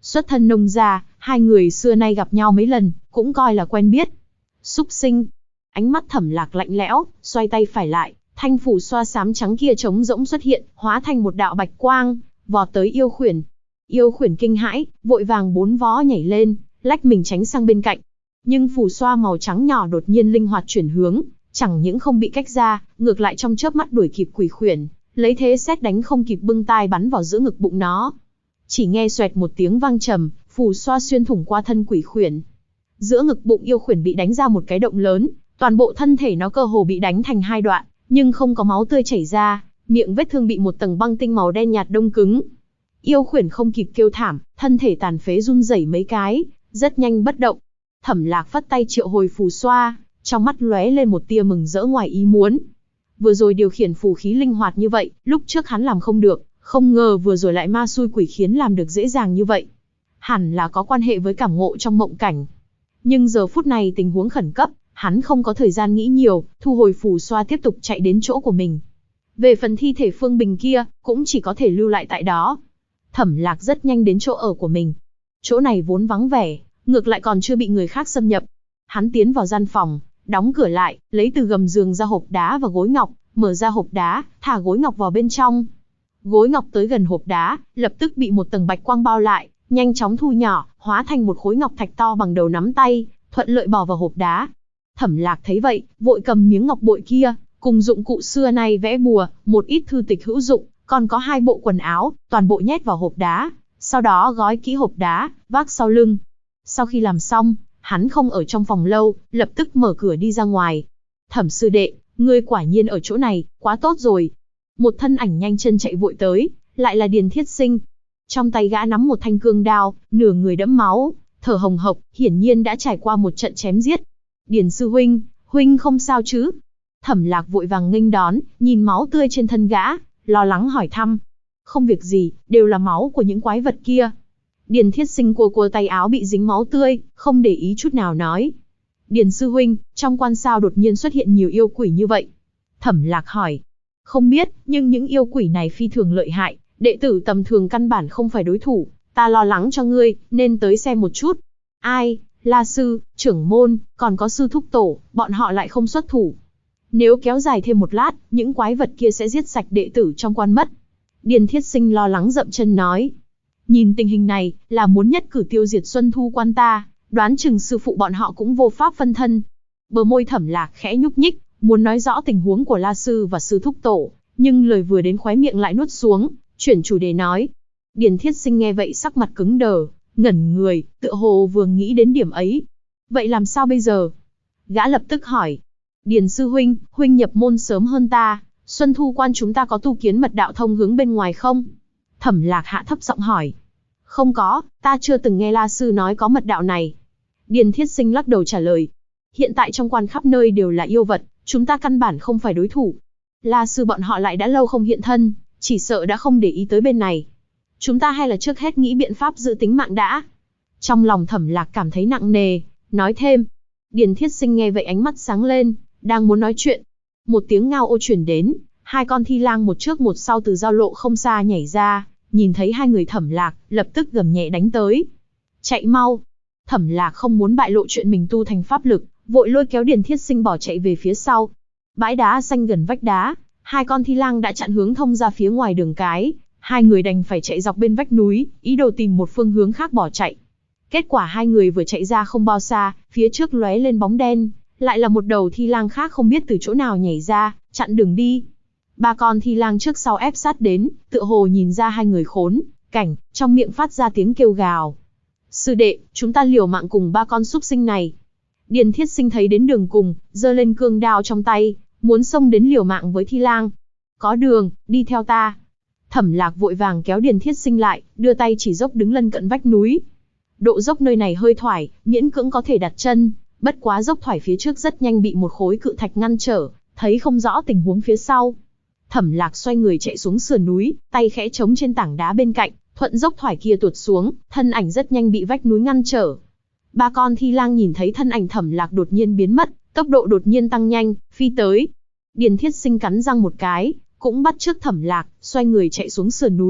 A: Xuất thân nông gia, hai người xưa nay gặp nhau mấy lần, cũng coi là quen biết. Súc sinh. Ánh mắt Thẩm Lạc lạnh lẽo, xoay tay phải lại, thanh phù xoa xám trắng kia trống rỗng xuất hiện, hóa thành một đạo bạch quang, vọt tới yêu khuyển. Yêu khuyển kinh hãi, vội vàng bốn vó nhảy lên, lách mình tránh sang bên cạnh. Nhưng phù xoa màu trắng nhỏ đột nhiên linh hoạt chuyển hướng, chẳng những không bị cách ra, ngược lại trong chớp mắt đuổi kịp quỷ khuyển, lấy thế sét đánh không kịp bưng tai bắn vào giữa ngực bụng nó. Chỉ nghe xoẹt một tiếng vang trầm, phù xoa xuyên thủng qua thân quỷ khuyển. Giữa ngực bụng yêu khuyển bị đánh ra một cái động lớn, toàn bộ thân thể nó cơ hồ bị đánh thành hai đoạn, nhưng không có máu tươi chảy ra, miệng vết thương bị một tầng băng tinh màu đen nhạt đông cứng. Yêu khuyển không kịp kêu thảm, thân thể tàn phế run rẩy mấy cái, rất nhanh bất động. Thẩm Lạc phất tay triệu hồi phù xoa, trong mắt lóe lên một tia mừng rỡ ngoài ý muốn. Vừa rồi điều khiển phù khí linh hoạt như vậy, lúc trước hắn làm không được, không ngờ vừa rồi lại ma xui quỷ khiến làm được dễ dàng như vậy. Hẳn là có quan hệ với cảm ngộ trong mộng cảnh. Nhưng giờ phút này tình huống khẩn cấp, hắn không có thời gian nghĩ nhiều, thu hồi phù xoa tiếp tục chạy đến chỗ của mình. Về phần thi thể Phương Bình kia, cũng chỉ có thể lưu lại tại đó. Thẩm Lạc rất nhanh đến chỗ ở của mình. Chỗ này vốn vắng vẻ, ngược lại còn chưa bị người khác xâm nhập. Hắn tiến vào gian phòng, đóng cửa lại, lấy từ gầm giường ra hộp đá và gối ngọc, mở ra hộp đá, thả gối ngọc vào bên trong. Gối ngọc tới gần hộp đá, lập tức bị một tầng bạch quang bao lại, nhanh chóng thu nhỏ, hóa thành một khối ngọc thạch to bằng đầu nắm tay, thuận lợi bỏ vào hộp đá. Thẩm Lạc thấy vậy, vội cầm miếng ngọc bội kia, cùng dụng cụ xưa nay vẽ bùa, một ít thư tịch hữu dụng, còn có 2 bộ quần áo, toàn bộ nhét vào hộp đá, sau đó gói kỹ hộp đá, vác sau lưng. Sau khi làm xong, hắn không ở trong phòng lâu, lập tức mở cửa đi ra ngoài. Thẩm sư đệ, ngươi quả nhiên ở chỗ này, quá tốt rồi. Một thân ảnh nhanh chân chạy vội tới, lại là Điền Thiết Sinh. Trong tay gã nắm một thanh cương đao, nửa người đẫm máu, thở hồng hộc, hiển nhiên đã trải qua một trận chém giết. Điền sư huynh, huynh không sao chứ? Thẩm Lạc vội vàng nghênh đón, nhìn máu tươi trên thân gã, lo lắng hỏi thăm. Không việc gì, đều là máu của những quái vật kia. Điền Thiết Sinh cua cua tay áo bị dính máu tươi, không để ý chút nào nói. Điền sư huynh, trong quan sao đột nhiên xuất hiện nhiều yêu quỷ như vậy? Thẩm Lạc hỏi. Không biết, nhưng những yêu quỷ này phi thường lợi hại, đệ tử tầm thường căn bản không phải đối thủ, ta lo lắng cho ngươi, nên tới xem một chút. Ai, La sư, trưởng môn, còn có sư thúc tổ, bọn họ lại không xuất thủ. Nếu kéo dài thêm một lát, những quái vật kia sẽ giết sạch đệ tử trong quan mất. Điền Thiết Sinh lo lắng dậm chân nói. Nhìn tình hình này, là muốn nhất cử tiêu diệt Xuân Thu quan ta, đoán chừng sư phụ bọn họ cũng vô pháp phân thân. Bờ môi Thẩm Lạc khẽ nhúc nhích, muốn nói rõ tình huống của La sư và sư thúc tổ, nhưng lời vừa đến khóe miệng lại nuốt xuống, chuyển chủ đề nói. Điền Thiết Sinh nghe vậy sắc mặt cứng đờ, ngẩn người, tựa hồ vừa nghĩ đến điểm ấy. Vậy làm sao bây giờ? Gã lập tức hỏi. Điền sư huynh, huynh nhập môn sớm hơn ta, Xuân Thu quan chúng ta có tu kiến mật đạo thông hướng bên ngoài không? Thẩm Lạc hạ thấp giọng hỏi. Không có, ta chưa từng nghe La sư nói có mật đạo này. Điền Thiết Sinh lắc đầu trả lời. Hiện tại trong quan khắp nơi đều là yêu vật, chúng ta căn bản không phải đối thủ. La sư bọn họ lại đã lâu không hiện thân, chỉ sợ đã không để ý tới bên này. Chúng ta hay là trước hết nghĩ biện pháp giữ tính mạng đã. Trong lòng Thẩm Lạc cảm thấy nặng nề, nói thêm. Điền Thiết Sinh nghe vậy ánh mắt sáng lên, đang muốn nói chuyện. Một tiếng ngao ô truyền đến, 2 con thi lang một trước một sau từ giao lộ không xa nhảy ra, nhìn thấy 2 người Thẩm Lạc, lập tức gầm nhẹ đánh tới. Chạy mau! Thẩm Lạc không muốn bại lộ chuyện mình tu thành pháp lực, vội lôi kéo Điền Thiết Sinh bỏ chạy về phía sau. Bãi đá xanh gần vách đá, 2 con thi lang đã chặn hướng thông ra phía ngoài đường cái, 2 người đành phải chạy dọc bên vách núi, ý đồ tìm một phương hướng khác bỏ chạy. Kết quả 2 người vừa chạy ra không bao xa, phía trước lóe lên bóng đen, lại là một đầu thi lang khác không biết từ chỗ nào nhảy ra, chặn đường đi. 3 con thi lang trước sau ép sát đến, tựa hồ nhìn ra 2 người khốn cảnh, trong miệng phát ra tiếng kêu gào. Sư đệ, chúng ta liều mạng cùng 3 con súc sinh này. Điền Thiết Sinh thấy đến đường cùng, giơ lên cương đao trong tay, muốn xông đến liều mạng với thi lang. Có đường, đi theo ta. Thẩm Lạc vội vàng kéo Điền Thiết Sinh lại, đưa tay chỉ dốc đứng lân cận vách núi. Độ dốc nơi này hơi thoải, miễn cưỡng có thể đặt chân, bất quá dốc thoải phía trước rất nhanh bị một khối cự thạch ngăn trở, thấy không rõ tình huống phía sau. Thẩm Lạc xoay người chạy xuống sườn núi, tay khẽ chống trên tảng đá bên cạnh, thuận dốc thoải kia tuột xuống, thân ảnh rất nhanh bị vách núi ngăn trở. 3 con thi lang nhìn thấy thân ảnh Thẩm Lạc đột nhiên biến mất, tốc độ đột nhiên tăng nhanh, phi tới. Điền Thiết Sinh cắn răng một cái, cũng bắt chước Thẩm Lạc, xoay người chạy xuống sườn núi,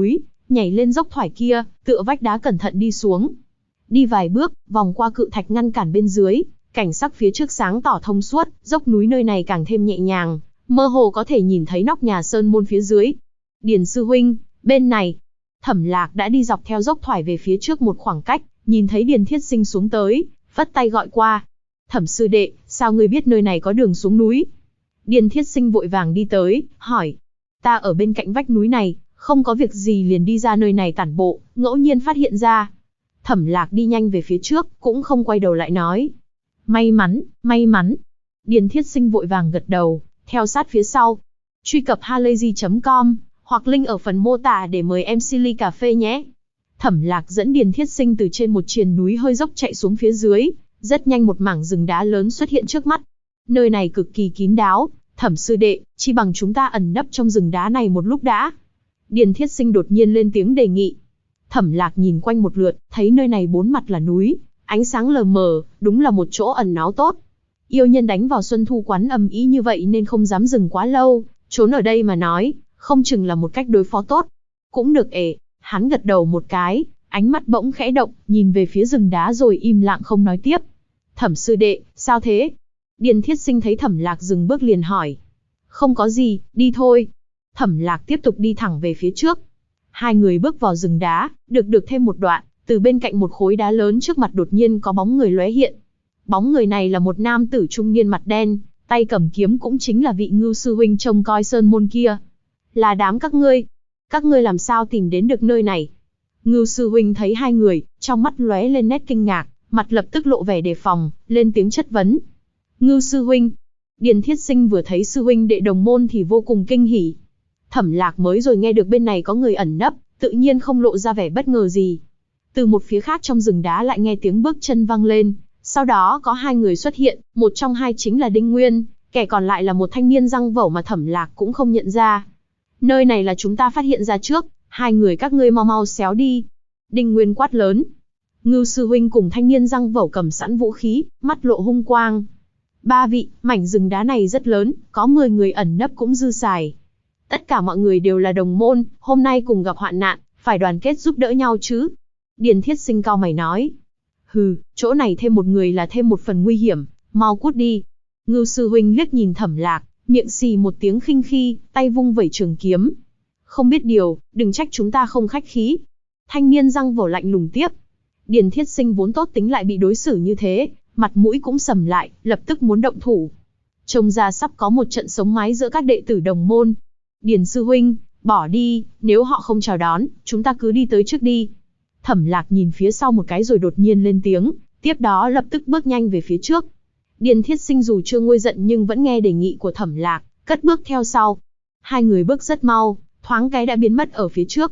A: nhảy lên dốc thoải kia, tựa vách đá cẩn thận đi xuống. Đi vài bước, vòng qua cự thạch ngăn cản bên dưới, cảnh sắc phía trước sáng tỏ thông suốt, dốc núi nơi này càng thêm nhẹ nhàng, mơ hồ có thể nhìn thấy nóc nhà sơn môn phía dưới. Điền sư huynh, bên này. Thẩm Lạc đã đi dọc theo dốc thoải về phía trước một khoảng cách, nhìn thấy Điền Thiết Sinh xuống tới, vất tay gọi qua. Thẩm sư đệ, sao ngươi biết nơi này có đường xuống núi? Điền Thiết Sinh vội vàng đi tới, hỏi. Ta ở bên cạnh vách núi này, không có việc gì liền đi ra nơi này tản bộ, ngẫu nhiên phát hiện ra. Thẩm Lạc đi nhanh về phía trước, cũng không quay đầu lại nói. May mắn, may mắn. Điền Thiết Sinh vội vàng gật đầu, theo sát phía sau. Truy cập halayzi.com, hoặc link ở phần mô tả để mời em ly cà phê nhé. Thẩm Lạc dẫn Điền Thiết Sinh từ trên một triền núi hơi dốc chạy xuống phía dưới, rất nhanh một mảng rừng đá lớn xuất hiện trước mắt. Nơi này cực kỳ kín đáo, Thẩm sư đệ, chi bằng chúng ta ẩn nấp trong rừng đá này một lúc đã. Điền Thiết Sinh đột nhiên lên tiếng đề nghị. Thẩm Lạc nhìn quanh một lượt, thấy nơi này bốn mặt là núi, ánh sáng lờ mờ, đúng là một chỗ ẩn náu tốt. Yêu nhân đánh vào Xuân Thu quán ầm ĩ như vậy nên không dám dừng quá lâu, trốn ở đây mà nói, không chừng là một cách đối phó tốt. Cũng được ể, hắn gật đầu một cái, ánh mắt bỗng khẽ động, nhìn về phía rừng đá rồi im lặng không nói tiếp. Thẩm sư đệ, sao thế? Điền Thiết Sinh thấy Thẩm Lạc dừng bước liền hỏi. Không có gì, đi thôi. Thẩm Lạc tiếp tục đi thẳng về phía trước. Hai người bước vào rừng đá, được thêm một đoạn, từ bên cạnh một khối đá lớn trước mặt đột nhiên có bóng người lóe hiện. Bóng người này là một nam tử trung niên mặt đen, tay cầm kiếm, cũng chính là vị Ngưu sư huynh trông coi sơn môn kia. Là đám các ngươi làm sao tìm đến được nơi này? Ngưu sư huynh thấy hai người, trong mắt lóe lên nét kinh ngạc, mặt lập tức lộ vẻ đề phòng, lên tiếng chất vấn. Ngưu sư huynh. Điền Thiết Sinh vừa thấy sư huynh đệ đồng môn thì vô cùng kinh hỉ. Thẩm Lạc mới rồi nghe được bên này có người ẩn nấp, tự nhiên không lộ ra vẻ bất ngờ gì. Từ một phía khác trong rừng đá lại nghe tiếng bước chân vang lên, sau đó có hai người xuất hiện, một trong hai chính là Đinh Nguyên, kẻ còn lại là một thanh niên răng vẩu mà Thẩm Lạc cũng không nhận ra. Nơi này là chúng ta phát hiện ra trước, hai người các ngươi mau mau xéo đi. Đinh Nguyên quát lớn. Ngưu sư huynh cùng thanh niên răng vẩu cầm sẵn vũ khí, mắt lộ hung quang. Ba vị, mảnh rừng đá này rất lớn, có 10 người ẩn nấp cũng dư xài. Tất cả mọi người đều là đồng môn, hôm nay cùng gặp hoạn nạn, phải đoàn kết giúp đỡ nhau chứ. Điền Thiết Sinh cau mày nói. Hừ, chỗ này thêm một người là thêm một phần nguy hiểm, mau cút đi. Ngưu sư huynh liếc nhìn Thẩm Lạc, miệng xì một tiếng khinh khi, tay vung vẩy trường kiếm. Không biết điều, đừng trách chúng ta không khách khí. Thanh niên răng vẩu lạnh lùng tiếp. Điền Thiết Sinh vốn tốt tính lại bị đối xử như thế, mặt mũi cũng sầm lại, lập tức muốn động thủ. Trông ra sắp có một trận sống mái giữa các đệ tử đồng môn. Điền sư huynh, bỏ đi, nếu họ không chào đón, chúng ta cứ đi tới trước đi. Thẩm Lạc nhìn phía sau một cái rồi đột nhiên lên tiếng, tiếp đó lập tức bước nhanh về phía trước. Điền Thiết Sinh dù chưa nguôi giận nhưng vẫn nghe đề nghị của Thẩm Lạc, cất bước theo sau. Hai người bước rất mau, thoáng cái đã biến mất ở phía trước.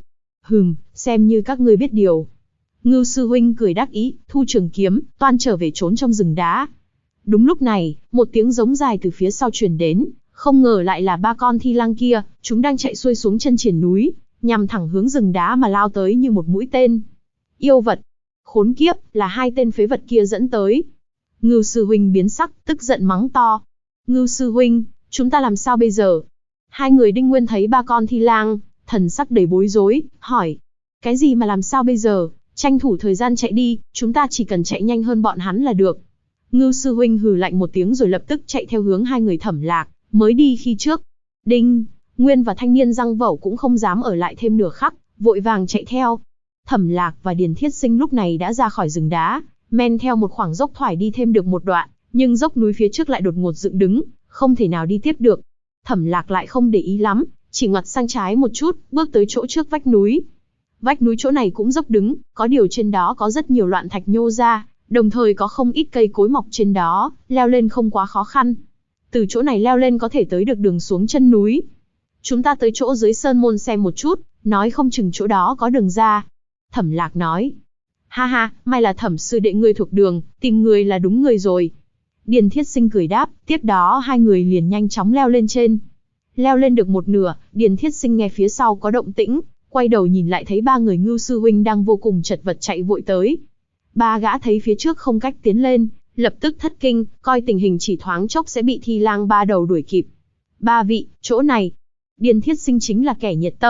A: Xem như các ngươi biết điều. Ngưu sư huynh cười đắc ý, thu trường kiếm, toan trở về trốn trong rừng đá. Đúng lúc này, một tiếng giống dài từ phía sau truyền đến, không ngờ lại là ba con thi lang kia, chúng đang chạy xuôi xuống chân triển núi, nhằm thẳng hướng rừng đá mà lao tới như một mũi tên. Yêu vật, khốn kiếp, là hai tên phế vật kia dẫn tới. Ngưu sư huynh biến sắc, tức giận mắng to. Ngưu sư huynh, chúng ta làm sao bây giờ? Hai người Đinh Nguyên thấy ba con thi lang, thần sắc đầy bối rối, hỏi. Cái gì mà làm sao bây giờ? Tranh thủ thời gian chạy đi, chúng ta chỉ cần chạy nhanh hơn bọn hắn là được. Ngưu sư huynh hừ lạnh một tiếng rồi lập tức chạy theo hướng hai người Thẩm Lạc, mới đi khi trước. Đinh Nguyên và thanh niên răng vẩu cũng không dám ở lại thêm nửa khắc, vội vàng chạy theo. Thẩm Lạc và Điền Thiết Sinh lúc này đã ra khỏi rừng đá, men theo một khoảng dốc thoải đi thêm được một đoạn, nhưng dốc núi phía trước lại đột ngột dựng đứng, không thể nào đi tiếp được. Thẩm Lạc lại không để ý lắm, chỉ ngoặt sang trái một chút, bước tới chỗ trước vách núi. Vách núi chỗ này cũng dốc đứng, có điều trên đó có rất nhiều loạn thạch nhô ra, đồng thời có không ít cây cối mọc trên đó, leo lên không quá khó khăn. Từ chỗ này leo lên có thể tới được đường xuống chân núi. Chúng ta tới chỗ dưới sơn môn xem một chút, nói không chừng chỗ đó có đường ra. Thẩm Lạc nói. Ha ha, may là Thẩm sư đệ ngươi thuộc đường, tìm người là đúng người rồi. Điền Thiết Sinh cười đáp, tiếp đó hai người liền nhanh chóng leo lên trên. Leo lên được một nửa, Điền Thiết Sinh nghe phía sau có động tĩnh, quay đầu nhìn lại thấy ba người Ngưu sư huynh đang vô cùng chật vật chạy vội tới. Ba gã thấy phía trước không cách tiến lên, lập tức thất kinh, coi tình hình chỉ thoáng chốc sẽ bị thi lang ba đầu đuổi kịp. Ba vị, chỗ này. Điền Thiết Sinh chính là kẻ nhiệt tâm,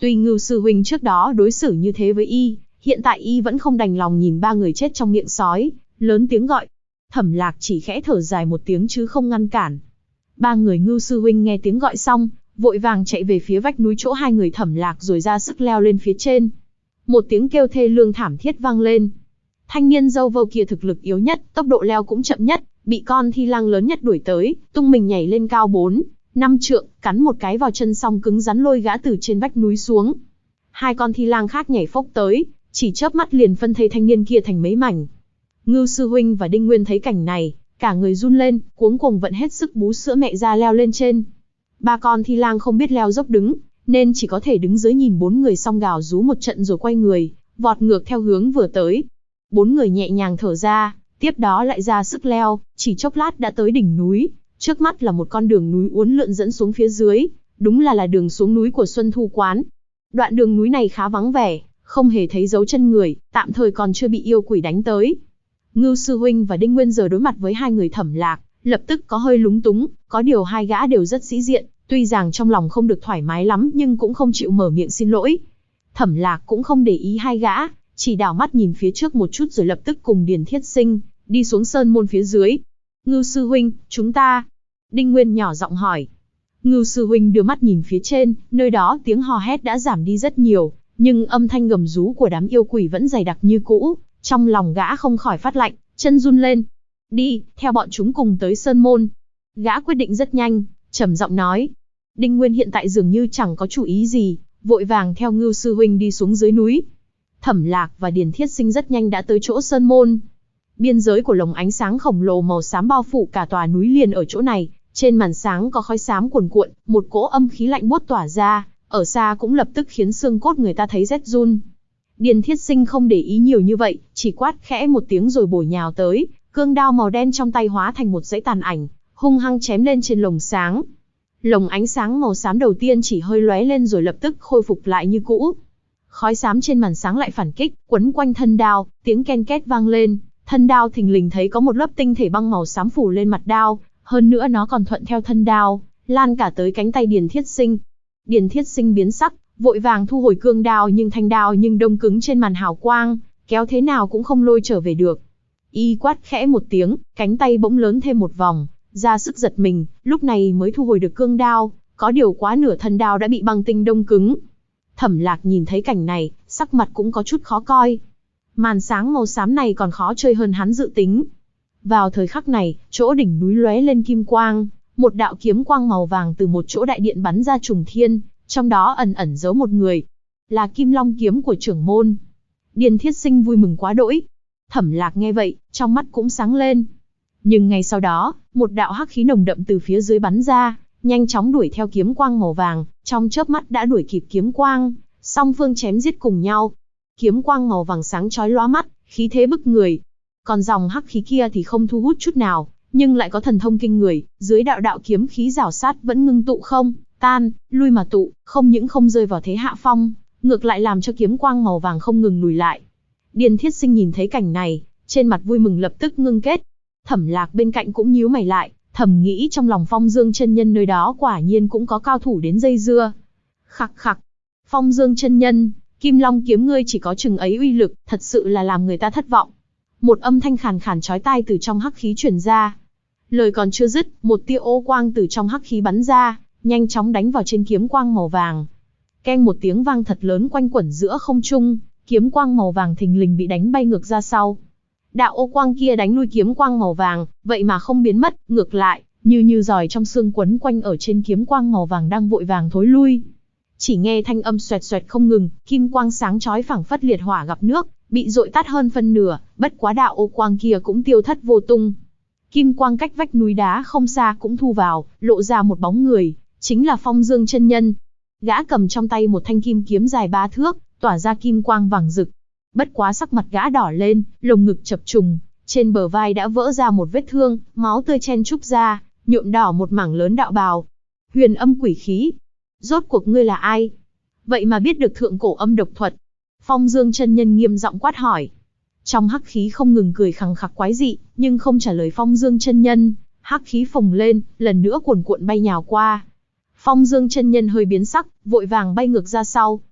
A: Tuy Ngưu sư huynh trước đó đối xử như thế với y, hiện tại y vẫn không đành lòng nhìn ba người chết trong miệng sói, lớn tiếng gọi. Thẩm Lạc chỉ khẽ thở dài một tiếng chứ không ngăn cản. Ba người Ngưu sư huynh nghe tiếng gọi xong, vội vàng chạy về phía vách núi chỗ hai người Thẩm Lạc rồi ra sức leo lên phía trên. Một tiếng kêu thê lương thảm thiết vang lên. Thanh niên râu vâu kia thực lực yếu nhất, tốc độ leo cũng chậm nhất, bị con thi lang lớn nhất đuổi tới, tung mình nhảy lên cao 4-5 trượng, cắn một cái vào chân xong cứng rắn lôi gã từ trên vách núi xuống. Hai con thi lang khác nhảy phốc tới, chỉ chớp mắt liền phân thây thanh niên kia thành mấy mảnh. Ngưu sư huynh và Đinh Nguyên thấy cảnh này, cả người run lên, cuống cuồng vận hết sức bú sữa mẹ ra leo lên trên. Ba con thi lang không biết leo dốc đứng, nên chỉ có thể đứng dưới nhìn bốn người xong gào rú một trận rồi quay người, vọt ngược theo hướng vừa tới. Bốn người nhẹ nhàng thở ra, tiếp đó lại ra sức leo, chỉ chốc lát đã tới đỉnh núi. Trước mắt là một con đường núi uốn lượn dẫn xuống phía dưới, đúng là đường xuống núi của Xuân Thu Quán. Đoạn đường núi này khá vắng vẻ, không hề thấy dấu chân người, tạm thời còn chưa bị yêu quỷ đánh tới. Ngưu sư huynh và Đinh Nguyên giờ đối mặt với hai người Thẩm Lạc, lập tức có hơi lúng túng, có điều hai gã đều rất sĩ diện, tuy rằng trong lòng không được thoải mái lắm nhưng cũng không chịu mở miệng xin lỗi. Thẩm Lạc cũng không để ý hai gã, chỉ đảo mắt nhìn phía trước một chút rồi lập tức cùng Điền Thiết Sinh đi xuống sơn môn phía dưới. Ngưu sư huynh, chúng ta... Đinh Nguyên nhỏ giọng hỏi. Ngưu sư huynh đưa mắt nhìn phía trên, nơi đó tiếng hò hét đã giảm đi rất nhiều, nhưng âm thanh gầm rú của đám yêu quỷ vẫn dày đặc như cũ. Trong lòng gã không khỏi phát lạnh, chân run lên. Đi, theo bọn chúng cùng tới sơn môn. Gã quyết định rất nhanh, trầm giọng nói. Đinh Nguyên hiện tại dường như chẳng có chủ ý gì, vội vàng theo Ngưu sư huynh đi xuống dưới núi. Thẩm Lạc và Điền Thiết Sinh rất nhanh đã tới chỗ sơn môn. Biên giới của lồng ánh sáng khổng lồ màu xám bao phủ cả tòa núi liền ở chỗ này, trên màn sáng có khói xám cuồn cuộn, một cỗ âm khí lạnh buốt tỏa ra, ở xa cũng lập tức khiến xương cốt người ta thấy rét run. Điền Thiết Sinh không để ý nhiều như vậy, chỉ quát khẽ một tiếng rồi bổ nhào tới, cương đao màu đen trong tay hóa thành một dãy tàn ảnh, hung hăng chém lên trên lồng sáng. Lồng ánh sáng màu xám đầu tiên chỉ hơi lóe lên rồi lập tức khôi phục lại như cũ. Khói xám trên màn sáng lại phản kích, quấn quanh thân đao, tiếng ken két vang lên, thân đao thình lình thấy có một lớp tinh thể băng màu xám phủ lên mặt đao, hơn nữa nó còn thuận theo thân đao, lan cả tới cánh tay Điền Thiết Sinh. Điền Thiết Sinh biến sắc, vội vàng thu hồi cương đao nhưng thanh đao đông cứng trên màn hào quang, kéo thế nào cũng không lôi trở về được. Y quát khẽ một tiếng, cánh tay bỗng lớn thêm một vòng, ra sức giật mình, lúc này mới thu hồi được cương đao, có điều quá nửa thân đao đã bị băng tinh đông cứng. Thẩm Lạc nhìn thấy cảnh này, sắc mặt cũng có chút khó coi. Màn sáng màu xám này còn khó chơi hơn hắn dự tính. Vào thời khắc này, chỗ đỉnh núi lóe lên kim quang, một đạo kiếm quang màu vàng từ một chỗ đại điện bắn ra trùng thiên, trong đó ẩn ẩn giấu một người. Là Kim Long kiếm của trưởng môn. Điền Thiết Sinh vui mừng quá đỗi. Thẩm Lạc nghe vậy, trong mắt cũng sáng lên. Nhưng ngay sau đó, một đạo hắc khí nồng đậm từ phía dưới bắn ra, nhanh chóng đuổi theo kiếm quang màu vàng, trong chớp mắt đã đuổi kịp kiếm quang, song phương chém giết cùng nhau. Kiếm quang màu vàng sáng chói lóa mắt, khí thế bức người. Còn dòng hắc khí kia thì không thu hút chút nào, nhưng lại có thần thông kinh người, dưới đạo đạo kiếm khí rào sát vẫn ngưng tụ không tan, lui mà tụ, không những không rơi vào thế hạ phong, ngược lại làm cho kiếm quang màu vàng không ngừng lùi lại. Điền Thiết Sinh nhìn thấy cảnh này, trên mặt vui mừng lập tức ngưng kết. Thẩm Lạc bên cạnh cũng nhíu mày lại, thầm nghĩ trong lòng Phong Dương chân nhân nơi đó quả nhiên cũng có cao thủ đến dây dưa. Khặc khặc, Phong Dương chân nhân, Kim Long kiếm ngươi chỉ có chừng ấy uy lực, thật sự là làm người ta thất vọng. Một âm thanh khàn khàn chói tai từ trong hắc khí truyền ra. Lời còn chưa dứt, một tia ô quang từ trong hắc khí bắn ra, nhanh chóng đánh vào trên kiếm quang màu vàng. Keng một tiếng vang thật lớn quanh quẩn giữa không trung, kiếm quang màu vàng thình lình bị đánh bay ngược ra sau. Đạo ô quang kia đánh lui kiếm quang màu vàng, vậy mà không biến mất, ngược lại, như giòi trong xương quấn quanh ở trên kiếm quang màu vàng đang vội vàng thối lui. Chỉ nghe thanh âm xoẹt xoẹt không ngừng, kim quang sáng chói phảng phất liệt hỏa gặp nước, bị dội tắt hơn phân nửa, bất quá đạo ô quang kia cũng tiêu thất vô tung. Kim quang cách vách núi đá không xa cũng thu vào, lộ ra một bóng người, chính là Phong Dương chân nhân. Gã cầm trong tay một thanh kim kiếm dài 3 thước, tỏa ra kim quang vàng rực. Bất quá sắc mặt gã đỏ lên, lồng ngực chập trùng, trên bờ vai đã vỡ ra một vết thương, máu tươi chen chúc ra, nhuộm đỏ một mảng lớn đạo bào. Huyền âm quỷ khí, rốt cuộc ngươi là ai? Vậy mà biết được thượng cổ âm độc thuật. Phong Dương chân nhân nghiêm giọng quát hỏi. Trong hắc khí không ngừng cười khằng khặc quái dị, nhưng không trả lời Phong Dương chân nhân. Hắc khí phồng lên, lần nữa cuồn cuộn bay nhào qua. Phong Dương chân nhân hơi biến sắc, vội vàng bay ngược ra sau,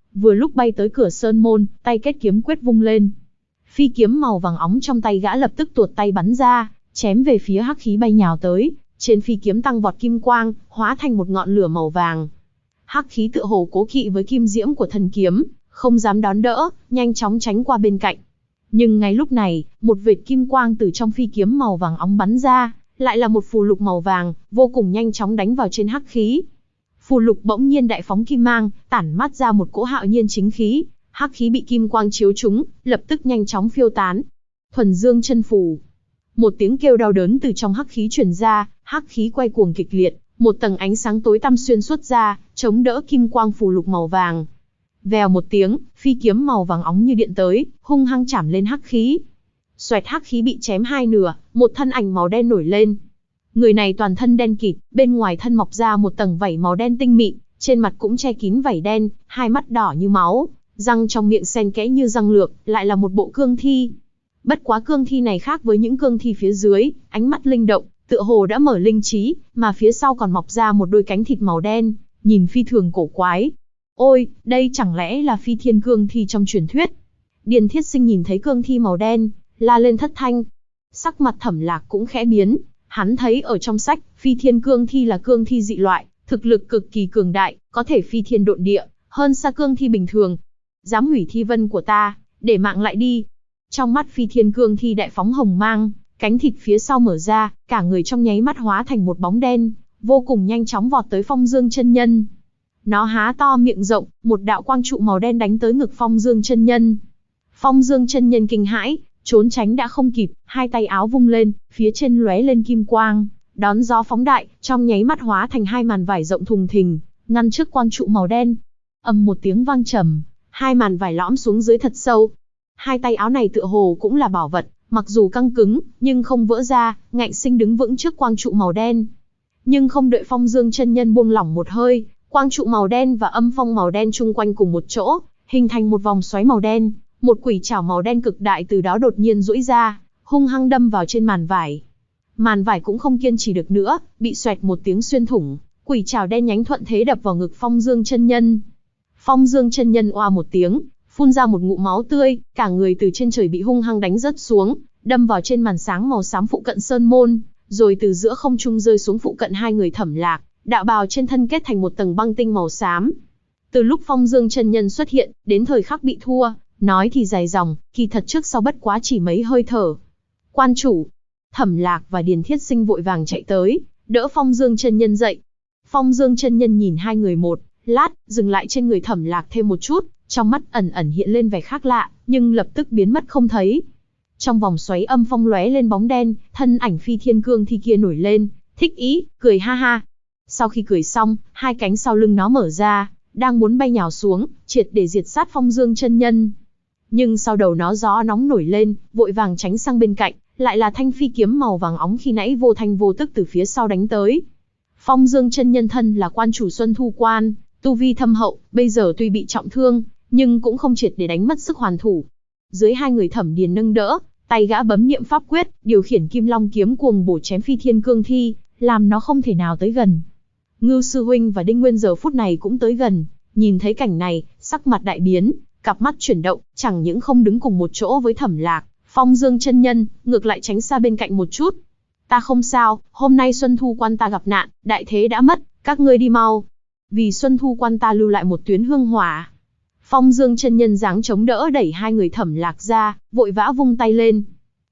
A: Vừa lúc bay tới cửa sơn môn, tay kết kiếm quyết vung lên. Phi kiếm màu vàng óng trong tay gã lập tức tuột tay bắn ra, chém về phía hắc khí bay nhào tới. Trên phi kiếm tăng vọt kim quang, hóa thành một ngọn lửa màu vàng. Hắc khí tựa hồ cố kỵ với kim diễm của thần kiếm, không dám đón đỡ, nhanh chóng tránh qua bên cạnh. Nhưng ngay lúc này, một vệt kim quang từ trong phi kiếm màu vàng óng bắn ra, lại là một phù lục màu vàng, vô cùng nhanh chóng đánh vào trên hắc khí. Phù lục bỗng nhiên đại phóng kim mang, tản mát ra một cỗ hạo nhiên chính khí, hắc khí bị kim quang chiếu trúng, lập tức nhanh chóng phiêu tán. Thuần Dương chân phù. Một tiếng kêu đau đớn từ trong hắc khí truyền ra, hắc khí quay cuồng kịch liệt, một tầng ánh sáng tối tăm xuyên suốt ra, chống đỡ kim quang phù lục màu vàng. Vèo một tiếng, phi kiếm màu vàng óng như điện tới, hung hăng chảm lên hắc khí. Xoẹt, hắc khí bị chém hai nửa, một thân ảnh màu đen nổi lên. Người này toàn thân đen kịt, bên ngoài thân mọc ra một tầng vảy màu đen tinh mịn, trên mặt cũng che kín vảy đen, hai mắt đỏ như máu, răng trong miệng xen kẽ như răng lược, lại là một bộ cương thi. Bất quá cương thi này khác với những cương thi phía dưới, ánh mắt linh động, tựa hồ đã mở linh trí, mà phía sau còn mọc ra một đôi cánh thịt màu đen, nhìn phi thường cổ quái. Ôi, đây chẳng lẽ là phi thiên cương thi trong truyền thuyết? Điền Thiết Sinh nhìn thấy cương thi màu đen, la lên thất thanh. Sắc mặt Thẩm Lạc cũng khẽ biến, hắn thấy ở trong sách, phi thiên cương thi là cương thi dị loại, thực lực cực kỳ cường đại, có thể phi thiên độn địa, hơn xa cương thi bình thường. Dám hủy thi vân của ta, để mạng lại đi. Trong mắt phi thiên cương thi đại phóng hồng mang, cánh thịt phía sau mở ra, cả người trong nháy mắt hóa thành một bóng đen, vô cùng nhanh chóng vọt tới Phong Dương chân nhân. Nó há to miệng rộng, một đạo quang trụ màu đen đánh tới ngực Phong Dương chân nhân. Phong Dương chân nhân kinh hãi, trốn tránh đã không kịp, hai tay áo vung lên, phía trên lóe lên kim quang, đón gió phóng đại, trong nháy mắt hóa thành hai màn vải rộng thùng thình, ngăn trước quang trụ màu đen. Ầm một tiếng vang trầm, hai màn vải lõm xuống dưới thật sâu. Hai tay áo này tựa hồ cũng là bảo vật, mặc dù căng cứng, nhưng không vỡ ra, ngạnh sinh đứng vững trước quang trụ màu đen. Nhưng không đợi Phong Dương chân nhân buông lỏng một hơi, quang trụ màu đen và âm phong màu đen chung quanh cùng một chỗ, hình thành một vòng xoáy màu đen, một quỷ trảo màu đen cực đại từ đó đột nhiên duỗi ra, hung hăng đâm vào trên màn vải. Màn vải cũng không kiên trì được nữa, bị xoẹt một tiếng xuyên thủng, quỷ trảo đen nhánh thuận thế đập vào ngực Phong Dương chân nhân. Phong Dương chân nhân oa một tiếng, phun ra một ngụm máu tươi, cả người từ trên trời bị hung hăng đánh rớt xuống, đâm vào trên màn sáng màu xám phụ cận sơn môn, rồi từ giữa không trung rơi xuống phụ cận hai người Thẩm Lạc, đạo bào trên thân kết thành một tầng băng tinh màu xám. Từ lúc Phong Dương chân nhân xuất hiện, đến thời khắc bị thua, nói thì dài dòng, kỳ thật trước sau bất quá chỉ mấy hơi thở. Quan chủ, Thẩm Lạc và Điền Thiết Sinh vội vàng chạy tới, đỡ Phong Dương chân nhân dậy. Phong Dương chân nhân nhìn hai người một lát, dừng lại trên người Thẩm Lạc thêm một chút, trong mắt ẩn ẩn hiện lên vẻ khác lạ, nhưng lập tức biến mất không thấy. Trong vòng xoáy âm phong lóe lên bóng đen, thân ảnh phi thiên cương thi kia nổi lên, thích ý, cười ha ha. Sau khi cười xong, hai cánh sau lưng nó mở ra, đang muốn bay nhào xuống, triệt để diệt sát Phong Dương chân nhân. Nhưng sau đầu nó gió nóng nổi lên, vội vàng tránh sang bên cạnh, lại là thanh phi kiếm màu vàng óng khi nãy vô thanh vô tức từ phía sau đánh tới. Phong Dương chân nhân thân là quan chủ Xuân Thu Quan, tu vi thâm hậu, bây giờ tuy bị trọng thương, nhưng cũng không triệt để đánh mất sức hoàn thủ. Dưới hai người Thẩm Điền nâng đỡ, tay gã bấm niệm pháp quyết, điều khiển Kim Long kiếm cuồng bổ chém phi thiên cương thi, làm nó không thể nào tới gần. Ngưu sư huynh và Đinh Nguyên giờ phút này cũng tới gần, nhìn thấy cảnh này, sắc mặt đại biến, cặp mắt chuyển động, chẳng những không đứng cùng một chỗ với Thẩm Lạc, Phong Dương chân nhân, ngược lại tránh xa bên cạnh một chút. Ta không sao, hôm nay Xuân Thu Quan ta gặp nạn, đại thế đã mất, các ngươi đi mau. Vì Xuân Thu Quan ta lưu lại một tuyến hương hỏa. Phong Dương chân nhân giáng chống đỡ đẩy hai người Thẩm Lạc ra, vội vã vung tay lên.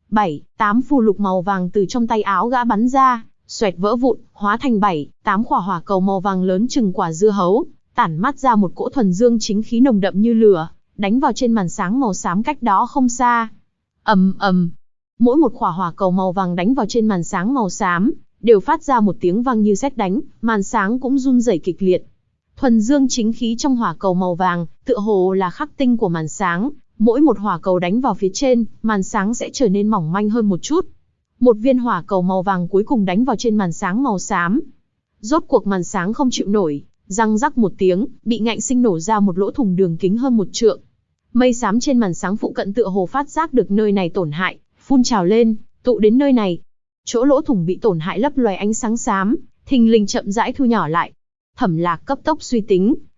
A: 7-8 phù lục màu vàng từ trong tay áo gã bắn ra, xoẹt vỡ vụn, hóa thành 7-8 quả hỏa cầu màu vàng lớn chừng quả dưa hấu, tản mát ra một cỗ thuần dương chính khí nồng đậm như lửa, đánh vào trên màn sáng màu xám cách đó không xa. Ầm ầm, mỗi một quả hỏa cầu màu vàng đánh vào trên màn sáng màu xám, đều phát ra một tiếng vang như sét đánh, màn sáng cũng run rẩy kịch liệt. Thuần dương chính khí trong hỏa cầu màu vàng, tựa hồ là khắc tinh của màn sáng, mỗi một hỏa cầu đánh vào phía trên, màn sáng sẽ trở nên mỏng manh hơn một chút. Một viên hỏa cầu màu vàng cuối cùng đánh vào trên màn sáng màu xám. Rốt cuộc màn sáng không chịu nổi, răng rắc một tiếng, bị ngạnh sinh nổ ra một lỗ thủng đường kính hơn 1 trượng. Mây xám trên màn sáng phụ cận tựa hồ phát giác được nơi này tổn hại, phun trào lên, tụ đến nơi này. Chỗ lỗ thủng bị tổn hại lấp loè ánh sáng xám, thình lình chậm rãi thu nhỏ lại. Thẩm Lạc cấp tốc suy tính,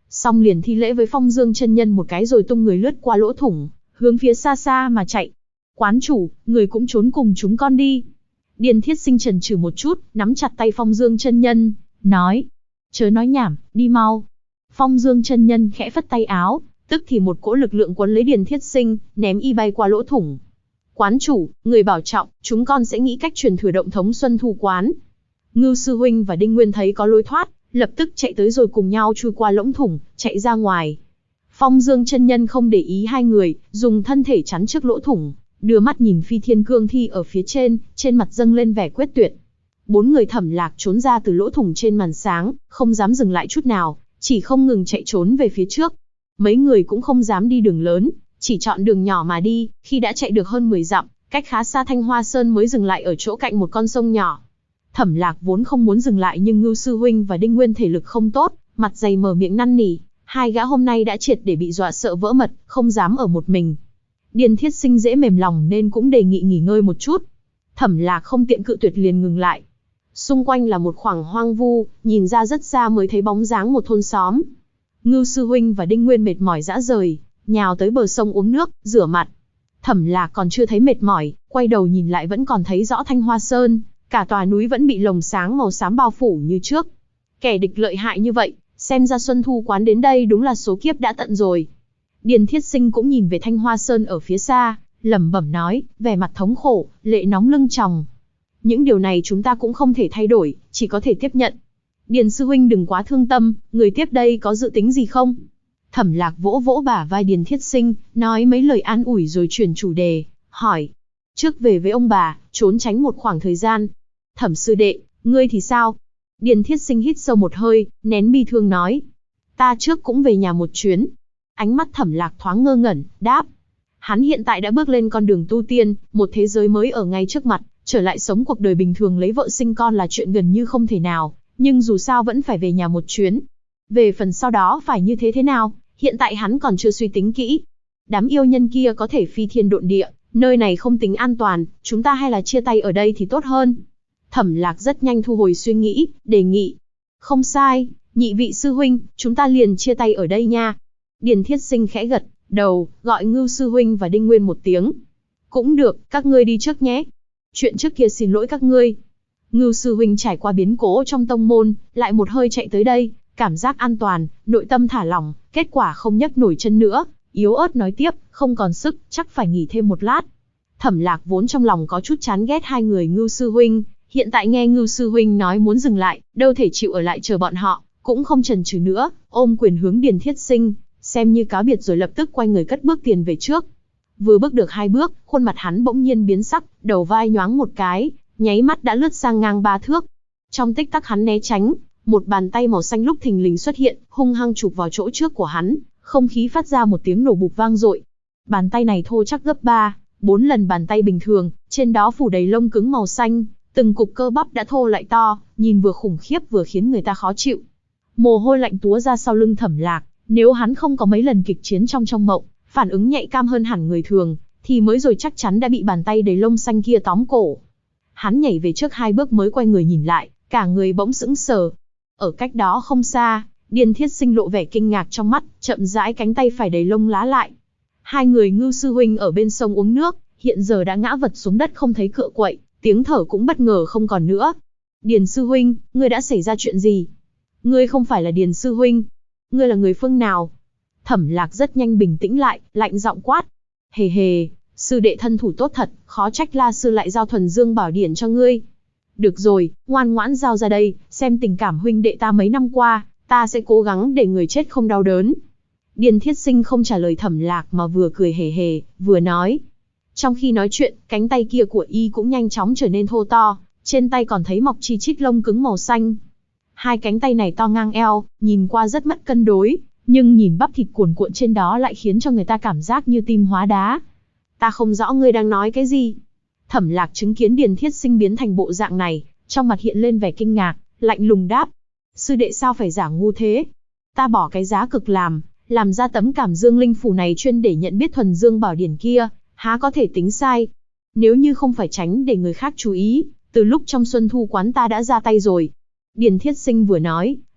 A: Xong liền thi lễ với Phong Dương chân nhân một cái rồi tung người lướt qua lỗ thủng, hướng phía xa xa mà chạy. Quán chủ, người cũng trốn cùng chúng con đi. Điền Thiết Sinh chần chừ một chút, nắm chặt tay Phong Dương chân nhân, nói. Chớ nói nhảm, đi mau. Phong Dương chân nhân khẽ phất tay áo, tức thì một cỗ lực lượng quấn lấy Điền Thiết Sinh, ném y bay qua lỗ thủng. Quán chủ, người bảo trọng, chúng con sẽ nghĩ cách truyền thừa động thống Xuân Thu quán. Ngưu sư huynh và Đinh Nguyên thấy có lối thoát, lập tức chạy tới rồi cùng nhau chui qua lỗ thủng, chạy ra ngoài. Phong Dương chân nhân không để ý hai người, dùng thân thể chắn trước lỗ thủng, đưa mắt nhìn Phi Thiên Cương Thi ở phía trên mặt dâng lên vẻ quyết tuyệt. Bốn người Thẩm Lạc trốn ra từ lỗ thủng trên màn sáng, không dám dừng lại chút nào, chỉ không ngừng chạy trốn về phía trước. Mấy người cũng không dám đi đường lớn, chỉ chọn đường nhỏ mà đi, khi đã chạy được hơn 10 dặm, cách khá xa Thanh Hoa Sơn mới dừng lại ở chỗ cạnh một con sông nhỏ. Thẩm Lạc vốn không muốn dừng lại nhưng Ngưu sư huynh và Đinh Nguyên thể lực không tốt, mặt dày mở miệng năn nỉ, hai gã hôm nay đã triệt để bị dọa sợ vỡ mật, không dám ở một mình. Điền Thiết Sinh dễ mềm lòng nên cũng đề nghị nghỉ ngơi một chút. Thẩm Lạc không tiện cự tuyệt liền ngừng lại. Xung quanh là một khoảng hoang vu, nhìn ra rất xa mới thấy bóng dáng một thôn xóm. Ngưu sư huynh và Đinh Nguyên mệt mỏi rã rời, nhào tới bờ sông uống nước, rửa mặt. Thẩm Lạc còn chưa thấy mệt mỏi, quay đầu nhìn lại vẫn còn thấy rõ Thanh Hoa Sơn, cả tòa núi vẫn bị lồng sáng màu xám bao phủ như trước. Kẻ địch lợi hại như vậy, xem ra Xuân Thu quán đến đây đúng là số kiếp đã tận rồi. Điền Thiết Sinh cũng nhìn về Thanh Hoa Sơn ở phía xa, lẩm bẩm nói, vẻ mặt thống khổ, lệ nóng lưng tròng. Những điều này chúng ta cũng không thể thay đổi, chỉ có thể tiếp nhận. Điền sư huynh đừng quá thương tâm, người tiếp đây có dự tính gì không? Thẩm Lạc vỗ vỗ bả vai Điền Thiết Sinh, nói mấy lời an ủi rồi chuyển chủ đề, hỏi. Trước về với ông bà, trốn tránh một khoảng thời gian. Thẩm sư đệ, ngươi thì sao? Điền Thiết Sinh hít sâu một hơi, nén bi thương nói. Ta trước cũng về nhà một chuyến. Ánh mắt Thẩm Lạc thoáng ngơ ngẩn, đáp. Hắn hiện tại đã bước lên con đường tu tiên, một thế giới mới ở ngay trước mặt, trở lại sống cuộc đời bình thường lấy vợ sinh con là chuyện gần như không thể nào, nhưng dù sao vẫn phải về nhà một chuyến. Về phần sau đó phải như thế nào, hiện tại hắn còn chưa suy tính kỹ. Đám yêu nhân kia có thể phi thiên độn địa, nơi này không tính an toàn, chúng ta hay là chia tay ở đây thì tốt hơn. Thẩm Lạc rất nhanh thu hồi suy nghĩ, đề nghị. Không sai, nhị vị sư huynh, chúng ta liền chia tay ở đây nha. Điền Thiết Sinh khẽ gật đầu, gọi Ngưu sư huynh và Đinh Nguyên một tiếng. Cũng được, các ngươi đi trước nhé. Chuyện trước kia xin lỗi các ngươi. Ngưu sư huynh trải qua biến cố trong tông môn, lại một hơi chạy tới đây, cảm giác an toàn, nội tâm thả lỏng, kết quả không nhấc nổi chân nữa, yếu ớt nói tiếp, không còn sức, chắc phải nghỉ thêm một lát. Thẩm Lạc vốn trong lòng có chút chán ghét hai người Ngưu sư huynh, hiện tại nghe Ngưu sư huynh nói muốn dừng lại, đâu thể chịu ở lại chờ bọn họ, cũng không chần chừ nữa, ôm quyền hướng Điền Thiết Sinh, xem như cáo biệt rồi lập tức quay người cất bước tiền về trước. Vừa bước được 2 bước, khuôn mặt hắn bỗng nhiên biến sắc, đầu vai nhoáng một cái, nháy mắt đã lướt sang ngang 3 thước. Trong tích tắc hắn né tránh, một bàn tay màu xanh lúc thình lình xuất hiện, hung hăng chụp vào chỗ trước của hắn, không khí phát ra một tiếng nổ bụp vang dội. Bàn tay này thô chắc gấp 3-4 lần bàn tay bình thường, trên đó phủ đầy lông cứng màu xanh, từng cục cơ bắp đã thô lại to, nhìn vừa khủng khiếp vừa khiến người ta khó chịu. Mồ hôi lạnh túa ra sau lưng Thẩm Lạc, nếu hắn không có mấy lần kịch chiến trong mộng, phản ứng nhạy cam hơn hẳn người thường, thì mới rồi chắc chắn đã bị bàn tay đầy lông xanh kia tóm cổ. Hắn nhảy về trước 2 bước mới quay người nhìn lại, cả người bỗng sững sờ. Ở cách đó không xa, Điền Thiết Sinh lộ vẻ kinh ngạc trong mắt, chậm rãi cánh tay phải đầy lông lá lại. Hai người Ngưu sư huynh ở bên sông uống nước, hiện giờ đã ngã vật xuống đất không thấy cựa quậy, tiếng thở cũng bất ngờ không còn nữa. Điền sư huynh, ngươi đã xảy ra chuyện gì? Ngươi không phải là Điền sư huynh. Ngươi là người phương nào? Thẩm Lạc rất nhanh bình tĩnh lại, lạnh giọng quát. Hề hề, sư đệ thân thủ tốt thật, khó trách La sư lại giao Thuần Dương Bảo Điển cho ngươi. Được rồi, ngoan ngoãn giao ra đây, xem tình cảm huynh đệ ta mấy năm qua, ta sẽ cố gắng để người chết không đau đớn. Điền Thiết Sinh không trả lời Thẩm Lạc mà vừa cười hề hề, vừa nói. Trong khi nói chuyện, cánh tay kia của y cũng nhanh chóng trở nên thô to, trên tay còn thấy mọc chi chít lông cứng màu xanh. Hai cánh tay này to ngang eo, nhìn qua rất mất cân đối, nhưng nhìn bắp thịt cuồn cuộn trên đó lại khiến cho người ta cảm giác như tim hóa đá. Ta không rõ ngươi đang nói cái gì. Thẩm Lạc chứng kiến Điền Thiết Sinh biến thành bộ dạng này, trong mặt hiện lên vẻ kinh ngạc, lạnh lùng đáp. Sư đệ sao phải giả ngu thế? Ta bỏ cái giá cực làm ra tấm Cảm Dương Linh Phủ này chuyên để nhận biết Thuần Dương Bảo Điển kia, há có thể tính sai. Nếu như không phải tránh để người khác chú ý, từ lúc trong Xuân Thu quán ta đã ra tay rồi. Điền Thiết Sinh vừa nói,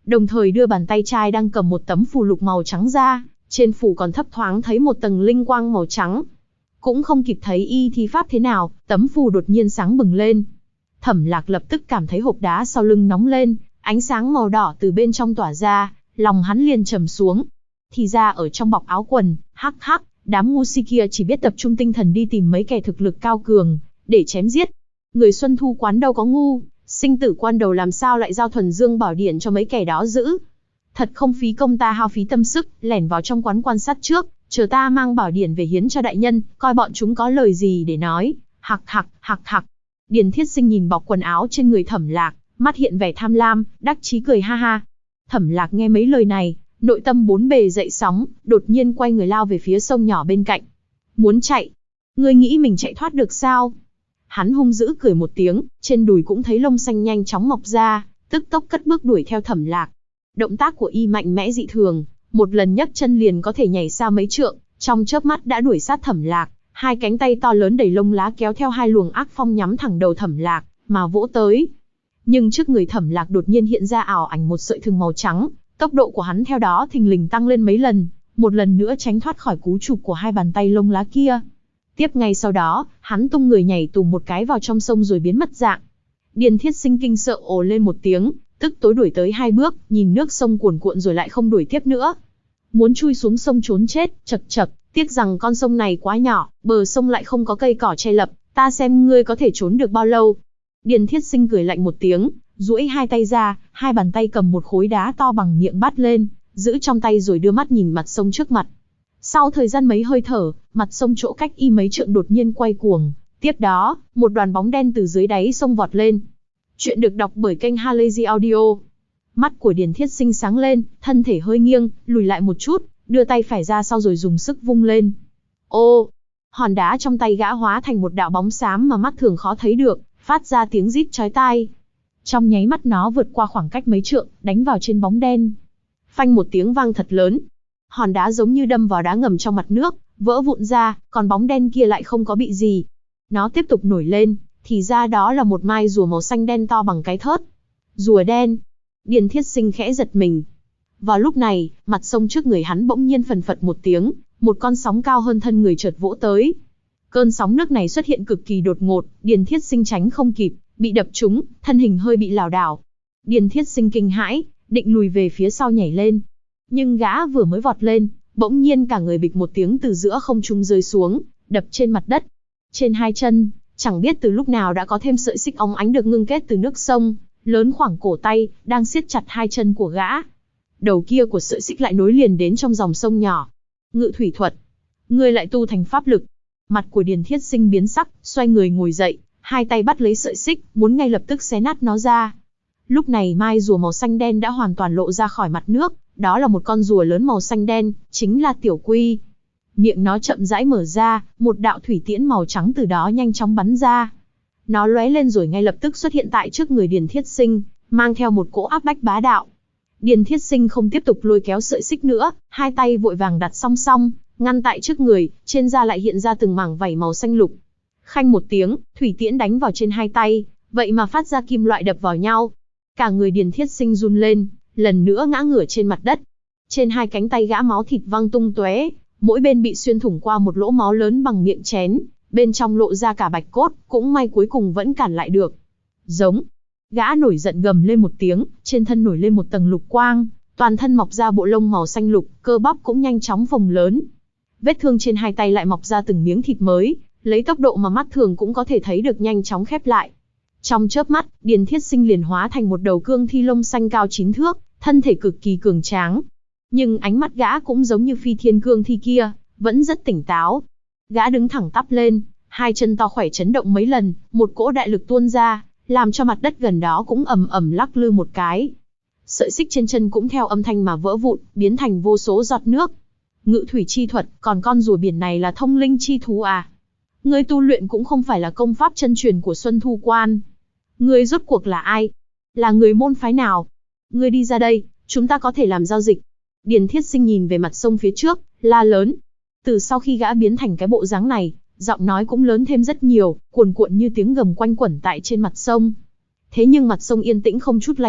A: đồng thời đưa bàn tay trai đang cầm một tấm phù lục màu trắng ra, trên phù còn thấp thoáng thấy một tầng linh quang màu trắng. Cũng không kịp thấy y thi pháp thế nào, tấm phù đột nhiên sáng bừng lên. Thẩm Lạc lập tức cảm thấy hộp đá sau lưng nóng lên, ánh sáng màu đỏ từ bên trong tỏa ra, lòng hắn liền trầm xuống. Thì ra ở trong bọc áo quần, hắc hắc, đám ngu si kia chỉ biết tập trung tinh thần đi tìm mấy kẻ thực lực cao cường, để chém giết. Người Xuân Thu quán đâu có ngu, sinh tử quan đầu làm sao lại giao thuần dương bảo điển cho mấy kẻ đó giữ. Thật không phí công ta hao phí tâm sức, lẻn vào trong quán quan sát trước, chờ ta mang bảo điển về hiến cho đại nhân, coi bọn chúng có lời gì để nói. Hặc hặc, hặc hặc. Điền Thiết Sinh nhìn bọc quần áo trên người Thẩm Lạc, mắt hiện vẻ tham lam, đắc chí cười ha ha. Thẩm Lạc nghe mấy lời này, nội tâm bốn bề dậy sóng, đột nhiên quay người lao về phía sông nhỏ bên cạnh. Muốn chạy? Ngươi nghĩ mình chạy thoát được sao? Hắn hung dữ cười một tiếng, trên đùi cũng thấy lông xanh nhanh chóng mọc ra, tức tốc cất bước đuổi theo Thẩm Lạc. Động tác của y mạnh mẽ dị thường, một lần nhấc chân liền có thể nhảy xa mấy trượng, trong chớp mắt đã đuổi sát Thẩm Lạc, hai cánh tay to lớn đầy lông lá kéo theo hai luồng ác phong nhắm thẳng đầu Thẩm Lạc, mà vỗ tới. Nhưng trước người Thẩm Lạc đột nhiên hiện ra ảo ảnh một sợi thừng màu trắng, tốc độ của hắn theo đó thình lình tăng lên mấy lần, một lần nữa tránh thoát khỏi cú chụp của hai bàn tay lông lá kia. Tiếp ngay sau đó, hắn tung người nhảy tùng một cái vào trong sông rồi biến mất dạng. Điền Thiết Sinh kinh sợ ồ lên một tiếng, tức tối đuổi tới hai bước, nhìn nước sông cuồn cuộn rồi lại không đuổi tiếp nữa. Muốn chui xuống sông trốn chết, chậc chậc, tiếc rằng con sông này quá nhỏ, bờ sông lại không có cây cỏ che lập, ta xem ngươi có thể trốn được bao lâu. Điền Thiết Sinh cười lạnh một tiếng, duỗi hai tay ra, hai bàn tay cầm một khối đá to bằng miệng bát lên, giữ trong tay rồi đưa mắt nhìn mặt sông trước mặt. Sau thời gian mấy hơi thở, mặt sông chỗ cách y mấy trượng đột nhiên quay cuồng, tiếp đó, một đoàn bóng đen từ dưới đáy sông vọt lên. Chuyện được đọc bởi kênh Halazy Audio. Mắt của Điền Thiết Sinh sáng lên, thân thể hơi nghiêng, lùi lại một chút, đưa tay phải ra sau rồi dùng sức vung lên. Ô! Hòn đá trong tay gã hóa thành một đạo bóng xám mà mắt thường khó thấy được, phát ra tiếng rít chói tai. Trong nháy mắt nó vượt qua khoảng cách mấy trượng, đánh vào trên bóng đen. Phanh một tiếng vang thật lớn. Hòn đá giống như đâm vào đá ngầm trong mặt nước, vỡ vụn ra, còn bóng đen kia lại không có bị gì. Nó tiếp tục nổi lên, thì ra đó là một mai rùa màu xanh đen to bằng cái thớt. Rùa đen. Điền Thiết Sinh khẽ giật mình. Vào lúc này, mặt sông trước người hắn bỗng nhiên phần phật một tiếng, một con sóng cao hơn thân người chợt vỗ tới. Cơn sóng nước này xuất hiện cực kỳ đột ngột, Điền Thiết Sinh tránh không kịp, bị đập trúng, thân hình hơi bị lảo đảo. Điền Thiết Sinh kinh hãi, định lùi về phía sau nhảy lên. Nhưng gã vừa mới vọt lên, bỗng nhiên cả người bịch một tiếng từ giữa không trung rơi xuống, đập trên mặt đất. Trên hai chân, chẳng biết từ lúc nào đã có thêm sợi xích óng ánh được ngưng kết từ nước sông, lớn khoảng cổ tay, đang siết chặt hai chân của gã. Đầu kia của sợi xích lại nối liền đến trong dòng sông nhỏ. Ngự thủy thuật. Ngươi lại tu thành pháp lực. Mặt của Điền Thiết Sinh biến sắc, xoay người ngồi dậy, hai tay bắt lấy sợi xích, muốn ngay lập tức xé nát nó ra. Lúc này mai rùa màu xanh đen đã hoàn toàn lộ ra khỏi mặt nước, đó là một con rùa lớn màu xanh đen, chính là Tiểu Quy. Miệng nó chậm rãi mở ra, một đạo thủy tiễn màu trắng từ đó nhanh chóng bắn ra. Nó lóe lên rồi ngay lập tức xuất hiện tại trước người Điền Thiết Sinh, mang theo một cỗ áp bách bá đạo. Điền Thiết Sinh không tiếp tục lôi kéo sợi xích nữa, hai tay vội vàng đặt song song, ngăn tại trước người, trên da lại hiện ra từng mảng vảy màu xanh lục. Khanh một tiếng, thủy tiễn đánh vào trên hai tay, vậy mà phát ra kim loại đập vào nhau. Cả người Điền Thiết Sinh run lên, lần nữa ngã ngửa trên mặt đất. Trên hai cánh tay gã máu thịt văng tung tóe, mỗi bên bị xuyên thủng qua một lỗ máu lớn bằng miệng chén, bên trong lộ ra cả bạch cốt, cũng may cuối cùng vẫn cản lại được. Giống. Gã nổi giận gầm lên một tiếng, trên thân nổi lên một tầng lục quang, toàn thân mọc ra bộ lông màu xanh lục, cơ bắp cũng nhanh chóng phồng lớn. Vết thương trên hai tay lại mọc ra từng miếng thịt mới, lấy tốc độ mà mắt thường cũng có thể thấy được nhanh chóng khép lại. Trong chớp mắt, Điền Thiết Sinh liền hóa thành một đầu cương thi lông xanh cao 9 thước, thân thể cực kỳ cường tráng. Nhưng ánh mắt gã cũng giống như phi thiên cương thi kia, vẫn rất tỉnh táo. Gã đứng thẳng tắp lên, hai chân to khỏe chấn động mấy lần, một cỗ đại lực tuôn ra, làm cho mặt đất gần đó cũng ầm ầm lắc lư một cái. Sợi xích trên chân cũng theo âm thanh mà vỡ vụn, biến thành vô số giọt nước. Ngự thủy chi thuật, còn con rùa biển này là thông linh chi thú à? Ngươi tu luyện cũng không phải là công pháp chân truyền của Xuân Thu Quan. Ngươi rốt cuộc là ai? Là người môn phái nào? Ngươi đi ra đây, chúng ta có thể làm giao dịch. Điền Thiết Sinh nhìn về mặt sông phía trước, la lớn. Từ sau khi gã biến thành cái bộ dáng này, giọng nói cũng lớn thêm rất nhiều, cuồn cuộn như tiếng gầm quanh quẩn tại trên mặt sông. Thế nhưng mặt sông yên tĩnh không chút lay động,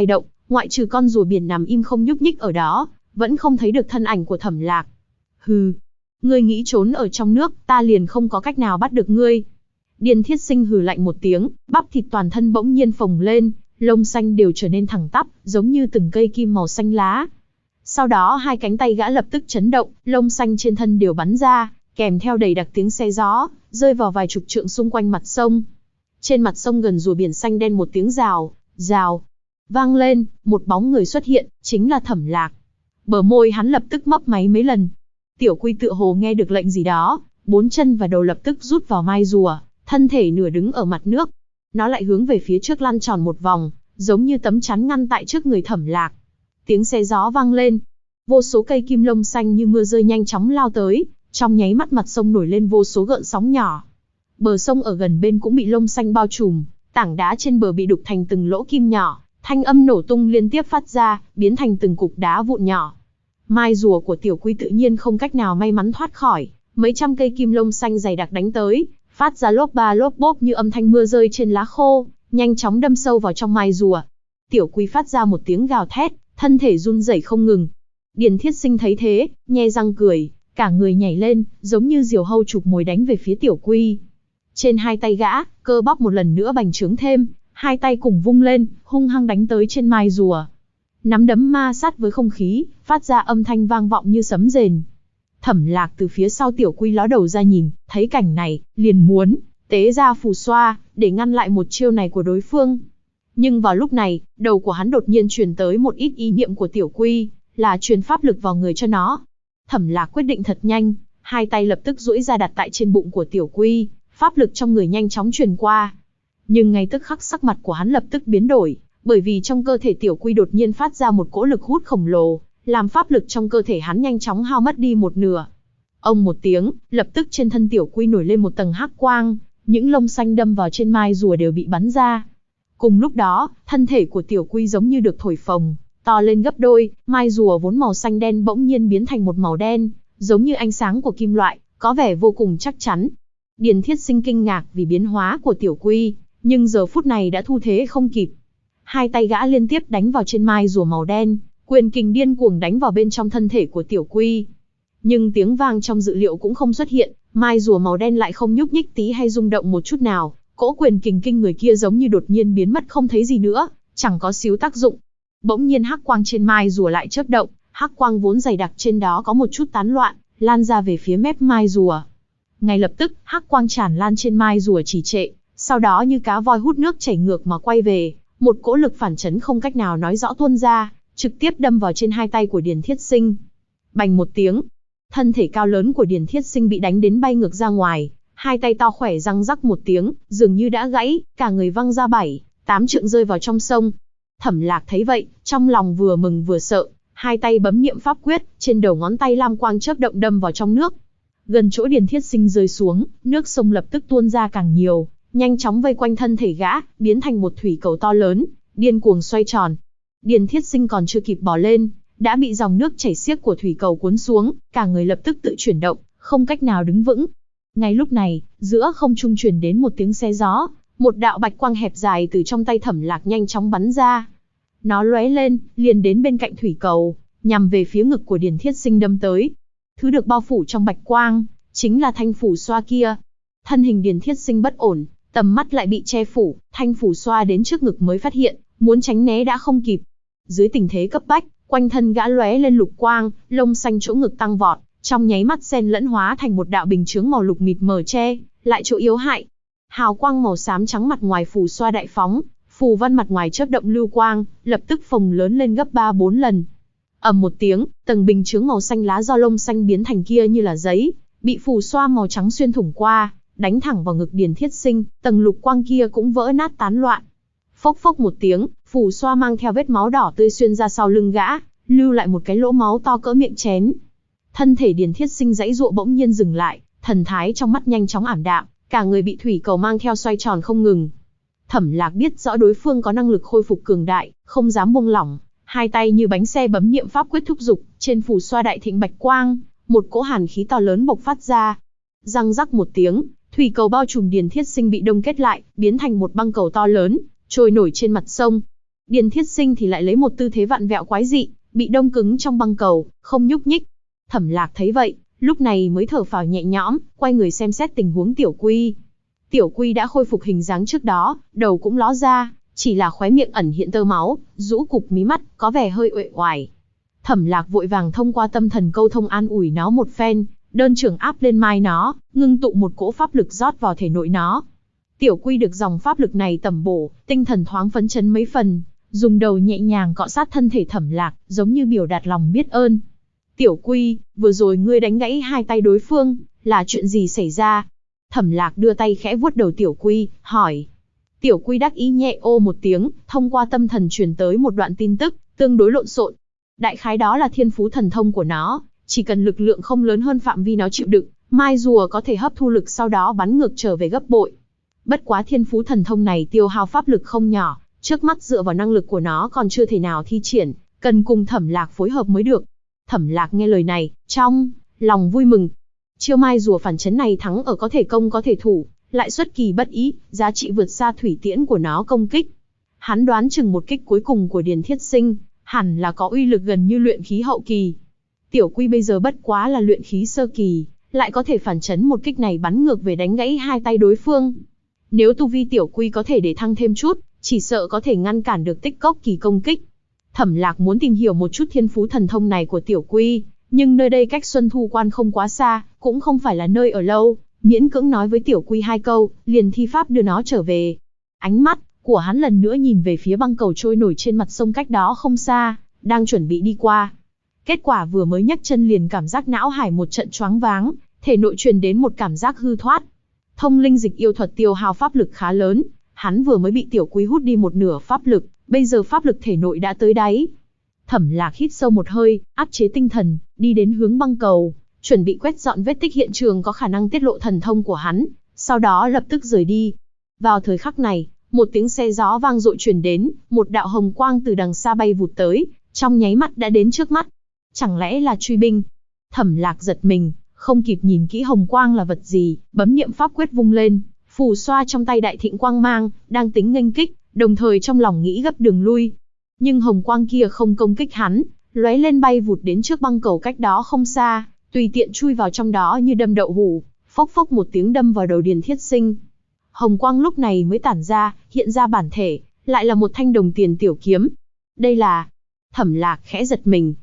A: ngoại trừ con rùa biển nằm im không nhúc nhích ở đó, vẫn không thấy được thân ảnh của Thẩm Lạc. Hừ, ngươi nghĩ trốn ở trong nước, ta liền không có cách nào bắt được ngươi. Điền Thiết Sinh hừ lạnh một tiếng, bắp thịt toàn thân bỗng nhiên phồng lên, lông xanh đều trở nên thẳng tắp, giống như từng cây kim màu xanh lá. Sau đó hai cánh tay gã lập tức chấn động, lông xanh trên thân đều bắn ra, kèm theo đầy đặc tiếng xe gió, rơi vào vài chục trượng xung quanh mặt sông. Trên mặt sông gần rùa biển xanh đen một tiếng rào, rào, vang lên, một bóng người xuất hiện, chính là Thẩm Lạc. Bờ môi hắn lập tức mấp máy mấy lần. Tiểu Quy tựa hồ nghe được lệnh gì đó, bốn chân và đầu lập tức rút vào mai rùa, thân thể nửa đứng ở mặt nước. Nó lại hướng về phía trước lăn tròn một vòng, giống như tấm chắn ngăn tại trước người Thẩm Lạc. Tiếng xe gió vang lên, vô số cây kim lông xanh như mưa rơi nhanh chóng lao tới, trong nháy mắt mặt sông nổi lên vô số gợn sóng nhỏ. Bờ sông ở gần bên cũng bị lông xanh bao trùm, tảng đá trên bờ bị đục thành từng lỗ kim nhỏ, thanh âm nổ tung liên tiếp phát ra, biến thành từng cục đá vụn nhỏ. Mai rùa của Tiểu Quy tự nhiên không cách nào may mắn thoát khỏi, mấy trăm cây kim lông xanh dày đặc đánh tới, phát ra lốp ba lốp bốp như âm thanh mưa rơi trên lá khô, nhanh chóng đâm sâu vào trong mai rùa. Tiểu Quy phát ra một tiếng gào thét, thân thể run rẩy không ngừng. Điền Thiết Sinh thấy thế, nhe răng cười, cả người nhảy lên, giống như diều hâu chụp mồi đánh về phía Tiểu Quy. Trên hai tay gã, cơ bắp một lần nữa bành trướng thêm, hai tay cùng vung lên, hung hăng đánh tới trên mai rùa. Nắm đấm ma sát với không khí, phát ra âm thanh vang vọng như sấm rền. Thẩm Lạc từ phía sau Tiểu Quy ló đầu ra nhìn, thấy cảnh này, liền muốn tế ra phù xoa, để ngăn lại một chiêu này của đối phương. Nhưng vào lúc này, đầu của hắn đột nhiên truyền tới một ít ý niệm của Tiểu Quy, là truyền pháp lực vào người cho nó. Thẩm Lạc quyết định thật nhanh, hai tay lập tức duỗi ra đặt tại trên bụng của Tiểu Quy, pháp lực trong người nhanh chóng truyền qua. Nhưng ngay tức khắc sắc mặt của hắn lập tức biến đổi, bởi vì trong cơ thể Tiểu Quy đột nhiên phát ra một cỗ lực hút khổng lồ, làm pháp lực trong cơ thể hắn nhanh chóng hao mất đi một nửa. Ông một tiếng, lập tức trên thân Tiểu Quy nổi lên một tầng hắc quang, những lông xanh đâm vào trên mai rùa đều bị bắn ra. Cùng lúc đó, thân thể của Tiểu Quy giống như được thổi phồng, to lên gấp đôi, mai rùa vốn màu xanh đen bỗng nhiên biến thành một màu đen, giống như ánh sáng của kim loại, có vẻ vô cùng chắc chắn. Điền Thiết Sinh kinh ngạc vì biến hóa của Tiểu Quy, nhưng giờ phút này đã thu thế không kịp. Hai tay gã liên tiếp đánh vào trên mai rùa màu đen, quyền kình điên cuồng đánh vào bên trong thân thể của Tiểu Quy. Nhưng tiếng vang trong dự liệu cũng không xuất hiện, mai rùa màu đen lại không nhúc nhích tí hay rung động một chút nào, cỗ quyền kình kinh người kia giống như đột nhiên biến mất không thấy gì nữa, chẳng có xíu tác dụng. Bỗng nhiên hắc quang trên mai rùa lại chớp động, hắc quang vốn dày đặc trên đó có một chút tán loạn, lan ra về phía mép mai rùa. Ngay lập tức, hắc quang tràn lan trên mai rùa trì trệ, sau đó như cá voi hút nước chảy ngược mà quay về, một cỗ lực phản chấn không cách nào nói rõ tuôn ra, trực tiếp đâm vào trên hai tay của Điền Thiết Sinh. Bành một tiếng, thân thể cao lớn của Điền Thiết Sinh bị đánh đến bay ngược ra ngoài, hai tay to khỏe răng rắc một tiếng, dường như đã gãy, cả người văng ra 7-8 trượng rơi vào trong sông. Thẩm Lạc thấy vậy, trong lòng vừa mừng vừa sợ, hai tay bấm niệm pháp quyết, trên đầu ngón tay lam quang chớp động đâm vào trong nước. Gần chỗ Điền Thiết Sinh rơi xuống, nước sông lập tức tuôn ra càng nhiều, nhanh chóng vây quanh thân thể gã, biến thành một thủy cầu to lớn, điên cuồng xoay tròn. Điền Thiết Sinh còn chưa kịp bò lên, đã bị dòng nước chảy xiết của thủy cầu cuốn xuống, cả người lập tức tự chuyển động, không cách nào đứng vững. Ngay lúc này, giữa không trung truyền đến một tiếng xé gió, một đạo bạch quang hẹp dài từ trong tay Thẩm Lạc nhanh chóng bắn ra. Nó lóe lên, liền đến bên cạnh thủy cầu, nhằm về phía ngực của Điền Thiết Sinh đâm tới. Thứ được bao phủ trong bạch quang, chính là thanh phủ xoa kia. Thân hình Điền Thiết Sinh bất ổn, tầm mắt lại bị che phủ, thanh phủ xoa đến trước ngực mới phát hiện, muốn tránh né đã không kịp. Dưới tình thế cấp bách, quanh thân gã lóe lên lục quang, lông xanh chỗ ngực tăng vọt, trong nháy mắt xen lẫn hóa thành một đạo bình chướng màu lục mịt mờ che lại chỗ yếu hại. Hào quang màu xám trắng mặt ngoài phủ xoa đại phóng, phù văn mặt ngoài chớp động lưu quang, lập tức phồng lớn lên gấp 3-4 lần. Ầm một tiếng, tầng bình chướng màu xanh lá do lông xanh biến thành kia như là giấy, bị phù xoa màu trắng xuyên thủng qua, đánh thẳng vào ngực Điền Thiết Sinh, tầng lục quang kia cũng vỡ nát tán loạn. Phốc phốc một tiếng, phù xoa mang theo vết máu đỏ tươi xuyên ra sau lưng gã, lưu lại một cái lỗ máu to cỡ miệng chén. Thân thể Điền Thiết Sinh giãy giụa bỗng nhiên dừng lại, thần thái trong mắt nhanh chóng ảm đạm, cả người bị thủy cầu mang theo xoay tròn không ngừng. Thẩm Lạc biết rõ đối phương có năng lực khôi phục cường đại, không dám buông lỏng, hai tay như bánh xe bấm niệm pháp quyết thúc dục, trên phù xoa đại thịnh bạch quang, một cỗ hàn khí to lớn bộc phát ra. Răng rắc một tiếng, thủy cầu bao trùm Điền Thiết Sinh bị đông kết lại, biến thành một băng cầu to lớn, trôi nổi trên mặt sông. Điền Thiết Sinh thì lại lấy một tư thế vặn vẹo quái dị, bị đông cứng trong băng cầu, không nhúc nhích. Thẩm Lạc thấy vậy, lúc này mới thở phào nhẹ nhõm, quay người xem xét tình huống Tiểu Quy. Tiểu Quy đã khôi phục hình dáng trước đó, đầu cũng ló ra, chỉ là khóe miệng ẩn hiện tơ máu, rũ cụp mí mắt, có vẻ hơi uể oải. Thẩm Lạc vội vàng thông qua tâm thần câu thông an ủi nó một phen, đơn trưởng áp lên mai nó, ngưng tụ một cỗ pháp lực rót vào thể nội nó. Tiểu Quy được dòng pháp lực này tẩm bổ, tinh thần thoáng phấn chấn mấy phần, dùng đầu nhẹ nhàng cọ sát thân thể Thẩm Lạc, giống như biểu đạt lòng biết ơn. Tiểu Quy, vừa rồi ngươi đánh gãy hai tay đối phương, là chuyện gì xảy ra? Thẩm Lạc đưa tay khẽ vuốt đầu Tiểu Quy, hỏi. Tiểu Quy đắc ý nhẹ ô một tiếng, thông qua tâm thần truyền tới một đoạn tin tức, tương đối lộn xộn. Đại khái đó là thiên phú thần thông của nó, chỉ cần lực lượng không lớn hơn phạm vi nó chịu đựng, mai rùa có thể hấp thu lực sau đó bắn ngược trở về gấp bội. Bất quá thiên phú thần thông này tiêu hao pháp lực không nhỏ, trước mắt dựa vào năng lực của nó còn chưa thể nào thi triển, cần cùng Thẩm Lạc phối hợp mới được. Thẩm Lạc nghe lời này, trong lòng vui mừng. Chiêu mai rùa phản chấn này thắng ở có thể công có thể thủ, lại xuất kỳ bất ý, giá trị vượt xa thủy tiễn của nó công kích. Hắn đoán chừng một kích cuối cùng của Điền Thiết Sinh, hẳn là có uy lực gần như luyện khí hậu kỳ. Tiểu Quy bây giờ bất quá là luyện khí sơ kỳ, lại có thể phản chấn một kích này bắn ngược về đánh gãy hai tay đối phương. Nếu tu vi Tiểu Quy có thể để thăng thêm chút, chỉ sợ có thể ngăn cản được tích cốc kỳ công kích. Thẩm Lạc muốn tìm hiểu một chút thiên phú thần thông này của Tiểu Quy, nhưng nơi đây cách Xuân Thu Quan không quá xa, cũng không phải là nơi ở lâu, miễn cưỡng nói với Tiểu Quy hai câu, liền thi pháp đưa nó trở về. Ánh mắt của hắn lần nữa nhìn về phía băng cầu trôi nổi trên mặt sông cách đó không xa, đang chuẩn bị đi qua. Kết quả vừa mới nhấc chân liền cảm giác não hải một trận choáng váng, thể nội truyền đến một cảm giác hư thoát. Thông linh dịch yêu thuật tiêu hao pháp lực khá lớn, hắn vừa mới bị Tiểu Quy hút đi một nửa pháp lực, bây giờ pháp lực thể nội đã tới đáy. Thẩm Lạc hít sâu một hơi, áp chế tinh thần, đi đến hướng băng cầu, chuẩn bị quét dọn vết tích hiện trường có khả năng tiết lộ thần thông của hắn, sau đó lập tức rời đi. Vào thời khắc này, một tiếng xe gió vang dội truyền đến, một đạo hồng quang từ đằng xa bay vụt tới, trong nháy mắt đã đến trước mắt. Chẳng lẽ là truy binh? Thẩm Lạc giật mình, không kịp nhìn kỹ hồng quang là vật gì, bấm niệm pháp quyết vung lên, phù xoa trong tay đại thịnh quang mang, đang tính nghênh kích, đồng thời trong lòng nghĩ gấp đường lui. Nhưng hồng quang kia không công kích hắn, lóe lên bay vụt đến trước băng cầu cách đó không xa, tùy tiện chui vào trong đó như đâm đậu hũ, phốc phốc một tiếng đâm vào đầu Điền Thiết Sinh. Hồng quang lúc này mới tản ra, hiện ra bản thể, lại là một thanh đồng tiền tiểu kiếm. Đây là... Thẩm Lạc khẽ giật mình.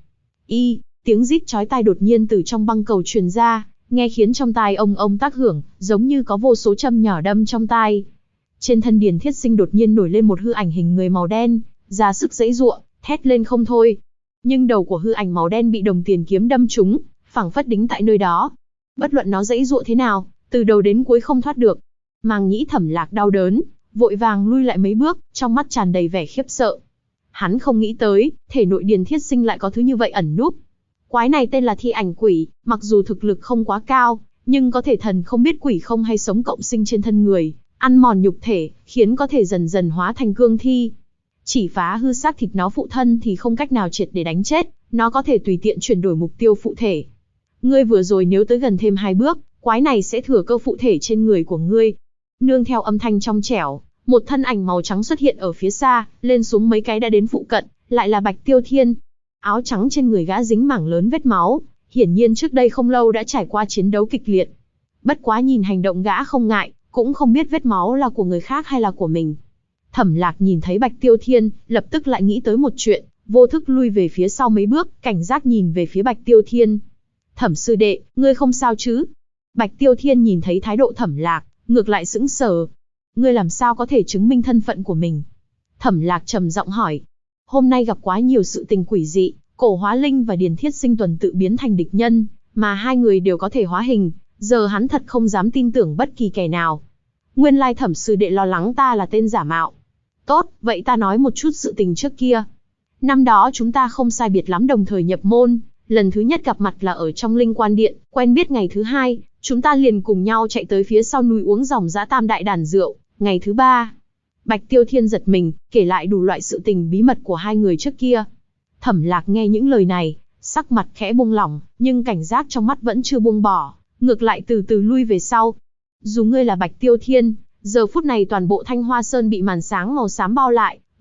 A: Tiếng rít chói tai đột nhiên từ trong băng cầu truyền ra, nghe khiến trong tai ông tác hưởng, giống như có vô số châm nhỏ đâm trong tai. Trên thân Điền Thiết Sinh đột nhiên nổi lên một hư ảnh hình người màu đen, ra sức giãy giụa, thét lên không thôi. Nhưng đầu của hư ảnh màu đen bị đồng tiền kiếm đâm trúng, phảng phất đính tại nơi đó. Bất luận nó giãy giụa thế nào, từ đầu đến cuối không thoát được. Màng nhĩ Thẩm Lạc đau đớn, vội vàng lui lại mấy bước, trong mắt tràn đầy vẻ khiếp sợ. Hắn không nghĩ tới, thể nội Điền Thiết Sinh lại có thứ như vậy ẩn núp. Quái này tên là Thi Ảnh Quỷ, mặc dù thực lực không quá cao, nhưng có thể thần không biết quỷ không hay sống cộng sinh trên thân người, ăn mòn nhục thể, khiến có thể dần dần hóa thành cương thi. Chỉ phá hư xác thịt nó phụ thân thì không cách nào triệt để đánh chết, nó có thể tùy tiện chuyển đổi mục tiêu phụ thể. Ngươi vừa rồi nếu tới gần thêm 2 bước, quái này sẽ thừa cơ phụ thể trên người của ngươi. Nương theo âm thanh trong trẻo, một thân ảnh màu trắng xuất hiện ở phía xa, lên xuống mấy cái đã đến phụ cận, lại là Bạch Tiêu Thiên. Áo trắng trên người gã dính mảng lớn vết máu, hiển nhiên trước đây không lâu đã trải qua chiến đấu kịch liệt. Bất quá nhìn hành động gã không ngại, cũng không biết vết máu là của người khác hay là của mình. Thẩm Lạc nhìn thấy Bạch Tiêu Thiên, lập tức lại nghĩ tới một chuyện, vô thức lui về phía sau mấy bước, cảnh giác nhìn về phía Bạch Tiêu Thiên. Thẩm sư đệ, ngươi không sao chứ? Bạch Tiêu Thiên nhìn thấy thái độ Thẩm Lạc, ngược lại sững sờ. Ngươi làm sao có thể chứng minh thân phận của mình? Thẩm Lạc trầm giọng hỏi. Hôm nay gặp quá nhiều sự tình quỷ dị, Cổ Hóa Linh và Điền Thiết Sinh tuần tự biến thành địch nhân, mà hai người đều có thể hóa hình, giờ hắn thật không dám tin tưởng bất kỳ kẻ nào. Nguyên lai Thẩm sư đệ lo lắng ta là tên giả mạo. Tốt, vậy ta nói một chút sự tình trước kia. Năm đó chúng ta không sai biệt lắm đồng thời nhập môn, lần thứ nhất gặp mặt là ở trong Linh Quan Điện, quen biết ngày thứ hai, chúng ta liền cùng nhau chạy tới phía sau núi uống dòng dã tam đại đàn rượu, ngày thứ ba. Bạch Tiêu Thiên giật mình, kể lại đủ loại sự tình bí mật của hai người trước kia. Thẩm Lạc nghe những lời này, sắc mặt khẽ buông lỏng, nhưng cảnh giác trong mắt vẫn chưa buông bỏ, ngược lại từ từ lui về sau. Dù ngươi là Bạch Tiêu Thiên, giờ phút này toàn bộ Thanh Hoa Sơn bị màn sáng màu xám bao lại,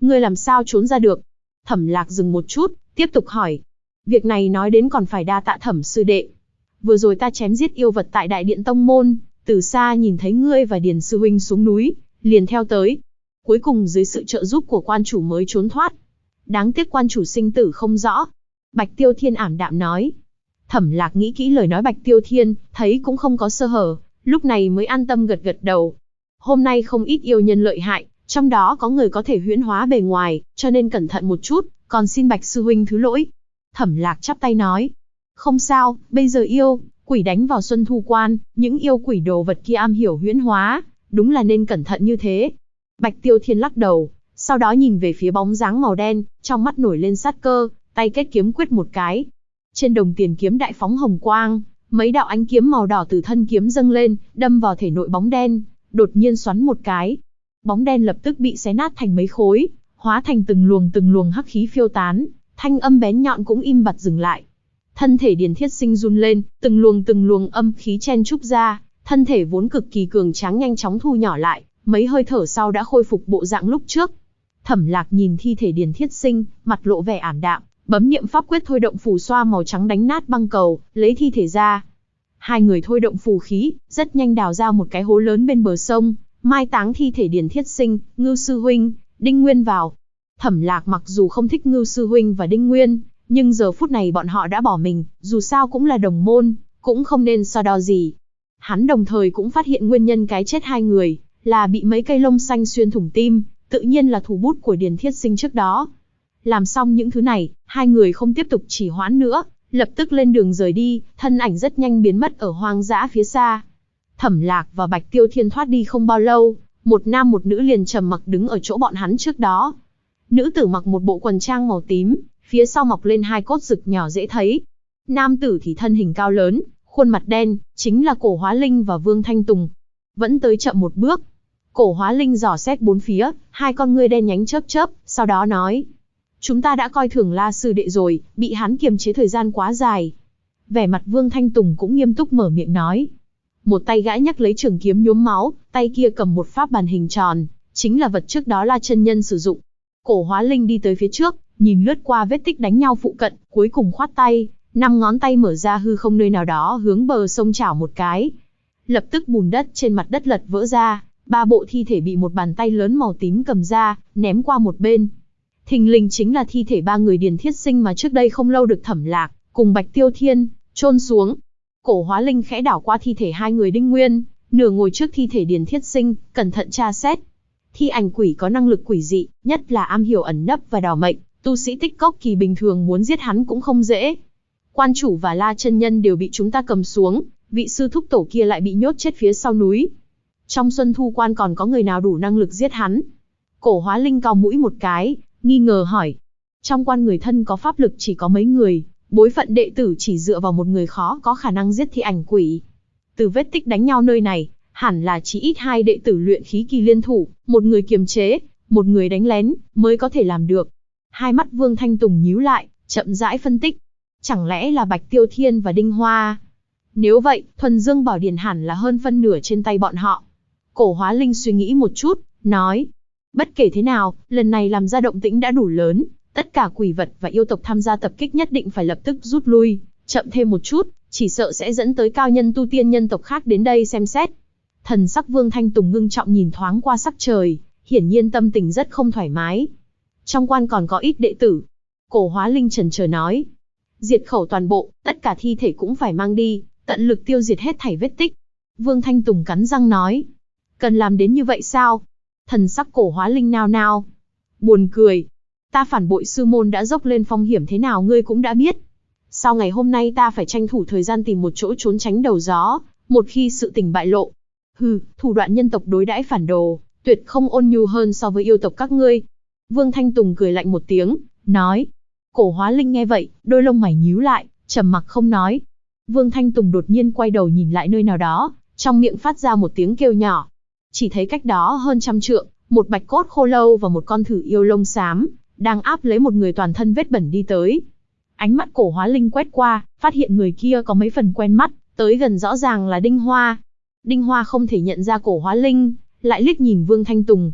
A: Ngươi làm sao trốn ra được? Thẩm Lạc dừng một chút, tiếp tục hỏi. Việc này nói đến còn phải đa tạ Thẩm sư đệ. Vừa rồi ta chém giết yêu vật tại Đại Điện Tông Môn, từ xa nhìn thấy ngươi và Điền sư huynh xuống núi, liền theo tới. Cuối cùng dưới sự trợ giúp của quan chủ mới trốn thoát. Đáng tiếc quan chủ sinh tử không rõ. Bạch Tiêu Thiên ảm đạm nói. Thẩm Lạc nghĩ kỹ lời nói Bạch Tiêu Thiên, thấy cũng không có sơ hở, lúc này mới an tâm gật gật đầu. Hôm nay không ít yêu nhân lợi hại, trong đó có người có thể huyễn hóa bề ngoài, cho nên cẩn thận một chút, còn xin Bạch sư huynh thứ lỗi. Thẩm Lạc chắp tay nói. Không sao, bây giờ yêu, quỷ đánh vào Xuân Thu Quan, những yêu quỷ đồ vật kia am hiểu huyễn hóa, đúng là nên cẩn thận như thế. Bạch Tiêu Thiên lắc đầu, sau đó nhìn về phía bóng dáng màu đen, trong mắt nổi lên sát cơ, tay kết kiếm quyết một cái. Trên đồng tiền kiếm đại phóng hồng quang, mấy đạo ánh kiếm màu đỏ từ thân kiếm dâng lên, đâm vào thể nội bóng đen, đột nhiên xoắn một cái. Bóng đen lập tức bị xé nát thành mấy khối, hóa thành từng luồng hắc khí phiêu tán, thanh âm bén nhọn cũng im bặt dừng lại. Thân thể Điền Thiết Sinh run lên, từng luồng âm khí chen chúc ra, thân thể vốn cực kỳ cường tráng nhanh chóng thu nhỏ lại, mấy hơi thở sau đã khôi phục bộ dạng lúc trước. Thẩm Lạc nhìn thi thể Điền Thiết Sinh, mặt lộ vẻ ảm đạm, bấm niệm pháp quyết thôi động phù xoa màu trắng đánh nát băng cầu, lấy thi thể ra. Hai người thôi động phù khí, rất nhanh đào ra một cái hố lớn bên bờ sông, mai táng thi thể Điền Thiết Sinh, Ngưu sư huynh, Đinh Nguyên vào. Thẩm Lạc mặc dù không thích Ngưu sư huynh và Đinh Nguyên, nhưng giờ phút này bọn họ đã bỏ mình, dù sao cũng là đồng môn, cũng không nên so đo gì. Hắn đồng thời cũng phát hiện nguyên nhân cái chết hai người, là bị mấy cây lông xanh xuyên thủng tim, tự nhiên là thủ bút của Điền Thiết Sinh trước đó. Làm xong những thứ này, hai người không tiếp tục trì hoãn nữa, lập tức lên đường rời đi, thân ảnh rất nhanh biến mất ở hoang dã phía xa. Thẩm Lạc và Bạch Tiêu Thiên thoát đi không bao lâu, một nam một nữ liền trầm mặc đứng ở chỗ bọn hắn trước đó. Nữ tử mặc một bộ quần trang màu tím, phía sau mọc lên hai cốt rực nhỏ dễ thấy. Nam tử thì thân hình cao lớn, khuôn mặt đen, chính là Cổ Hóa Linh và Vương Thanh Tùng. Vẫn tới chậm một bước. Cổ Hóa Linh dò xét bốn phía, hai con ngươi đen nhánh chớp chớp, sau đó nói. Chúng ta đã coi thường La sư đệ rồi, bị hắn kiềm chế thời gian quá dài. Vẻ mặt Vương Thanh Tùng cũng nghiêm túc mở miệng nói. Một tay gã nhắc lấy trường kiếm nhuốm máu, tay kia cầm một pháp bàn hình tròn, chính là vật trước đó La chân nhân sử dụng. Cổ Hóa Linh đi tới phía trước, nhìn lướt qua vết tích đánh nhau phụ cận, cuối cùng khoát tay, 5 ngón tay mở ra hư không nơi nào đó hướng bờ sông chảo một cái. Lập tức bùn đất trên mặt đất lật vỡ ra, 3 bộ thi thể bị một bàn tay lớn màu tím cầm ra, ném qua một bên. Thình lình chính là thi thể 3 người Điền Thiết Sinh mà trước đây không lâu được Thẩm Lạc cùng Bạch Tiêu Thiên chôn xuống. Cổ Hóa Linh khẽ đảo qua thi thể hai người Đinh Nguyên, nửa ngồi trước thi thể Điền Thiết Sinh, cẩn thận tra xét. Thi ảnh quỷ có năng lực quỷ dị, nhất là am hiểu ẩn nấp và đảo mệnh, tu sĩ tích cốc kỳ bình thường muốn giết hắn cũng không dễ. Quan chủ và La chân nhân đều bị chúng ta cầm xuống, vị sư thúc tổ kia lại bị nhốt chết phía sau núi. Trong Xuân Thu Quan còn có người nào đủ năng lực giết hắn? Cổ Hóa Linh cau mũi một cái, nghi ngờ hỏi. Trong quan người thân có pháp lực chỉ có mấy người, bối phận đệ tử chỉ dựa vào một người khó có khả năng giết thi ảnh quỷ. Từ vết tích đánh nhau nơi này, hẳn là chỉ ít 2 đệ tử luyện khí kỳ liên thủ, một người kiềm chế, một người đánh lén, mới có thể làm được. Hai mắt Vương Thanh Tùng nhíu lại, chậm rãi phân tích. Chẳng lẽ là Bạch Tiêu Thiên và Đinh Hoa? Nếu vậy, Thuần Dương Bảo Điển hẳn là hơn phân nửa trên tay bọn họ. Cổ Hóa Linh suy nghĩ một chút, nói. Bất kể thế nào, lần này làm ra động tĩnh đã đủ lớn, tất cả quỷ vật và yêu tộc tham gia tập kích nhất định phải lập tức rút lui, chậm thêm một chút, chỉ sợ sẽ dẫn tới cao nhân tu tiên nhân tộc khác đến đây xem xét. Thần sắc Vương Thanh Tùng ngưng trọng nhìn thoáng qua sắc trời, hiển nhiên tâm tình rất không thoải mái. Trong quan còn có ít đệ tử. Cổ Hóa Linh chần chờ nói. Diệt khẩu toàn bộ, tất cả thi thể cũng phải mang đi, tận lực tiêu diệt hết thảy vết tích. Vương Thanh Tùng cắn răng nói. Cần làm đến như vậy sao? Thần sắc Cổ Hóa Linh nao nao. Buồn cười. Ta phản bội sư môn đã dốc lên phong hiểm thế nào ngươi cũng đã biết. Sau ngày hôm nay ta phải tranh thủ thời gian tìm một chỗ trốn tránh đầu gió, một khi sự tình bại lộ. Hừ, thủ đoạn nhân tộc đối đãi phản đồ, tuyệt không ôn nhu hơn so với yêu tộc các ngươi. Vương Thanh Tùng cười lạnh một tiếng, nói. Cổ Hóa Linh nghe vậy, đôi lông mày nhíu lại, trầm mặc không nói. Vương Thanh Tùng đột nhiên quay đầu nhìn lại nơi nào đó, trong miệng phát ra một tiếng kêu nhỏ. Chỉ thấy cách đó hơn 100 trượng, một bạch cốt khô lâu và một con thử yêu lông xám, đang áp lấy một người toàn thân vết bẩn đi tới. Ánh mắt Cổ Hóa Linh quét qua, phát hiện người kia có mấy phần quen mắt, tới gần rõ ràng là Đinh Hoa. Đinh Hoa không thể nhận ra Cổ Hóa Linh, lại liếc nhìn Vương Thanh Tùng.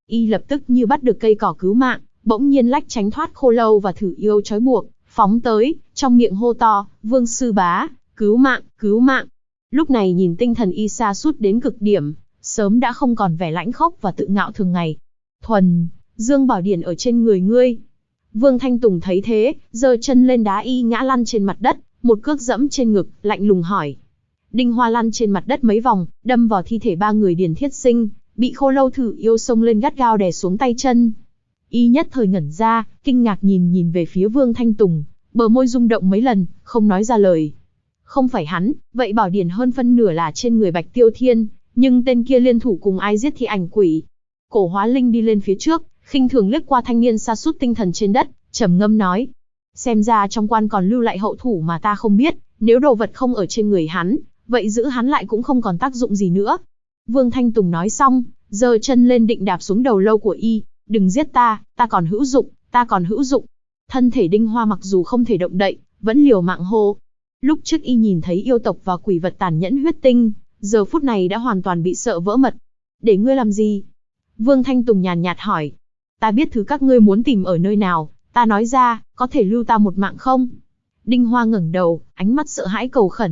A: Y lập tức như bắt được cây cỏ cứu mạng, bỗng nhiên lách tránh thoát khô lâu và thử yêu trói buộc, phóng tới, trong miệng hô to, Vương sư bá, cứu mạng, cứu mạng. Lúc này nhìn tinh thần Y sa sút đến cực điểm, sớm đã không còn vẻ lãnh khốc và tự ngạo thường ngày. Thuần Dương Bảo Điển ở trên người ngươi. Vương Thanh Tùng thấy thế, giơ chân lên đá Y ngã lăn trên mặt đất, một cước dẫm trên ngực, lạnh lùng hỏi. Đinh Hoa lăn trên mặt đất mấy vòng, đâm vào thi thể ba người Điền Thiết Sinh, bị khô lâu thử yêu xông lên gắt gao đè xuống tay chân. Y nhất thời ngẩn ra, kinh ngạc nhìn về phía Vương Thanh Tùng, bờ môi rung động mấy lần, không nói ra lời. Không phải hắn, vậy Bảo Điển hơn phân nửa là trên người Bạch Tiêu Thiên, nhưng tên kia liên thủ cùng ai giết Thi Ảnh Quỷ. Cổ Hóa Linh đi lên phía trước, khinh thường liếc qua thanh niên sa sút tinh thần trên đất, trầm ngâm nói: xem ra trong quan còn lưu lại hậu thủ mà ta không biết, nếu đồ vật không ở trên người hắn, vậy giữ hắn lại cũng không còn tác dụng gì nữa. Vương Thanh Tùng nói xong, giơ chân lên định đạp xuống đầu lâu của Y. Đừng giết ta, ta còn hữu dụng, ta còn hữu dụng. Thân thể Đinh Hoa mặc dù không thể động đậy, vẫn liều mạng hô. Lúc trước Y nhìn thấy yêu tộc và quỷ vật tàn nhẫn huyết tinh, giờ phút này đã hoàn toàn bị sợ vỡ mật. Để ngươi làm gì? Vương Thanh Tùng nhàn nhạt hỏi. Ta biết thứ các ngươi muốn tìm ở nơi nào, ta nói ra, có thể lưu ta một mạng không? Đinh Hoa ngẩng đầu, ánh mắt sợ hãi cầu khẩn.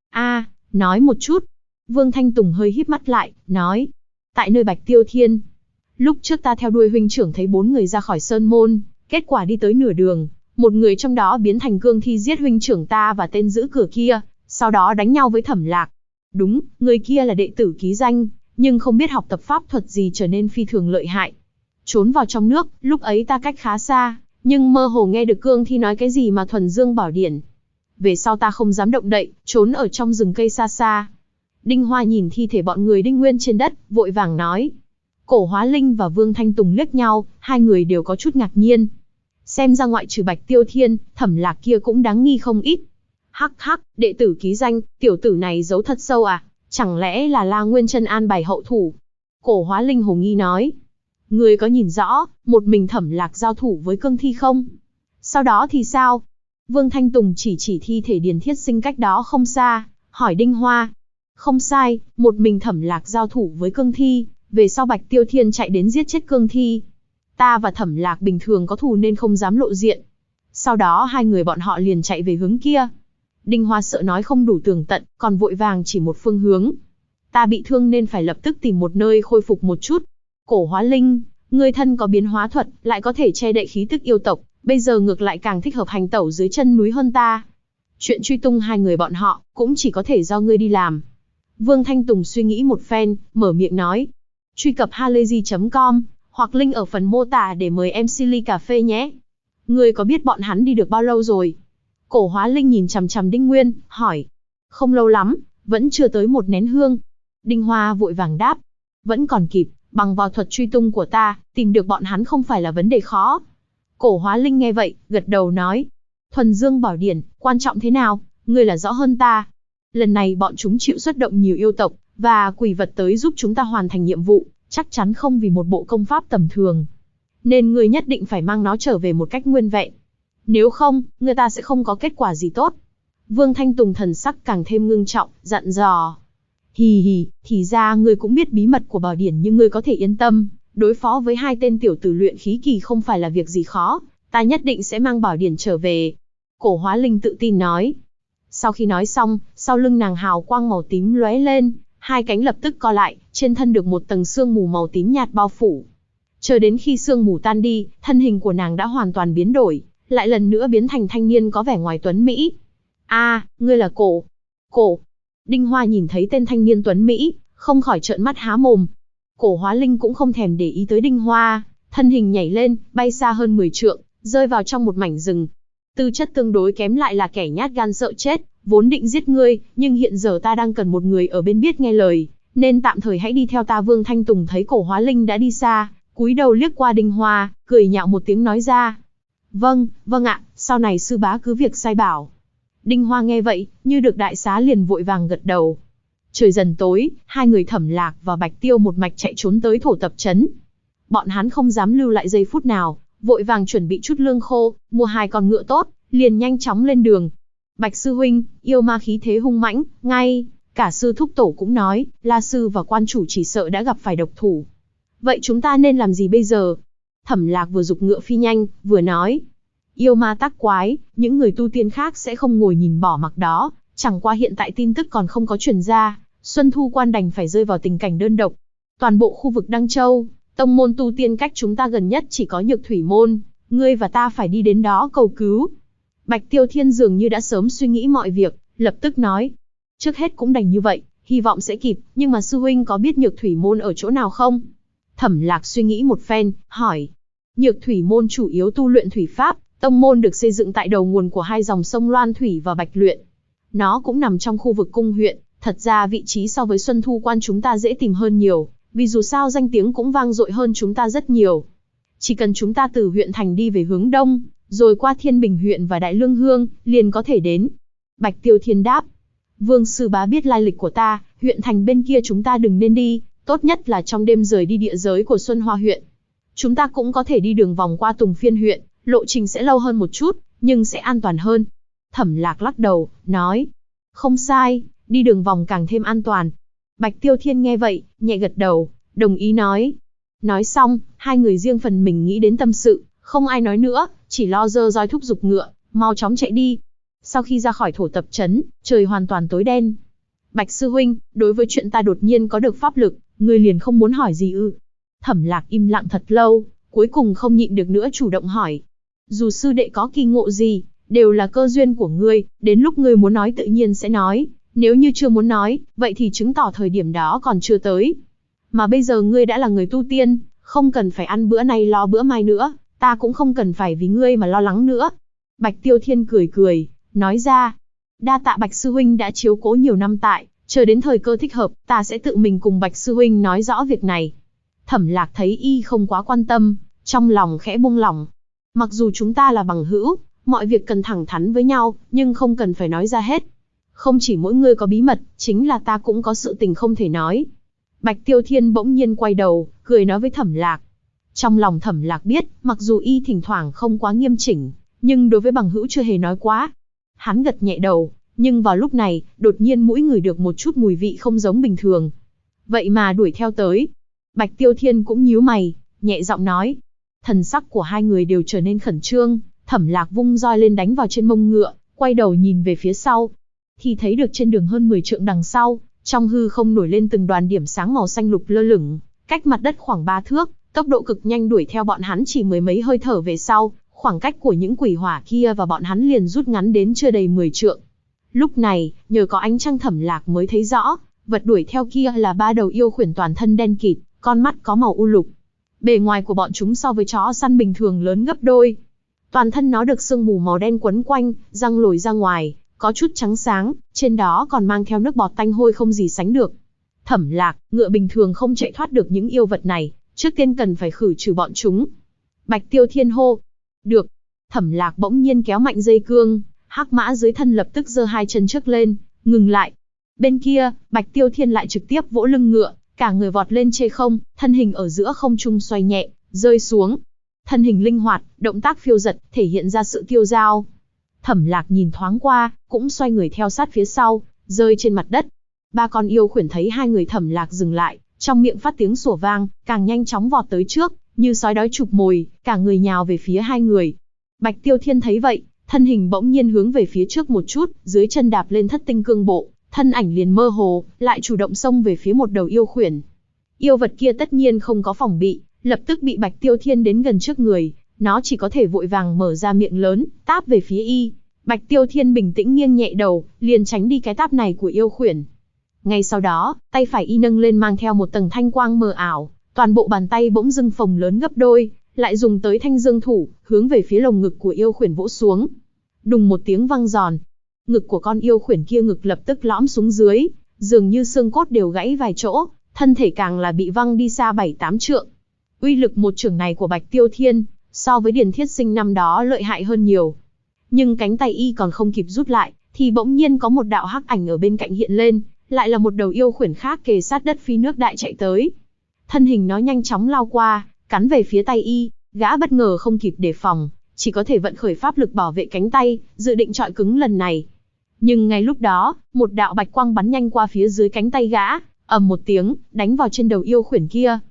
A: Nói một chút. Vương Thanh Tùng hơi híp mắt lại, nói. Tại nơi Bạch Tiêu Thiên. Lúc trước ta theo đuôi huynh trưởng thấy 4 người ra khỏi sơn môn, kết quả đi tới nửa đường, một người trong đó biến thành cương thi giết huynh trưởng ta và tên giữ cửa kia, sau đó đánh nhau với Thẩm Lạc. Đúng, người kia là đệ tử ký danh, nhưng không biết học tập pháp thuật gì trở nên phi thường lợi hại. Trốn vào trong nước, lúc ấy ta cách khá xa, nhưng mơ hồ nghe được cương thi nói cái gì mà thuần dương bảo điển. Về sau ta không dám động đậy, trốn ở trong rừng cây xa xa. Đinh Hoa nhìn thi thể bọn người Đinh Nguyên trên đất, vội vàng nói. Cổ Hóa Linh và Vương Thanh Tùng liếc nhau, hai người đều có chút ngạc nhiên. Xem ra ngoại trừ Bạch Tiêu Thiên, Thẩm Lạc kia cũng đáng nghi không ít. Hắc hắc, đệ tử ký danh, tiểu tử này giấu thật sâu à? Chẳng lẽ là La Nguyên Chân an bài hậu thủ? Cổ Hóa Linh hồ nghi nói. Người có nhìn rõ, một mình Thẩm Lạc giao thủ với cương thi không? Sau đó thì sao? Vương Thanh Tùng chỉ thi thể Điền Thiết Sinh cách đó không xa, hỏi Đinh Hoa. Không sai, một mình Thẩm Lạc giao thủ với cương thi, về sau Bạch Tiêu Thiên chạy đến giết chết cương thi. Ta và Thẩm Lạc bình thường có thù nên không dám lộ diện. Sau đó hai người bọn họ liền chạy về hướng kia. Đinh Hoa sợ nói không đủ tường tận, còn vội vàng chỉ một phương hướng. Ta bị thương nên phải lập tức tìm một nơi khôi phục một chút. Cổ Hóa Linh, người thân có biến hóa thuật, lại có thể che đậy khí tức yêu tộc, bây giờ ngược lại càng thích hợp hành tẩu dưới chân núi hơn ta. Chuyện truy tung hai người bọn họ, cũng chỉ có thể do ngươi đi làm. Vương Thanh Tùng suy nghĩ một phen, mở miệng nói. Truy cập halayzi.com, hoặc link ở phần mô tả để mời em Silly cà phê nhé. Ngươi có biết bọn hắn đi được bao lâu rồi? Cổ Hóa Linh nhìn chằm chằm Đinh Nguyên, hỏi. Không lâu lắm, vẫn chưa tới một nén hương. Đinh Hoa vội vàng đáp. Vẫn còn kịp, bằng vào thuật truy tung của ta, tìm được bọn hắn không phải là vấn đề khó. Cổ Hóa Linh nghe vậy, gật đầu nói. Thuần Dương Bảo Điển, quan trọng thế nào, ngươi là rõ hơn ta. Lần này bọn chúng chịu xuất động nhiều yêu tộc, và quỷ vật tới giúp chúng ta hoàn thành nhiệm vụ, chắc chắn không vì một bộ công pháp tầm thường. Nên ngươi nhất định phải mang nó trở về một cách nguyên vẹn. Nếu không, người ta sẽ không có kết quả gì tốt. Vương Thanh Tùng thần sắc càng thêm ngưng trọng, dặn dò. Hì hì, thì ra ngươi cũng biết bí mật của Bảo Điển nhưng ngươi có thể yên tâm, đối phó với hai tên tiểu tử luyện khí kỳ không phải là việc gì khó, ta nhất định sẽ mang Bảo Điển trở về. Cổ Hóa Linh tự tin nói. Sau khi nói xong, sau lưng nàng hào quang màu tím lóe lên, hai cánh lập tức co lại, trên thân được một tầng sương mù màu tím nhạt bao phủ. Chờ đến khi sương mù tan đi, thân hình của nàng đã hoàn toàn biến đổi, lại lần nữa biến thành thanh niên có vẻ ngoài tuấn Mỹ. Ngươi là Cổ. Đinh Hoa nhìn thấy tên thanh niên tuấn Mỹ, không khỏi trợn mắt há mồm. Cổ Hóa Linh cũng không thèm để ý tới Đinh Hoa, thân hình nhảy lên, bay xa hơn 10 trượng, rơi vào trong một mảnh rừng. Tư chất tương đối kém lại là kẻ nhát gan sợ chết, vốn định giết ngươi, nhưng hiện giờ ta đang cần một người ở bên biết nghe lời, nên tạm thời hãy đi theo ta. Vương Thanh Tùng thấy Cổ Hóa Linh đã đi xa, cúi đầu liếc qua Đinh Hoa, cười nhạo một tiếng nói ra. Vâng ạ, sau này sư bá cứ việc sai bảo. Đinh Hoa nghe vậy, như được đại xá liền vội vàng gật đầu. Trời dần tối, hai người Thẩm Lạc và Bạch Tiêu một mạch chạy trốn tới thổ tập trấn. Bọn hắn không dám lưu lại giây phút nào, vội vàng chuẩn bị chút lương khô, mua 2 con ngựa tốt, liền nhanh chóng lên đường. Bạch sư huynh, yêu ma khí thế hung mãnh, ngay cả sư thúc tổ cũng nói, La sư và quan chủ chỉ sợ đã gặp phải độc thủ. Vậy chúng ta nên làm gì bây giờ? Thẩm Lạc vừa giục ngựa phi nhanh, vừa nói. Yêu ma tác quái, những người tu tiên khác sẽ không ngồi nhìn bỏ mặc đó, chẳng qua hiện tại tin tức còn không có truyền ra, Xuân Thu Quan đành phải rơi vào tình cảnh đơn độc. Toàn bộ khu vực Đăng Châu, tông môn tu tiên cách chúng ta gần nhất chỉ có Nhược Thủy môn, ngươi và ta phải đi đến đó cầu cứu. Bạch Tiêu Thiên dường như đã sớm suy nghĩ mọi việc, lập tức nói. Trước hết cũng đành như vậy, hy vọng sẽ kịp, nhưng mà sư huynh có biết Nhược Thủy môn ở chỗ nào không? Thẩm Lạc suy nghĩ một phen, hỏi. Nhược Thủy môn chủ yếu tu luyện thủy pháp, tông môn được xây dựng tại đầu nguồn của hai dòng sông Loan Thủy và Bạch Luyện. Nó cũng nằm trong khu vực cung huyện, thật ra vị trí so với Xuân Thu Quan chúng ta dễ tìm hơn nhiều, vì dù sao danh tiếng cũng vang dội hơn chúng ta rất nhiều. Chỉ cần chúng ta từ huyện thành đi về hướng đông, rồi qua Thiên Bình huyện và Đại Lương Hương, liền có thể đến. Bạch Tiêu Thiên đáp. Vương sư bá biết lai lịch của ta, huyện thành bên kia chúng ta đừng nên đi, tốt nhất là trong đêm rời đi địa giới của Xuân Hoa huyện. Chúng ta cũng có thể đi đường vòng qua Tùng Phiên huyện, lộ trình sẽ lâu hơn một chút, nhưng sẽ an toàn hơn. Thẩm Lạc lắc đầu, nói. Không sai, đi đường vòng càng thêm an toàn. Bạch Tiêu Thiên nghe vậy, nhẹ gật đầu, đồng ý nói. Nói xong, hai người riêng phần mình nghĩ đến tâm sự, không ai nói nữa, chỉ lo giơ roi thúc giục ngựa, mau chóng chạy đi. Sau khi ra khỏi thổ tập trấn, trời hoàn toàn tối đen. Bạch sư huynh, đối với chuyện ta đột nhiên có được pháp lực, ngươi liền không muốn hỏi gì ư? Thẩm Lạc im lặng thật lâu, cuối cùng không nhịn được nữa chủ động hỏi. Dù sư đệ có kỳ ngộ gì, đều là cơ duyên của ngươi, đến lúc ngươi muốn nói tự nhiên sẽ nói, nếu như chưa muốn nói, vậy thì chứng tỏ thời điểm đó còn chưa tới. Mà bây giờ ngươi đã là người tu tiên, không cần phải ăn bữa nay lo bữa mai nữa, ta cũng không cần phải vì ngươi mà lo lắng nữa. Bạch Tiêu Thiên cười cười, nói ra. Đa tạ Bạch sư huynh đã chiếu cố nhiều năm tại, chờ đến thời cơ thích hợp, ta sẽ tự mình cùng Bạch sư huynh nói rõ việc này. Thẩm Lạc thấy y không quá quan tâm, trong lòng khẽ buông lỏng. Mặc dù chúng ta là bằng hữu, mọi việc cần thẳng thắn với nhau, nhưng không cần phải nói ra hết. Không chỉ mỗi người có bí mật, chính là ta cũng có sự tình không thể nói. Bạch Tiêu Thiên bỗng nhiên quay đầu, cười nói với Thẩm Lạc. Trong lòng Thẩm Lạc biết, mặc dù y thỉnh thoảng không quá nghiêm chỉnh, nhưng đối với bằng hữu chưa hề nói quá. Hắn gật nhẹ đầu, nhưng vào lúc này, đột nhiên mũi ngửi được một chút mùi vị không giống bình thường. Vậy mà đuổi theo tới. Bạch Tiêu Thiên cũng nhíu mày, nhẹ giọng nói. Thần sắc của hai người đều trở nên khẩn trương, Thẩm Lạc vung roi lên đánh vào trên mông ngựa, quay đầu nhìn về phía sau. Thì thấy được trên đường hơn 10 trượng đằng sau, trong hư không nổi lên từng đoàn điểm sáng màu xanh lục lơ lửng, cách mặt đất khoảng 3 thước, tốc độ cực nhanh đuổi theo bọn hắn chỉ mười mấy hơi thở về sau, khoảng cách của những quỷ hỏa kia và bọn hắn liền rút ngắn đến chưa đầy 10 trượng. Lúc này, nhờ có ánh trăng Thẩm Lạc mới thấy rõ, vật đuổi theo kia là 3 đầu yêu khuyển toàn thân đen kịt, con mắt có màu u lục. Bề ngoài của bọn chúng so với chó săn bình thường lớn gấp đôi. Toàn thân nó được sương mù màu đen quấn quanh, răng lồi ra ngoài, có chút trắng sáng, trên đó còn mang theo nước bọt tanh hôi không gì sánh được. Thẩm Lạc, ngựa bình thường không chạy thoát được những yêu vật này, trước tiên cần phải khử trừ bọn chúng. Bạch Tiêu Thiên hô. Được. Thẩm Lạc bỗng nhiên kéo mạnh dây cương, hắc mã dưới thân lập tức giơ hai chân trước lên, ngừng lại. Bên kia, Bạch Tiêu Thiên lại trực tiếp vỗ lưng ngựa, cả người vọt lên trên không, thân hình ở giữa không trung xoay nhẹ, rơi xuống. Thân hình linh hoạt, động tác phiêu dật, thể hiện ra sự tiêu dao. Thẩm Lạc nhìn thoáng qua, cũng xoay người theo sát phía sau, rơi trên mặt đất. 3 con yêu khuyển thấy hai người Thẩm Lạc dừng lại, trong miệng phát tiếng sủa vang, càng nhanh chóng vọt tới trước, như sói đói chụp mồi, cả người nhào về phía hai người. Bạch Tiêu Thiên thấy vậy, thân hình bỗng nhiên hướng về phía trước một chút, dưới chân đạp lên thất tinh cương bộ, thân ảnh liền mơ hồ, lại chủ động xông về phía một đầu yêu khuyển. Yêu vật kia tất nhiên không có phòng bị, lập tức bị Bạch Tiêu Thiên đến gần trước người, nó chỉ có thể vội vàng mở ra miệng lớn, táp về phía y. Bạch Tiêu Thiên bình tĩnh nghiêng nhẹ đầu, liền tránh đi cái táp này của yêu khuyển. Ngay sau đó, tay phải y nâng lên mang theo một tầng thanh quang mờ ảo, toàn bộ bàn tay bỗng dưng phồng lớn gấp đôi, lại dùng tới thanh dương thủ, hướng về phía lồng ngực của yêu khuyển vỗ xuống. Đùng một tiếng vang giòn, ngực của con yêu khuyển kia ngực lập tức lõm xuống dưới, dường như xương cốt đều gãy vài chỗ, thân thể càng là bị văng đi xa 7-8 trượng. Uy lực một chưởng này của Bạch Tiêu Thiên, so với Điền Thiết Sinh năm đó lợi hại hơn nhiều. Nhưng cánh tay y còn không kịp rút lại, thì bỗng nhiên có một đạo hắc ảnh ở bên cạnh hiện lên, lại là một đầu yêu khuyển khác kề sát đất phi nước đại chạy tới. Thân hình nó nhanh chóng lao qua, cắn về phía tay y, gã bất ngờ không kịp đề phòng, chỉ có thể vận khởi pháp lực bảo vệ cánh tay, dự định chọi cứng lần này. Nhưng ngay lúc đó, một đạo bạch quang bắn nhanh qua phía dưới cánh tay gã, ầm một tiếng, đánh vào trên đầu yêu khuyển kia.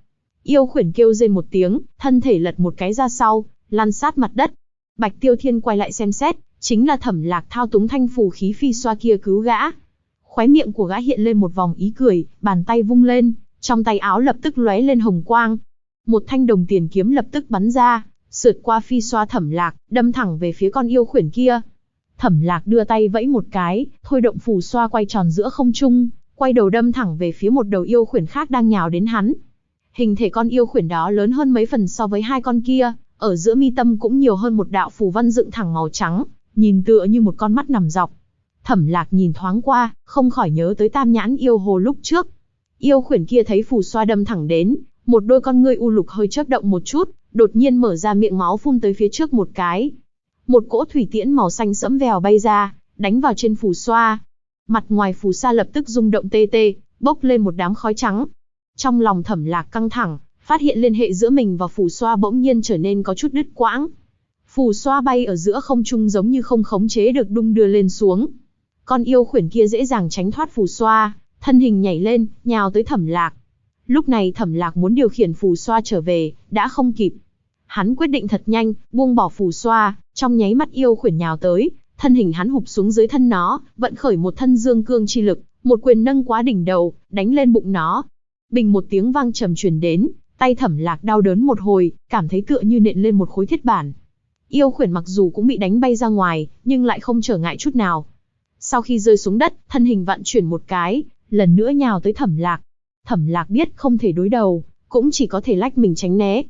A: Yêu khuyển kêu rên một tiếng, thân thể lật một cái ra sau, lăn sát mặt đất. Bạch Tiêu Thiên quay lại xem xét, chính là Thẩm Lạc thao túng thanh phù khí phi xoa kia cứu gã. Khóe miệng của gã hiện lên một vòng ý cười, bàn tay vung lên, trong tay áo lập tức lóe lên hồng quang. Một thanh đồng tiền kiếm lập tức bắn ra, sượt qua phi xoa Thẩm Lạc, đâm thẳng về phía con yêu khuyển kia. Thẩm Lạc đưa tay vẫy một cái, thôi động phù xoa quay tròn giữa không trung, quay đầu đâm thẳng về phía một đầu yêu khuyển khác đang nhào đến hắn. Hình thể con yêu khuyển đó lớn hơn mấy phần so với hai con kia, ở giữa mi tâm cũng nhiều hơn một đạo phù văn dựng thẳng màu trắng, nhìn tựa như một con mắt nằm dọc. Thẩm Lạc nhìn thoáng qua, không khỏi nhớ tới Tam Nhãn yêu hồ lúc trước. Yêu khuyển kia thấy phù xoa đâm thẳng đến, một đôi con ngươi u lục hơi chớp động một chút, đột nhiên mở ra miệng máu phun tới phía trước một cái. Một cỗ thủy tiễn màu xanh sẫm vèo bay ra, đánh vào trên phù xoa. Mặt ngoài phù sa lập tức rung động tê tê, bốc lên một đám khói trắng. Trong lòng Thẩm Lạc căng thẳng, phát hiện liên hệ giữa mình và phù xoa bỗng nhiên trở nên có chút đứt quãng. Phù xoa bay ở giữa không trung giống như không khống chế được đung đưa lên xuống. Con yêu khuyển kia dễ dàng tránh thoát phù xoa, thân hình nhảy lên, nhào tới Thẩm Lạc. Lúc này Thẩm Lạc muốn điều khiển phù xoa trở về, đã không kịp. Hắn quyết định thật nhanh, buông bỏ phù xoa, trong nháy mắt yêu khuyển nhào tới, thân hình hắn hụp xuống dưới thân nó, vận khởi một thân dương cương chi lực, một quyền nâng quá đỉnh đầu, đánh lên bụng nó. Bình một tiếng vang trầm truyền đến, tay Thẩm Lạc đau đớn một hồi, cảm thấy tựa như nện lên một khối thiết bản. Yêu khuyển mặc dù cũng bị đánh bay ra ngoài, nhưng lại không trở ngại chút nào. Sau khi rơi xuống đất, thân hình vặn chuyển một cái, lần nữa nhào tới Thẩm Lạc. Thẩm Lạc biết không thể đối đầu, cũng chỉ có thể lách mình tránh né.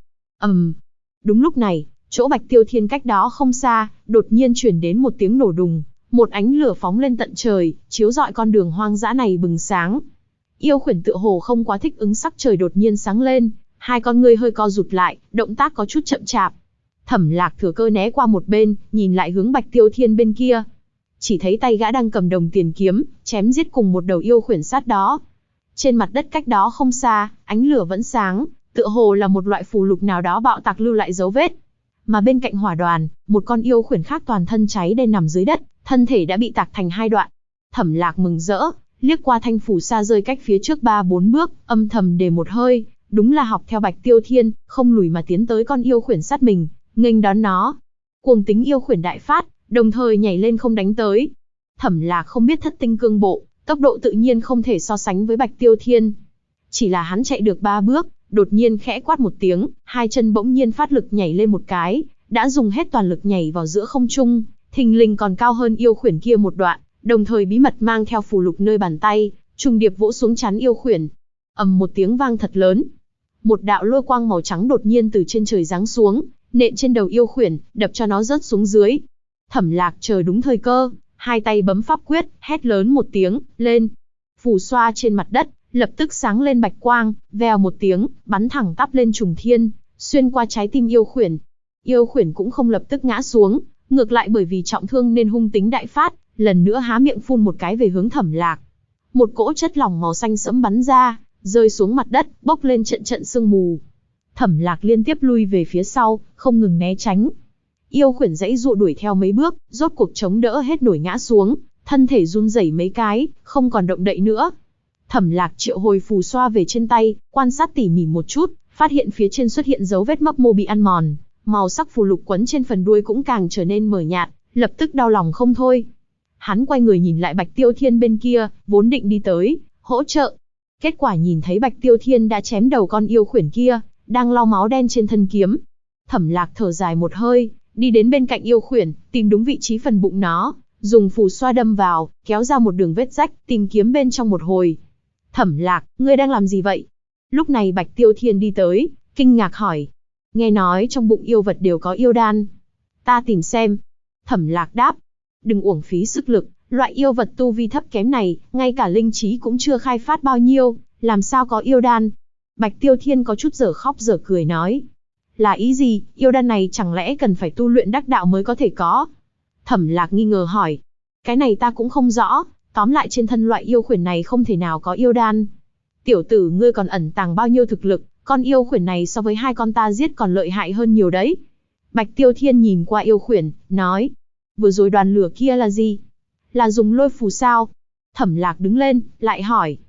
A: Đúng lúc này, chỗ Bạch Tiêu Thiên cách đó không xa, đột nhiên truyền đến một tiếng nổ đùng, một ánh lửa phóng lên tận trời, chiếu rọi con đường hoang dã này bừng sáng. Yêu khuyển tựa hồ không quá thích ứng sắc trời đột nhiên sáng lên, hai con ngươi hơi co rụt lại, động tác có chút chậm chạp. Thẩm Lạc thừa cơ né qua một bên, nhìn lại hướng Bạch Tiêu Thiên bên kia. Chỉ thấy tay gã đang cầm đồng tiền kiếm, chém giết cùng một đầu yêu khuyển sát đó. Trên mặt đất cách đó không xa, ánh lửa vẫn sáng, tựa hồ là một loại phù lục nào đó bạo tạc lưu lại dấu vết. Mà bên cạnh hỏa đoàn, một con yêu khuyển khác toàn thân cháy đen nằm dưới đất, thân thể đã bị tạc thành hai đoạn. Thẩm Lạc mừng rỡ, liếc qua thanh phù sa rơi cách phía trước 3-4 bước, âm thầm đề một hơi, đúng là học theo Bạch Tiêu Thiên, không lùi mà tiến tới con yêu khuyển sát mình, nghênh đón nó. Cuồng tính yêu khuyển đại phát, đồng thời nhảy lên không đánh tới. Thẩm Lạc không biết thất tinh cương bộ, tốc độ tự nhiên không thể so sánh với Bạch Tiêu Thiên. Chỉ là hắn chạy được 3 bước, đột nhiên khẽ quát một tiếng, hai chân bỗng nhiên phát lực nhảy lên một cái, đã dùng hết toàn lực nhảy vào giữa không trung, thình lình còn cao hơn yêu khuyển kia một đoạn, đồng thời bí mật mang theo phù lục nơi bàn tay, trùng điệp vỗ xuống chắn yêu khuyển. Ầm một tiếng vang thật lớn. Một đạo lôi quang màu trắng đột nhiên từ trên trời giáng xuống, nện trên đầu yêu khuyển, đập cho nó rớt xuống dưới. Thẩm Lạc chờ đúng thời cơ, hai tay bấm pháp quyết, hét lớn một tiếng, lên. Phù xoa trên mặt đất, lập tức sáng lên bạch quang, vèo một tiếng, bắn thẳng tắp lên trùng thiên, xuyên qua trái tim yêu khuyển. Yêu khuyển cũng không lập tức ngã xuống, ngược lại bởi vì trọng thương nên hung tính đại phát, lần nữa há miệng phun một cái về hướng Thẩm Lạc. Một cỗ chất lỏng màu xanh sẫm bắn ra, rơi xuống mặt đất, bốc lên trận trận sương mù. Thẩm Lạc liên tiếp lui về phía sau, không ngừng né tránh. Yêu khuyển giãy giụa đuổi theo mấy bước, rốt cuộc chống đỡ hết nổi ngã xuống, thân thể run rẩy mấy cái, không còn động đậy nữa. Thẩm Lạc triệu hồi phù xoa về trên tay, quan sát tỉ mỉ một chút, phát hiện phía trên xuất hiện dấu vết mấp mô bị ăn mòn, màu sắc phù lục quấn trên phần đuôi cũng càng trở nên mờ nhạt, lập tức đau lòng không thôi. Hắn quay người nhìn lại Bạch Tiêu Thiên bên kia, vốn định đi tới, hỗ trợ. Kết quả nhìn thấy Bạch Tiêu Thiên đã chém đầu con yêu khuyển kia, đang lau máu đen trên thân kiếm. Thẩm Lạc thở dài một hơi, đi đến bên cạnh yêu khuyển, tìm đúng vị trí phần bụng nó, dùng phù xoa đâm vào, kéo ra một đường vết rách, tìm kiếm bên trong một hồi. Thẩm Lạc, ngươi đang làm gì vậy? Lúc này Bạch Tiêu Thiên đi tới, kinh ngạc hỏi. Nghe nói trong bụng yêu vật đều có yêu đan. Ta tìm xem. Thẩm Lạc đáp. Đừng uổng phí sức lực, loại yêu vật tu vi thấp kém này, ngay cả linh trí cũng chưa khai phát bao nhiêu, làm sao có yêu đan? Bạch Tiêu Thiên có chút dở khóc dở cười nói. Là ý gì, yêu đan này chẳng lẽ cần phải tu luyện đắc đạo mới có thể có? Thẩm Lạc nghi ngờ hỏi. Cái này ta cũng không rõ, tóm lại trên thân loại yêu khuyển này không thể nào có yêu đan. Tiểu tử ngươi còn ẩn tàng bao nhiêu thực lực, con yêu khuyển này so với hai con ta giết còn lợi hại hơn nhiều đấy. Bạch Tiêu Thiên nhìn qua yêu khuyển, nói. Vừa rồi đoàn lửa kia là gì? Là dùng lôi phù sao? Thẩm Lạc đứng lên, lại hỏi.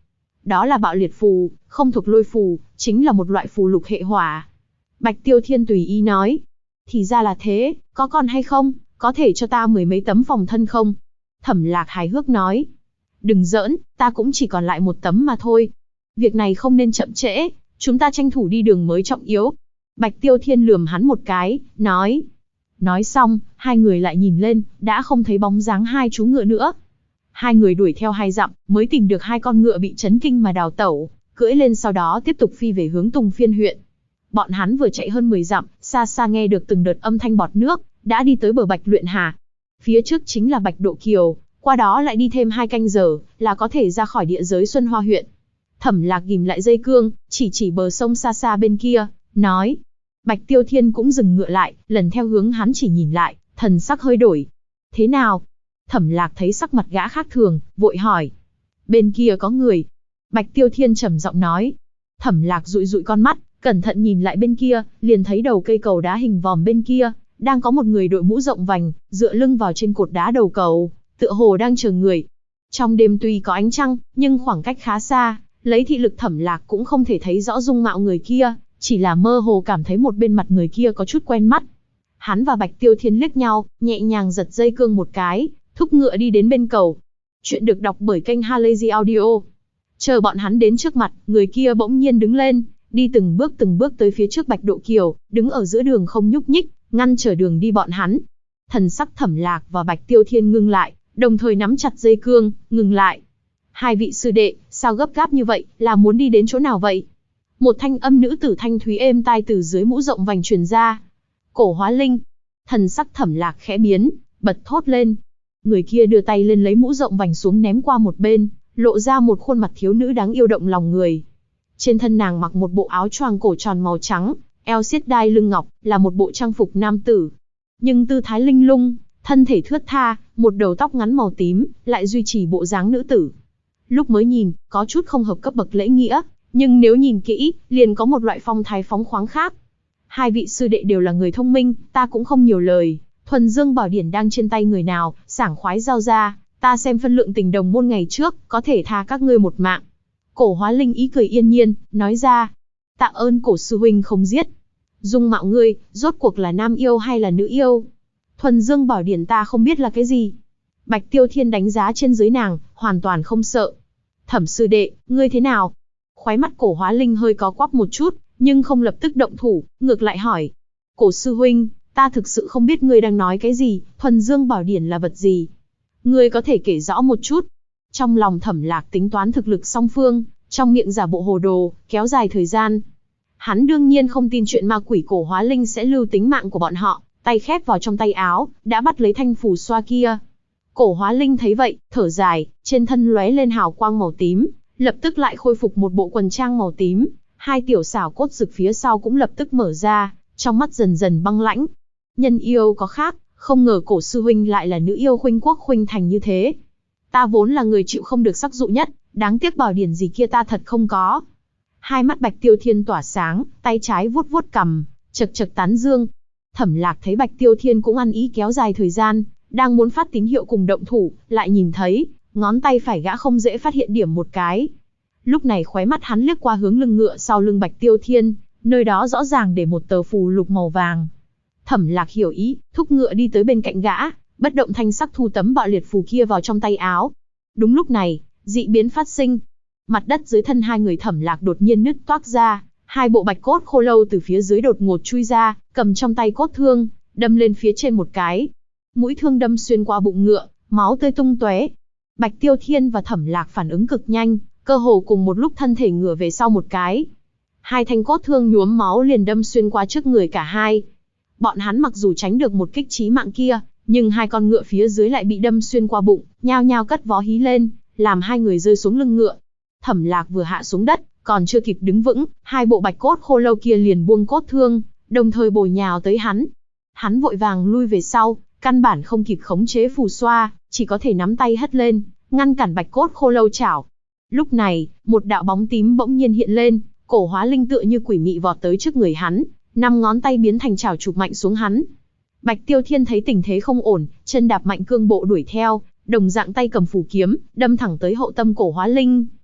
A: Đó là bạo liệt phù, không thuộc lôi phù, chính là một loại phù lục hệ hỏa. Bạch Tiêu Thiên tùy ý nói. Thì ra là thế, có còn hay không, có thể cho ta 10 mấy tấm phòng thân không? Thẩm Lạc hài hước nói. Đừng giỡn, ta cũng chỉ còn lại 1 tấm mà thôi. Việc này không nên chậm trễ, chúng ta tranh thủ đi đường mới trọng yếu. Bạch Tiêu Thiên lườm hắn một cái, nói. Nói xong, hai người lại nhìn lên, đã không thấy bóng dáng hai chú ngựa nữa. Hai người đuổi theo 2 dặm, mới tìm được 2 con ngựa bị chấn kinh mà đào tẩu, cưỡi lên sau đó tiếp tục phi về hướng Tùng Phiên huyện. Bọn hắn vừa chạy hơn 10 dặm, xa xa nghe được từng đợt âm thanh bọt nước, đã đi tới bờ Bạch Luyện Hà. Phía trước chính là Bạch Độ Kiều, qua đó lại đi thêm 2 canh giờ, là có thể ra khỏi địa giới Xuân Hoa huyện. Thẩm Lạc ghim lại dây cương, chỉ bờ sông xa xa bên kia, nói. Bạch Tiêu Thiên cũng dừng ngựa lại, lần theo hướng hắn chỉ nhìn lại, thần sắc hơi đổi. Thế nào? Thẩm Lạc thấy sắc mặt gã khác thường, vội hỏi. Bên kia có người. Bạch Tiêu Thiên trầm giọng nói. Thẩm Lạc dụi dụi con mắt, cẩn thận nhìn lại bên kia, liền thấy đầu cây cầu đá hình vòm bên kia, đang có một người đội mũ rộng vành, dựa lưng vào trên cột đá đầu cầu, tựa hồ đang chờ người. Trong đêm tuy có ánh trăng, nhưng khoảng cách khá xa, lấy thị lực Thẩm Lạc cũng không thể thấy rõ dung mạo người kia, chỉ là mơ hồ cảm thấy một bên mặt người kia có chút quen mắt. Hắn và Bạch Tiêu Thiên liếc nhau, nhẹ nhàng giật dây cương một cái, thúc ngựa đi đến bên cầu. Chuyện được đọc bởi kênh Halazy Audio. Chờ bọn hắn đến trước mặt, người kia bỗng nhiên đứng lên, đi từng bước tới phía trước Bạch Độ Kiều, đứng ở giữa đường không nhúc nhích, ngăn trở đường đi bọn hắn. Thần sắc Thẩm Lạc và Bạch Tiêu Thiên ngưng lại, đồng thời nắm chặt dây cương, ngừng lại. Hai vị sư đệ, sao gấp gáp như vậy, là muốn đi đến chỗ nào vậy? Một thanh âm nữ tử thanh thúy êm tai từ dưới mũ rộng vành truyền ra. Cổ Hóa Linh. Thần sắc Thẩm Lạc khẽ biến, bật thốt lên. Người kia đưa tay lên lấy mũ rộng vành xuống ném qua một bên, lộ ra một khuôn mặt thiếu nữ đáng yêu động lòng người. Trên thân nàng mặc một bộ áo choàng cổ tròn màu trắng, eo xiết đai lưng ngọc, là một bộ trang phục nam tử. Nhưng tư thái linh lung, thân thể thướt tha, một đầu tóc ngắn màu tím, lại duy trì bộ dáng nữ tử. Lúc mới nhìn, có chút không hợp cấp bậc lễ nghĩa, nhưng nếu nhìn kỹ, liền có một loại phong thái phóng khoáng khác. Hai vị sư đệ đều là người thông minh, ta cũng không nhiều lời. Thuần Dương Bảo Điển đang trên tay người nào, sảng khoái giao ra, ta xem phân lượng tình đồng môn ngày trước, có thể tha các ngươi một mạng. Cổ Hóa Linh ý cười yên nhiên, nói ra. Tạ ơn Cổ sư huynh không giết. Dung mạo ngươi, rốt cuộc là nam yêu hay là nữ yêu? Thuần Dương Bảo Điển ta không biết là cái gì. Bạch Tiêu Thiên đánh giá trên dưới nàng, hoàn toàn không sợ. Thẩm sư đệ, ngươi thế nào? Khóe mắt Cổ Hóa Linh hơi có quắp một chút, nhưng không lập tức động thủ, ngược lại hỏi. Cổ sư huynh, ta thực sự không biết ngươi đang nói cái gì, Thuần Dương Bảo Điển là vật gì? Ngươi có thể kể rõ một chút. Trong lòng Thẩm Lạc tính toán thực lực song phương, trong miệng giả bộ hồ đồ, kéo dài thời gian. Hắn đương nhiên không tin chuyện ma quỷ Cổ Hóa Linh sẽ lưu tính mạng của bọn họ, tay khép vào trong tay áo, đã bắt lấy thanh phù xoa kia. Cổ Hóa Linh thấy vậy, thở dài, trên thân lóe lên hào quang màu tím, lập tức lại khôi phục một bộ quần trang màu tím, 2 tiểu xảo cốt rực phía sau cũng lập tức mở ra, trong mắt dần dần băng lãnh. Nhân yêu có khác, không ngờ Cổ sư huynh lại là nữ yêu khuynh quốc khuynh thành như thế. Ta vốn là người chịu không được sắc dụ nhất, đáng tiếc bảo điển gì kia ta thật không có. Hai mắt Bạch Tiêu Thiên tỏa sáng, tay trái vuốt vuốt cằm, chật chật tán dương. Thẩm Lạc thấy Bạch Tiêu Thiên cũng ăn ý kéo dài thời gian, đang muốn phát tín hiệu cùng động thủ, lại nhìn thấy, ngón tay phải gã không dễ phát hiện điểm một cái. Lúc này khóe mắt hắn liếc qua hướng lưng ngựa sau lưng Bạch Tiêu Thiên, nơi đó rõ ràng để một tờ phù lục màu vàng. Thẩm Lạc hiểu ý, thúc ngựa đi tới bên cạnh gã, bất động thanh sắc thu tấm bạo liệt phù kia vào trong tay áo. Đúng lúc này, dị biến phát sinh. Mặt đất dưới thân hai người Thẩm Lạc đột nhiên nứt toác ra, 2 bộ bạch cốt khô lâu từ phía dưới đột ngột chui ra, cầm trong tay cốt thương, đâm lên phía trên một cái. Mũi thương đâm xuyên qua bụng ngựa, máu tươi tung tóe. Bạch Tiêu Thiên và Thẩm Lạc phản ứng cực nhanh, cơ hồ cùng một lúc thân thể ngửa về sau một cái. 2 thanh cốt thương nhuốm máu liền đâm xuyên qua trước người cả hai. Bọn hắn mặc dù tránh được một kích chí mạng kia, nhưng 2 con ngựa phía dưới lại bị đâm xuyên qua bụng, nhao nhao cất vó hí lên, làm 2 người rơi xuống lưng ngựa. Thẩm Lạc vừa hạ xuống đất, còn chưa kịp đứng vững, 2 bộ bạch cốt khô lâu kia liền buông cốt thương, đồng thời bổ nhào tới hắn. Hắn vội vàng lui về sau, căn bản không kịp khống chế phù xoa, chỉ có thể nắm tay hất lên, ngăn cản bạch cốt khô lâu chảo. Lúc này, một đạo bóng tím bỗng nhiên hiện lên, Cổ Hóa Linh tựa như quỷ mị vọt tới trước người hắn, 5 ngón tay biến thành chảo chụp mạnh xuống hắn. Bạch Tiêu Thiên thấy tình thế không ổn, chân đạp mạnh cương bộ đuổi theo, đồng dạng tay cầm phù kiếm, đâm thẳng tới hậu tâm Cổ Hóa Linh.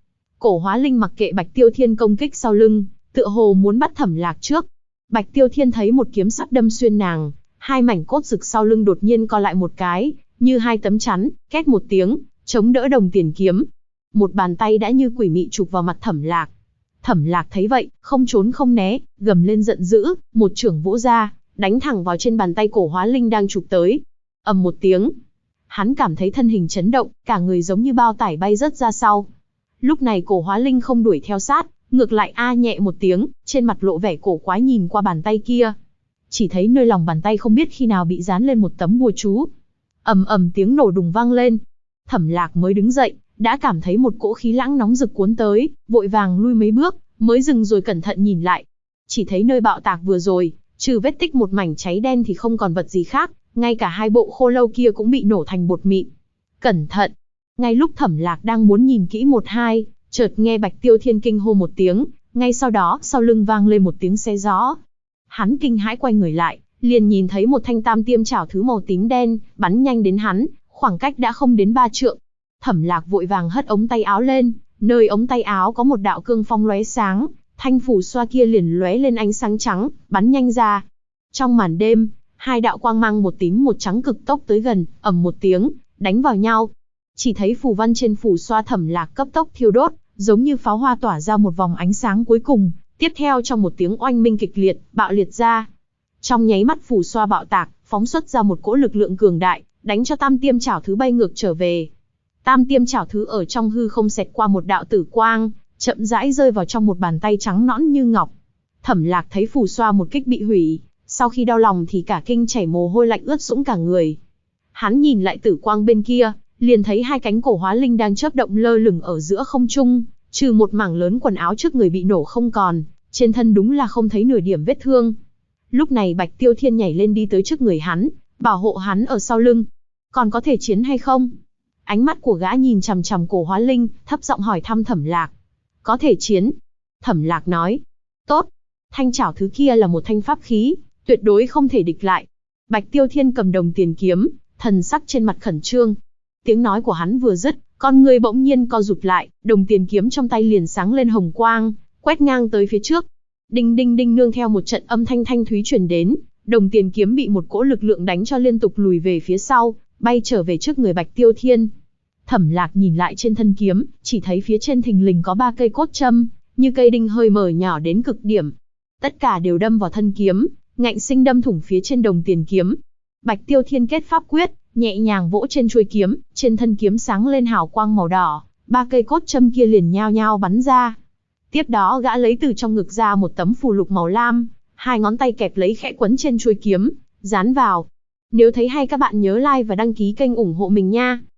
A: Cổ Hóa Linh mặc kệ Bạch Tiêu Thiên công kích sau lưng, tựa hồ muốn bắt Thẩm Lạc trước. Bạch Tiêu Thiên thấy một kiếm sắp đâm xuyên nàng, hai mảnh cốt rực sau lưng đột nhiên co lại một cái, như hai tấm chắn, két một tiếng, chống đỡ đồng tiền kiếm. Một bàn tay đã như quỷ mị chụp vào mặt Thẩm Lạc. Thẩm Lạc thấy vậy, không trốn không né, gầm lên giận dữ, một chưởng vỗ ra, đánh thẳng vào trên bàn tay Cổ Hóa Linh đang chụp tới. Ầm một tiếng, hắn cảm thấy thân hình chấn động, cả người giống như bao tải bay rớt ra sau. Lúc này Cổ Hóa Linh không đuổi theo sát, ngược lại a nhẹ một tiếng, trên mặt lộ vẻ cổ quái nhìn qua bàn tay kia. Chỉ thấy nơi lòng bàn tay không biết khi nào bị dán lên một tấm bùa chú. Ầm ầm tiếng nổ đùng vang lên. Thẩm Lạc mới đứng dậy, đã cảm thấy một cỗ khí lãng nóng rực cuốn tới, vội vàng lui mấy bước, mới dừng rồi cẩn thận nhìn lại. Chỉ thấy nơi bạo tạc vừa rồi, trừ vết tích một mảnh cháy đen thì không còn vật gì khác, ngay cả hai bộ khô lâu kia cũng bị nổ thành bột mịn. Cẩn thận! Ngay lúc Thẩm Lạc đang muốn nhìn kỹ một hai, chợt nghe Bạch Tiêu Thiên kinh hô một tiếng, ngay sau đó sau lưng vang lên một tiếng xé gió. Hắn kinh hãi quay người lại, liền nhìn thấy một thanh tam tiêm chảo thứ màu tím đen, bắn nhanh đến hắn, khoảng cách đã không đến 3 trượng. Thẩm Lạc vội vàng hất ống tay áo lên, nơi ống tay áo có một đạo cương phong lóe sáng, thanh phủ xoa kia liền lóe lên ánh sáng trắng, bắn nhanh ra. Trong màn đêm, hai đạo quang mang một tím một trắng cực tốc tới gần, ầm một tiếng, đánh vào nhau. Chỉ thấy phù văn trên phủ xoa Thẩm Lạc cấp tốc thiêu đốt, giống như pháo hoa tỏa ra một vòng ánh sáng cuối cùng, tiếp theo trong một tiếng oanh minh kịch liệt, bạo liệt ra. Trong nháy mắt phủ xoa bạo tạc, phóng xuất ra một cỗ lực lượng cường đại, đánh cho tam tiêm chảo thứ bay ngược trở về. Tam tiêm chảo thứ ở trong hư không xẹt qua một đạo tử quang, chậm rãi rơi vào trong một bàn tay trắng nõn như ngọc. Thẩm Lạc thấy phù xoa một kích bị hủy, sau khi đau lòng thì cả kinh chảy mồ hôi lạnh ướt sũng cả người. Hắn nhìn lại tử quang bên kia, liền thấy hai cánh Cổ Hóa Linh đang chớp động lơ lửng ở giữa không trung, trừ một mảng lớn quần áo trước người bị nổ không còn, trên thân đúng là không thấy nửa điểm vết thương. Lúc này Bạch Tiêu Thiên nhảy lên đi tới trước người hắn, bảo hộ hắn ở sau lưng. Còn có thể chiến hay không? Ánh mắt của gã nhìn chằm chằm Cổ Hóa Linh, thấp giọng hỏi thăm Thẩm Lạc. Có thể chiến. Thẩm Lạc nói. Tốt. Thanh chảo thứ kia là một thanh pháp khí, tuyệt đối không thể địch lại. Bạch Tiêu Thiên cầm đồng tiền kiếm, thần sắc trên mặt khẩn trương. Tiếng nói của hắn vừa dứt, con người bỗng nhiên co rụt lại, đồng tiền kiếm trong tay liền sáng lên hồng quang, quét ngang tới phía trước. Đinh đinh đinh nương theo một trận âm thanh thanh thúy truyền đến, đồng tiền kiếm bị một cỗ lực lượng đánh cho liên tục lùi về phía sau, bay trở về trước người Bạch Tiêu Thiên. Thẩm Lạc nhìn lại trên thân kiếm, chỉ thấy phía trên thình lình có 3 cây cốt châm, như cây đinh hơi mở nhỏ đến cực điểm. Tất cả đều đâm vào thân kiếm, ngạnh sinh đâm thủng phía trên đồng tiền kiếm. Bạch Tiêu Thiên kết pháp quyết, nhẹ nhàng vỗ trên chuôi kiếm, trên thân kiếm sáng lên hào quang màu đỏ, 3 cây cốt châm kia liền nhao nhao bắn ra. Tiếp đó gã lấy từ trong ngực ra một tấm phù lục màu lam, hai ngón tay kẹp lấy khẽ quấn trên chuôi kiếm, dán vào. Nếu thấy hay các bạn nhớ like và đăng ký kênh ủng hộ mình nha.